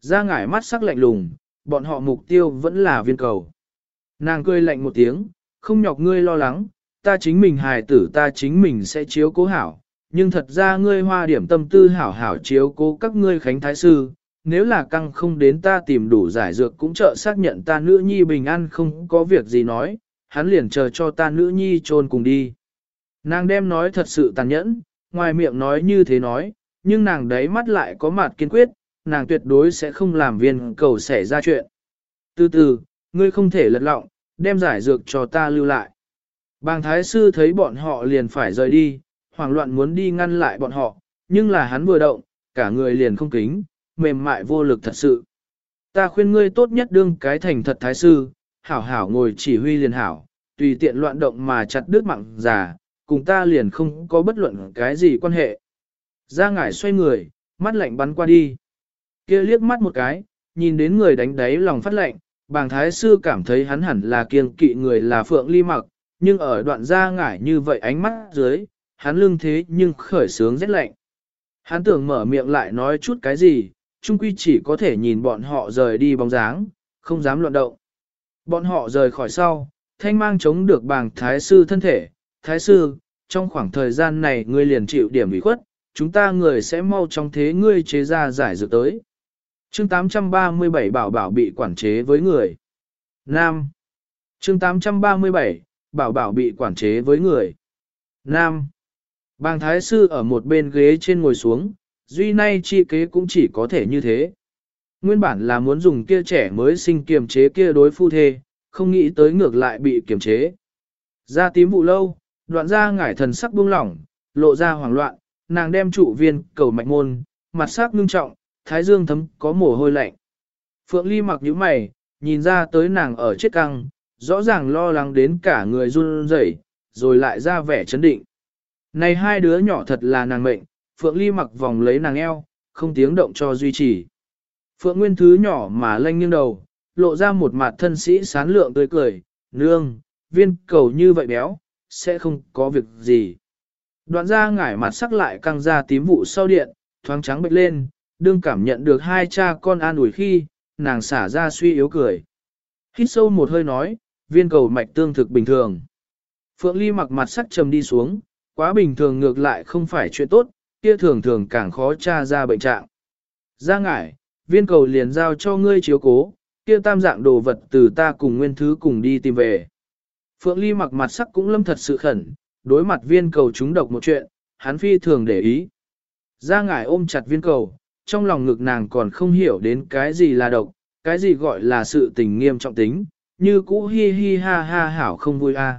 Ra ngải mắt sắc lạnh lùng, bọn họ mục tiêu vẫn là viên cầu. Nàng cười lạnh một tiếng, không nhọc ngươi lo lắng, ta chính mình hài tử ta chính mình sẽ chiếu cố hảo, nhưng thật ra ngươi hoa điểm tâm tư hảo hảo chiếu cố các ngươi khánh thái sư, nếu là căng không đến ta tìm đủ giải dược cũng trợ xác nhận ta nữ nhi bình an không có việc gì nói, hắn liền chờ cho ta nữ nhi chôn cùng đi. Nàng đem nói thật sự tàn nhẫn, ngoài miệng nói như thế nói, nhưng nàng đấy mắt lại có mặt kiên quyết, nàng tuyệt đối sẽ không làm viên cầu xảy ra chuyện. Từ từ, ngươi không thể lật lọng, đem giải dược cho ta lưu lại. Bàng thái sư thấy bọn họ liền phải rời đi, hoảng loạn muốn đi ngăn lại bọn họ, nhưng là hắn vừa động, cả người liền không kính, mềm mại vô lực thật sự. Ta khuyên ngươi tốt nhất đương cái thành thật thái sư, hảo hảo ngồi chỉ huy liền hảo, tùy tiện loạn động mà chặt đứt mạng già, cùng ta liền không có bất luận cái gì quan hệ. Ra ngải xoay người, mắt lạnh bắn qua đi. Kia liếc mắt một cái, nhìn đến người đánh đáy lòng phát lạnh, bàng thái sư cảm thấy hắn hẳn là kiêng kỵ người là Phượng Ly Mặc, nhưng ở đoạn ra ngải như vậy ánh mắt dưới, hắn lương thế nhưng khởi sướng rất lạnh. Hắn tưởng mở miệng lại nói chút cái gì, chung quy chỉ có thể nhìn bọn họ rời đi bóng dáng, không dám loạn động. Bọn họ rời khỏi sau, thanh mang chống được bàng thái sư thân thể. Thái sư, trong khoảng thời gian này ngươi liền chịu điểm ủy khuất, chúng ta người sẽ mau trong thế ngươi chế ra giải dược tới. Chương tám trăm ba mươi bảy bảo bảo bị quản chế với người. Nam. Chương tám trăm ba mươi bảy, bảo bảo bị quản chế với người. Nam. Bàng thái sư ở một bên ghế trên ngồi xuống, duy nay chi kế cũng chỉ có thể như thế. Nguyên bản là muốn dùng kia trẻ mới sinh kiềm chế kia đối phu thê, không nghĩ tới ngược lại bị kiềm chế. Ra tím vụ lâu, đoạn ra ngải thần sắc buông lỏng, lộ ra hoảng loạn, nàng đem trụ viên cầu mạch môn, mặt sắc ngưng trọng, thái dương thấm có mồ hôi lạnh. Phượng Ly mặc nhíu mày, nhìn ra tới nàng ở chết căng, rõ ràng lo lắng đến cả người run rẩy, rồi lại ra vẻ chấn định. Này hai đứa nhỏ thật là nàng mệnh, Phượng Ly mặc vòng lấy nàng eo, không tiếng động cho duy trì. Phượng Nguyên thứ nhỏ mà lanh nghiêng đầu, lộ ra một mặt thân sĩ sán lượng tươi cười, nương, viên cầu như vậy béo, sẽ không có việc gì. Đoạn ra ngải mặt sắc lại căng ra tím vụ sau điện, thoáng trắng bệch lên, đương cảm nhận được hai cha con an ủi khi, nàng xả ra suy yếu cười. Hít sâu một hơi nói, viên cầu mạch tương thực bình thường. Phượng Ly mặc mặt sắc trầm đi xuống, quá bình thường ngược lại không phải chuyện tốt, kia thường thường càng khó tra ra bệnh trạng. Ra ngải, viên cầu liền giao cho ngươi chiếu cố, kia tam dạng đồ vật từ ta cùng nguyên thứ cùng đi tìm về. Phượng Ly mặc mặt sắc cũng lâm thật sự khẩn, đối mặt viên cầu trúng độc một chuyện, hắn phi thường để ý. Ra ngải ôm chặt viên cầu, trong lòng ngực nàng còn không hiểu đến cái gì là độc, cái gì gọi là sự tình nghiêm trọng tính, như cũ hi hi ha ha hảo không vui a.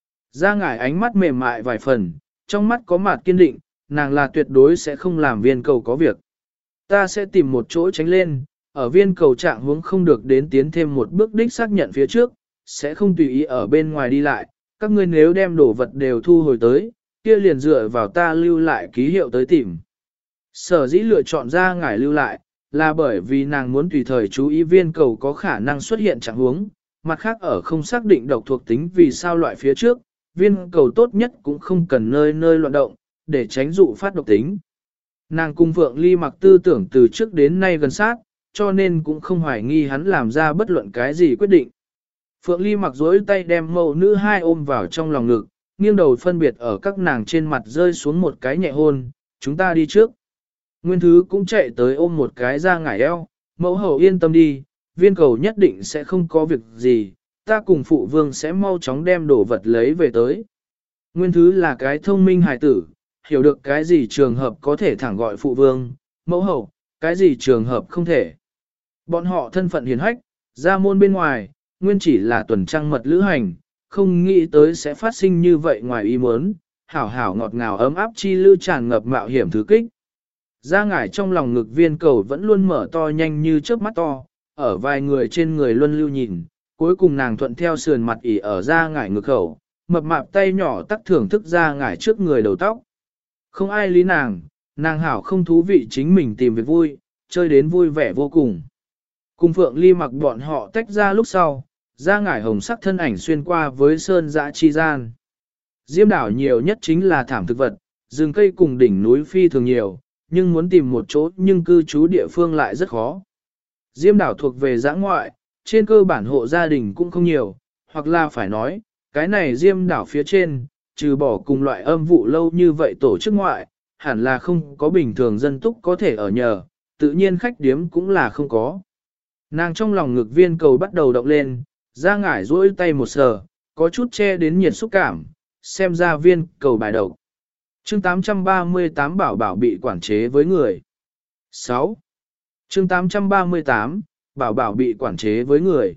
Ra ngải ánh mắt mềm mại vài phần, trong mắt có mặt kiên định, nàng là tuyệt đối sẽ không làm viên cầu có việc. Ta sẽ tìm một chỗ tránh lên, ở viên cầu trạng hướng không được đến tiến thêm một bước đích xác nhận phía trước, sẽ không tùy ý ở bên ngoài đi lại, các ngươi nếu đem đồ vật đều thu hồi tới, kia liền dựa vào ta lưu lại ký hiệu tới tìm. Sở dĩ lựa chọn ra ngải lưu lại, là bởi vì nàng muốn tùy thời chú ý viên cầu có khả năng xuất hiện trạng huống, mặt khác ở không xác định độc thuộc tính vì sao loại phía trước, viên cầu tốt nhất cũng không cần nơi nơi loạn động, để tránh dụ phát độc tính. Nàng cung Phượng Ly mặc tư tưởng từ trước đến nay gần sát, cho nên cũng không hoài nghi hắn làm ra bất luận cái gì quyết định. Phượng Ly mặc dối tay đem mẫu nữ hai ôm vào trong lòng ngực, nghiêng đầu phân biệt ở các nàng trên mặt rơi xuống một cái nhẹ hôn, chúng ta đi trước. Nguyên thứ cũng chạy tới ôm một cái ra ngải eo, mẫu hậu yên tâm đi, viên cầu nhất định sẽ không có việc gì, ta cùng phụ vương sẽ mau chóng đem đồ vật lấy về tới. Nguyên thứ là cái thông minh hài tử, hiểu được cái gì trường hợp có thể thẳng gọi phụ vương, mẫu hậu, cái gì trường hợp không thể. Bọn họ thân phận hiền hách, ra môn bên ngoài, nguyên chỉ là tuần trăng mật lữ hành, không nghĩ tới sẽ phát sinh như vậy ngoài ý muốn, hảo hảo ngọt ngào ấm áp chi lưu tràn ngập mạo hiểm thứ kích. Ra ngải trong lòng ngực viên cầu vẫn luôn mở to nhanh như chớp mắt to, ở vài người trên người luân lưu nhìn, cuối cùng nàng thuận theo sườn mặt ỉ ở ra ngải ngực khẩu, mập mạp tay nhỏ tắc thưởng thức ra ngải trước người đầu tóc. Không ai lý nàng, nàng hảo không thú vị chính mình tìm việc vui, chơi đến vui vẻ vô cùng. Cùng Phượng Ly mặc bọn họ tách ra lúc sau, ra ngải hồng sắc thân ảnh xuyên qua với sơn dã chi gian. Diêm đảo nhiều nhất chính là thảm thực vật, rừng cây cùng đỉnh núi phi thường nhiều, nhưng muốn tìm một chỗ nhưng cư trú địa phương lại rất khó. Diêm đảo thuộc về giã ngoại, trên cơ bản hộ gia đình cũng không nhiều, hoặc là phải nói, cái này diêm đảo phía trên, trừ bỏ cùng loại âm vụ lâu như vậy tổ chức ngoại, hẳn là không có bình thường dân túc có thể ở nhờ, tự nhiên khách điếm cũng là không có. Nàng trong lòng ngực viên cầu bắt đầu động lên, ra ngải duỗi tay một sờ, có chút che đến nhiệt xúc cảm, xem ra viên cầu bài độc. Chương tám trăm ba mươi tám bảo bảo bị quản chế với người. sáu. Chương tám trăm ba mươi tám, bảo bảo bị quản chế với người.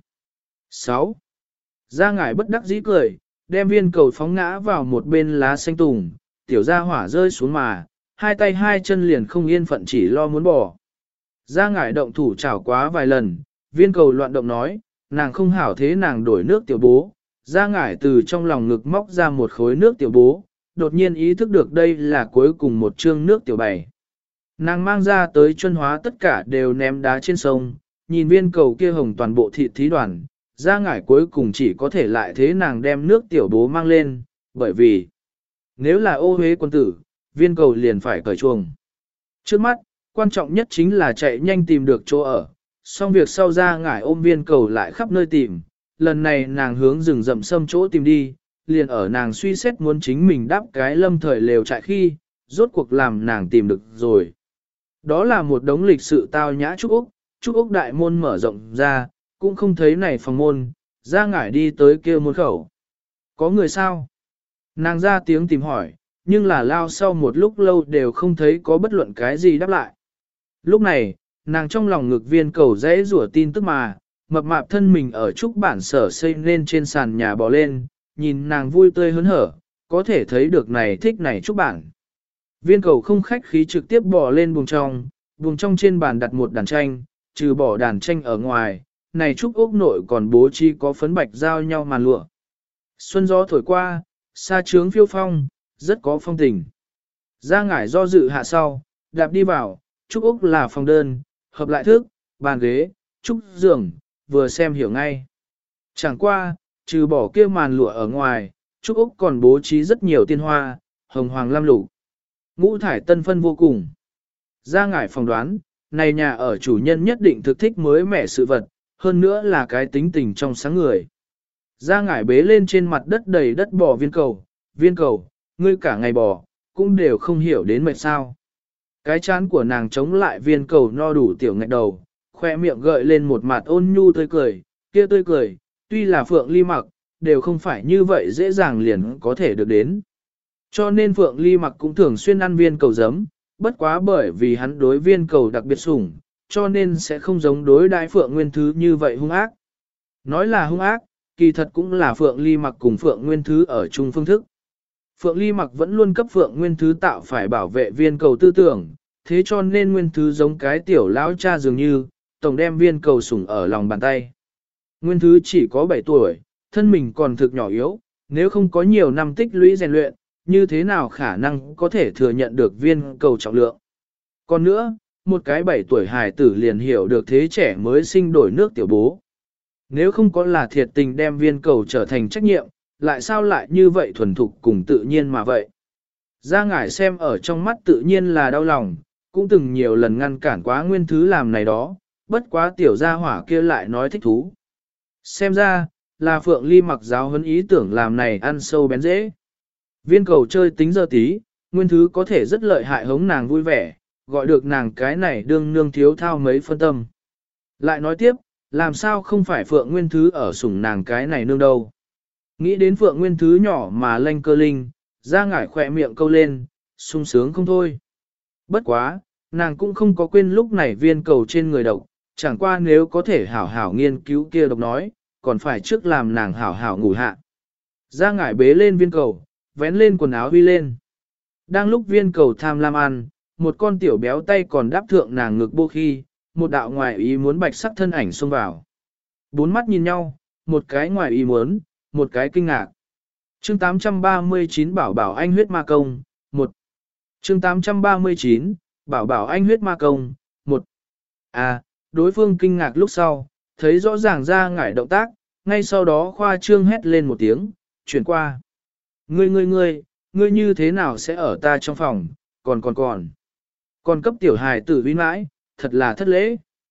sáu. Gia ngải bất đắc dĩ cười, đem viên cầu phóng ngã vào một bên lá xanh tùng, tiểu gia hỏa rơi xuống mà, hai tay hai chân liền không yên phận chỉ lo muốn bỏ. Gia ngải động thủ chảo quá vài lần, viên cầu loạn động nói, nàng không hảo thế nàng đổi nước tiểu bố. Gia ngải từ trong lòng ngực móc ra một khối nước tiểu bố, đột nhiên ý thức được đây là cuối cùng một chương nước tiểu bày. Nàng mang ra tới chân hóa tất cả đều ném đá trên sông, nhìn viên cầu kia hồng toàn bộ thịt thí đoàn, Gia ngải cuối cùng chỉ có thể lại thế nàng đem nước tiểu bố mang lên, bởi vì nếu là ô hế quân tử, viên cầu liền phải cởi chuồng. Trước mắt, quan trọng nhất chính là chạy nhanh tìm được chỗ ở, xong việc sau Gia ngải ôm viên cầu lại khắp nơi tìm, lần này nàng hướng rừng rậm sâm chỗ tìm đi, liền ở nàng suy xét muốn chính mình đáp cái lâm thời lều trại khi, rốt cuộc làm nàng tìm được rồi. Đó là một đống lịch sự tao nhã Trúc Úc, Trúc Úc đại môn mở rộng ra, cũng không thấy này phòng môn, Gia ngải đi tới kia môn khẩu. Có người sao? Nàng ra tiếng tìm hỏi, nhưng là lao sau một lúc lâu đều không thấy có bất luận cái gì đáp lại. Lúc này, nàng trong lòng ngực viên cầu dễ rủa tin tức mà, mập mạp thân mình ở trúc bản sở xây lên trên sàn nhà bò lên, nhìn nàng vui tươi hớn hở, có thể thấy được này thích này trúc bản. Viên cầu không khách khí trực tiếp bò lên buồng trong, buồng trong trên bàn đặt một đàn tranh, trừ bỏ đàn tranh ở ngoài, này trúc ốc nội còn bố trí có phấn bạch giao nhau màn lụa. Xuân gió thổi qua, xa trướng phiêu phong, rất có phong tình. Gia ngải do dự hạ sau, đạp đi vào, trúc ốc là phòng đơn, hợp lại thức, bàn ghế, trúc giường, vừa xem hiểu ngay. Chẳng qua, trừ bỏ kia màn lụa ở ngoài, trúc ốc còn bố trí rất nhiều tiên hoa, hồng hoàng lam lục. Ngũ thải tân phân vô cùng. Gia ngải phỏng đoán, này nhà ở chủ nhân nhất định thực thích mới mẻ sự vật, hơn nữa là cái tính tình trong sáng người. Gia ngải bế lên trên mặt đất đầy đất bò viên cầu, viên cầu, ngươi cả ngày bò, cũng đều không hiểu đến mệt sao. Cái chán của nàng chống lại viên cầu no đủ tiểu ngạch đầu, khoe miệng gợi lên một mặt ôn nhu tươi cười, kia tươi cười, tuy là Phượng Ly Mặc, đều không phải như vậy dễ dàng liền có thể được đến. Cho nên Phượng Ly Mặc cũng thường xuyên ăn viên cầu giấm, bất quá bởi vì hắn đối viên cầu đặc biệt sủng, cho nên sẽ không giống đối đại Phượng Nguyên Thứ như vậy hung ác. Nói là hung ác, kỳ thật cũng là Phượng Ly Mặc cùng Phượng Nguyên Thứ ở chung phương thức. Phượng Ly Mặc vẫn luôn cấp Phượng Nguyên Thứ tạo phải bảo vệ viên cầu tư tưởng, thế cho nên Nguyên Thứ giống cái tiểu lão cha dường như, tổng đem viên cầu sủng ở lòng bàn tay. Nguyên Thứ chỉ có bảy tuổi, thân mình còn thực nhỏ yếu, nếu không có nhiều năm tích lũy rèn luyện, như thế nào khả năng có thể thừa nhận được viên cầu trọng lượng. Còn nữa, một cái bảy tuổi hài tử liền hiểu được thế trẻ mới sinh đổi nước tiểu bố. Nếu không có là thiệt tình đem viên cầu trở thành trách nhiệm, lại sao lại như vậy thuần thục cùng tự nhiên mà vậy. Gia ngải xem ở trong mắt tự nhiên là đau lòng, cũng từng nhiều lần ngăn cản quá Nguyên Thứ làm này đó, bất quá tiểu gia hỏa kia lại nói thích thú. Xem ra, là Phượng Ly Mặc giáo huấn ý tưởng làm này ăn sâu bén dễ. Viên cầu chơi tính giờ tí, Nguyên Thứ có thể rất lợi hại hống nàng vui vẻ, gọi được nàng cái này đương nương thiếu thao mấy phân tâm. Lại nói tiếp, làm sao không phải Phượng Nguyên Thứ ở sủng nàng cái này nương đâu. Nghĩ đến Phượng Nguyên Thứ nhỏ mà lanh cơ linh, Gia ngải khỏe miệng câu lên, sung sướng không thôi. Bất quá, nàng cũng không có quên lúc này viên cầu trên người độc, chẳng qua nếu có thể hảo hảo nghiên cứu kia độc nói, còn phải trước làm nàng hảo hảo ngủ hạ. Gia ngải bế lên viên cầu, vén lên quần áo huy lên. Đang lúc viên cầu tham lam ăn, một con tiểu béo tay còn đáp thượng nàng ngực bô khi, một đạo ngoài ý muốn bạch sắc thân ảnh xông vào. Bốn mắt nhìn nhau, một cái ngoài ý muốn, một cái kinh ngạc. Chương tám trăm ba mươi chín Bảo Bảo Anh huyết ma công, một. Chương tám trăm ba mươi chín Bảo Bảo Anh huyết ma công, một. À, đối phương kinh ngạc lúc sau, thấy rõ ràng ra ngải động tác, ngay sau đó khoa trương hét lên một tiếng, chuyển qua. Ngươi ngươi ngươi, ngươi như thế nào sẽ ở ta trong phòng, còn còn còn. Còn cấp tiểu hài tử uy mãi, thật là thất lễ.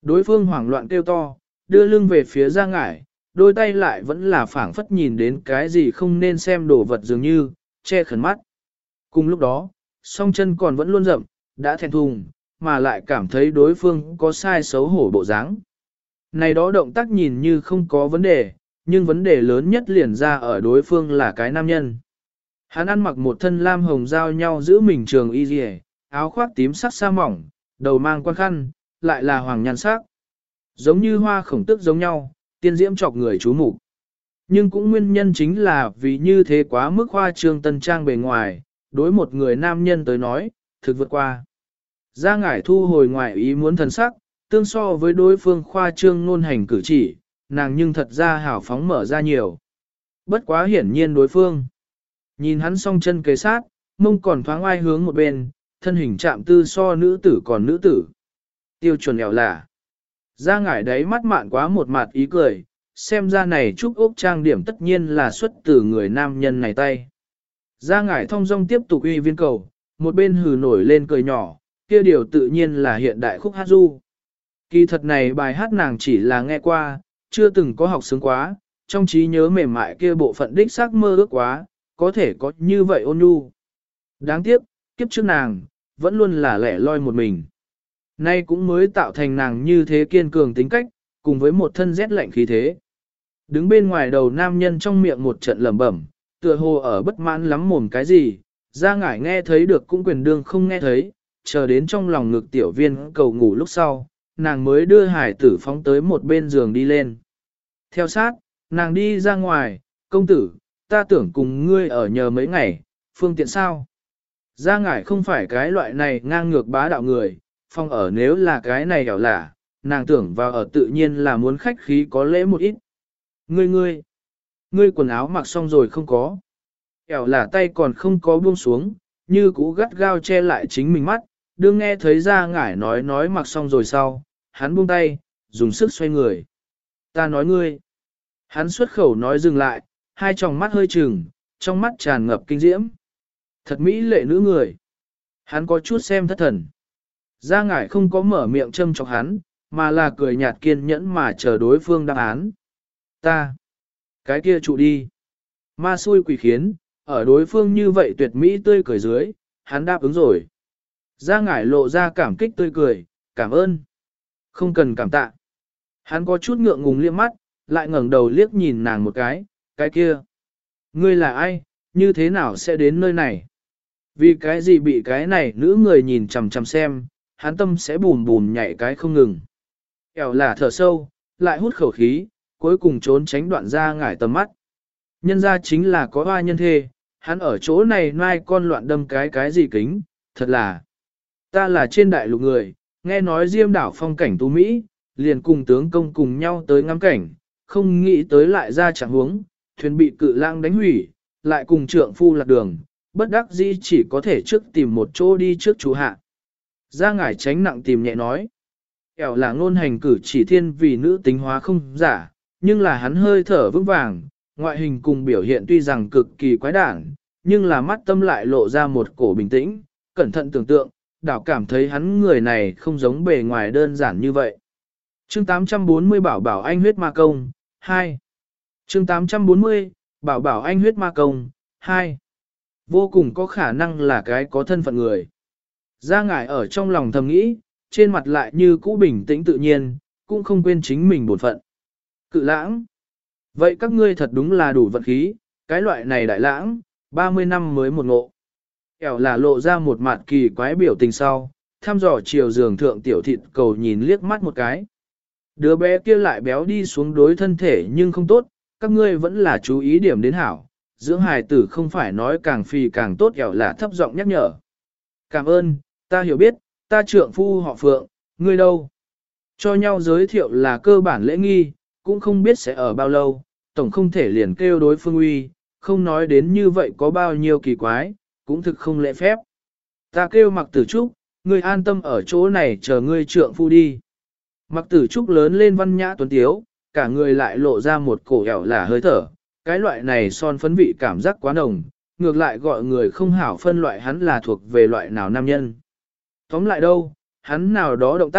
Đối phương hoảng loạn kêu to, đưa lưng về phía Giang Ngải, đôi tay lại vẫn là phảng phất nhìn đến cái gì không nên xem đồ vật dường như, che khẩn mắt. Cùng lúc đó, song chân còn vẫn luôn rậm, đã thẹn thùng, mà lại cảm thấy đối phương có sai xấu hổ bộ dáng. Này đó động tác nhìn như không có vấn đề, nhưng vấn đề lớn nhất liền ra ở đối phương là cái nam nhân. Hắn ăn mặc một thân lam hồng giao nhau giữ mình trường y dì áo khoác tím sắc sa mỏng, đầu mang quan khăn, lại là hoàng nhan sắc. Giống như hoa khổng tức giống nhau, tiên diễm chọc người chú mục. Nhưng cũng nguyên nhân chính là vì như thế quá mức hoa trương tân trang bề ngoài, đối một người nam nhân tới nói, thực vượt qua. Gia Ngải thu hồi ngoài ý muốn thần sắc, tương so với đối phương khoa trương ngôn hành cử chỉ, nàng nhưng thật ra hào phóng mở ra nhiều. Bất quá hiển nhiên đối phương. Nhìn hắn song chân kế sát, mông còn thoáng ai hướng một bên, thân hình chạm tư so nữ tử còn nữ tử. Tiêu chuẩn ẻo lả. Gia Ngải đấy mắt mạn quá một mặt ý cười, xem ra này trúc ốc trang điểm tất nhiên là xuất từ người nam nhân này tay. Gia Ngải thong dong tiếp tục uy viên cầu, một bên hừ nổi lên cười nhỏ, kia điều tự nhiên là hiện đại khúc hát du. Kỳ thật này bài hát nàng chỉ là nghe qua, chưa từng có học sướng quá, trong trí nhớ mềm mại kia bộ phận đích xác mơ ước quá, có thể có như vậy ôn nhu. Đáng tiếc, kiếp trước nàng, vẫn luôn là lẻ loi một mình. Nay cũng mới tạo thành nàng như thế kiên cường tính cách, cùng với một thân rét lạnh khí thế. Đứng bên ngoài đầu nam nhân trong miệng một trận lẩm bẩm, tựa hồ ở bất mãn lắm mồm cái gì, Gia Ngải nghe thấy được cũng quyền đương không nghe thấy, chờ đến trong lòng ngực tiểu viên cầu ngủ lúc sau, nàng mới đưa hải tử phóng tới một bên giường đi lên. Theo sát, nàng đi ra ngoài, công tử, ta tưởng cùng ngươi ở nhờ mấy ngày, phương tiện sao? Gia Ngải không phải cái loại này ngang ngược bá đạo người, phong ở nếu là cái này hẻo lả, nàng tưởng vào ở tự nhiên là muốn khách khí có lễ một ít. Ngươi ngươi, ngươi quần áo mặc xong rồi không có. Hẻo lả tay còn không có buông xuống, như cũ gắt gao che lại chính mình mắt, đương nghe thấy Gia Ngải nói nói mặc xong rồi sau, hắn buông tay, dùng sức xoay người. Ta nói ngươi. Hắn xuất khẩu nói dừng lại, hai tròng mắt hơi trừng, trong mắt tràn ngập kinh diễm. Thật mỹ lệ nữ người. Hắn có chút xem thất thần. Gia Ngải không có mở miệng châm chọc hắn, mà là cười nhạt kiên nhẫn mà chờ đối phương đáp án. Ta. Cái kia trụ đi. Ma xui quỷ khiến, ở đối phương như vậy tuyệt mỹ tươi cười dưới, hắn đáp ứng rồi. Gia Ngải lộ ra cảm kích tươi cười, cảm ơn. Không cần cảm tạ. Hắn có chút ngượng ngùng liếc mắt, lại ngẩng đầu liếc nhìn nàng một cái, cái kia. Ngươi là ai, như thế nào sẽ đến nơi này? Vì cái gì bị cái này nữ người nhìn chằm chằm xem, hắn tâm sẽ bùm bùm nhảy cái không ngừng. Ẻo là thở sâu, lại hút khẩu khí, cuối cùng trốn tránh đoạn Gia Ngải tầm mắt. Nhân ra chính là có hoa nhân thê, hắn ở chỗ này mai con loạn đâm cái cái gì kính, thật là. Ta là trên đại lục người, nghe nói Diêm đảo phong cảnh tú Mỹ, liền cùng tướng công cùng nhau tới ngắm cảnh, không nghĩ tới lại ra chẳng huống, thuyền bị cự lang đánh hủy, lại cùng trượng phu lạc đường, bất đắc dĩ chỉ có thể trước tìm một chỗ đi trước chú hạ. Gia Ngải tránh nặng tìm nhẹ nói, ẻo là ngôn hành cử chỉ thiên vì nữ tính hóa không giả, nhưng là hắn hơi thở vững vàng, ngoại hình cùng biểu hiện tuy rằng cực kỳ quái đản, nhưng là mắt tâm lại lộ ra một cổ bình tĩnh, cẩn thận tưởng tượng, đảo cảm thấy hắn người này không giống bề ngoài đơn giản như vậy. Chương tám trăm bốn mươi Bảo Bảo Anh huyết ma công, hai. Chương tám trăm bốn mươi, Bảo Bảo Anh huyết ma công, hai. Vô cùng có khả năng là cái có thân phận người. Gia Ngải ở trong lòng thầm nghĩ, trên mặt lại như cũ bình tĩnh tự nhiên, cũng không quên chính mình bổn phận. Cự lãng. Vậy các ngươi thật đúng là đủ vận khí, cái loại này đại lãng, ba mươi năm mới một ngộ. Kẻo là lộ ra một mặt kỳ quái biểu tình sau, thăm dò chiều giường thượng tiểu thịt cầu nhìn liếc mắt một cái. Đứa bé kia lại béo đi xuống đối thân thể nhưng không tốt, các ngươi vẫn là chú ý điểm đến hảo, dưỡng hài tử không phải nói càng phì càng tốt kẻo là thấp giọng nhắc nhở. Cảm ơn, ta hiểu biết, ta trượng phu họ Phượng, ngươi đâu? Cho nhau giới thiệu là cơ bản lễ nghi, cũng không biết sẽ ở bao lâu, tổng không thể liền kêu đối phương uy, không nói đến như vậy có bao nhiêu kỳ quái, cũng thực không lễ phép. Ta kêu Mặc Tử Trúc, ngươi an tâm ở chỗ này chờ ngươi trượng phu đi. Mặc Tử Trúc lớn lên văn nhã tuấn tiếu, cả người lại lộ ra một cổ ẻo là hơi thở, cái loại này son phấn vị cảm giác quá nồng, ngược lại gọi người không hảo phân loại hắn là thuộc về loại nào nam nhân. Tóm lại đâu, hắn nào đó động tác,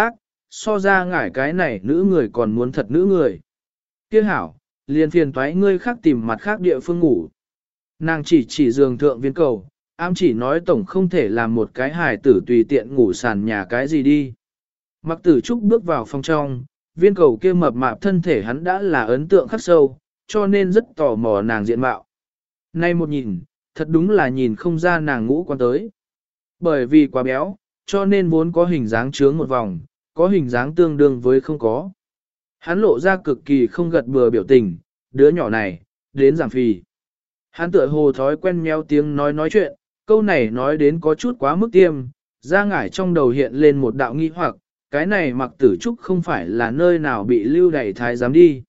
so ra ngải cái này nữ người còn muốn thật nữ người. Kia hảo, liền phiền toái ngươi khác tìm mặt khác địa phương ngủ. Nàng chỉ chỉ giường thượng viên cầu, ám chỉ nói tổng không thể làm một cái hài tử tùy tiện ngủ sàn nhà cái gì đi. Mặc tử trúc bước vào phòng trong, viên cầu kia mập mạp thân thể hắn đã là ấn tượng khắc sâu, cho nên rất tò mò nàng diện mạo. Nay một nhìn, thật đúng là nhìn không ra nàng ngũ quan tới. Bởi vì quá béo, cho nên vốn có hình dáng trướng một vòng, có hình dáng tương đương với không có. Hắn lộ ra cực kỳ không gật bừa biểu tình, đứa nhỏ này, đến giảm phì. Hắn tựa hồ thói quen meo tiếng nói nói chuyện, câu này nói đến có chút quá mức tiêm, ra ngải trong đầu hiện lên một đạo nghi hoặc, cái này mặc tử trúc không phải là nơi nào bị lưu đẩy thái giám đi.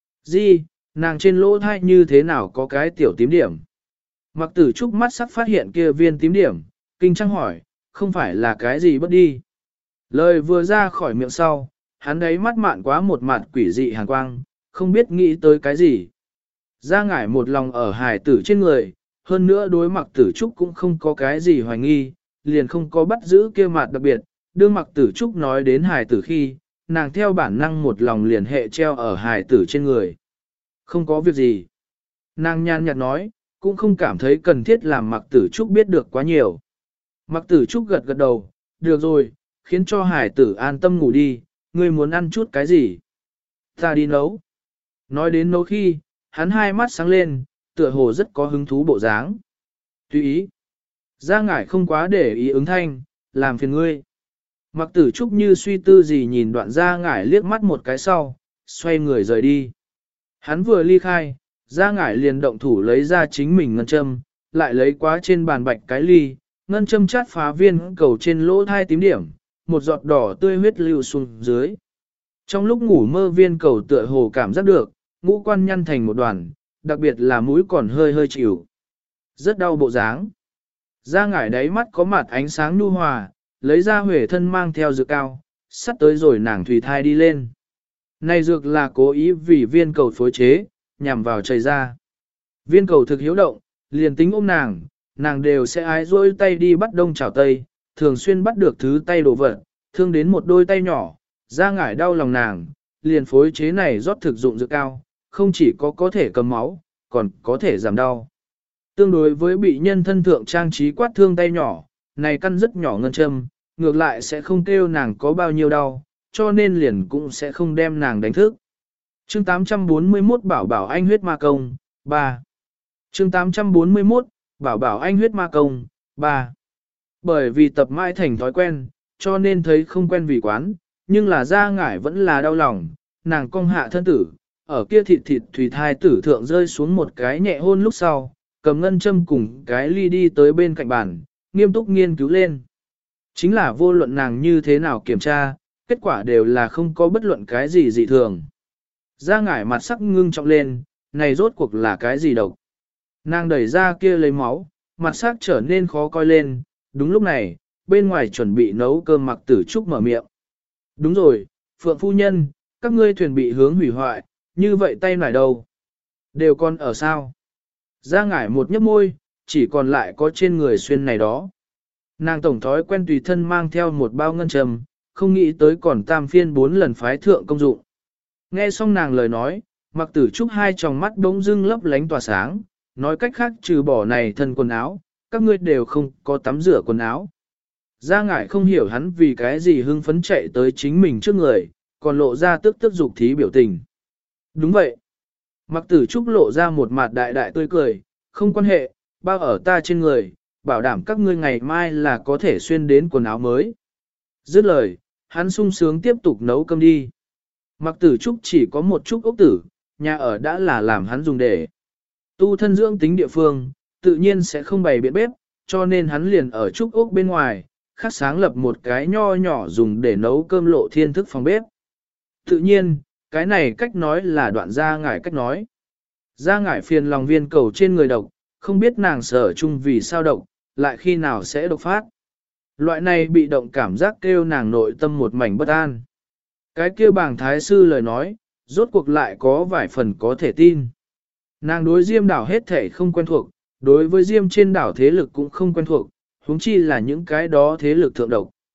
Gì, nàng trên lỗ thai như thế nào có cái tiểu tím điểm. Mặc tử trúc mắt sắc phát hiện kia viên tím điểm, kinh trăng hỏi, không phải là cái gì bất đi. Lời vừa ra khỏi miệng sau, hắn đấy mắt mạn quá một mặt quỷ dị hàn quang, không biết nghĩ tới cái gì. Ra ngải một lòng ở hài tử trên người, hơn nữa đối mặc tử trúc cũng không có cái gì hoài nghi, liền không có bắt giữ kia mặt đặc biệt, đương mặc tử trúc nói đến hài tử khi, nàng theo bản năng một lòng liền hệ treo ở hài tử trên người. Không có việc gì. Nàng nhàn nhạt nói, cũng không cảm thấy cần thiết làm mặc tử trúc biết được quá nhiều. Mặc tử trúc gật gật đầu, được rồi, khiến cho hài tử an tâm ngủ đi, ngươi muốn ăn chút cái gì? Ta đi nấu. Nói đến nấu khi, hắn hai mắt sáng lên, tựa hồ rất có hứng thú bộ dáng. Tùy ý. Gia ngải không quá để ý ứng thanh, làm phiền ngươi. Mặc tử trúc như suy tư gì nhìn đoạn Gia ngải liếc mắt một cái sau, xoay người rời đi. Hắn vừa ly khai, Gia ngải liền động thủ lấy ra chính mình ngân châm, lại lấy quá trên bàn bạch cái ly, ngân châm chát phá viên cầu trên lỗ thai tím điểm, một giọt đỏ tươi huyết lưu xuống dưới. Trong lúc ngủ mơ viên cầu tựa hồ cảm giác được, ngũ quan nhăn thành một đoàn, đặc biệt là mũi còn hơi hơi chịu. Rất đau bộ dáng. Ra ngải đáy mắt có mặt ánh sáng nhu hòa, lấy ra huệ thân mang theo dược cao, sắt tới rồi nàng thủy thai đi lên. Này dược là cố ý vì viên cầu phối chế, nhằm vào chảy ra. Viên cầu thực hiếu động, liền tính ôm nàng, nàng đều sẽ ái rôi tay đi bắt đông chảo tây, thường xuyên bắt được thứ tay đổ vật, thương đến một đôi tay nhỏ, ra ngải đau lòng nàng, liền phối chế này rót thực dụng dược cao, không chỉ có có thể cầm máu, còn có thể giảm đau. Tương đối với bị nhân thân thượng trang trí quát thương tay nhỏ, này căn rất nhỏ ngân châm, ngược lại sẽ không kêu nàng có bao nhiêu đau, cho nên liền cũng sẽ không đem nàng đánh thức. Chương tám trăm bốn mươi mốt Bảo Bảo Anh huyết ma công, ba. Chương tám trăm bốn mươi mốt Bảo Bảo Anh huyết ma công, ba. Bởi vì tập mãi thành thói quen, cho nên thấy không quen vì quán, nhưng là ra ngải vẫn là đau lòng, nàng cong hạ thân tử, ở kia thịt thịt thủy thai tử thượng rơi xuống một cái nhẹ hôn lúc sau, cầm ngân châm cùng cái ly đi tới bên cạnh bàn, nghiêm túc nghiên cứu lên. Chính là vô luận nàng như thế nào kiểm tra, kết quả đều là không có bất luận cái gì dị thường. Ra ngải mặt sắc ngưng trọng lên, này rốt cuộc là cái gì độc. Nàng đẩy ra kia lấy máu, mặt sắc trở nên khó coi lên, đúng lúc này, bên ngoài chuẩn bị nấu cơm mặc tử trúc mở miệng. Đúng rồi, Phượng phu nhân, các ngươi thuyền bị hướng hủy hoại, như vậy tay nải đâu? Đều còn ở sao? Ra ngải một nhấp môi, chỉ còn lại có trên người xuyên này đó. Nàng tổng thói quen tùy thân mang theo một bao ngân trầm, không nghĩ tới còn tam phiên bốn lần phái thượng công dụng. Nghe xong nàng lời nói, mặc tử trúc hai tròng mắt đống dưng lấp lánh tỏa sáng, nói cách khác trừ bỏ này thân quần áo, các ngươi đều không có tắm rửa quần áo. Gia ngải không hiểu hắn vì cái gì hưng phấn chạy tới chính mình trước người, còn lộ ra tức tức dục thí biểu tình. Đúng vậy. Mặc tử trúc lộ ra một mặt đại đại tươi cười, không quan hệ, bao ở ta trên người, bảo đảm các ngươi ngày mai là có thể xuyên đến quần áo mới. Dứt lời, hắn sung sướng tiếp tục nấu cơm đi. Mặc tử trúc chỉ có một chút ốc tử, nhà ở đã là làm hắn dùng để tu thân dưỡng tính địa phương, tự nhiên sẽ không bày biện bếp, cho nên hắn liền ở trúc ốc bên ngoài, khắc sáng lập một cái nho nhỏ dùng để nấu cơm lộ thiên thức phòng bếp. Tự nhiên, cái này cách nói là đoạn Gia ngải cách nói. Gia ngải phiền lòng viên cầu trên người độc, không biết nàng sở chung vì sao độc, lại khi nào sẽ độc phát. Loại này bị động cảm giác kêu nàng nội tâm một mảnh bất an. Cái kia bảng thái sư lời nói, rốt cuộc lại có vài phần có thể tin. Nàng đối Diêm đảo hết thể không quen thuộc, đối với Diêm trên đảo thế lực cũng không quen thuộc, huống chi là những cái đó thế lực thượng độc.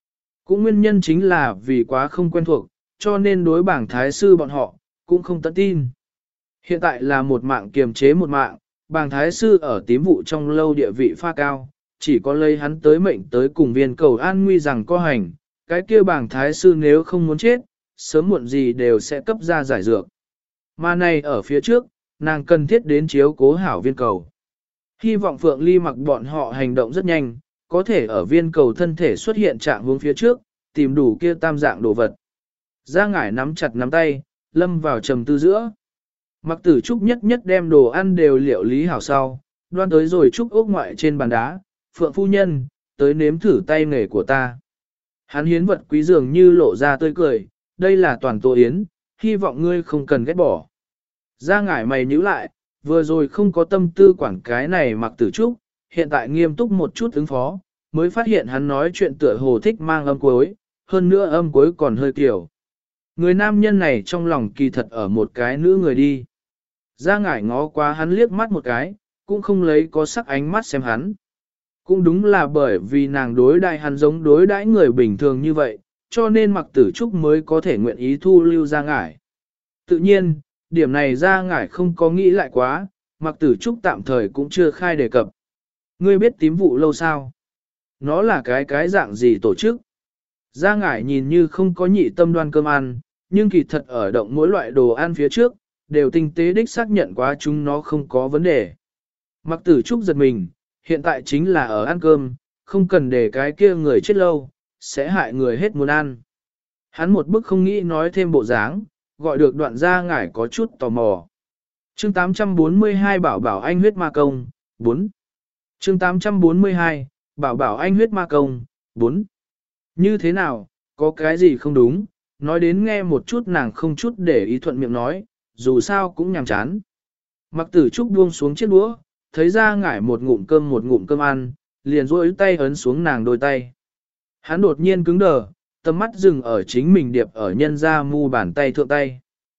Cũng nguyên nhân chính là vì quá không quen thuộc, cho nên đối bảng thái sư bọn họ, cũng không tận tin. Hiện tại là một mạng kiềm chế một mạng, bảng thái sư ở tím vụ trong lâu địa vị pha cao, chỉ có lấy hắn tới mệnh tới cùng viên cầu an nguy rằng có hành, cái kia bảng thái sư nếu không muốn chết, sớm muộn gì đều sẽ cấp ra giải dược. Mà này ở phía trước, nàng cần thiết đến chiếu cố hảo viên cầu. Hy vọng Phượng Ly mặc bọn họ hành động rất nhanh, có thể ở viên cầu thân thể xuất hiện trạng hướng phía trước, tìm đủ kia tam dạng đồ vật. Gia Ngải nắm chặt nắm tay, lâm vào trầm tư giữa. Mặc Tử Trúc nhất nhất đem đồ ăn đều liệu lý hảo sau, đoan tới rồi Trúc ốc ngoại trên bàn đá, Phượng phu nhân, tới nếm thử tay nghề của ta. Hắn hiến vật quý dường như lộ ra tươi cười, đây là toàn tổ yến, hy vọng ngươi không cần ghét bỏ. Gia Ngải mày nhíu lại, vừa rồi không có tâm tư quản cái này Mặc Tử Trúc, hiện tại nghiêm túc một chút ứng phó, mới phát hiện hắn nói chuyện tựa hồ thích mang âm cuối, hơn nữa âm cuối còn hơi kiểu. Người nam nhân này trong lòng kỳ thật ở một cái nữ người đi. Gia Ngải ngó qua hắn liếc mắt một cái, cũng không lấy có sắc ánh mắt xem hắn. Cũng đúng là bởi vì nàng đối đại hắn giống đối đãi người bình thường như vậy, cho nên Mặc Tử Trúc mới có thể nguyện ý thu lưu Gia Ngải. Tự nhiên, điểm này Gia Ngải không có nghĩ lại quá, Mặc Tử Trúc tạm thời cũng chưa khai đề cập. Ngươi biết tím vụ lâu sao? Nó là cái cái dạng gì tổ chức? Gia Ngải nhìn như không có nhị tâm đoan cơm ăn, nhưng kỳ thật ở động mỗi loại đồ ăn phía trước, đều tinh tế đích xác nhận quá chúng nó không có vấn đề. Mặc Tử Trúc giật mình, hiện tại chính là ở ăn cơm, không cần để cái kia người chết lâu, sẽ hại người hết muốn ăn. Hắn một bức không nghĩ nói thêm bộ dáng, gọi được đoạn Gia Ngải có chút tò mò. Chương tám trăm bốn mươi hai Bảo Bảo Anh huyết ma công, bốn. Chương tám trăm bốn mươi hai Bảo Bảo Anh huyết ma công, bốn. Như thế nào, có cái gì không đúng, nói đến nghe một chút nàng không chút để ý thuận miệng nói, dù sao cũng nhàm chán. Mặc Tử Trúc buông xuống chiếc đũa, thấy Gia Ngải một ngụm cơm một ngụm cơm ăn, liền duỗi tay ấn xuống nàng đôi tay. Hắn đột nhiên cứng đờ, tầm mắt dừng ở chính mình điệp ở nhân ra mu bàn tay thượng tay.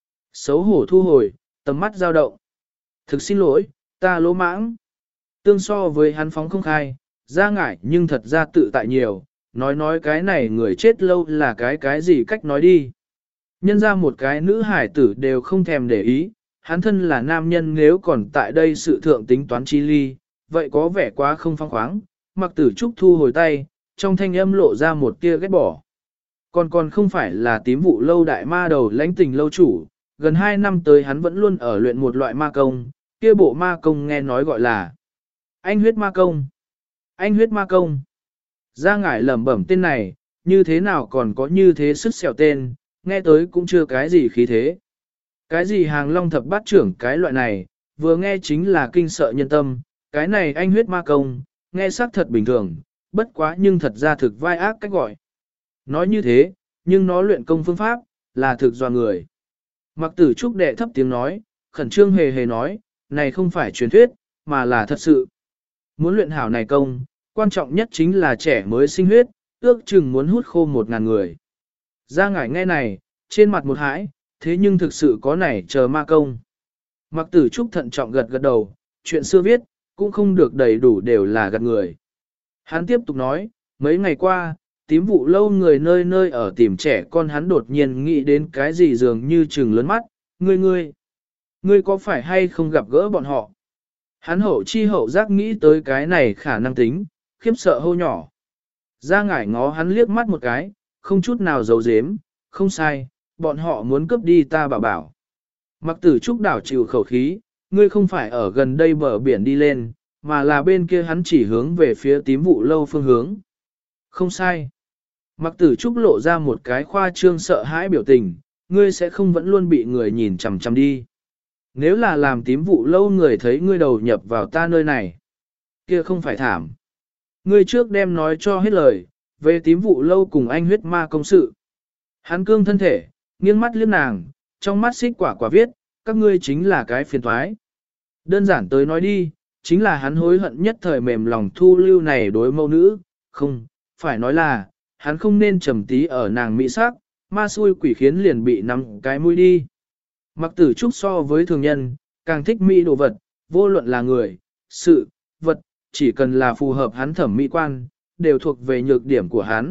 Xấu hổ thu hồi, tầm mắt dao động. Thực xin lỗi, ta lỗ mãng. Tương so với hắn phóng không khai, Gia Ngải nhưng thật ra tự tại nhiều, nói nói cái này người chết lâu là cái cái gì cách nói đi. Nhân ra một cái nữ hải tử đều không thèm để ý, hắn thân là nam nhân nếu còn tại đây sự thượng tính toán chi ly, vậy có vẻ quá không phong khoáng. Mặc Tử Trúc thu hồi tay, trong thanh âm lộ ra một tia ghét bỏ. Còn còn không phải là tím vụ lâu đại ma đầu lãnh tình lâu chủ, gần hai năm tới hắn vẫn luôn ở luyện một loại ma công, kia bộ ma công nghe nói gọi là anh huyết ma công. Anh huyết ma công. Gia Ngải lẩm bẩm tên này, như thế nào còn có như thế sức xẻo tên, nghe tới cũng chưa cái gì khí thế. Cái gì hàng long thập bát trưởng cái loại này, vừa nghe chính là kinh sợ nhân tâm, cái này anh huyết ma công, nghe xác thật bình thường, bất quá nhưng thật ra thực vai ác cách gọi. Nói như thế, nhưng nó luyện công phương pháp, là thực doa người. Mặc Tử Trúc đệ thấp tiếng nói, khẩn trương hề hề nói, này không phải truyền thuyết, mà là thật sự. Muốn luyện hảo này công, quan trọng nhất chính là trẻ mới sinh huyết, ước chừng muốn hút khô một ngàn người. Gia Ngải nghe này, trên mặt một hãi, thế nhưng thực sự có này chờ ma công. Mặc Tử Trúc thận trọng gật gật đầu, chuyện xưa viết, cũng không được đầy đủ đều là gạt người. Hắn tiếp tục nói, mấy ngày qua, tím vụ lâu người nơi nơi ở tìm trẻ con hắn đột nhiên nghĩ đến cái gì dường như trừng lớn mắt, ngươi ngươi, ngươi có phải hay không gặp gỡ bọn họ? Hắn hậu chi hậu giác nghĩ tới cái này khả năng tính, khiếp sợ hô nhỏ. Gia Ngải ngó hắn liếc mắt một cái, không chút nào giấu giếm, không sai, bọn họ muốn cướp đi ta bảo bảo. Mặc Tử Trúc đảo chịu khẩu khí, ngươi không phải ở gần đây bờ biển đi lên, mà là bên kia hắn chỉ hướng về phía tím vụ lâu phương hướng. Không sai. Mặc Tử Trúc lộ ra một cái khoa trương sợ hãi biểu tình, ngươi sẽ không vẫn luôn bị người nhìn chằm chằm đi. Nếu là làm tím vụ lâu người thấy ngươi đầu nhập vào ta nơi này, kia không phải thảm. Ngươi trước đem nói cho hết lời, về tím vụ lâu cùng anh huyết ma công sự. Hắn cương thân thể, nghiêng mắt liếc nàng, trong mắt xích quả quả viết, các ngươi chính là cái phiền toái. Đơn giản tới nói đi, chính là hắn hối hận nhất thời mềm lòng thu lưu này đối mâu nữ, không, phải nói là, hắn không nên trầm tí ở nàng mỹ sắc, ma xui quỷ khiến liền bị nắm cái mũi đi. Mặc Tử Trúc so với thường nhân, càng thích mỹ đồ vật, vô luận là người, sự, vật, chỉ cần là phù hợp hắn thẩm mỹ quan, đều thuộc về nhược điểm của hắn,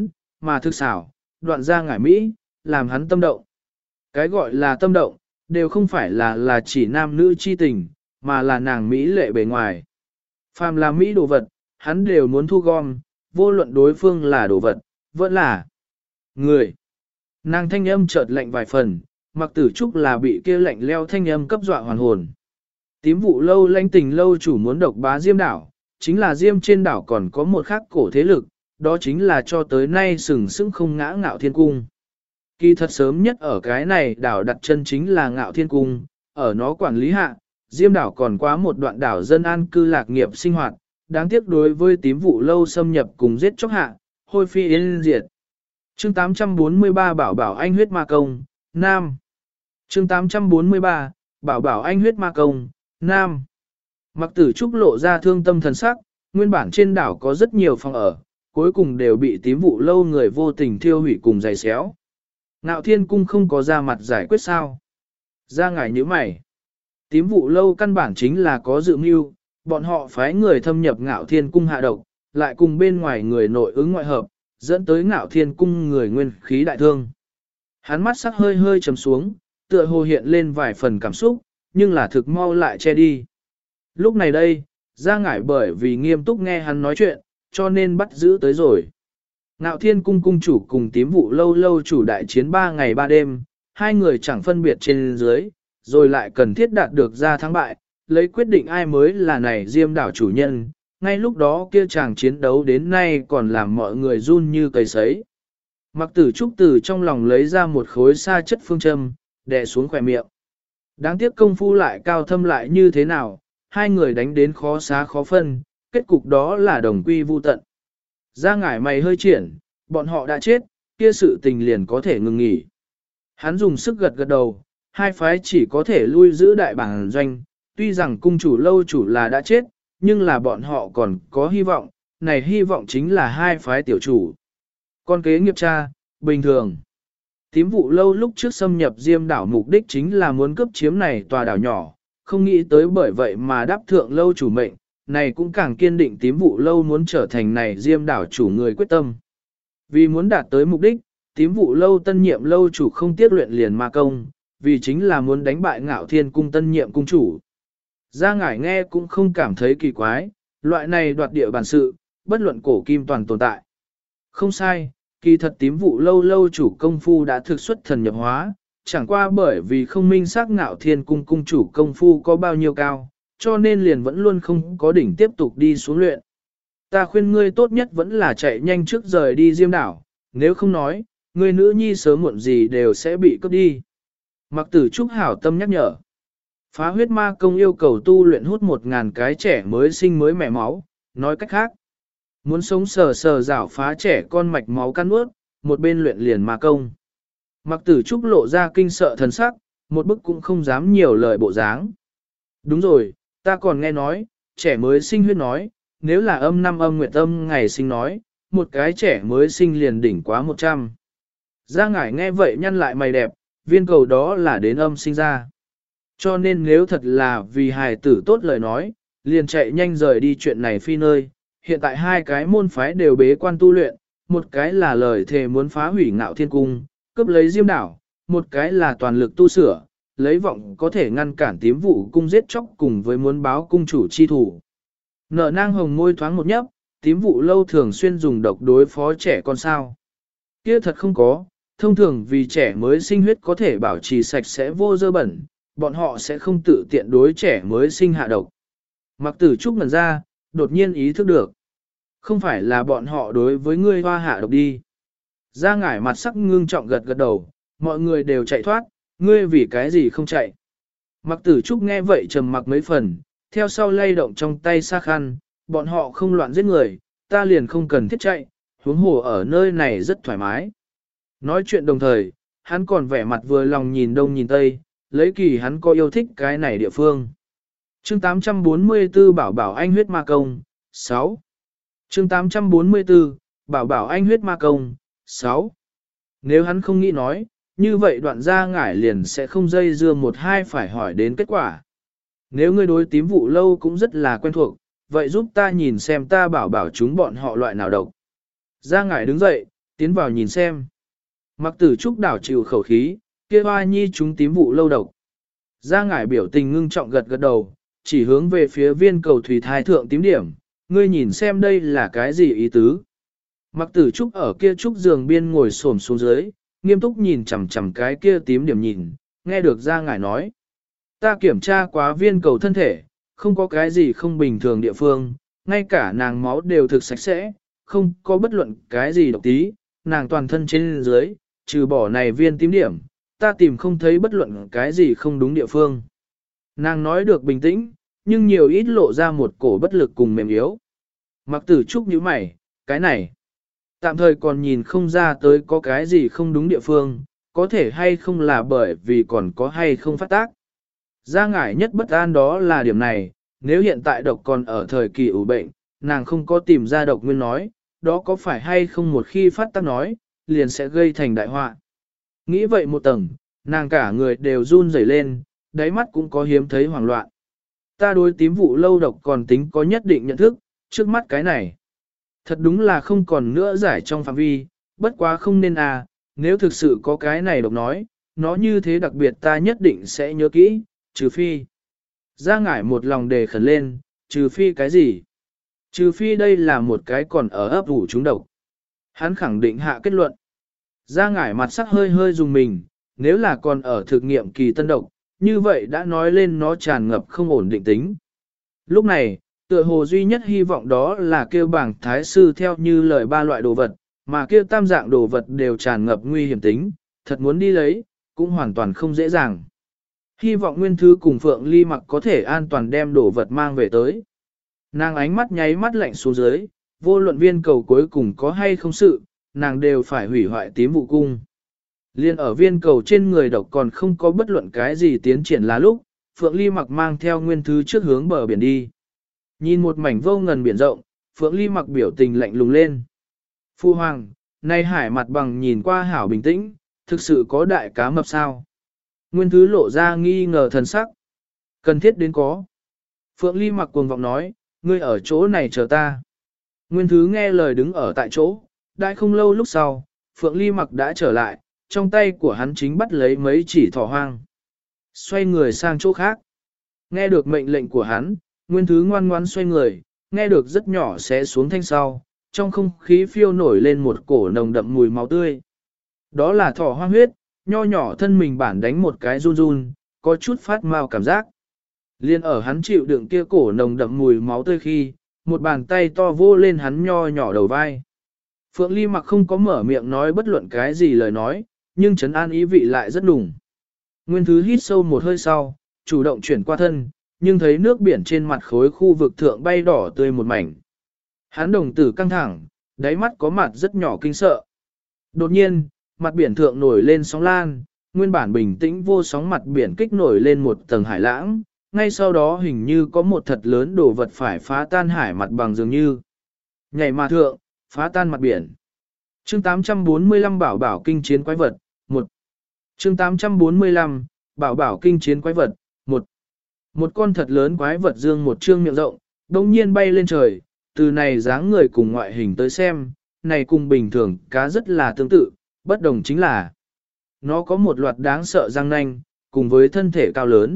mà thực xảo, đoạn ra ngải Mỹ, làm hắn tâm động. Cái gọi là tâm động, đều không phải là là chỉ nam nữ chi tình, mà là nàng Mỹ lệ bề ngoài. Phàm là Mỹ đồ vật, hắn đều muốn thu gom, vô luận đối phương là đồ vật, vẫn là người. Nàng thanh âm chợt lạnh vài phần, Mặc Tử Trúc là bị kia lạnh leo thanh âm cấp dọa hoàn hồn. Tím vụ lâu lãnh tình lâu chủ muốn độc bá Diêm đảo, chính là Diêm trên đảo còn có một khác cổ thế lực, đó chính là cho tới nay sừng sững không ngã Ngạo Thiên Cung. Kỳ thật sớm nhất ở cái này đảo đặt chân chính là Ngạo Thiên Cung, ở nó quản lý hạ, Diêm đảo còn quá một đoạn đảo dân an cư lạc nghiệp sinh hoạt, đáng tiếc đối với tím vụ lâu xâm nhập cùng giết chóc hạ, hôi phi yên diệt. Chương tám trăm bốn mươi ba Bảo Bảo Anh huyết ma công, Nam. Chương tám trăm bốn mươi ba Bảo Bảo Anh huyết ma công, Nam. Mặc Tử Trúc lộ ra thương tâm thần sắc, nguyên bản trên đảo có rất nhiều phòng ở, cuối cùng đều bị tím vụ lâu người vô tình thiêu hủy cùng giày xéo. Ngạo Thiên Cung không có ra mặt giải quyết sao. Ra ngải như mày. Tím vụ lâu căn bản chính là có dự mưu, bọn họ phái người thâm nhập Ngạo Thiên Cung hạ độc, lại cùng bên ngoài người nội ứng ngoại hợp, dẫn tới Ngạo Thiên Cung người nguyên khí đại thương. Hắn mắt sắc hơi hơi trầm xuống, tựa hồ hiện lên vài phần cảm xúc, nhưng là thực mau lại che đi. Lúc này đây, ra ngải bởi vì nghiêm túc nghe hắn nói chuyện, cho nên bắt giữ tới rồi. Ngạo Thiên Cung cung chủ cùng tím vụ lâu lâu chủ đại chiến ba ngày ba đêm, hai người chẳng phân biệt trên dưới, rồi lại cần thiết đạt được ra thắng bại, lấy quyết định ai mới là này Diêm đảo chủ nhân. Ngay lúc đó kia chàng chiến đấu đến nay còn làm mọi người run như cầy sấy. Mặc Tử Trúc từ trong lòng lấy ra một khối sa chất phương châm, đè xuống khỏe miệng. Đáng tiếc công phu lại cao thâm lại như thế nào, hai người đánh đến khó xá khó phân, kết cục đó là đồng quy vu tận. Ra ngải mày hơi triển, bọn họ đã chết, kia sự tình liền có thể ngừng nghỉ. Hắn dùng sức gật gật đầu, hai phái chỉ có thể lui giữ đại bản doanh, tuy rằng cung chủ lâu chủ là đã chết, nhưng là bọn họ còn có hy vọng, này hy vọng chính là hai phái tiểu chủ. Con kế nghiệp cha, bình thường. Tím vụ lâu lúc trước xâm nhập Diêm đảo mục đích chính là muốn cướp chiếm này tòa đảo nhỏ, không nghĩ tới bởi vậy mà đáp thượng lâu chủ mệnh, này cũng càng kiên định tím vụ lâu muốn trở thành này Diêm đảo chủ người quyết tâm. Vì muốn đạt tới mục đích, tím vụ lâu tân nhiệm lâu chủ không tiếc luyện liền ma công, vì chính là muốn đánh bại Ngạo Thiên Cung tân nhiệm cung chủ. Ra ngải nghe cũng không cảm thấy kỳ quái, loại này đoạt địa bản sự, bất luận cổ kim toàn tồn tại. Không sai, kỳ thật tím vụ lâu lâu chủ công phu đã thực xuất thần nhập hóa, chẳng qua bởi vì không minh xác Ngạo Thiên Cung cung chủ công phu có bao nhiêu cao, cho nên liền vẫn luôn không có đỉnh tiếp tục đi xuống luyện. Ta khuyên ngươi tốt nhất vẫn là chạy nhanh trước rời đi Diêm đảo, nếu không nói, ngươi nữ nhi sớm muộn gì đều sẽ bị cướp đi. Mặc Tử Trúc hảo tâm nhắc nhở. Phá huyết ma công yêu cầu tu luyện hút một ngàn cái trẻ mới sinh mới mẻ máu, nói cách khác. Muốn sống sờ sờ rảo phá trẻ con mạch máu căn ướt, một bên luyện liền ma công. Mặc Tử Trúc lộ ra kinh sợ thần sắc, một bức cũng không dám nhiều lời bộ dáng. Đúng rồi, ta còn nghe nói, trẻ mới sinh huyết nói, nếu là âm năm âm nguyệt âm ngày sinh nói, một cái trẻ mới sinh liền đỉnh quá một trăm. Gia ngải nghe vậy nhăn lại mày đẹp, viên cầu đó là đến âm sinh ra. Cho nên nếu thật là vì hài tử tốt lời nói, liền chạy nhanh rời đi chuyện này phi nơi. Hiện tại hai cái môn phái đều bế quan tu luyện, một cái là lời thề muốn phá hủy Ngạo Thiên Cung, cướp lấy Diêm đảo, một cái là toàn lực tu sửa, lấy vọng có thể ngăn cản tím vụ cung giết chóc cùng với muốn báo cung chủ chi thủ. Nở nang hồng môi thoáng một nhấp, tím vụ lâu thường xuyên dùng độc đối phó trẻ con sao. Kia thật không có, thông thường vì trẻ mới sinh huyết có thể bảo trì sạch sẽ vô dơ bẩn, bọn họ sẽ không tự tiện đối trẻ mới sinh hạ độc. Mặc Tử Trúc ngẩn ra, đột nhiên ý thức được. Không phải là bọn họ đối với ngươi hoa hạ độc đi. Ra ngải mặt sắc ngưng trọng gật gật đầu, mọi người đều chạy thoát, ngươi vì cái gì không chạy. Mặc Tử Trúc nghe vậy trầm mặc mấy phần, theo sau lay động trong tay sa khăn, bọn họ không loạn giết người, ta liền không cần thiết chạy, huống hồ ở nơi này rất thoải mái. Nói chuyện đồng thời, hắn còn vẻ mặt vừa lòng nhìn đông nhìn tây, lấy kỳ hắn có yêu thích cái này địa phương. Chương tám trăm bốn mươi tư Bảo Bảo Anh huyết ma công, sáu. Chương tám trăm bốn mươi tư Bảo Bảo Anh huyết ma công, sáu. Nếu hắn không nghĩ nói, như vậy đoạn gia ngải liền sẽ không dây dưa một hai phải hỏi đến kết quả. Nếu ngươi đối tím vụ lâu cũng rất là quen thuộc, vậy giúp ta nhìn xem ta bảo bảo chúng bọn họ loại nào độc. Gia ngải đứng dậy, tiến vào nhìn xem. Mặc tử trúc đảo chịu khẩu khí, kia hoa nhi chúng tím vụ lâu độc. Gia ngải biểu tình ngưng trọng gật gật đầu, chỉ hướng về phía viên cầu thủy thai thượng tím điểm, ngươi nhìn xem đây là cái gì ý tứ. Mặc tử trúc ở kia trúc giường biên ngồi xổm xuống dưới, nghiêm túc nhìn chằm chằm cái kia tím điểm nhìn, nghe được Gia ngải nói. Ta kiểm tra quá viên cầu thân thể, không có cái gì không bình thường địa phương, ngay cả nàng máu đều thực sạch sẽ, không có bất luận cái gì độc tí, nàng toàn thân trên dưới, trừ bỏ này viên tím điểm, ta tìm không thấy bất luận cái gì không đúng địa phương. Nàng nói được bình tĩnh, nhưng nhiều ít lộ ra một cổ bất lực cùng mềm yếu. Mặc tử trúc nhíu mày, cái này, tạm thời còn nhìn không ra tới có cái gì không đúng địa phương, có thể hay không là bởi vì còn có hay không phát tác. Gia ngải nhất bất an đó là điểm này, nếu hiện tại độc còn ở thời kỳ ủ bệnh, nàng không có tìm ra độc nguyên nói, đó có phải hay không một khi phát tác nói, liền sẽ gây thành đại họa. Nghĩ vậy một tầng, nàng cả người đều run rẩy lên, đáy mắt cũng có hiếm thấy hoảng loạn. Ta đối tím vụ lâu độc còn tính có nhất định nhận thức, trước mắt cái này. Thật đúng là không còn nữa giải trong phạm vi, bất quá không nên à, nếu thực sự có cái này độc nói, nó như thế đặc biệt ta nhất định sẽ nhớ kỹ, trừ phi. Gia ngải một lòng đề khẩn lên, trừ phi cái gì? Trừ phi đây là một cái còn ở ấp ủ chúng độc. Hắn khẳng định hạ kết luận. Gia ngải mặt sắc hơi hơi dùng mình, nếu là còn ở thực nghiệm kỳ tân độc, như vậy đã nói lên nó tràn ngập không ổn định tính. Lúc này, tựa hồ duy nhất hy vọng đó là kêu bảng thái sư theo như lời ba loại đồ vật, mà kêu tam dạng đồ vật đều tràn ngập nguy hiểm tính, thật muốn đi lấy, cũng hoàn toàn không dễ dàng. Hy vọng nguyên thứ cùng Phượng Ly Mặc có thể an toàn đem đồ vật mang về tới. Nàng ánh mắt nháy mắt lạnh xuống dưới, vô luận viên cầu cuối cùng có hay không sự, nàng đều phải hủy hoại tím vụ cung. Liên ở viên cầu trên người độc còn không có bất luận cái gì tiến triển là lúc, Phượng Ly Mặc mang theo nguyên thứ trước hướng bờ biển đi. Nhìn một mảnh vô ngần biển rộng, Phượng Ly Mặc biểu tình lạnh lùng lên. Phu Hoàng, nay hải mặt bằng nhìn qua hảo bình tĩnh, thực sự có đại cá mập sao? Nguyên thứ lộ ra nghi ngờ thần sắc. Cần thiết đến có. Phượng Ly Mặc cuồng vọng nói, ngươi ở chỗ này chờ ta. Nguyên thứ nghe lời đứng ở tại chỗ, đại không lâu lúc sau, Phượng Ly Mặc đã trở lại, trong tay của hắn chính bắt lấy mấy chỉ thỏ hoang. Xoay người sang chỗ khác. Nghe được mệnh lệnh của hắn, Nguyên thứ ngoan ngoan xoay người, nghe được rất nhỏ xé xuống thanh sau, trong không khí phiêu nổi lên một cổ nồng đậm mùi máu tươi. Đó là thỏ hoang huyết, nho nhỏ thân mình bản đánh một cái run run, có chút phát mau cảm giác. Liên ở hắn chịu đựng kia cổ nồng đậm mùi máu tươi khi, một bàn tay to vô lên hắn nho nhỏ đầu vai. Phượng Ly Mặc không có mở miệng nói bất luận cái gì lời nói, nhưng trấn an ý vị lại rất đủng. Nguyên thứ hít sâu một hơi sau, chủ động chuyển qua thân, nhưng thấy nước biển trên mặt khối khu vực thượng bay đỏ tươi một mảnh. Hắn đồng tử căng thẳng, đáy mắt có mặt rất nhỏ kinh sợ. Đột nhiên, mặt biển thượng nổi lên sóng lan, nguyên bản bình tĩnh vô sóng mặt biển kích nổi lên một tầng hải lãng, ngay sau đó hình như có một thật lớn đồ vật phải phá tan hải mặt bằng dường như. Nhảy mà thượng, phá tan mặt biển. Chương tám trăm bốn mươi lăm Bảo bảo kinh chiến quái vật, một. Chương tám trăm bốn mươi lăm Bảo bảo kinh chiến quái vật, một. Một con thật lớn quái vật dương một trương miệng rộng, đồng nhiên bay lên trời, từ này dáng người cùng ngoại hình tới xem, này cùng bình thường cá rất là tương tự, bất đồng chính là nó có một loạt đáng sợ răng nanh, cùng với thân thể cao lớn.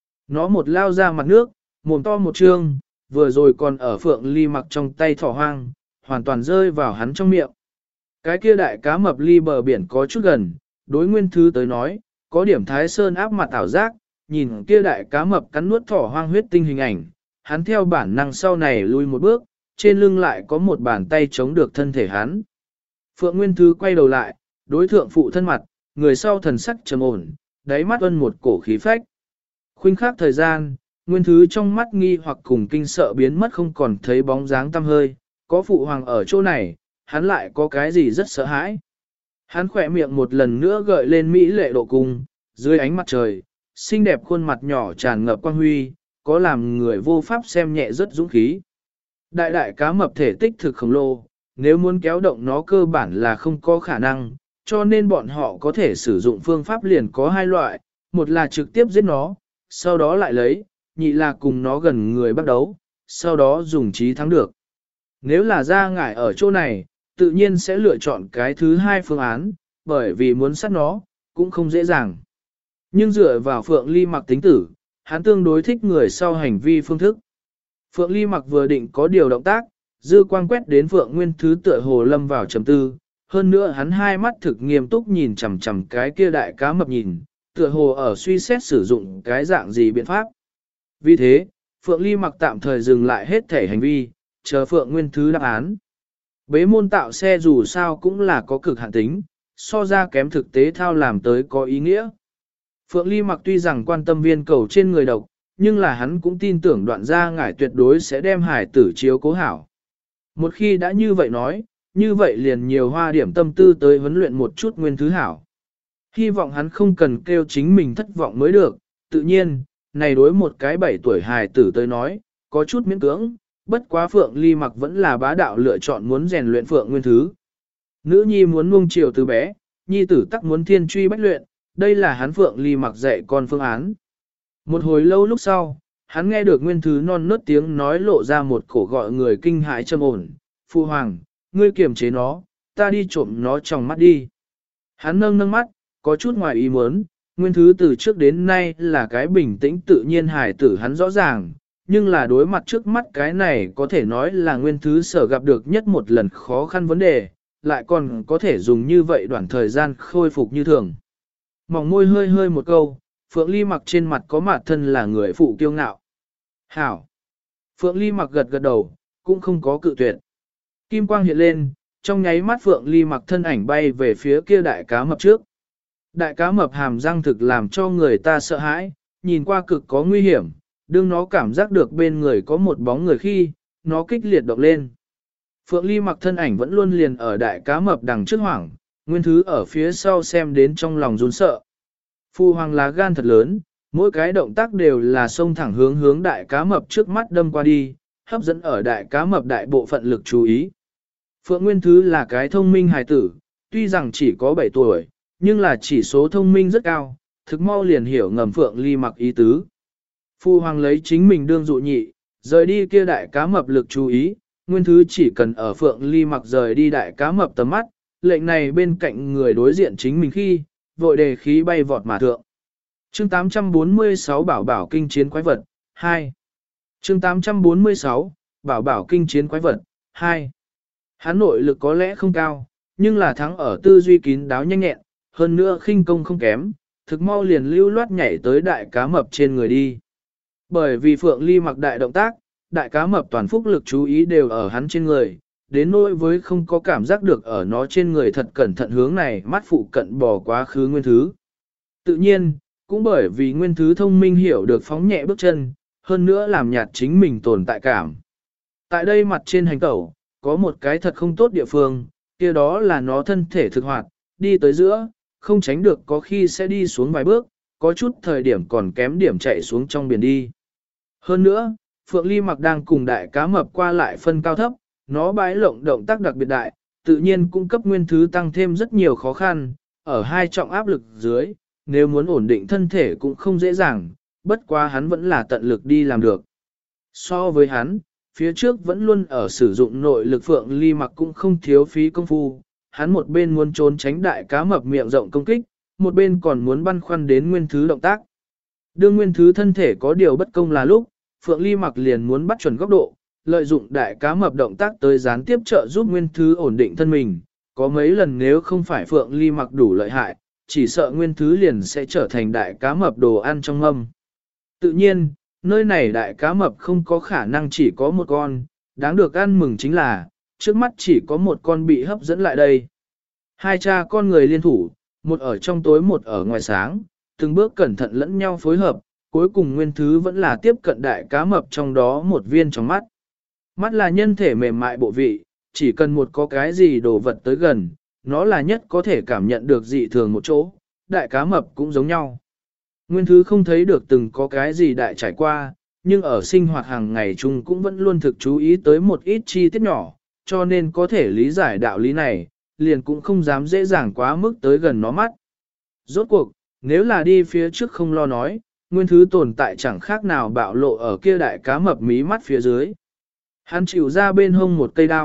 Nó một lao ra mặt nước, mồm to một trương, vừa rồi còn ở Phượng Ly Mặc trong tay thỏ hoang, hoàn toàn rơi vào hắn trong miệng. Cái kia đại cá mập ly bờ biển có chút gần, đối Nguyên thứ tới nói, có điểm Thái Sơn áp mặt ảo giác, nhìn kia đại cá mập cắn nuốt thỏ hoang huyết tinh hình ảnh, hắn theo bản năng sau này lui một bước, trên lưng lại có một bàn tay chống được thân thể hắn. Phượng Nguyên thứ quay đầu lại, đối thượng phụ thân mặt, người sau thần sắc trầm ổn, đáy mắt ân một cổ khí phách. Khuynh khắc thời gian, Nguyên thứ trong mắt nghi hoặc cùng kinh sợ biến mất không còn thấy bóng dáng tăm hơi, có phụ hoàng ở chỗ này, hắn lại có cái gì rất sợ hãi. Hắn khỏe miệng một lần nữa gợi lên mỹ lệ độ cung, dưới ánh mặt trời, xinh đẹp khuôn mặt nhỏ tràn ngập quang huy, có làm người vô pháp xem nhẹ rất dũng khí. Đại đại cá mập thể tích thực khổng lồ, nếu muốn kéo động nó cơ bản là không có khả năng, cho nên bọn họ có thể sử dụng phương pháp liền có hai loại, một là trực tiếp giết nó, sau đó lại lấy, nhị là cùng nó gần người bắt đấu, sau đó dùng trí thắng được. Nếu là ra ngải ở chỗ này, tự nhiên sẽ lựa chọn cái thứ hai phương án, bởi vì muốn sát nó, cũng không dễ dàng. Nhưng dựa vào Phượng Ly Mặc tính tử, hắn tương đối thích người sau hành vi phương thức. Phượng Ly Mặc vừa định có điều động tác, dư quang quét đến Phượng Nguyên Thứ tựa hồ lâm vào trầm tư, hơn nữa hắn hai mắt thực nghiêm túc nhìn chằm chằm cái kia đại cá mập nhìn, tựa hồ ở suy xét sử dụng cái dạng gì biện pháp. Vì thế, Phượng Ly Mặc tạm thời dừng lại hết thể hành vi, chờ Phượng Nguyên Thứ đáp án. Bế môn tạo xe dù sao cũng là có cực hạn tính, so ra kém thực tế thao làm tới có ý nghĩa. Phượng Ly Mặc tuy rằng quan tâm viên cầu trên người độc, nhưng là hắn cũng tin tưởng đoạn gia ngải tuyệt đối sẽ đem hải tử chiếu cố hảo. Một khi đã như vậy nói, như vậy liền nhiều hoa điểm tâm tư tới huấn luyện một chút Nguyên Thứ hảo. Hy vọng hắn không cần kêu chính mình thất vọng mới được, tự nhiên, này đối một cái bảy tuổi hài tử tới nói, có chút miễn cưỡng, bất quá Phượng Ly Mặc vẫn là bá đạo lựa chọn muốn rèn luyện Phượng Nguyên Thứ. Nữ nhi muốn nuông chiều từ bé, nhi tử tắc muốn thiên truy bách luyện, đây là hắn Phượng Ly Mặc dạy con phương án. Một hồi lâu lúc sau, hắn nghe được Nguyên Thứ non nớt tiếng nói lộ ra một cổ gọi người kinh hãi trầm ổn, Phu Hoàng, ngươi kiềm chế nó, ta đi trộm nó trong mắt đi. Hắn nâng nâng mắt, có chút ngoài ý muốn, Nguyên Thứ từ trước đến nay là cái bình tĩnh tự nhiên hài tử hắn rõ ràng, nhưng là đối mặt trước mắt cái này có thể nói là Nguyên Thứ sở gặp được nhất một lần khó khăn vấn đề, lại còn có thể dùng như vậy đoạn thời gian khôi phục như thường. Mỏng môi hơi hơi một câu, Phượng Ly Mặc trên mặt có mặt thân là người phụ kiêu ngạo. Hảo! Phượng Ly Mặc gật gật đầu, cũng không có cự tuyệt. Kim quang hiện lên, trong nháy mắt Phượng Ly Mặc thân ảnh bay về phía kia đại cá mập trước. Đại cá mập hàm răng thực làm cho người ta sợ hãi, nhìn qua cực có nguy hiểm, đương nó cảm giác được bên người có một bóng người khi, nó kích liệt động lên. Phượng Ly Mặc thân ảnh vẫn luôn liền ở đại cá mập đằng trước hoảng, Nguyên Thứ ở phía sau xem đến trong lòng run sợ. Phu Hoàng lá gan thật lớn, mỗi cái động tác đều là xông thẳng hướng hướng đại cá mập trước mắt đâm qua đi, hấp dẫn ở đại cá mập đại bộ phận lực chú ý. Phượng Nguyên Thứ là cái thông minh hài tử, tuy rằng chỉ có bảy tuổi, nhưng là chỉ số thông minh rất cao, thực mau liền hiểu ngầm Phượng Ly Mặc ý tứ. Phu Hoàng lấy chính mình đương dụ nhị, rời đi kia đại cá mập lực chú ý, Nguyên Thứ chỉ cần ở Phượng Ly Mặc rời đi đại cá mập tầm mắt, lệnh này bên cạnh người đối diện chính mình khi, vội đề khí bay vọt mà thượng. Chương tám trăm bốn mươi sáu Bảo Bảo kinh chiến quái vật, hai. Chương tám trăm bốn mươi sáu Bảo Bảo kinh chiến quái vật, hai. Hắn nội lực có lẽ không cao, nhưng là thắng ở tư duy kín đáo nhanh nhẹn, hơn nữa khinh công không kém, thực mau liền lưu loát nhảy tới đại cá mập trên người đi. Bởi vì Phượng Ly Mặc đại động tác, đại cá mập toàn phúc lực chú ý đều ở hắn trên người, đến nỗi với không có cảm giác được ở nó trên người thật cẩn thận hướng này mắt phụ cận bỏ quá khứ Nguyên Thứ. Tự nhiên, cũng bởi vì Nguyên Thứ thông minh hiểu được phóng nhẹ bước chân, hơn nữa làm nhạt chính mình tồn tại cảm. Tại đây mặt trên hành tẩu, có một cái thật không tốt địa phương, kia đó là nó thân thể thực hoạt, đi tới giữa, không tránh được có khi sẽ đi xuống vài bước, có chút thời điểm còn kém điểm chạy xuống trong biển đi. Hơn nữa, Phượng Ly Mặc đang cùng đại cá mập qua lại phân cao thấp, nó bãi lộng động tác đặc biệt đại, tự nhiên cung cấp Nguyên Thứ tăng thêm rất nhiều khó khăn, ở hai trọng áp lực dưới, nếu muốn ổn định thân thể cũng không dễ dàng, bất quá hắn vẫn là tận lực đi làm được. So với hắn, phía trước vẫn luôn ở sử dụng nội lực Phượng Ly Mặc cũng không thiếu phí công phu, hắn một bên muốn trốn tránh đại cá mập miệng rộng công kích, một bên còn muốn băn khoăn đến Nguyên Thứ động tác. Đương Nguyên Thứ thân thể có điều bất công là lúc, Phượng Ly Mặc liền muốn bắt chuẩn góc độ, lợi dụng đại cá mập động tác tới gián tiếp trợ giúp Nguyên Thứ ổn định thân mình, có mấy lần nếu không phải Phượng Ly Mặc đủ lợi hại, chỉ sợ Nguyên Thứ liền sẽ trở thành đại cá mập đồ ăn trong mâm. Tự nhiên, nơi này đại cá mập không có khả năng chỉ có một con, đáng được ăn mừng chính là, trước mắt chỉ có một con bị hấp dẫn lại đây. Hai cha con người liên thủ, một ở trong tối một ở ngoài sáng, từng bước cẩn thận lẫn nhau phối hợp, cuối cùng Nguyên Thứ vẫn là tiếp cận đại cá mập trong đó một viên trong mắt. Mắt là nhân thể mềm mại bộ vị, chỉ cần một có cái gì đồ vật tới gần, nó là nhất có thể cảm nhận được dị thường một chỗ, đại cá mập cũng giống nhau. Nguyên Thứ không thấy được từng có cái gì đại trải qua, nhưng ở sinh hoạt hàng ngày chung cũng vẫn luôn thực chú ý tới một ít chi tiết nhỏ, cho nên có thể lý giải đạo lý này, liền cũng không dám dễ dàng quá mức tới gần nó mắt. Rốt cuộc, nếu là đi phía trước không lo nói, Nguyên Thứ tồn tại chẳng khác nào bạo lộ ở kia đại cá mập mí mắt phía dưới. Hắn chịu ra bên hông một cây đao,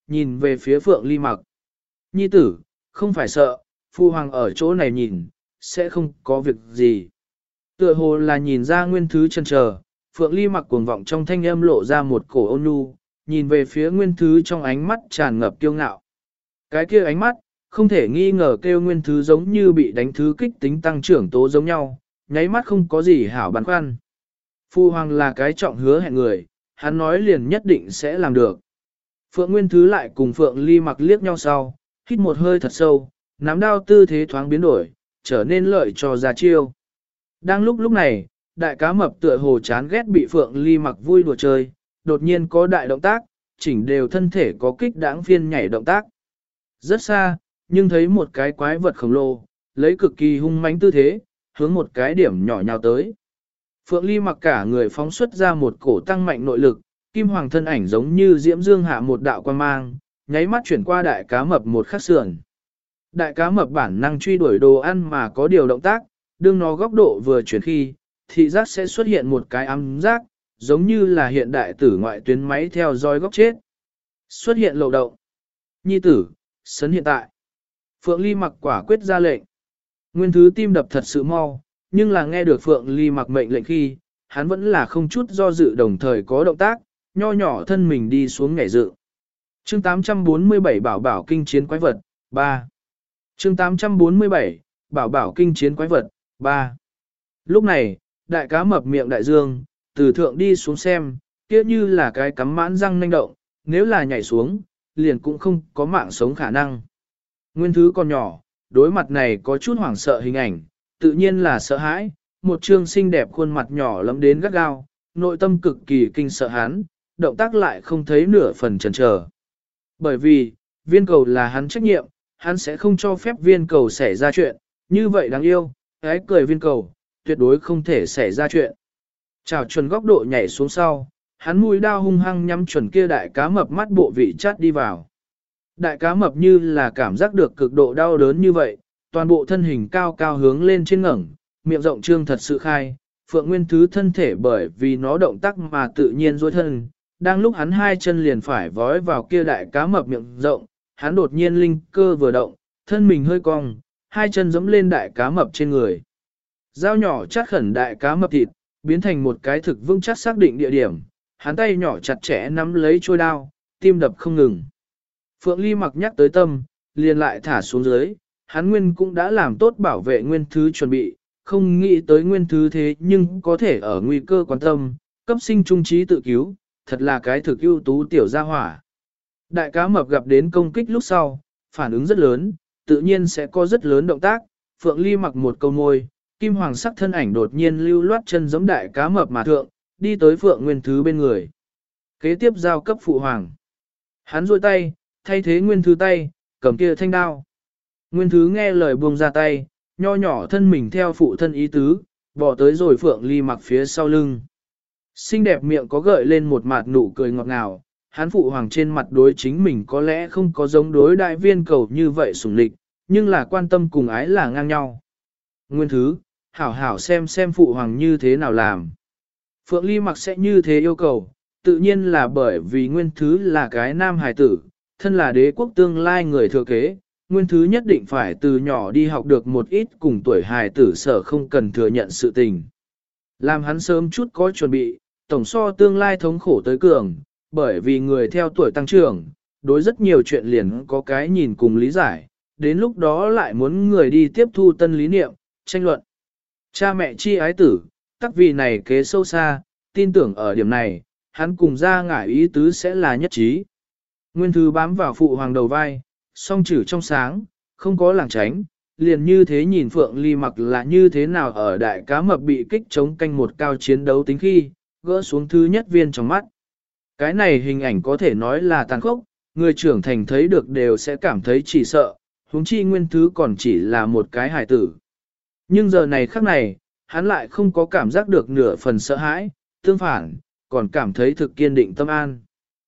nhìn về phía Phượng Ly Mặc. Nhi tử, không phải sợ, Phu Hoàng ở chỗ này nhìn, sẽ không có việc gì. Tựa hồ là nhìn ra Nguyên Thứ chân chờ, Phượng Ly Mặc cuồng vọng trong thanh âm lộ ra một cổ ôn nhu, nhìn về phía Nguyên Thứ trong ánh mắt tràn ngập kiêu ngạo. Cái kia ánh mắt, không thể nghi ngờ kêu Nguyên Thứ giống như bị đánh thứ kích tính tăng trưởng tố giống nhau, nháy mắt không có gì hảo băn khoăn. Phu Hoàng là cái trọng hứa hẹn người, hắn nói liền nhất định sẽ làm được. Phượng Nguyên Thứ lại cùng Phượng Ly Mặc liếc nhau sau, hít một hơi thật sâu, nắm đao tư thế thoáng biến đổi, trở nên lợi cho ra chiêu. Đang lúc lúc này, đại cá mập tựa hồ chán ghét bị Phượng Ly Mặc vui đùa chơi, đột nhiên có đại động tác, chỉnh đều thân thể có kích đãng phiên nhảy động tác. Rất xa, nhưng thấy một cái quái vật khổng lồ, lấy cực kỳ hung mãnh tư thế, hướng một cái điểm nhỏ nhào tới. Phượng Ly Mặc cả người phóng xuất ra một cổ tăng mạnh nội lực, kim hoàng thân ảnh giống như diễm dương hạ một đạo quan mang, nháy mắt chuyển qua đại cá mập một khắc sườn. Đại cá mập bản năng truy đuổi đồ ăn mà có điều động tác, đương nó góc độ vừa chuyển khi, thị giác sẽ xuất hiện một cái ám giác, giống như là hiện đại tử ngoại tuyến máy theo dõi góc chết. Xuất hiện lộ động. Nhi tử, sấn hiện tại. Phượng Ly Mặc quả quyết ra lệnh. Nguyên Thứ tim đập thật sự mau, nhưng là nghe được Phượng Ly Mặc mệnh lệnh khi, hắn vẫn là không chút do dự đồng thời có động tác, nho nhỏ thân mình đi xuống nhảy dự. Chương tám trăm bốn mươi bảy Bảo Bảo kinh chiến quái vật, ba. Chương tám trăm bốn mươi bảy Bảo Bảo kinh chiến quái vật, ba. Lúc này, đại cá mập miệng đại dương, từ thượng đi xuống xem, kia như là cái cắm mãn răng nanh động, nếu là nhảy xuống, liền cũng không có mạng sống khả năng. Nguyên Thứ còn nhỏ, đối mặt này có chút hoảng sợ hình ảnh, tự nhiên là sợ hãi, một trương xinh đẹp khuôn mặt nhỏ lấm đến gắt gao, nội tâm cực kỳ kinh sợ hắn, động tác lại không thấy nửa phần chần chờ. Bởi vì, viên cầu là hắn trách nhiệm, hắn sẽ không cho phép viên cầu xảy ra chuyện, như vậy đáng yêu, ái cười viên cầu, tuyệt đối không thể xảy ra chuyện. Chào chuẩn góc độ nhảy xuống sau, hắn mũi đao hung hăng nhắm chuẩn kia đại cá mập mắt bộ vị chát đi vào. Đại cá mập như là cảm giác được cực độ đau đớn như vậy, toàn bộ thân hình cao cao hướng lên trên ngẩng, miệng rộng trương thật sự khai, Phượng Nguyên Thứ thân thể bởi vì nó động tác mà tự nhiên duỗi thân, đang lúc hắn hai chân liền phải vói vào kia đại cá mập miệng rộng, hắn đột nhiên linh cơ vừa động, thân mình hơi cong, hai chân giẫm lên đại cá mập trên người. Dao nhỏ chát khẩn đại cá mập thịt, biến thành một cái thực vững chắc xác định địa điểm, hắn tay nhỏ chặt chẽ nắm lấy trôi đao, tim đập không ngừng. Phượng Ly Mặc nhắc tới tâm, liền lại thả xuống dưới, hắn nguyên cũng đã làm tốt bảo vệ Nguyên Thứ chuẩn bị, không nghĩ tới Nguyên Thứ thế nhưng có thể ở nguy cơ quan tâm, cấp sinh trung trí tự cứu, thật là cái thực ưu tú tiểu gia hỏa. Đại cá mập gặp đến công kích lúc sau, phản ứng rất lớn, tự nhiên sẽ có rất lớn động tác, Phượng Ly Mặc một câu môi, kim hoàng sắc thân ảnh đột nhiên lưu loát chân giống đại cá mập mà thượng, đi tới Phượng Nguyên Thứ bên người. Kế tiếp giao cấp phụ hoàng. Hắn duỗi tay, thay thế Nguyên Thứ tay, cầm kia thanh đao. Nguyên Thứ nghe lời buông ra tay, nho nhỏ thân mình theo phụ thân ý tứ, bỏ tới rồi Phượng Ly Mặc phía sau lưng. Xinh đẹp miệng có gợi lên một mặt nụ cười ngọt ngào, hắn phụ hoàng trên mặt đối chính mình có lẽ không có giống đối đại viên cầu như vậy sủng lịch, nhưng là quan tâm cùng ái là ngang nhau. Nguyên Thứ, hảo hảo xem xem phụ hoàng như thế nào làm. Phượng Ly Mặc sẽ như thế yêu cầu, tự nhiên là bởi vì Nguyên Thứ là cái nam hài tử, thân là đế quốc tương lai người thừa kế, Nguyên Thứ nhất định phải từ nhỏ đi học được một ít cùng tuổi hài tử sở không cần thừa nhận sự tình. Làm hắn sớm chút có chuẩn bị, tổng so tương lai thống khổ tới cường, bởi vì người theo tuổi tăng trưởng, đối rất nhiều chuyện liền có cái nhìn cùng lý giải, đến lúc đó lại muốn người đi tiếp thu tân lý niệm, tranh luận. Cha mẹ chi ái tử, tắc vì này kế sâu xa, tin tưởng ở điểm này, hắn cùng ra ngải ý tứ sẽ là nhất trí. Nguyên Thứ bám vào phụ hoàng đầu vai, song chử trong sáng, không có lảng tránh, liền như thế nhìn Phượng Ly Mặc là như thế nào ở đại cá mập bị kích chống canh một cao chiến đấu tính khi, gỡ xuống thứ nhất viên trong mắt. Cái này hình ảnh có thể nói là tàn khốc, người trưởng thành thấy được đều sẽ cảm thấy chỉ sợ, huống chi Nguyên Thứ còn chỉ là một cái hài tử. Nhưng giờ này khắc này, hắn lại không có cảm giác được nửa phần sợ hãi, tương phản, còn cảm thấy thực kiên định tâm an.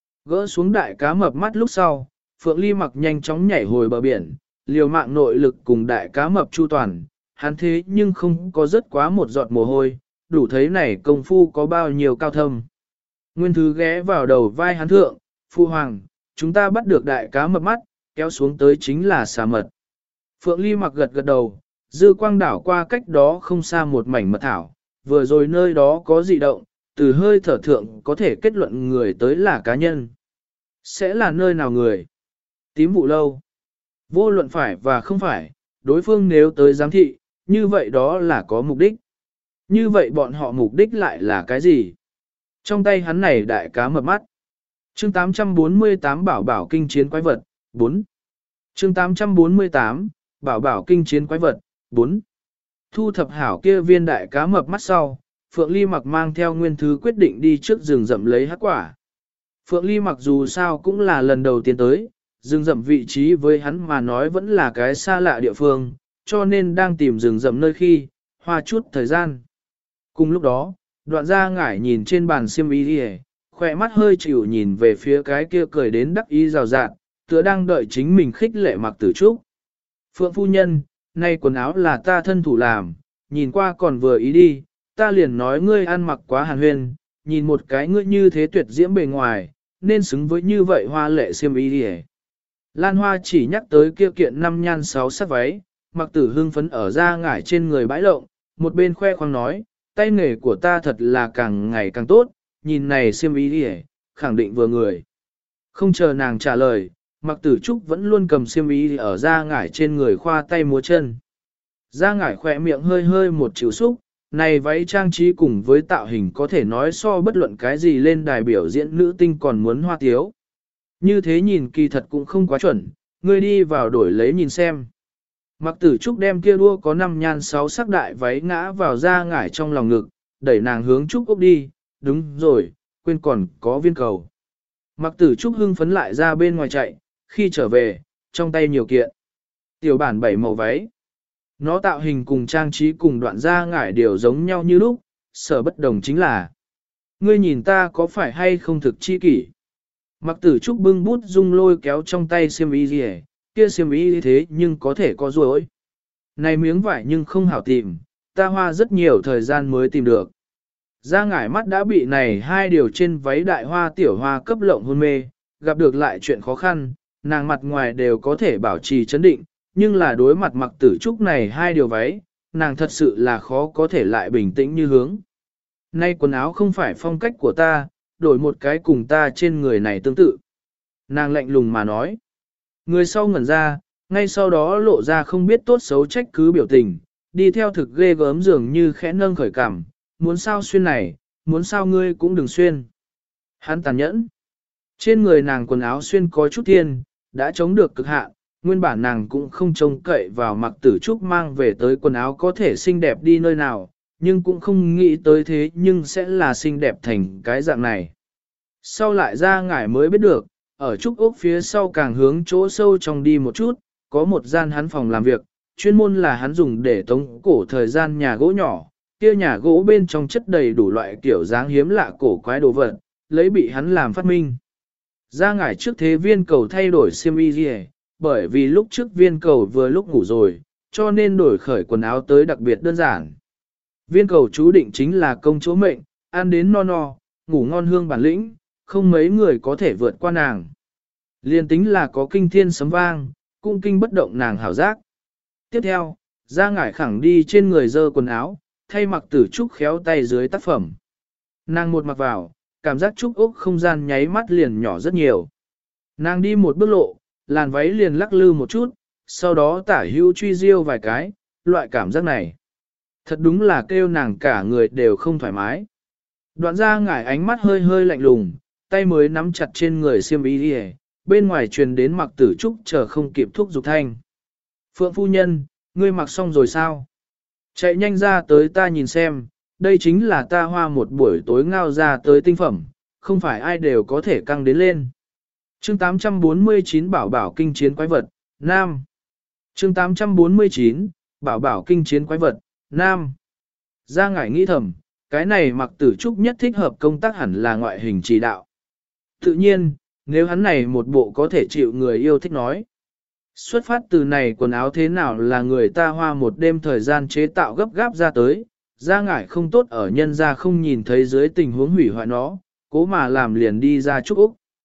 Gỡ xuống đại cá mập mắt lúc sau, Phượng Ly Mặc nhanh chóng nhảy hồi bờ biển, liều mạng nội lực cùng đại cá mập chu toàn, hắn thế nhưng không có rất quá một giọt mồ hôi, đủ thấy này công phu có bao nhiêu cao thâm. Nguyên Thứ ghé vào đầu vai hắn thượng, phụ hoàng, chúng ta bắt được đại cá mập mắt, kéo xuống tới chính là xà mật. Phượng Ly mặc gật gật đầu, dư quang đảo qua cách đó không xa một mảnh mật thảo, vừa rồi nơi đó có dị động, từ hơi thở thượng có thể kết luận người tới là cá nhân. Sẽ là nơi nào người? Tím vụ lâu. Vô luận phải và không phải, đối phương nếu tới giám thị, như vậy đó là có mục đích. Như vậy bọn họ mục đích lại là cái gì? Trong tay hắn này đại cá mập mắt. Chương tám trăm bốn mươi tám Bảo bảo kinh chiến quái vật, bốn. Chương tám trăm bốn mươi tám Bảo bảo kinh chiến quái vật, bốn. Thu thập hảo kia viên đại cá mập mắt sau, Phượng Ly mặc mang theo nguyên thứ quyết định đi trước rừng rậm lấy hắc quả. Phượng Ly mặc dù sao cũng là lần đầu tiên tới, rừng rậm vị trí với hắn mà nói vẫn là cái xa lạ địa phương, cho nên đang tìm rừng rậm nơi khi, hoa chút thời gian. Cùng lúc đó, đoạn gia ngải nhìn trên bàn xiêm y đi, khỏe mắt hơi chịu nhìn về phía cái kia cười đến đắc ý rào rạt, tựa đang đợi chính mình khích lệ mặc tử trúc. Phượng phu nhân, nay quần áo là ta thân thủ làm, nhìn qua còn vừa ý đi, ta liền nói ngươi ăn mặc quá hàn huyên, nhìn một cái ngươi như thế tuyệt diễm bề ngoài, nên xứng với như vậy hoa lệ xiêm y đi. Lan Hoa chỉ nhắc tới kia kiện năm nhan sáu sắc váy, mặc tử hưng phấn ở ra ngải trên người bãi lộng, một bên khoe khoang nói, tay nghề của ta thật là càng ngày càng tốt, nhìn này xiêm y đi khẳng định vừa người. Không chờ nàng trả lời, mặc tử trúc vẫn luôn cầm xiêm y ở ra ngải trên người khoa tay múa chân. Ra ngải khỏe miệng hơi hơi một chịu xúc, này váy trang trí cùng với tạo hình có thể nói so bất luận cái gì lên đài biểu diễn nữ tinh còn muốn hoa tiếu. Như thế nhìn kỳ thật cũng không quá chuẩn, ngươi đi vào đổi lấy nhìn xem. Mặc tử trúc đem kia đua có năm nhan sáu sắc đại váy ngã vào ra ngải trong lòng ngực, đẩy nàng hướng trúc ốc đi, đúng rồi, quên còn có viên cầu. Mặc tử trúc hưng phấn lại ra bên ngoài chạy, khi trở về, trong tay nhiều kiện. Tiểu bản bảy màu váy. Nó tạo hình cùng trang trí cùng đoạn ra ngải đều giống nhau như lúc, sở bất đồng chính là ngươi nhìn ta có phải hay không thực chi kỷ. Mặc tử trúc bưng bút dung lôi kéo trong tay xiêm y gì hết, kia xiêm y thế nhưng có thể có ruồi. Này miếng vải nhưng không hảo tìm, ta hoa rất nhiều thời gian mới tìm được. Ra ngải mắt đã bị này hai điều trên váy đại hoa tiểu hoa cấp lộng hôn mê, gặp được lại chuyện khó khăn, nàng mặt ngoài đều có thể bảo trì chấn định, nhưng là đối mặt mặc tử trúc này hai điều váy, nàng thật sự là khó có thể lại bình tĩnh như hướng. Nay quần áo không phải phong cách của ta, đổi một cái cùng ta trên người này tương tự. Nàng lạnh lùng mà nói. Người sau ngẩn ra, ngay sau đó lộ ra không biết tốt xấu trách cứ biểu tình, đi theo thực ghê gớm dường như khẽ nâng khởi cảm, muốn sao xuyên này, muốn sao ngươi cũng đừng xuyên. Hắn tàn nhẫn. Trên người nàng quần áo xuyên có chút thiên, đã chống được cực hạn, nguyên bản nàng cũng không trông cậy vào mặc tử trúc mang về tới quần áo có thể xinh đẹp đi nơi nào, nhưng cũng không nghĩ tới thế nhưng sẽ là xinh đẹp thành cái dạng này. Sau lại ra ngải mới biết được, ở trúc ốc phía sau càng hướng chỗ sâu trong đi một chút, có một gian hắn phòng làm việc, chuyên môn là hắn dùng để tống cổ thời gian nhà gỗ nhỏ, kia nhà gỗ bên trong chất đầy đủ loại kiểu dáng hiếm lạ cổ quái đồ vật, lấy bị hắn làm phát minh. Ra ngải trước thế viên cầu thay đổi xiêm y gì, bởi vì lúc trước viên cầu vừa lúc ngủ rồi, cho nên đổi khởi quần áo tới đặc biệt đơn giản. Viên cầu chú định chính là công chúa mệnh, ăn đến no no, ngủ ngon hương bản lĩnh, không mấy người có thể vượt qua nàng. Liên tính là có kinh thiên sấm vang, cũng kinh bất động nàng hảo giác. Tiếp theo, ra ngải khẳng đi trên người dơ quần áo, thay mặc tử trúc khéo tay dưới tác phẩm. Nàng một mặc vào, cảm giác trúc ốc không gian nháy mắt liền nhỏ rất nhiều. Nàng đi một bước lộ, làn váy liền lắc lư một chút, sau đó tả hữu truy diêu vài cái, loại cảm giác này. Thật đúng là kêu nàng cả người đều không thoải mái. Đoạn ra ngải ánh mắt hơi hơi lạnh lùng, tay mới nắm chặt trên người xiêm y đi, bên ngoài truyền đến mặc tử trúc chờ không kịp thúc giục thanh. Phượng phu nhân, ngươi mặc xong rồi sao? Chạy nhanh ra tới ta nhìn xem, đây chính là ta hoa một buổi tối ngao ra tới tinh phẩm, không phải ai đều có thể căng đến lên. Chương tám trăm bốn mươi chín Bảo bảo kinh chiến quái vật, Nam. Chương tám trăm bốn mươi chín Bảo bảo kinh chiến quái vật, Nam. Ra ngải nghĩ thầm, cái này mặc tử trúc nhất thích hợp công tác hẳn là ngoại hình chỉ đạo. Tự nhiên, nếu hắn này một bộ có thể chịu người yêu thích nói. Xuất phát từ này quần áo thế nào là người ta hoa một đêm thời gian chế tạo gấp gáp ra tới, ra ngải không tốt ở nhân ra không nhìn thấy dưới tình huống hủy hoại nó, cố mà làm liền đi ra chúc Úc.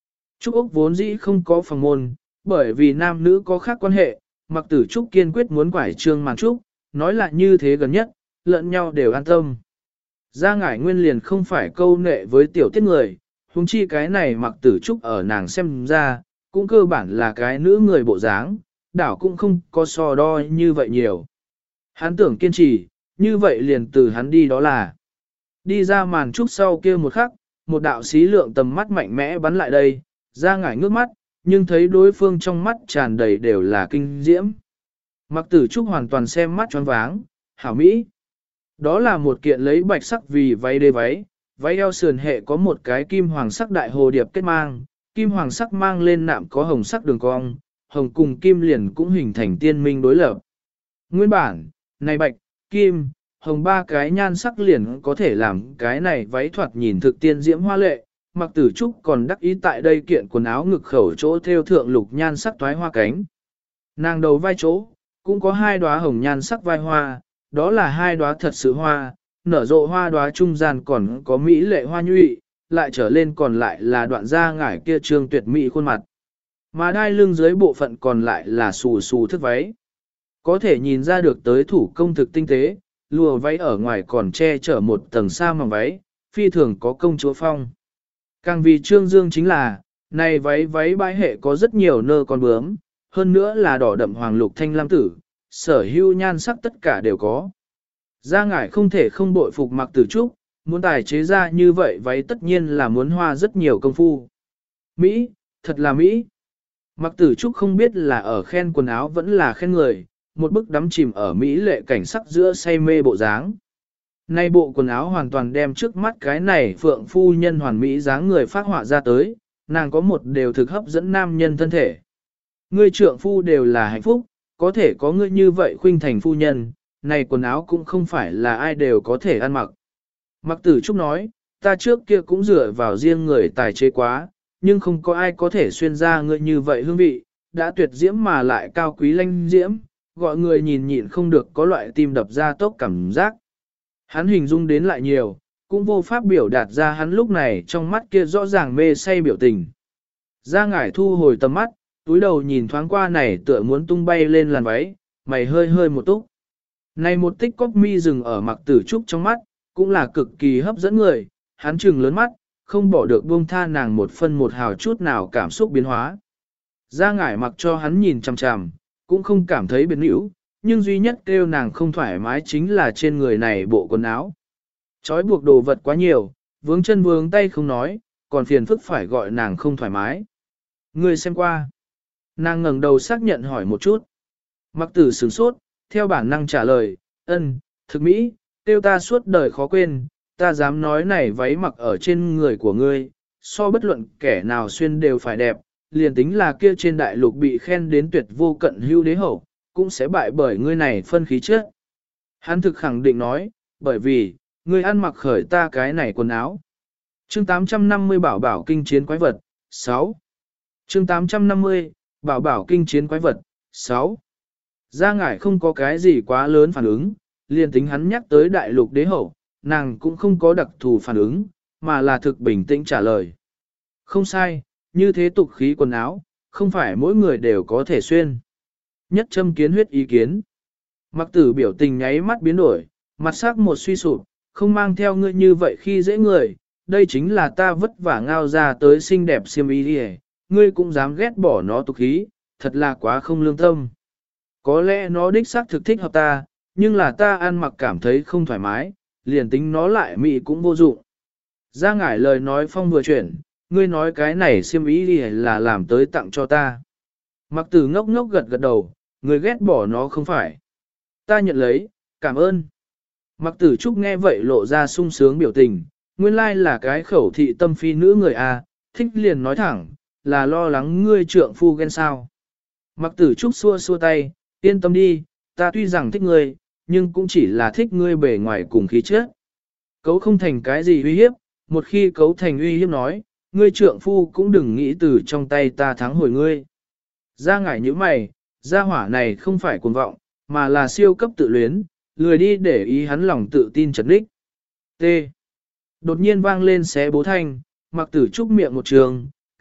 Trúc Úc vốn dĩ không có phòng môn, bởi vì nam nữ có khác quan hệ, Mặc Tử Trúc kiên quyết muốn quải trương màn trúc, nói là như thế gần nhất, lẫn nhau đều an tâm. Gia Ngải Nguyên liền không phải câu nệ với tiểu tiết người, huống chi cái này Mặc Tử Trúc ở nàng xem ra, cũng cơ bản là cái nữ người bộ dáng, đảo cũng không có so đo như vậy nhiều. Hắn tưởng kiên trì, như vậy liền từ hắn đi đó là. Đi ra màn trúc sau kia một khắc, một đạo xí lượng tầm mắt mạnh mẽ bắn lại đây, Gia Ngải ngước mắt, nhưng thấy đối phương trong mắt tràn đầy đều là kinh diễm. Mặc Tử Trúc hoàn toàn xem mắt choáng váng, hảo mỹ. Đó là một kiện lấy bạch sắc vì váy đê váy, váy eo sườn hệ có một cái kim hoàng sắc đại hồ điệp kết mang, kim hoàng sắc mang lên nạm có hồng sắc đường cong, hồng cùng kim liền cũng hình thành tiên minh đối lập. Nguyên bản, này bạch, kim, hồng ba cái nhan sắc liền có thể làm cái này váy thoạt nhìn thực tiên diễm hoa lệ, Mặc Tử Trúc còn đắc ý tại đây kiện quần áo ngực khẩu chỗ theo thượng lục nhan sắc toái hoa cánh. Nàng đầu vai chỗ, cũng có hai đóa hồng nhan sắc vai hoa, đó là hai đóa thật sự hoa, nở rộ hoa đóa trung gian còn có mỹ lệ hoa nhụy, lại trở lên còn lại là đoạn da ngải kia trương tuyệt mỹ khuôn mặt. Mà đai lưng dưới bộ phận còn lại là xù xù thức váy. Có thể nhìn ra được tới thủ công thực tinh tế, lùa váy ở ngoài còn che chở một tầng sa mỏng váy, phi thường có công chúa phong. Càng vì trương dương chính là, này váy váy bãi hệ có rất nhiều nơ con bướm, hơn nữa là đỏ đậm hoàng lục thanh lam tử, sở hữu nhan sắc tất cả đều có. Gia Ngải không thể không bội phục Mặc Tử Trúc, muốn tài chế ra như vậy váy tất nhiên là muốn hoa rất nhiều công phu. Mỹ, thật là Mỹ. Mặc Tử Trúc không biết là ở khen quần áo vẫn là khen người, một bức đắm chìm ở Mỹ lệ cảnh sắc giữa say mê bộ dáng. Nay bộ quần áo hoàn toàn đem trước mắt cái này phượng phu nhân hoàn mỹ dáng người phát họa ra tới, nàng có một đều thực hấp dẫn nam nhân thân thể. Ngươi trượng phu đều là hạnh phúc, có thể có ngươi như vậy khuynh thành phu nhân, này quần áo cũng không phải là ai đều có thể ăn mặc. Mặc Tử Trúc nói, ta trước kia cũng dựa vào riêng người tài chế quá, nhưng không có ai có thể xuyên ra ngươi như vậy hương vị, đã tuyệt diễm mà lại cao quý lanh diễm, gọi người nhìn nhịn không được có loại tim đập ra tốc cảm giác. Hắn hình dung đến lại nhiều, cũng vô pháp biểu đạt ra hắn lúc này trong mắt kia rõ ràng mê say biểu tình. Gia Ngải thu hồi tầm mắt, túi đầu nhìn thoáng qua này tựa muốn tung bay lên làn váy, mày hơi hơi một túc. Này một tích cóc mi dừng ở Mặc Tử Trúc trong mắt, cũng là cực kỳ hấp dẫn người, hắn trừng lớn mắt, không bỏ được buông tha nàng một phân một hào chút nào cảm xúc biến hóa. Gia Ngải mặc cho hắn nhìn chằm chằm, cũng không cảm thấy biệt nữ, nhưng duy nhất kêu nàng không thoải mái chính là trên người này bộ quần áo. Chói buộc đồ vật quá nhiều, vướng chân vướng tay không nói, còn phiền phức phải gọi nàng không thoải mái. Ngươi xem qua. Nàng ngẩng đầu xác nhận hỏi một chút. Mặc Tử sửng sốt, theo bản năng trả lời, ân, thực mỹ, tiêu ta suốt đời khó quên, ta dám nói này váy mặc ở trên người của ngươi, so bất luận kẻ nào xuyên đều phải đẹp, liền tính là kia trên đại lục bị khen đến tuyệt vô cận hưu đế hậu, cũng sẽ bại bởi ngươi này phân khí trước. Hắn thực khẳng định nói, bởi vì, ngươi ăn mặc khởi ta cái này quần áo. Chương tám trăm năm mươi Bảo Bảo kinh chiến quái vật, sáu. Chương tám trăm năm mươi, Bảo Bảo kinh chiến quái vật, sáu. Gia Ngải không có cái gì quá lớn phản ứng, liền tính hắn nhắc tới đại lục đế hậu, nàng cũng không có đặc thù phản ứng, mà là thực bình tĩnh trả lời. Không sai, như thế tục khí quần áo, không phải mỗi người đều có thể xuyên. Nhất châm kiến huyết ý kiến. Mặc Tử biểu tình nháy mắt biến đổi, mặt sắc một suy sụp, không mang theo ngươi như vậy khi dễ người, đây chính là ta vất vả ngao ra tới xinh đẹp xiêm y đi, ngươi cũng dám ghét bỏ nó tục khí, thật là quá không lương tâm. Có lẽ nó đích xác thực thích hợp ta, nhưng là ta ăn mặc cảm thấy không thoải mái, liền tính nó lại mị cũng vô dụng. Gia Ngải lời nói phong vừa chuyển, ngươi nói cái này xiêm y đi là làm tới tặng cho ta. Mặc Tử ngốc ngốc gật gật đầu, ngươi ghét bỏ nó không phải. Ta nhận lấy, cảm ơn. Mặc Tử Trúc nghe vậy lộ ra sung sướng biểu tình, nguyên lai là cái khẩu thị tâm phi nữ người à, thích liền nói thẳng, là lo lắng ngươi trượng phu ghen sao. Mặc Tử Trúc xua xua tay, yên tâm đi, ta tuy rằng thích ngươi, nhưng cũng chỉ là thích ngươi bề ngoài cùng khí chất. Cấu không thành cái gì uy hiếp, một khi cấu thành uy hiếp nói, ngươi trượng phu cũng đừng nghĩ từ trong tay ta thắng hồi ngươi. Gia Ngải như mày, gia hỏa này không phải cuồng vọng, mà là siêu cấp tự luyến, lười đi để ý hắn lòng tự tin chật đích. T. Đột nhiên vang lên xé bố thanh, Mặc Tử Trúc miệng một trường,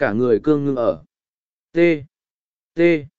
cả người cương ngưng ở. T. T.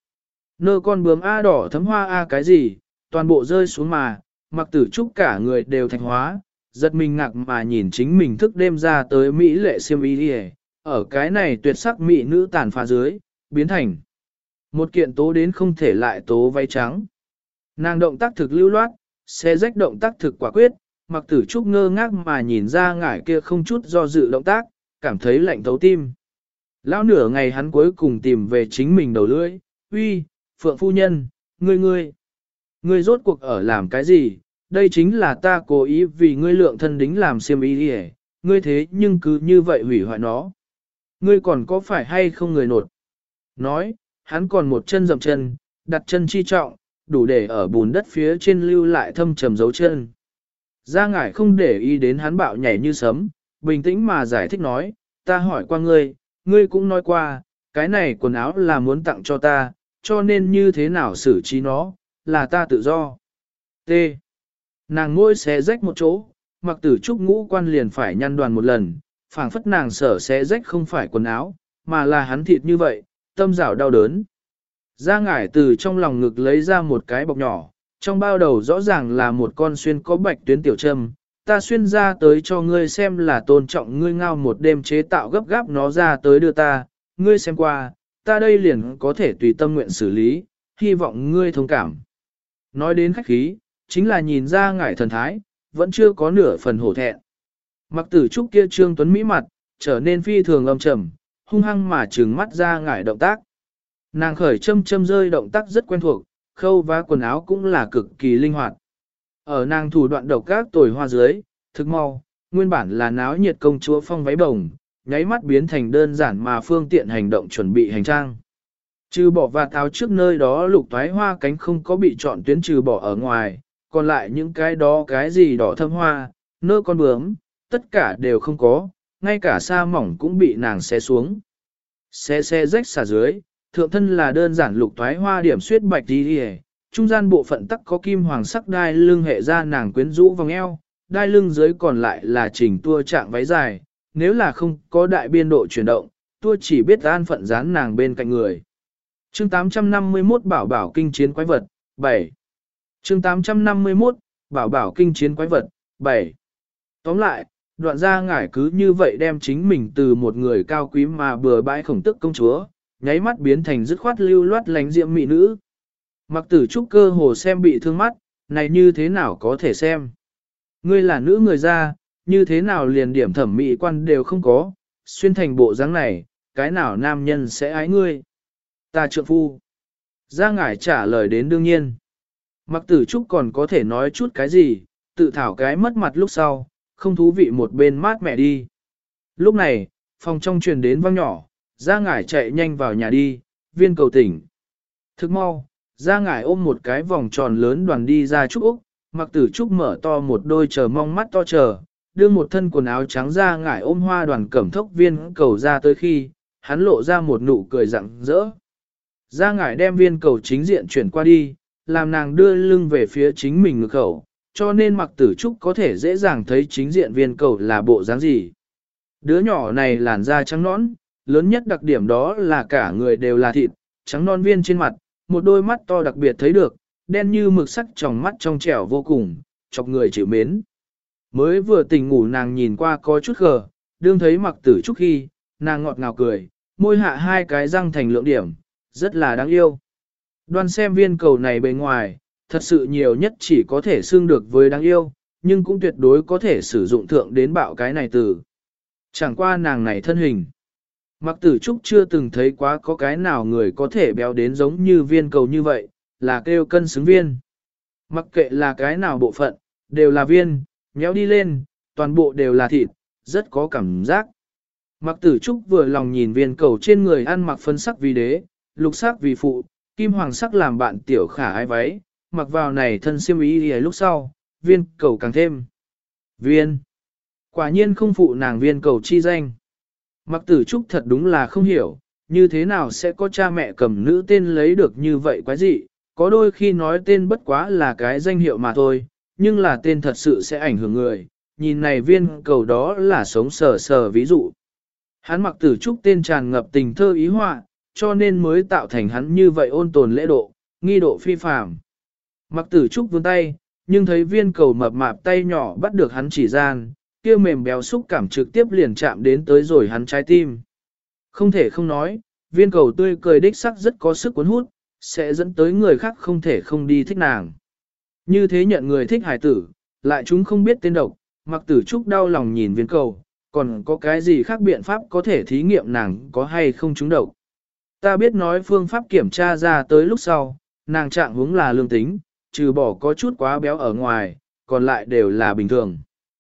Nơ con bướm A đỏ thấm hoa A cái gì, toàn bộ rơi xuống mà, Mặc Tử Trúc cả người đều thành hóa, giật mình ngạc mà nhìn chính mình thức đêm ra tới Mỹ lệ xiêm y đi, ở cái này tuyệt sắc mỹ nữ tàn phá dưới, biến thành một kiện tố đến không thể lại tố váy trắng. Nàng động tác thực lưu loát, xé rách động tác thực quả quyết, Mặc Tử Trúc ngơ ngác mà nhìn ra ngải kia không chút do dự động tác, cảm thấy lạnh thấu tim. Lão nửa ngày hắn cuối cùng tìm về chính mình đầu lưỡi, uy, Phượng phu nhân, ngươi ngươi, ngươi rốt cuộc ở làm cái gì, đây chính là ta cố ý vì ngươi lượng thân đính làm xiêm y đi, ngươi thế nhưng cứ như vậy hủy hoại nó. Ngươi còn có phải hay không người nột? Nói, hắn còn một chân dậm chân, đặt chân chi trọng, đủ để ở bùn đất phía trên lưu lại thâm trầm dấu chân. Gia ngải không để ý đến hắn bạo nhảy như sấm, bình tĩnh mà giải thích nói, ta hỏi qua ngươi, ngươi cũng nói qua, cái này quần áo là muốn tặng cho ta, cho nên như thế nào xử trí nó, là ta tự do. T. Nàng môi xé rách một chỗ, Mặc Tử Trúc ngũ quan liền phải nhăn đoàn một lần, phảng phất nàng sở xé rách không phải quần áo, mà là hắn thịt như vậy, tâm rảo đau đớn. Gia ngải từ trong lòng ngực lấy ra một cái bọc nhỏ, trong bao đầu rõ ràng là một con xuyên có bạch tuyến tiểu châm, ta xuyên ra tới cho ngươi xem là tôn trọng ngươi ngao một đêm chế tạo gấp gáp nó ra tới đưa ta, ngươi xem qua, ta đây liền có thể tùy tâm nguyện xử lý, hy vọng ngươi thông cảm. Nói đến khách khí, chính là nhìn ra ngải thần thái, vẫn chưa có nửa phần hổ thẹn. Mặc Tử Trúc kia trương tuấn mỹ mặt, trở nên phi thường âm trầm, hung hăng mà trừng mắt ra ngải động tác. Nàng khởi châm châm rơi động tác rất quen thuộc, khâu vá quần áo cũng là cực kỳ linh hoạt. Ở nàng thủ đoạn độc các tồi hoa dưới, thực mau, nguyên bản là náo nhiệt công chúa phong váy bồng, nháy mắt biến thành đơn giản mà phương tiện hành động chuẩn bị hành trang. Trừ bỏ và áo trước nơi đó lục toái hoa cánh không có bị chọn tuyến trừ bỏ ở ngoài, còn lại những cái đó cái gì đỏ thâm hoa, nơ con bướm, tất cả đều không có, ngay cả sa mỏng cũng bị nàng xé xuống. Xé xé rách xả dưới, thượng thân là đơn giản lục toái hoa điểm xuyết bạch đi đi, trung gian bộ phận tắc có kim hoàng sắc đai lưng hệ ra nàng quyến rũ vòng eo, đai lưng dưới còn lại là chỉnh tua trạng váy dài, nếu là không có đại biên độ chuyển động, tua chỉ biết an phận dán nàng bên cạnh người. Chương tám trăm năm mươi mốt Bảo bảo kinh chiến quái vật, bảy. Chương tám trăm năm mươi mốt Bảo bảo kinh chiến quái vật, bảy. Tóm lại, đoạn gia ngải cứ như vậy đem chính mình từ một người cao quý mà bừa bãi khổng tức công chúa, nháy mắt biến thành dứt khoát lưu loát lánh diệm mỹ nữ. Mặc Tử Trúc cơ hồ xem bị thương mắt, này như thế nào có thể xem. Ngươi là nữ người ra, như thế nào liền điểm thẩm mỹ quan đều không có, xuyên thành bộ dáng này, cái nào nam nhân sẽ ái ngươi. Ta trượng phu. Gia ngải trả lời đến đương nhiên. Mặc Tử Trúc còn có thể nói chút cái gì, tự thảo cái mất mặt lúc sau, không thú vị một bên mát mẹ đi. Lúc này, phòng trong truyền đến vang nhỏ, Gia ngải chạy nhanh vào nhà đi, viên cầu tỉnh. Thức mau, Gia ngải ôm một cái vòng tròn lớn đoàn đi ra Trúc Úc, Mặc Tử Trúc mở to một đôi chờ mong mắt to chờ, đưa một thân quần áo trắng Gia ngải ôm hoa đoàn cẩm thốc viên cầu ra tới khi, hắn lộ ra một nụ cười rạng rỡ. Gia ngải đem viên cầu chính diện chuyển qua đi, làm nàng đưa lưng về phía chính mình ngực khẩu, cho nên Mặc Tử Trúc có thể dễ dàng thấy chính diện viên cầu là bộ dáng gì. Đứa nhỏ này làn da trắng nõn, lớn nhất đặc điểm đó là cả người đều là thịt, trắng non viên trên mặt, một đôi mắt to đặc biệt thấy được, đen như mực sắc tròng mắt trong trẻo vô cùng, chọc người chịu mến. Mới vừa tỉnh ngủ nàng nhìn qua có chút gờ, đương thấy Mặc Tử Trúc khi, nàng ngọt ngào cười, môi hạ hai cái răng thành lượng điểm, rất là đáng yêu. Đoan xem viên cầu này bề ngoài, thật sự nhiều nhất chỉ có thể xương được với đáng yêu, nhưng cũng tuyệt đối có thể sử dụng thượng đến bạo cái này từ. Chẳng qua nàng này thân hình. Mặc Tử Trúc chưa từng thấy quá có cái nào người có thể béo đến giống như viên cầu như vậy, là kêu cân xứng viên. Mặc kệ là cái nào bộ phận, đều là viên, nhéo đi lên, toàn bộ đều là thịt, rất có cảm giác. Mặc Tử Trúc vừa lòng nhìn viên cầu trên người ăn mặc phân sắc vì đế, lục sắc vì phụ, kim hoàng sắc làm bạn tiểu khả ái váy, mặc vào này thân xiêm y đi lúc sau, viên cầu càng thêm. Viên. Quả nhiên không phụ nàng viên cầu chi danh. Mặc Tử Trúc thật đúng là không hiểu, như thế nào sẽ có cha mẹ cầm nữ tên lấy được như vậy quái dị, có đôi khi nói tên bất quá là cái danh hiệu mà thôi, nhưng là tên thật sự sẽ ảnh hưởng người, nhìn này viên cầu đó là sống sờ sờ ví dụ. Hắn Mặc Tử Trúc tên tràn ngập tình thơ ý họa, cho nên mới tạo thành hắn như vậy ôn tồn lễ độ, nghi độ phi phàm. Mặc Tử Trúc vươn tay, nhưng thấy viên cầu mập mạp tay nhỏ bắt được hắn chỉ gian, kia mềm béo xúc cảm trực tiếp liền chạm đến tới rồi hắn trái tim. Không thể không nói, viên cầu tươi cười đích sắc rất có sức cuốn hút, sẽ dẫn tới người khác không thể không đi thích nàng. Như thế nhận người thích hải tử, lại chúng không biết tên độc, Mặc Tử Trúc đau lòng nhìn viên cầu, còn có cái gì khác biện pháp có thể thí nghiệm nàng có hay không trúng độc. Ta biết nói phương pháp kiểm tra ra tới lúc sau, nàng trạng huống là lương tính, trừ bỏ có chút quá béo ở ngoài, còn lại đều là bình thường.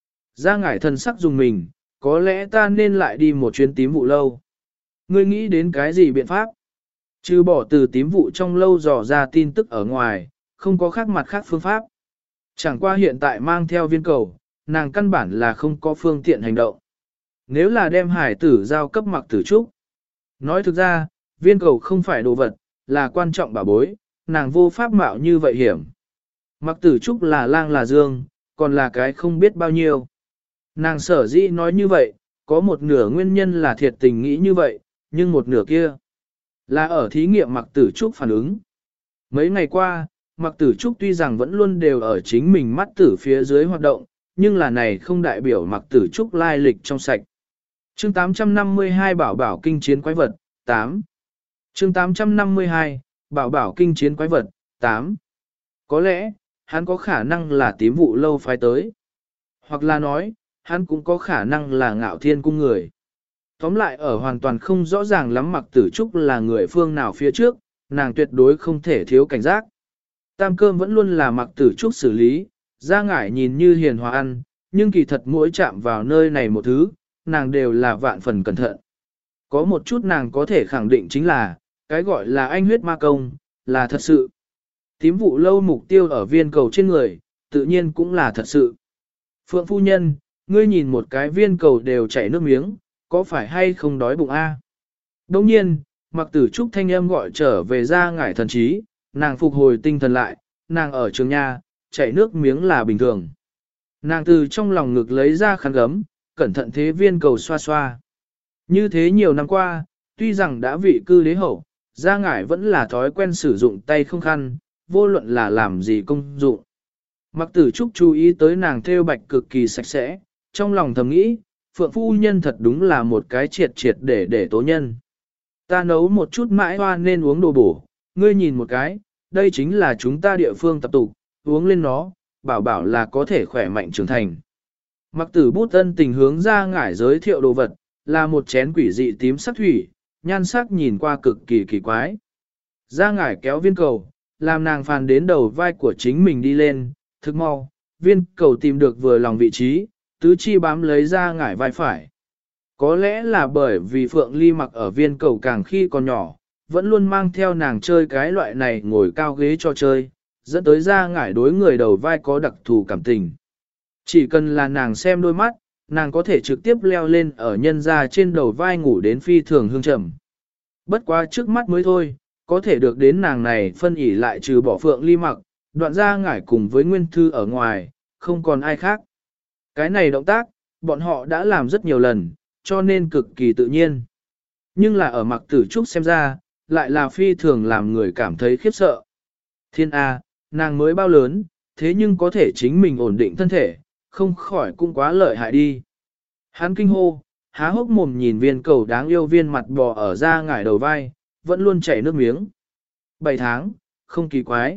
Ra ngải thần sắc dùng mình, có lẽ ta nên lại đi một chuyến tím vụ lâu. Ngươi nghĩ đến cái gì biện pháp? Trừ bỏ từ tím vụ trong lâu dò ra tin tức ở ngoài, không có khác mặt khác phương pháp. Chẳng qua hiện tại mang theo viên cầu, nàng căn bản là không có phương tiện hành động. Nếu là đem hải tử giao cấp Mặc Tử Trúc. Nói thực ra, viên cầu không phải đồ vật, là quan trọng bảo bối, nàng vô pháp mạo như vậy hiểm. Mặc Tử Trúc là lang là dương, còn là cái không biết bao nhiêu. Nàng sở dĩ nói như vậy, có một nửa nguyên nhân là thiệt tình nghĩ như vậy, nhưng một nửa kia là ở thí nghiệm Mặc Tử Trúc phản ứng. Mấy ngày qua, Mặc Tử Trúc tuy rằng vẫn luôn đều ở chính mình mắt tử phía dưới hoạt động, nhưng là này không đại biểu Mặc Tử Trúc lai lịch trong sạch. Chương tám trăm năm mươi hai Bảo Bảo kinh chiến quái vật, tám. Chương tám trăm năm mươi hai Bảo Bảo kinh chiến quái vật, tám. Có lẽ, hắn có khả năng là tím vụ lâu phái tới. Hoặc là nói, hắn cũng có khả năng là Ngạo Thiên cung người. Tóm lại ở hoàn toàn không rõ ràng lắm Mặc Tử Trúc là người phương nào phía trước, nàng tuyệt đối không thể thiếu cảnh giác. Tam cơm vẫn luôn là Mặc Tử Trúc xử lý, ra ngải nhìn như hiền hòa ăn, nhưng kỳ thật mỗi chạm vào nơi này một thứ, nàng đều là vạn phần cẩn thận. Có một chút nàng có thể khẳng định chính là, cái gọi là anh huyết ma công, là thật sự. Tím vụ lâu mục tiêu ở viên cầu trên người, tự nhiên cũng là thật sự. Phượng phu nhân, ngươi nhìn một cái viên cầu đều chảy nước miếng, có phải hay không đói bụng a? Đồng nhiên, Mặc Tử Trúc thanh âm gọi trở về ra ngải thần trí, nàng phục hồi tinh thần lại, nàng ở trường nhà, chảy nước miếng là bình thường. Nàng từ trong lòng ngực lấy ra khăn gấm, cẩn thận thế viên cầu xoa xoa. Như thế nhiều năm qua, tuy rằng đã vị cư đế hậu, ra ngải vẫn là thói quen sử dụng tay không khăn, vô luận là làm gì công dụng. Mặc Tử Trúc chú ý tới nàng thêu bạch cực kỳ sạch sẽ, trong lòng thầm nghĩ, Phượng phu nhân thật đúng là một cái triệt triệt để để tố nhân. Ta nấu một chút mãi hoa nên uống đồ bổ, ngươi nhìn một cái, đây chính là chúng ta địa phương tập tục, uống lên nó, bảo bảo là có thể khỏe mạnh trưởng thành. Mặc Tử bút ân tình hướng ra ngải giới thiệu đồ vật, là một chén quỷ dị tím sắc thủy, nhan sắc nhìn qua cực kỳ kỳ quái. Ra ngải kéo viên cầu, làm nàng phàn đến đầu vai của chính mình đi lên, thức mau, viên cầu tìm được vừa lòng vị trí, tứ chi bám lấy ra ngải vai phải. Có lẽ là bởi vì Phượng Ly mặc ở viên cầu càng khi còn nhỏ, vẫn luôn mang theo nàng chơi cái loại này ngồi cao ghế cho chơi, dẫn tới ra ngải đối người đầu vai có đặc thù cảm tình. Chỉ cần là nàng xem đôi mắt, nàng có thể trực tiếp leo lên ở nhân ra trên đầu vai ngủ đến phi thường hương trầm. Bất quá trước mắt mới thôi, có thể được đến nàng này phân ỉ lại trừ bỏ Phượng Ly mặc, đoạn ra ngải cùng với Nguyên Thư ở ngoài, không còn ai khác. Cái này động tác, bọn họ đã làm rất nhiều lần, cho nên cực kỳ tự nhiên. Nhưng là ở Mặc Tử Trúc xem ra, lại là phi thường làm người cảm thấy khiếp sợ. Thiên A, nàng mới bao lớn, thế nhưng có thể chính mình ổn định thân thể, không khỏi cũng quá lợi hại đi. Hắn kinh hô, há hốc mồm nhìn viên cầu đáng yêu viên mặt bò ở ra ngải đầu vai, vẫn luôn chảy nước miếng. Bảy tháng, không kỳ quái.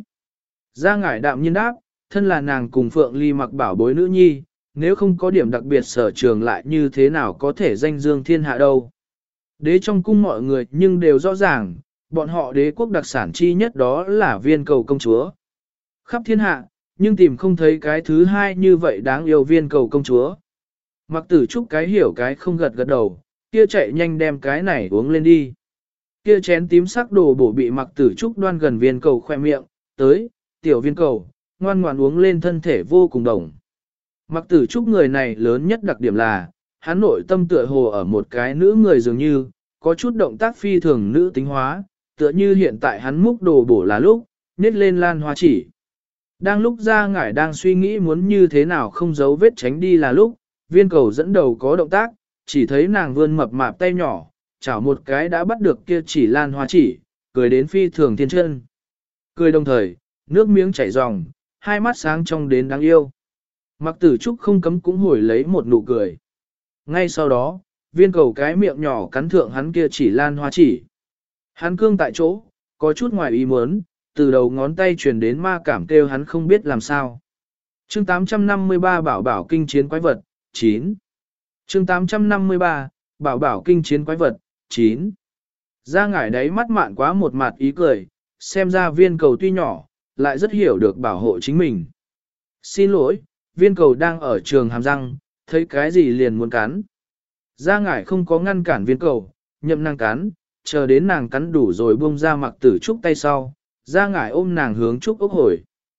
Ra ngải đạm nhiên đáp, thân là nàng cùng Phượng Ly mặc bảo bối nữ nhi, nếu không có điểm đặc biệt sở trường lại như thế nào có thể danh dương thiên hạ đâu. Đế trong cung mọi người nhưng đều rõ ràng, bọn họ đế quốc đặc sản chi nhất đó là viên cầu công chúa. Khắp thiên hạ, nhưng tìm không thấy cái thứ hai như vậy đáng yêu viên cầu công chúa. Mặc Tử Trúc cái hiểu cái không gật gật đầu, kia chạy nhanh đem cái này uống lên đi. Kia chén tím sắc đồ bổ bị Mặc Tử Trúc đoan gần viên cầu khoe miệng, tới, tiểu viên cầu, ngoan ngoan uống lên thân thể vô cùng đồng. Mặc Tử Trúc người này lớn nhất đặc điểm là, hắn nội tâm tựa hồ ở một cái nữ người dường như, có chút động tác phi thường nữ tính hóa, tựa như hiện tại hắn múc đồ bổ là lúc, nết lên lan hoa chỉ. Đang lúc ra ngải đang suy nghĩ muốn như thế nào không giấu vết tránh đi là lúc, viên cầu dẫn đầu có động tác, chỉ thấy nàng vươn mập mạp tay nhỏ, chảo một cái đã bắt được kia chỉ lan hoa chỉ, cười đến phi thường thiên chân. Cười đồng thời, nước miếng chảy ròng, hai mắt sáng trong đến đáng yêu. Mặc tử trúc không cấm cũng hồi lấy một nụ cười. Ngay sau đó, viên cầu cái miệng nhỏ cắn thượng hắn kia chỉ lan hoa chỉ. Hắn cương tại chỗ, có chút ngoài ý muốn, từ đầu ngón tay truyền đến ma cảm kêu hắn không biết làm sao. Chương tám trăm năm mươi ba Bảo bảo kinh chiến quái vật, chín. Chương tám trăm năm mươi ba Bảo bảo kinh chiến quái vật, chín. Ra ngải đáy mắt mạn quá một mặt ý cười, xem ra viên cầu tuy nhỏ, lại rất hiểu được bảo hộ chính mình. Xin lỗi, viên cầu đang ở trường hàm răng, thấy cái gì liền muốn cắn. Ra ngải không có ngăn cản viên cầu, nhậm nàng cắn, chờ đến nàng cắn đủ rồi buông ra mặc tử trúc tay sau, ra ngải ôm nàng hướng trúc ốc hồi.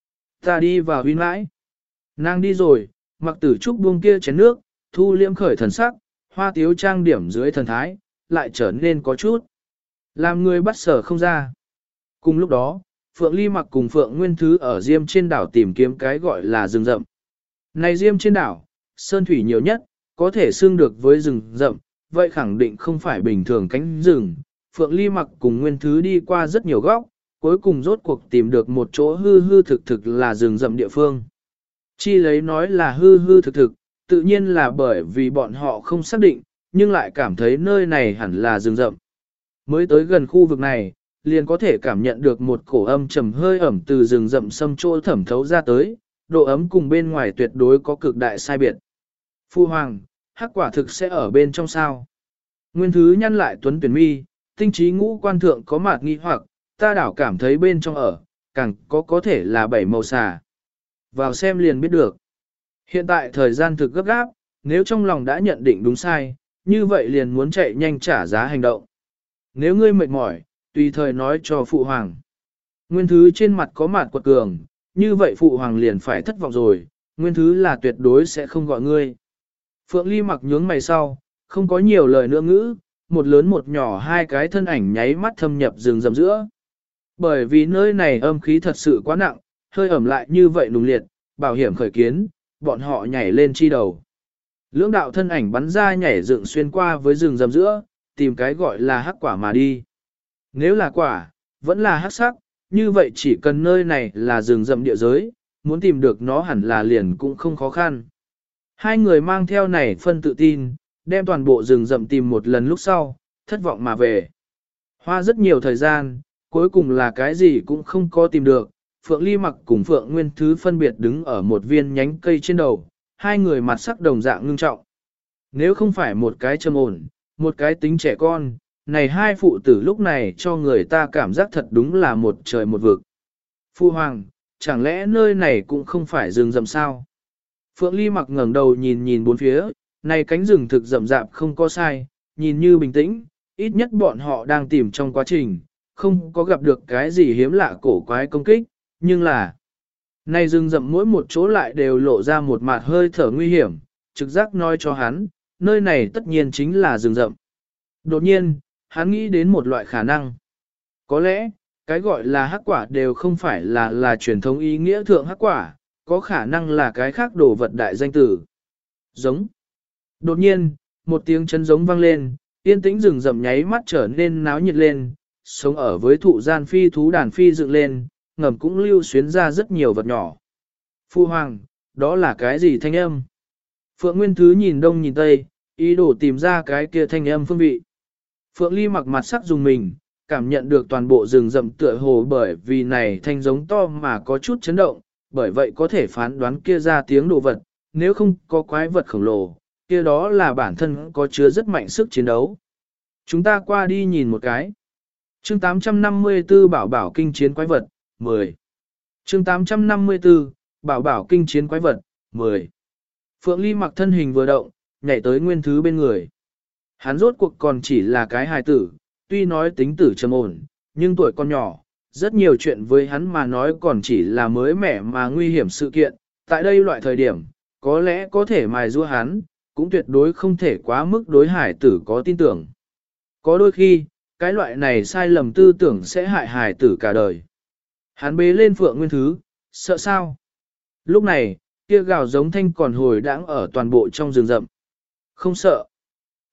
Ta đi vào huyên mãi. Nàng đi rồi, mặc tử trúc buông kia chén nước, thu liễm khởi thần sắc, hoa tiếu trang điểm dưới thần thái, lại trở nên có chút. Làm người bắt sở không ra. Cùng lúc đó, Phượng Ly Mặc cùng Phượng Nguyên Thứ ở Diêm trên đảo tìm kiếm cái gọi là rừng rậm. Này Diêm trên đảo, sơn thủy nhiều nhất, có thể xưng được với rừng rậm, vậy khẳng định không phải bình thường cánh rừng. Phượng Ly Mặc cùng Nguyên Thứ đi qua rất nhiều góc, cuối cùng rốt cuộc tìm được một chỗ hư hư thực thực là rừng rậm địa phương. Chi lấy nói là hư hư thực thực, tự nhiên là bởi vì bọn họ không xác định, nhưng lại cảm thấy nơi này hẳn là rừng rậm. Mới tới gần khu vực này, liền có thể cảm nhận được một cổ âm trầm hơi ẩm từ rừng rậm xâm chỗ thẩm thấu ra tới, độ ấm cùng bên ngoài tuyệt đối có cực đại sai biệt. Phu Hoàng, hắc quả thực sẽ ở bên trong sao. Nguyên Thứ nhăn lại tuấn tuyển mi, tinh trí ngũ quan thượng có mạt nghi hoặc, ta đảo cảm thấy bên trong ở, càng có có thể là bảy màu xà. Vào xem liền biết được. Hiện tại thời gian thực gấp gáp, nếu trong lòng đã nhận định đúng sai, như vậy liền muốn chạy nhanh trả giá hành động. Nếu ngươi mệt mỏi, tùy thời nói cho Phụ Hoàng. Nguyên Thứ trên mặt có mặt quật cường, như vậy Phụ Hoàng liền phải thất vọng rồi, Nguyên Thứ là tuyệt đối sẽ không gọi ngươi. Phượng Ly Mặc nhướng mày sau, không có nhiều lời nữa ngữ, một lớn một nhỏ hai cái thân ảnh nháy mắt thâm nhập rừng rậm giữa. Bởi vì nơi này âm khí thật sự quá nặng, hơi ẩm lại như vậy nùng liệt, bảo hiểm khởi kiến, bọn họ nhảy lên chi đầu. Lưỡng đạo thân ảnh bắn ra nhảy dựng xuyên qua với rừng rậm giữa, tìm cái gọi là hắc quả mà đi. Nếu là quả, vẫn là hắc sắc, như vậy chỉ cần nơi này là rừng rậm địa giới, muốn tìm được nó hẳn là liền cũng không khó khăn. Hai người mang theo này phân tự tin, đem toàn bộ rừng rậm tìm một lần lúc sau, thất vọng mà về. Hoa rất nhiều thời gian, cuối cùng là cái gì cũng không có tìm được, Phượng Ly Mặc cùng Phượng Nguyên Thứ phân biệt đứng ở một viên nhánh cây trên đầu, hai người mặt sắc đồng dạng ngưng trọng. Nếu không phải một cái trầm ổn, một cái tính trẻ con, này hai phụ tử lúc này cho người ta cảm giác thật đúng là một trời một vực. Phu Hoàng, chẳng lẽ nơi này cũng không phải rừng rậm sao? Phượng Ly Mặc ngẩng đầu nhìn nhìn bốn phía, này cánh rừng thực rậm rạp không có sai, nhìn như bình tĩnh, ít nhất bọn họ đang tìm trong quá trình, không có gặp được cái gì hiếm lạ cổ quái công kích, nhưng là này rừng rậm mỗi một chỗ lại đều lộ ra một mặt hơi thở nguy hiểm, trực giác nói cho hắn, nơi này tất nhiên chính là rừng rậm. Đột nhiên, hắn nghĩ đến một loại khả năng. Có lẽ, cái gọi là hắc quả đều không phải là là truyền thống ý nghĩa thượng hắc quả, có khả năng là cái khác đồ vật đại danh tử. Giống. Đột nhiên, một tiếng chấn giống vang lên, yên tĩnh rừng rậm nháy mắt trở nên náo nhiệt lên, sống ở với thụ gian phi thú đàn phi dựng lên, ngầm cũng lưu xuyến ra rất nhiều vật nhỏ. Phu Hoàng, đó là cái gì thanh âm? Phượng Nguyên Thứ nhìn đông nhìn tây, ý đồ tìm ra cái kia thanh âm phương vị. Phượng Ly Mặc mặt sắc dùng mình, cảm nhận được toàn bộ rừng rậm tựa hồ bởi vì này thanh giống to mà có chút chấn động, bởi vậy có thể phán đoán kia ra tiếng đồ vật, nếu không có quái vật khổng lồ, kia đó là bản thân có chứa rất mạnh sức chiến đấu. Chúng ta qua đi nhìn một cái. Chương tám trăm năm mươi tư Bảo bảo kinh chiến quái vật, mười. Chương tám trăm năm mươi tư Bảo bảo kinh chiến quái vật, mười. Phượng Ly Mặc thân hình vừa động, nhảy tới Nguyên Thứ bên người. Hắn rốt cuộc còn chỉ là cái hài tử, tuy nói tính tử trầm ổn, nhưng tuổi còn nhỏ, rất nhiều chuyện với hắn mà nói còn chỉ là mới mẻ mà nguy hiểm sự kiện. Tại đây loại thời điểm, có lẽ có thể mài giũa hắn, cũng tuyệt đối không thể quá mức đối hải tử có tin tưởng. Có đôi khi, cái loại này sai lầm tư tưởng sẽ hại hải tử cả đời. Hắn bế lên Phượng Nguyên Thứ, sợ sao? Lúc này, kia gào giống thanh còn hồi đãng ở toàn bộ trong rừng rậm. Không sợ.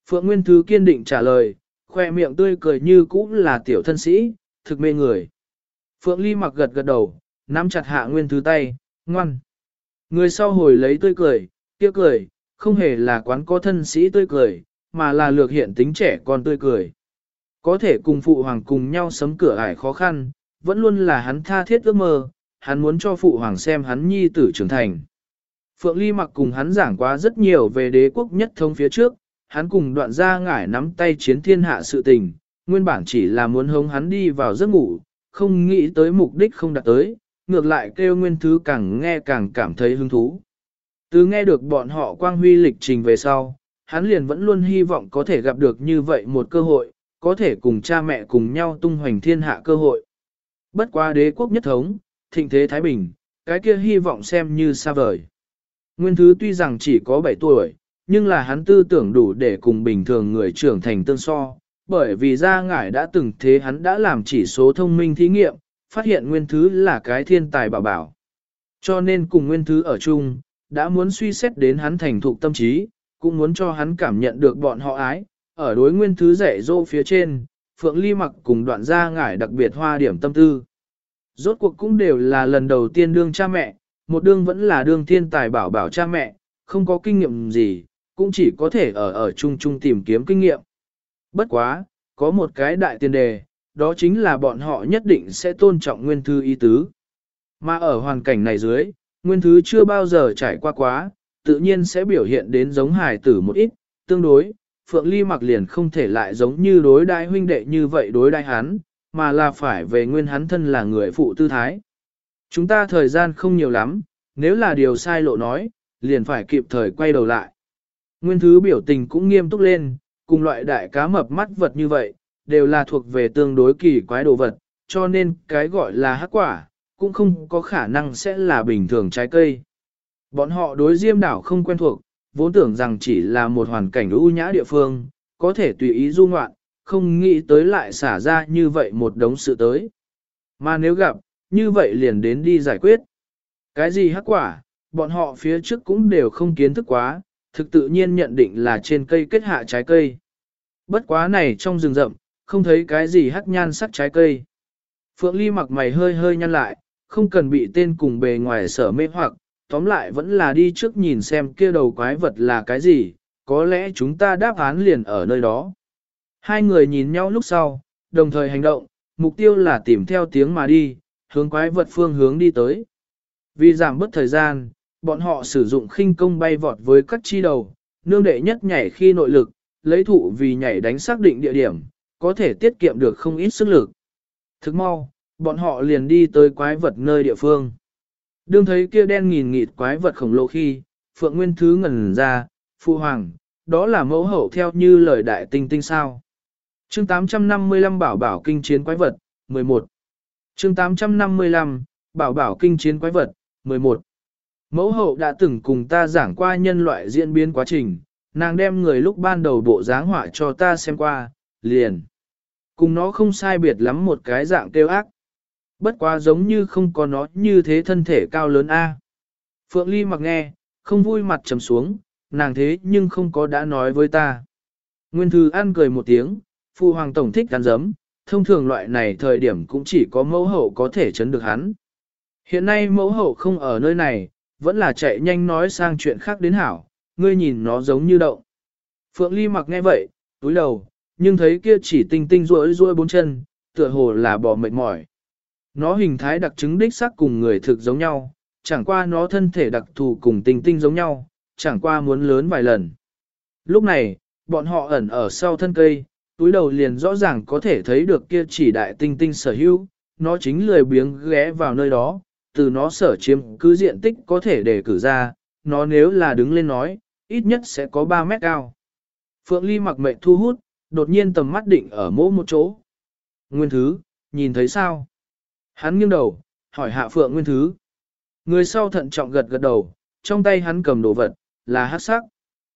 Phượng Nguyên Thứ kiên định trả lời, khoe miệng tươi cười như cũ là tiểu thân sĩ, thực mê người. Phượng Ly Mặc gật gật đầu, nắm chặt Hạ Nguyên Thứ tay, ngoan. Người sau hồi lấy tươi cười, kia cười, không hề là quán có thân sĩ tươi cười, mà là lược hiện tính trẻ con tươi cười. Có thể cùng phụ hoàng cùng nhau sấm cửa ải khó khăn, vẫn luôn là hắn tha thiết ước mơ, hắn muốn cho phụ hoàng xem hắn nhi tử trưởng thành. Phượng Ly Mặc cùng hắn giảng quá rất nhiều về đế quốc nhất thống phía trước, hắn cùng đoạn gia ngải nắm tay chiến thiên hạ sự tình, nguyên bản chỉ là muốn hống hắn đi vào giấc ngủ, không nghĩ tới mục đích không đạt tới, ngược lại kêu Nguyên Thứ càng nghe càng cảm thấy hứng thú. Từ nghe được bọn họ quang huy lịch trình về sau, hắn liền vẫn luôn hy vọng có thể gặp được như vậy một cơ hội, có thể cùng cha mẹ cùng nhau tung hoành thiên hạ cơ hội. Bất quá đế quốc nhất thống, thịnh thế Thái Bình, cái kia hy vọng xem như xa vời. Nguyên Thứ tuy rằng chỉ có bảy tuổi, nhưng là hắn tư tưởng đủ để cùng bình thường người trưởng thành tương so, bởi vì gia ngải đã từng thế hắn đã làm chỉ số thông minh thí nghiệm, phát hiện Nguyên Thứ là cái thiên tài bảo bảo. Cho nên cùng Nguyên Thứ ở chung, đã muốn suy xét đến hắn thành thục tâm trí, cũng muốn cho hắn cảm nhận được bọn họ ái, ở đối Nguyên Thứ dạy dỗ phía trên, Phượng Ly Mặc cùng đoạn gia ngải đặc biệt hoa điểm tâm tư. Rốt cuộc cũng đều là lần đầu tiên đương cha mẹ, một đương vẫn là đương thiên tài bảo bảo cha mẹ, không có kinh nghiệm gì, cũng chỉ có thể ở ở chung chung tìm kiếm kinh nghiệm. Bất quá, có một cái đại tiền đề, đó chính là bọn họ nhất định sẽ tôn trọng Nguyên Thứ ý tứ. Mà ở hoàn cảnh này dưới, Nguyên Thứ chưa bao giờ trải qua quá, tự nhiên sẽ biểu hiện đến giống hài tử một ít, tương đối, Phượng Ly Mặc liền không thể lại giống như đối đai huynh đệ như vậy đối đai hắn, mà là phải về nguyên hắn thân là người phụ tư thái. Chúng ta thời gian không nhiều lắm, nếu là điều sai lộ nói, liền phải kịp thời quay đầu lại. Nguyên Thứ biểu tình cũng nghiêm túc lên, cùng loại đại cá mập mắt vật như vậy, đều là thuộc về tương đối kỳ quái đồ vật, cho nên cái gọi là hắc quả, cũng không có khả năng sẽ là bình thường trái cây. Bọn họ đối Diêm đảo không quen thuộc, vốn tưởng rằng chỉ là một hoàn cảnh ưu nhã địa phương, có thể tùy ý du ngoạn, không nghĩ tới lại xả ra như vậy một đống sự tới. Mà nếu gặp, như vậy liền đến đi giải quyết. Cái gì hắc quả, bọn họ phía trước cũng đều không kiến thức quá, thực tự nhiên nhận định là trên cây kết hạ trái cây. Bất quá này trong rừng rậm, không thấy cái gì hắc nhan sắc trái cây. Phượng Ly Mặc mày hơi hơi nhăn lại, không cần bị tên cùng bề ngoài sở mê hoặc, tóm lại vẫn là đi trước nhìn xem kia đầu quái vật là cái gì, có lẽ chúng ta đáp án liền ở nơi đó. Hai người nhìn nhau lúc sau, đồng thời hành động, mục tiêu là tìm theo tiếng mà đi, hướng quái vật phương hướng đi tới. Vì giảm bớt thời gian, bọn họ sử dụng khinh công bay vọt với các chi đầu, nương đệ nhất nhảy khi nội lực, lấy thụ vì nhảy đánh xác định địa điểm, có thể tiết kiệm được không ít sức lực. Thức mau, bọn họ liền đi tới quái vật nơi địa phương. Đương thấy kia đen nghìn nghịt quái vật khổng lồ khi, Phượng Nguyên Thứ ngẩn ra, Phu Hoàng, đó là mẫu hậu theo như lời đại tinh tinh sao. Chương tám trăm năm mươi lăm Bảo bảo kinh chiến quái vật, mười một. Chương tám trăm năm mươi lăm Bảo bảo kinh chiến quái vật, mười một. Mẫu hậu đã từng cùng ta giảng qua nhân loại diễn biến quá trình, nàng đem người lúc ban đầu bộ dáng họa cho ta xem qua, liền. Cùng nó không sai biệt lắm một cái dạng tiêu ác. Bất quá giống như không có nó như thế thân thể cao lớn A. Phượng Ly Mặc nghe, không vui mặt trầm xuống, nàng thế nhưng không có đã nói với ta. Nguyên Thư ăn cười một tiếng, Phu Hoàng tổng thích ăn dấm, thông thường loại này thời điểm cũng chỉ có mẫu hậu có thể chấn được hắn. Hiện nay mẫu hậu không ở nơi này, vẫn là chạy nhanh nói sang chuyện khác đến hảo, ngươi nhìn nó giống như động. Phượng Ly Mặc nghe vậy, túi đầu, nhưng thấy kia chỉ tinh tinh rối rối bốn chân, tựa hồ là bò mệt mỏi. Nó hình thái đặc chứng đích xác cùng người thực giống nhau, chẳng qua nó thân thể đặc thù cùng tinh tinh giống nhau, chẳng qua muốn lớn vài lần. Lúc này, bọn họ ẩn ở sau thân cây, túi đầu liền rõ ràng có thể thấy được kia chỉ đại tinh tinh sở hữu, nó chính lười biếng ghé vào nơi đó, từ nó sở chiếm cứ diện tích có thể để cử ra, nó nếu là đứng lên nói, ít nhất sẽ có ba mét cao. Phượng Ly Mặc mệnh thu hút, đột nhiên tầm mắt định ở mỗi một chỗ. Nguyên Thứ, nhìn thấy sao? Hắn nghiêng đầu, hỏi Hạ Phượng Nguyên Thứ. Người sau thận trọng gật gật đầu, trong tay hắn cầm đồ vật, là hắc sắc.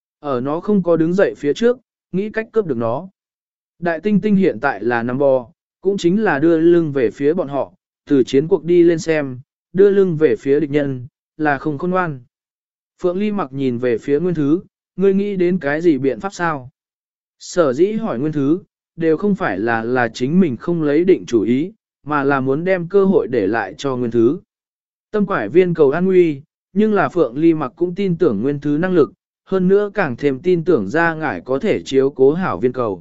Ở nó không có đứng dậy phía trước, nghĩ cách cướp được nó. Đại tinh tinh hiện tại là nằm bò, cũng chính là đưa lưng về phía bọn họ, từ chiến cuộc đi lên xem, đưa lưng về phía địch nhân, là không khôn ngoan. Phượng Ly Mặc nhìn về phía Nguyên Thứ, ngươi nghĩ đến cái gì biện pháp sao? Sở dĩ hỏi nguyên thứ, đều không phải là là chính mình không lấy định chủ ý, mà là muốn đem cơ hội để lại cho nguyên thứ. Tâm quải viên cầu an nguy, nhưng là Phượng Ly Mặc cũng tin tưởng nguyên thứ năng lực, hơn nữa càng thêm tin tưởng ra ngải có thể chiếu cố hảo viên cầu.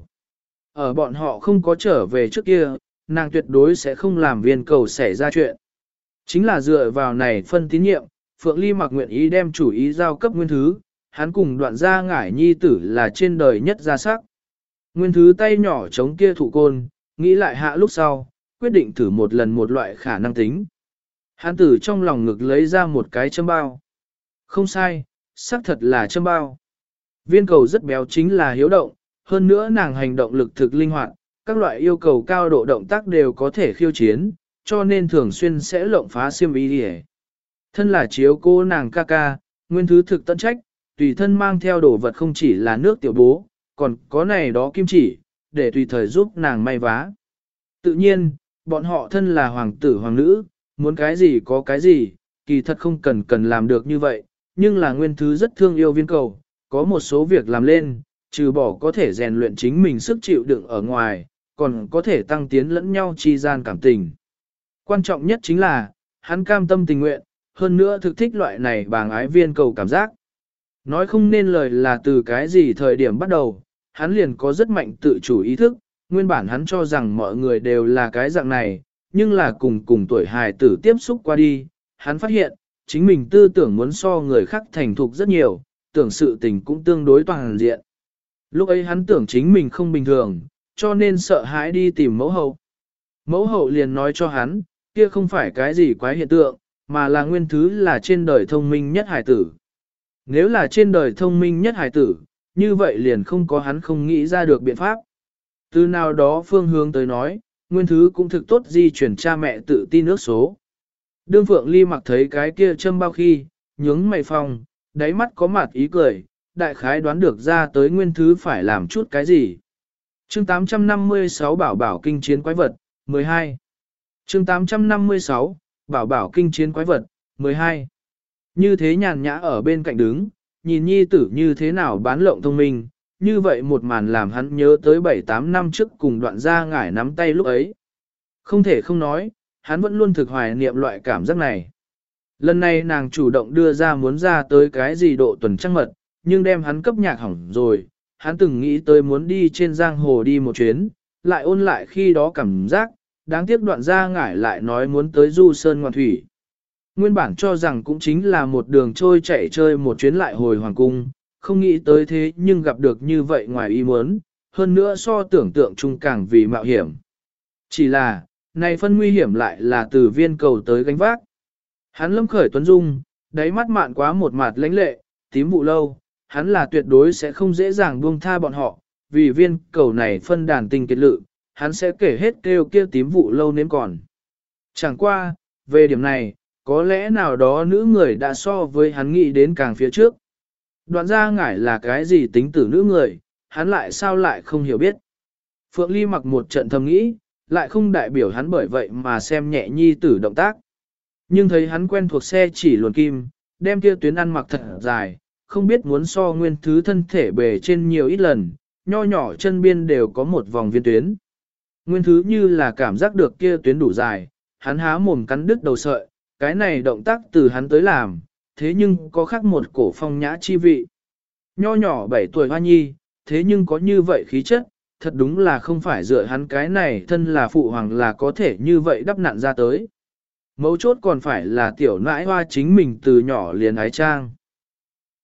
Ở bọn họ không có trở về trước kia, nàng tuyệt đối sẽ không làm viên cầu xảy ra chuyện. Chính là dựa vào này phân tín nhiệm, Phượng Ly Mặc nguyện ý đem chủ ý giao cấp nguyên thứ, hắn cùng đoạn gia ngải nhi tử là trên đời nhất gia sắc. Nguyên thứ tay nhỏ chống kia thủ côn, nghĩ lại hạ lúc sau, quyết định thử một lần một loại khả năng tính. Hắn từ trong lòng ngực lấy ra một cái châm bao. Không sai, xác thật là châm bao. Viên cầu rất béo chính là hiếu động, hơn nữa nàng hành động lực thực linh hoạt, các loại yêu cầu cao độ động tác đều có thể khiêu chiến, cho nên thường xuyên sẽ lộng phá xiêm y đi. Thân là chiếu cô nàng ca ca, nguyên thứ thực tận trách, tùy thân mang theo đồ vật không chỉ là nước tiểu bố, còn có này đó kim chỉ, để tùy thời giúp nàng may vá. Tự nhiên, bọn họ thân là hoàng tử hoàng nữ, muốn cái gì có cái gì, kỳ thật không cần cần làm được như vậy, nhưng là nguyên thứ rất thương yêu viên cầu, có một số việc làm lên, trừ bỏ có thể rèn luyện chính mình sức chịu đựng ở ngoài, còn có thể tăng tiến lẫn nhau chi gian cảm tình. Quan trọng nhất chính là, hắn cam tâm tình nguyện, hơn nữa thực thích loại này bàng ái viên cầu cảm giác. Nói không nên lời là từ cái gì thời điểm bắt đầu, hắn liền có rất mạnh tự chủ ý thức, nguyên bản hắn cho rằng mọi người đều là cái dạng này, nhưng là cùng cùng tuổi hài tử tiếp xúc qua đi, hắn phát hiện, chính mình tư tưởng muốn so người khác thành thục rất nhiều, tưởng sự tình cũng tương đối toàn diện. Lúc ấy hắn tưởng chính mình không bình thường, cho nên sợ hãi đi tìm mẫu hậu. Mẫu hậu liền nói cho hắn, kia không phải cái gì quái hiện tượng, mà là nguyên thứ là trên đời thông minh nhất hài tử. Nếu là trên đời thông minh nhất hài tử, như vậy liền không có hắn không nghĩ ra được biện pháp. Từ nào đó phương hướng tới nói, nguyên thứ cũng thực tốt di chuyển cha mẹ tự tin ước số. Đương Phượng Ly Mặc thấy cái kia châm bao khi, nhướng mày phong, đáy mắt có mặt ý cười, đại khái đoán được ra tới nguyên thứ phải làm chút cái gì. Chương tám trăm năm mươi sáu Bảo bảo kinh chiến quái vật, mười hai. Chương tám trăm năm mươi sáu Bảo bảo kinh chiến quái vật, mười hai. Như thế nhàn nhã ở bên cạnh đứng, nhìn nhi tử như thế nào bán lộng thông minh, như vậy một màn làm hắn nhớ tới bảy tám năm trước cùng đoạn gia ngải nắm tay lúc ấy. Không thể không nói, hắn vẫn luôn thực hoài niệm loại cảm giác này. Lần này nàng chủ động đưa ra muốn ra tới cái gì độ tuần trăng mật, nhưng đem hắn cấp nhạc hỏng rồi, hắn từng nghĩ tới muốn đi trên giang hồ đi một chuyến, lại ôn lại khi đó cảm giác, đáng tiếc đoạn gia ngải lại nói muốn tới du sơn ngoạn thủy. Nguyên bản cho rằng cũng chính là một đường trôi chạy chơi một chuyến lại hồi hoàng cung, không nghĩ tới thế nhưng gặp được như vậy ngoài ý muốn, hơn nữa so tưởng tượng chung càng vì mạo hiểm. Chỉ là, này phân nguy hiểm lại là từ viên cầu tới gánh vác. Hắn lâm khởi tuấn dung, đáy mắt mạn quá một mặt lãnh lệ, tím vụ lâu, hắn là tuyệt đối sẽ không dễ dàng buông tha bọn họ, vì viên cầu này phân đàn tinh kết lự, hắn sẽ kể hết kêu kia tím vụ lâu nếm còn. Chẳng qua, về điểm này, có lẽ nào đó nữ người đã so với hắn nghĩ đến càng phía trước. Đoạn gia ngải là cái gì tính tử nữ người, hắn lại sao lại không hiểu biết. Phượng Ly Mặc một trận thầm nghĩ, lại không đại biểu hắn bởi vậy mà xem nhẹ nhi tử động tác. Nhưng thấy hắn quen thuộc xe chỉ luồn kim, đem kia tuyến ăn mặc thật dài, không biết muốn so nguyên thứ thân thể bề trên nhiều ít lần, nho nhỏ chân biên đều có một vòng viên tuyến. Nguyên thứ như là cảm giác được kia tuyến đủ dài, hắn há mồm cắn đứt đầu sợi, cái này động tác từ hắn tới làm, thế nhưng có khác một cổ phong nhã chi vị. Nho nhỏ bảy tuổi hoa nhi, thế nhưng có như vậy khí chất, thật đúng là không phải dựa hắn cái này thân là phụ hoàng là có thể như vậy đắp nặn ra tới. Mấu chốt còn phải là tiểu nãi hoa chính mình từ nhỏ liền ái trang.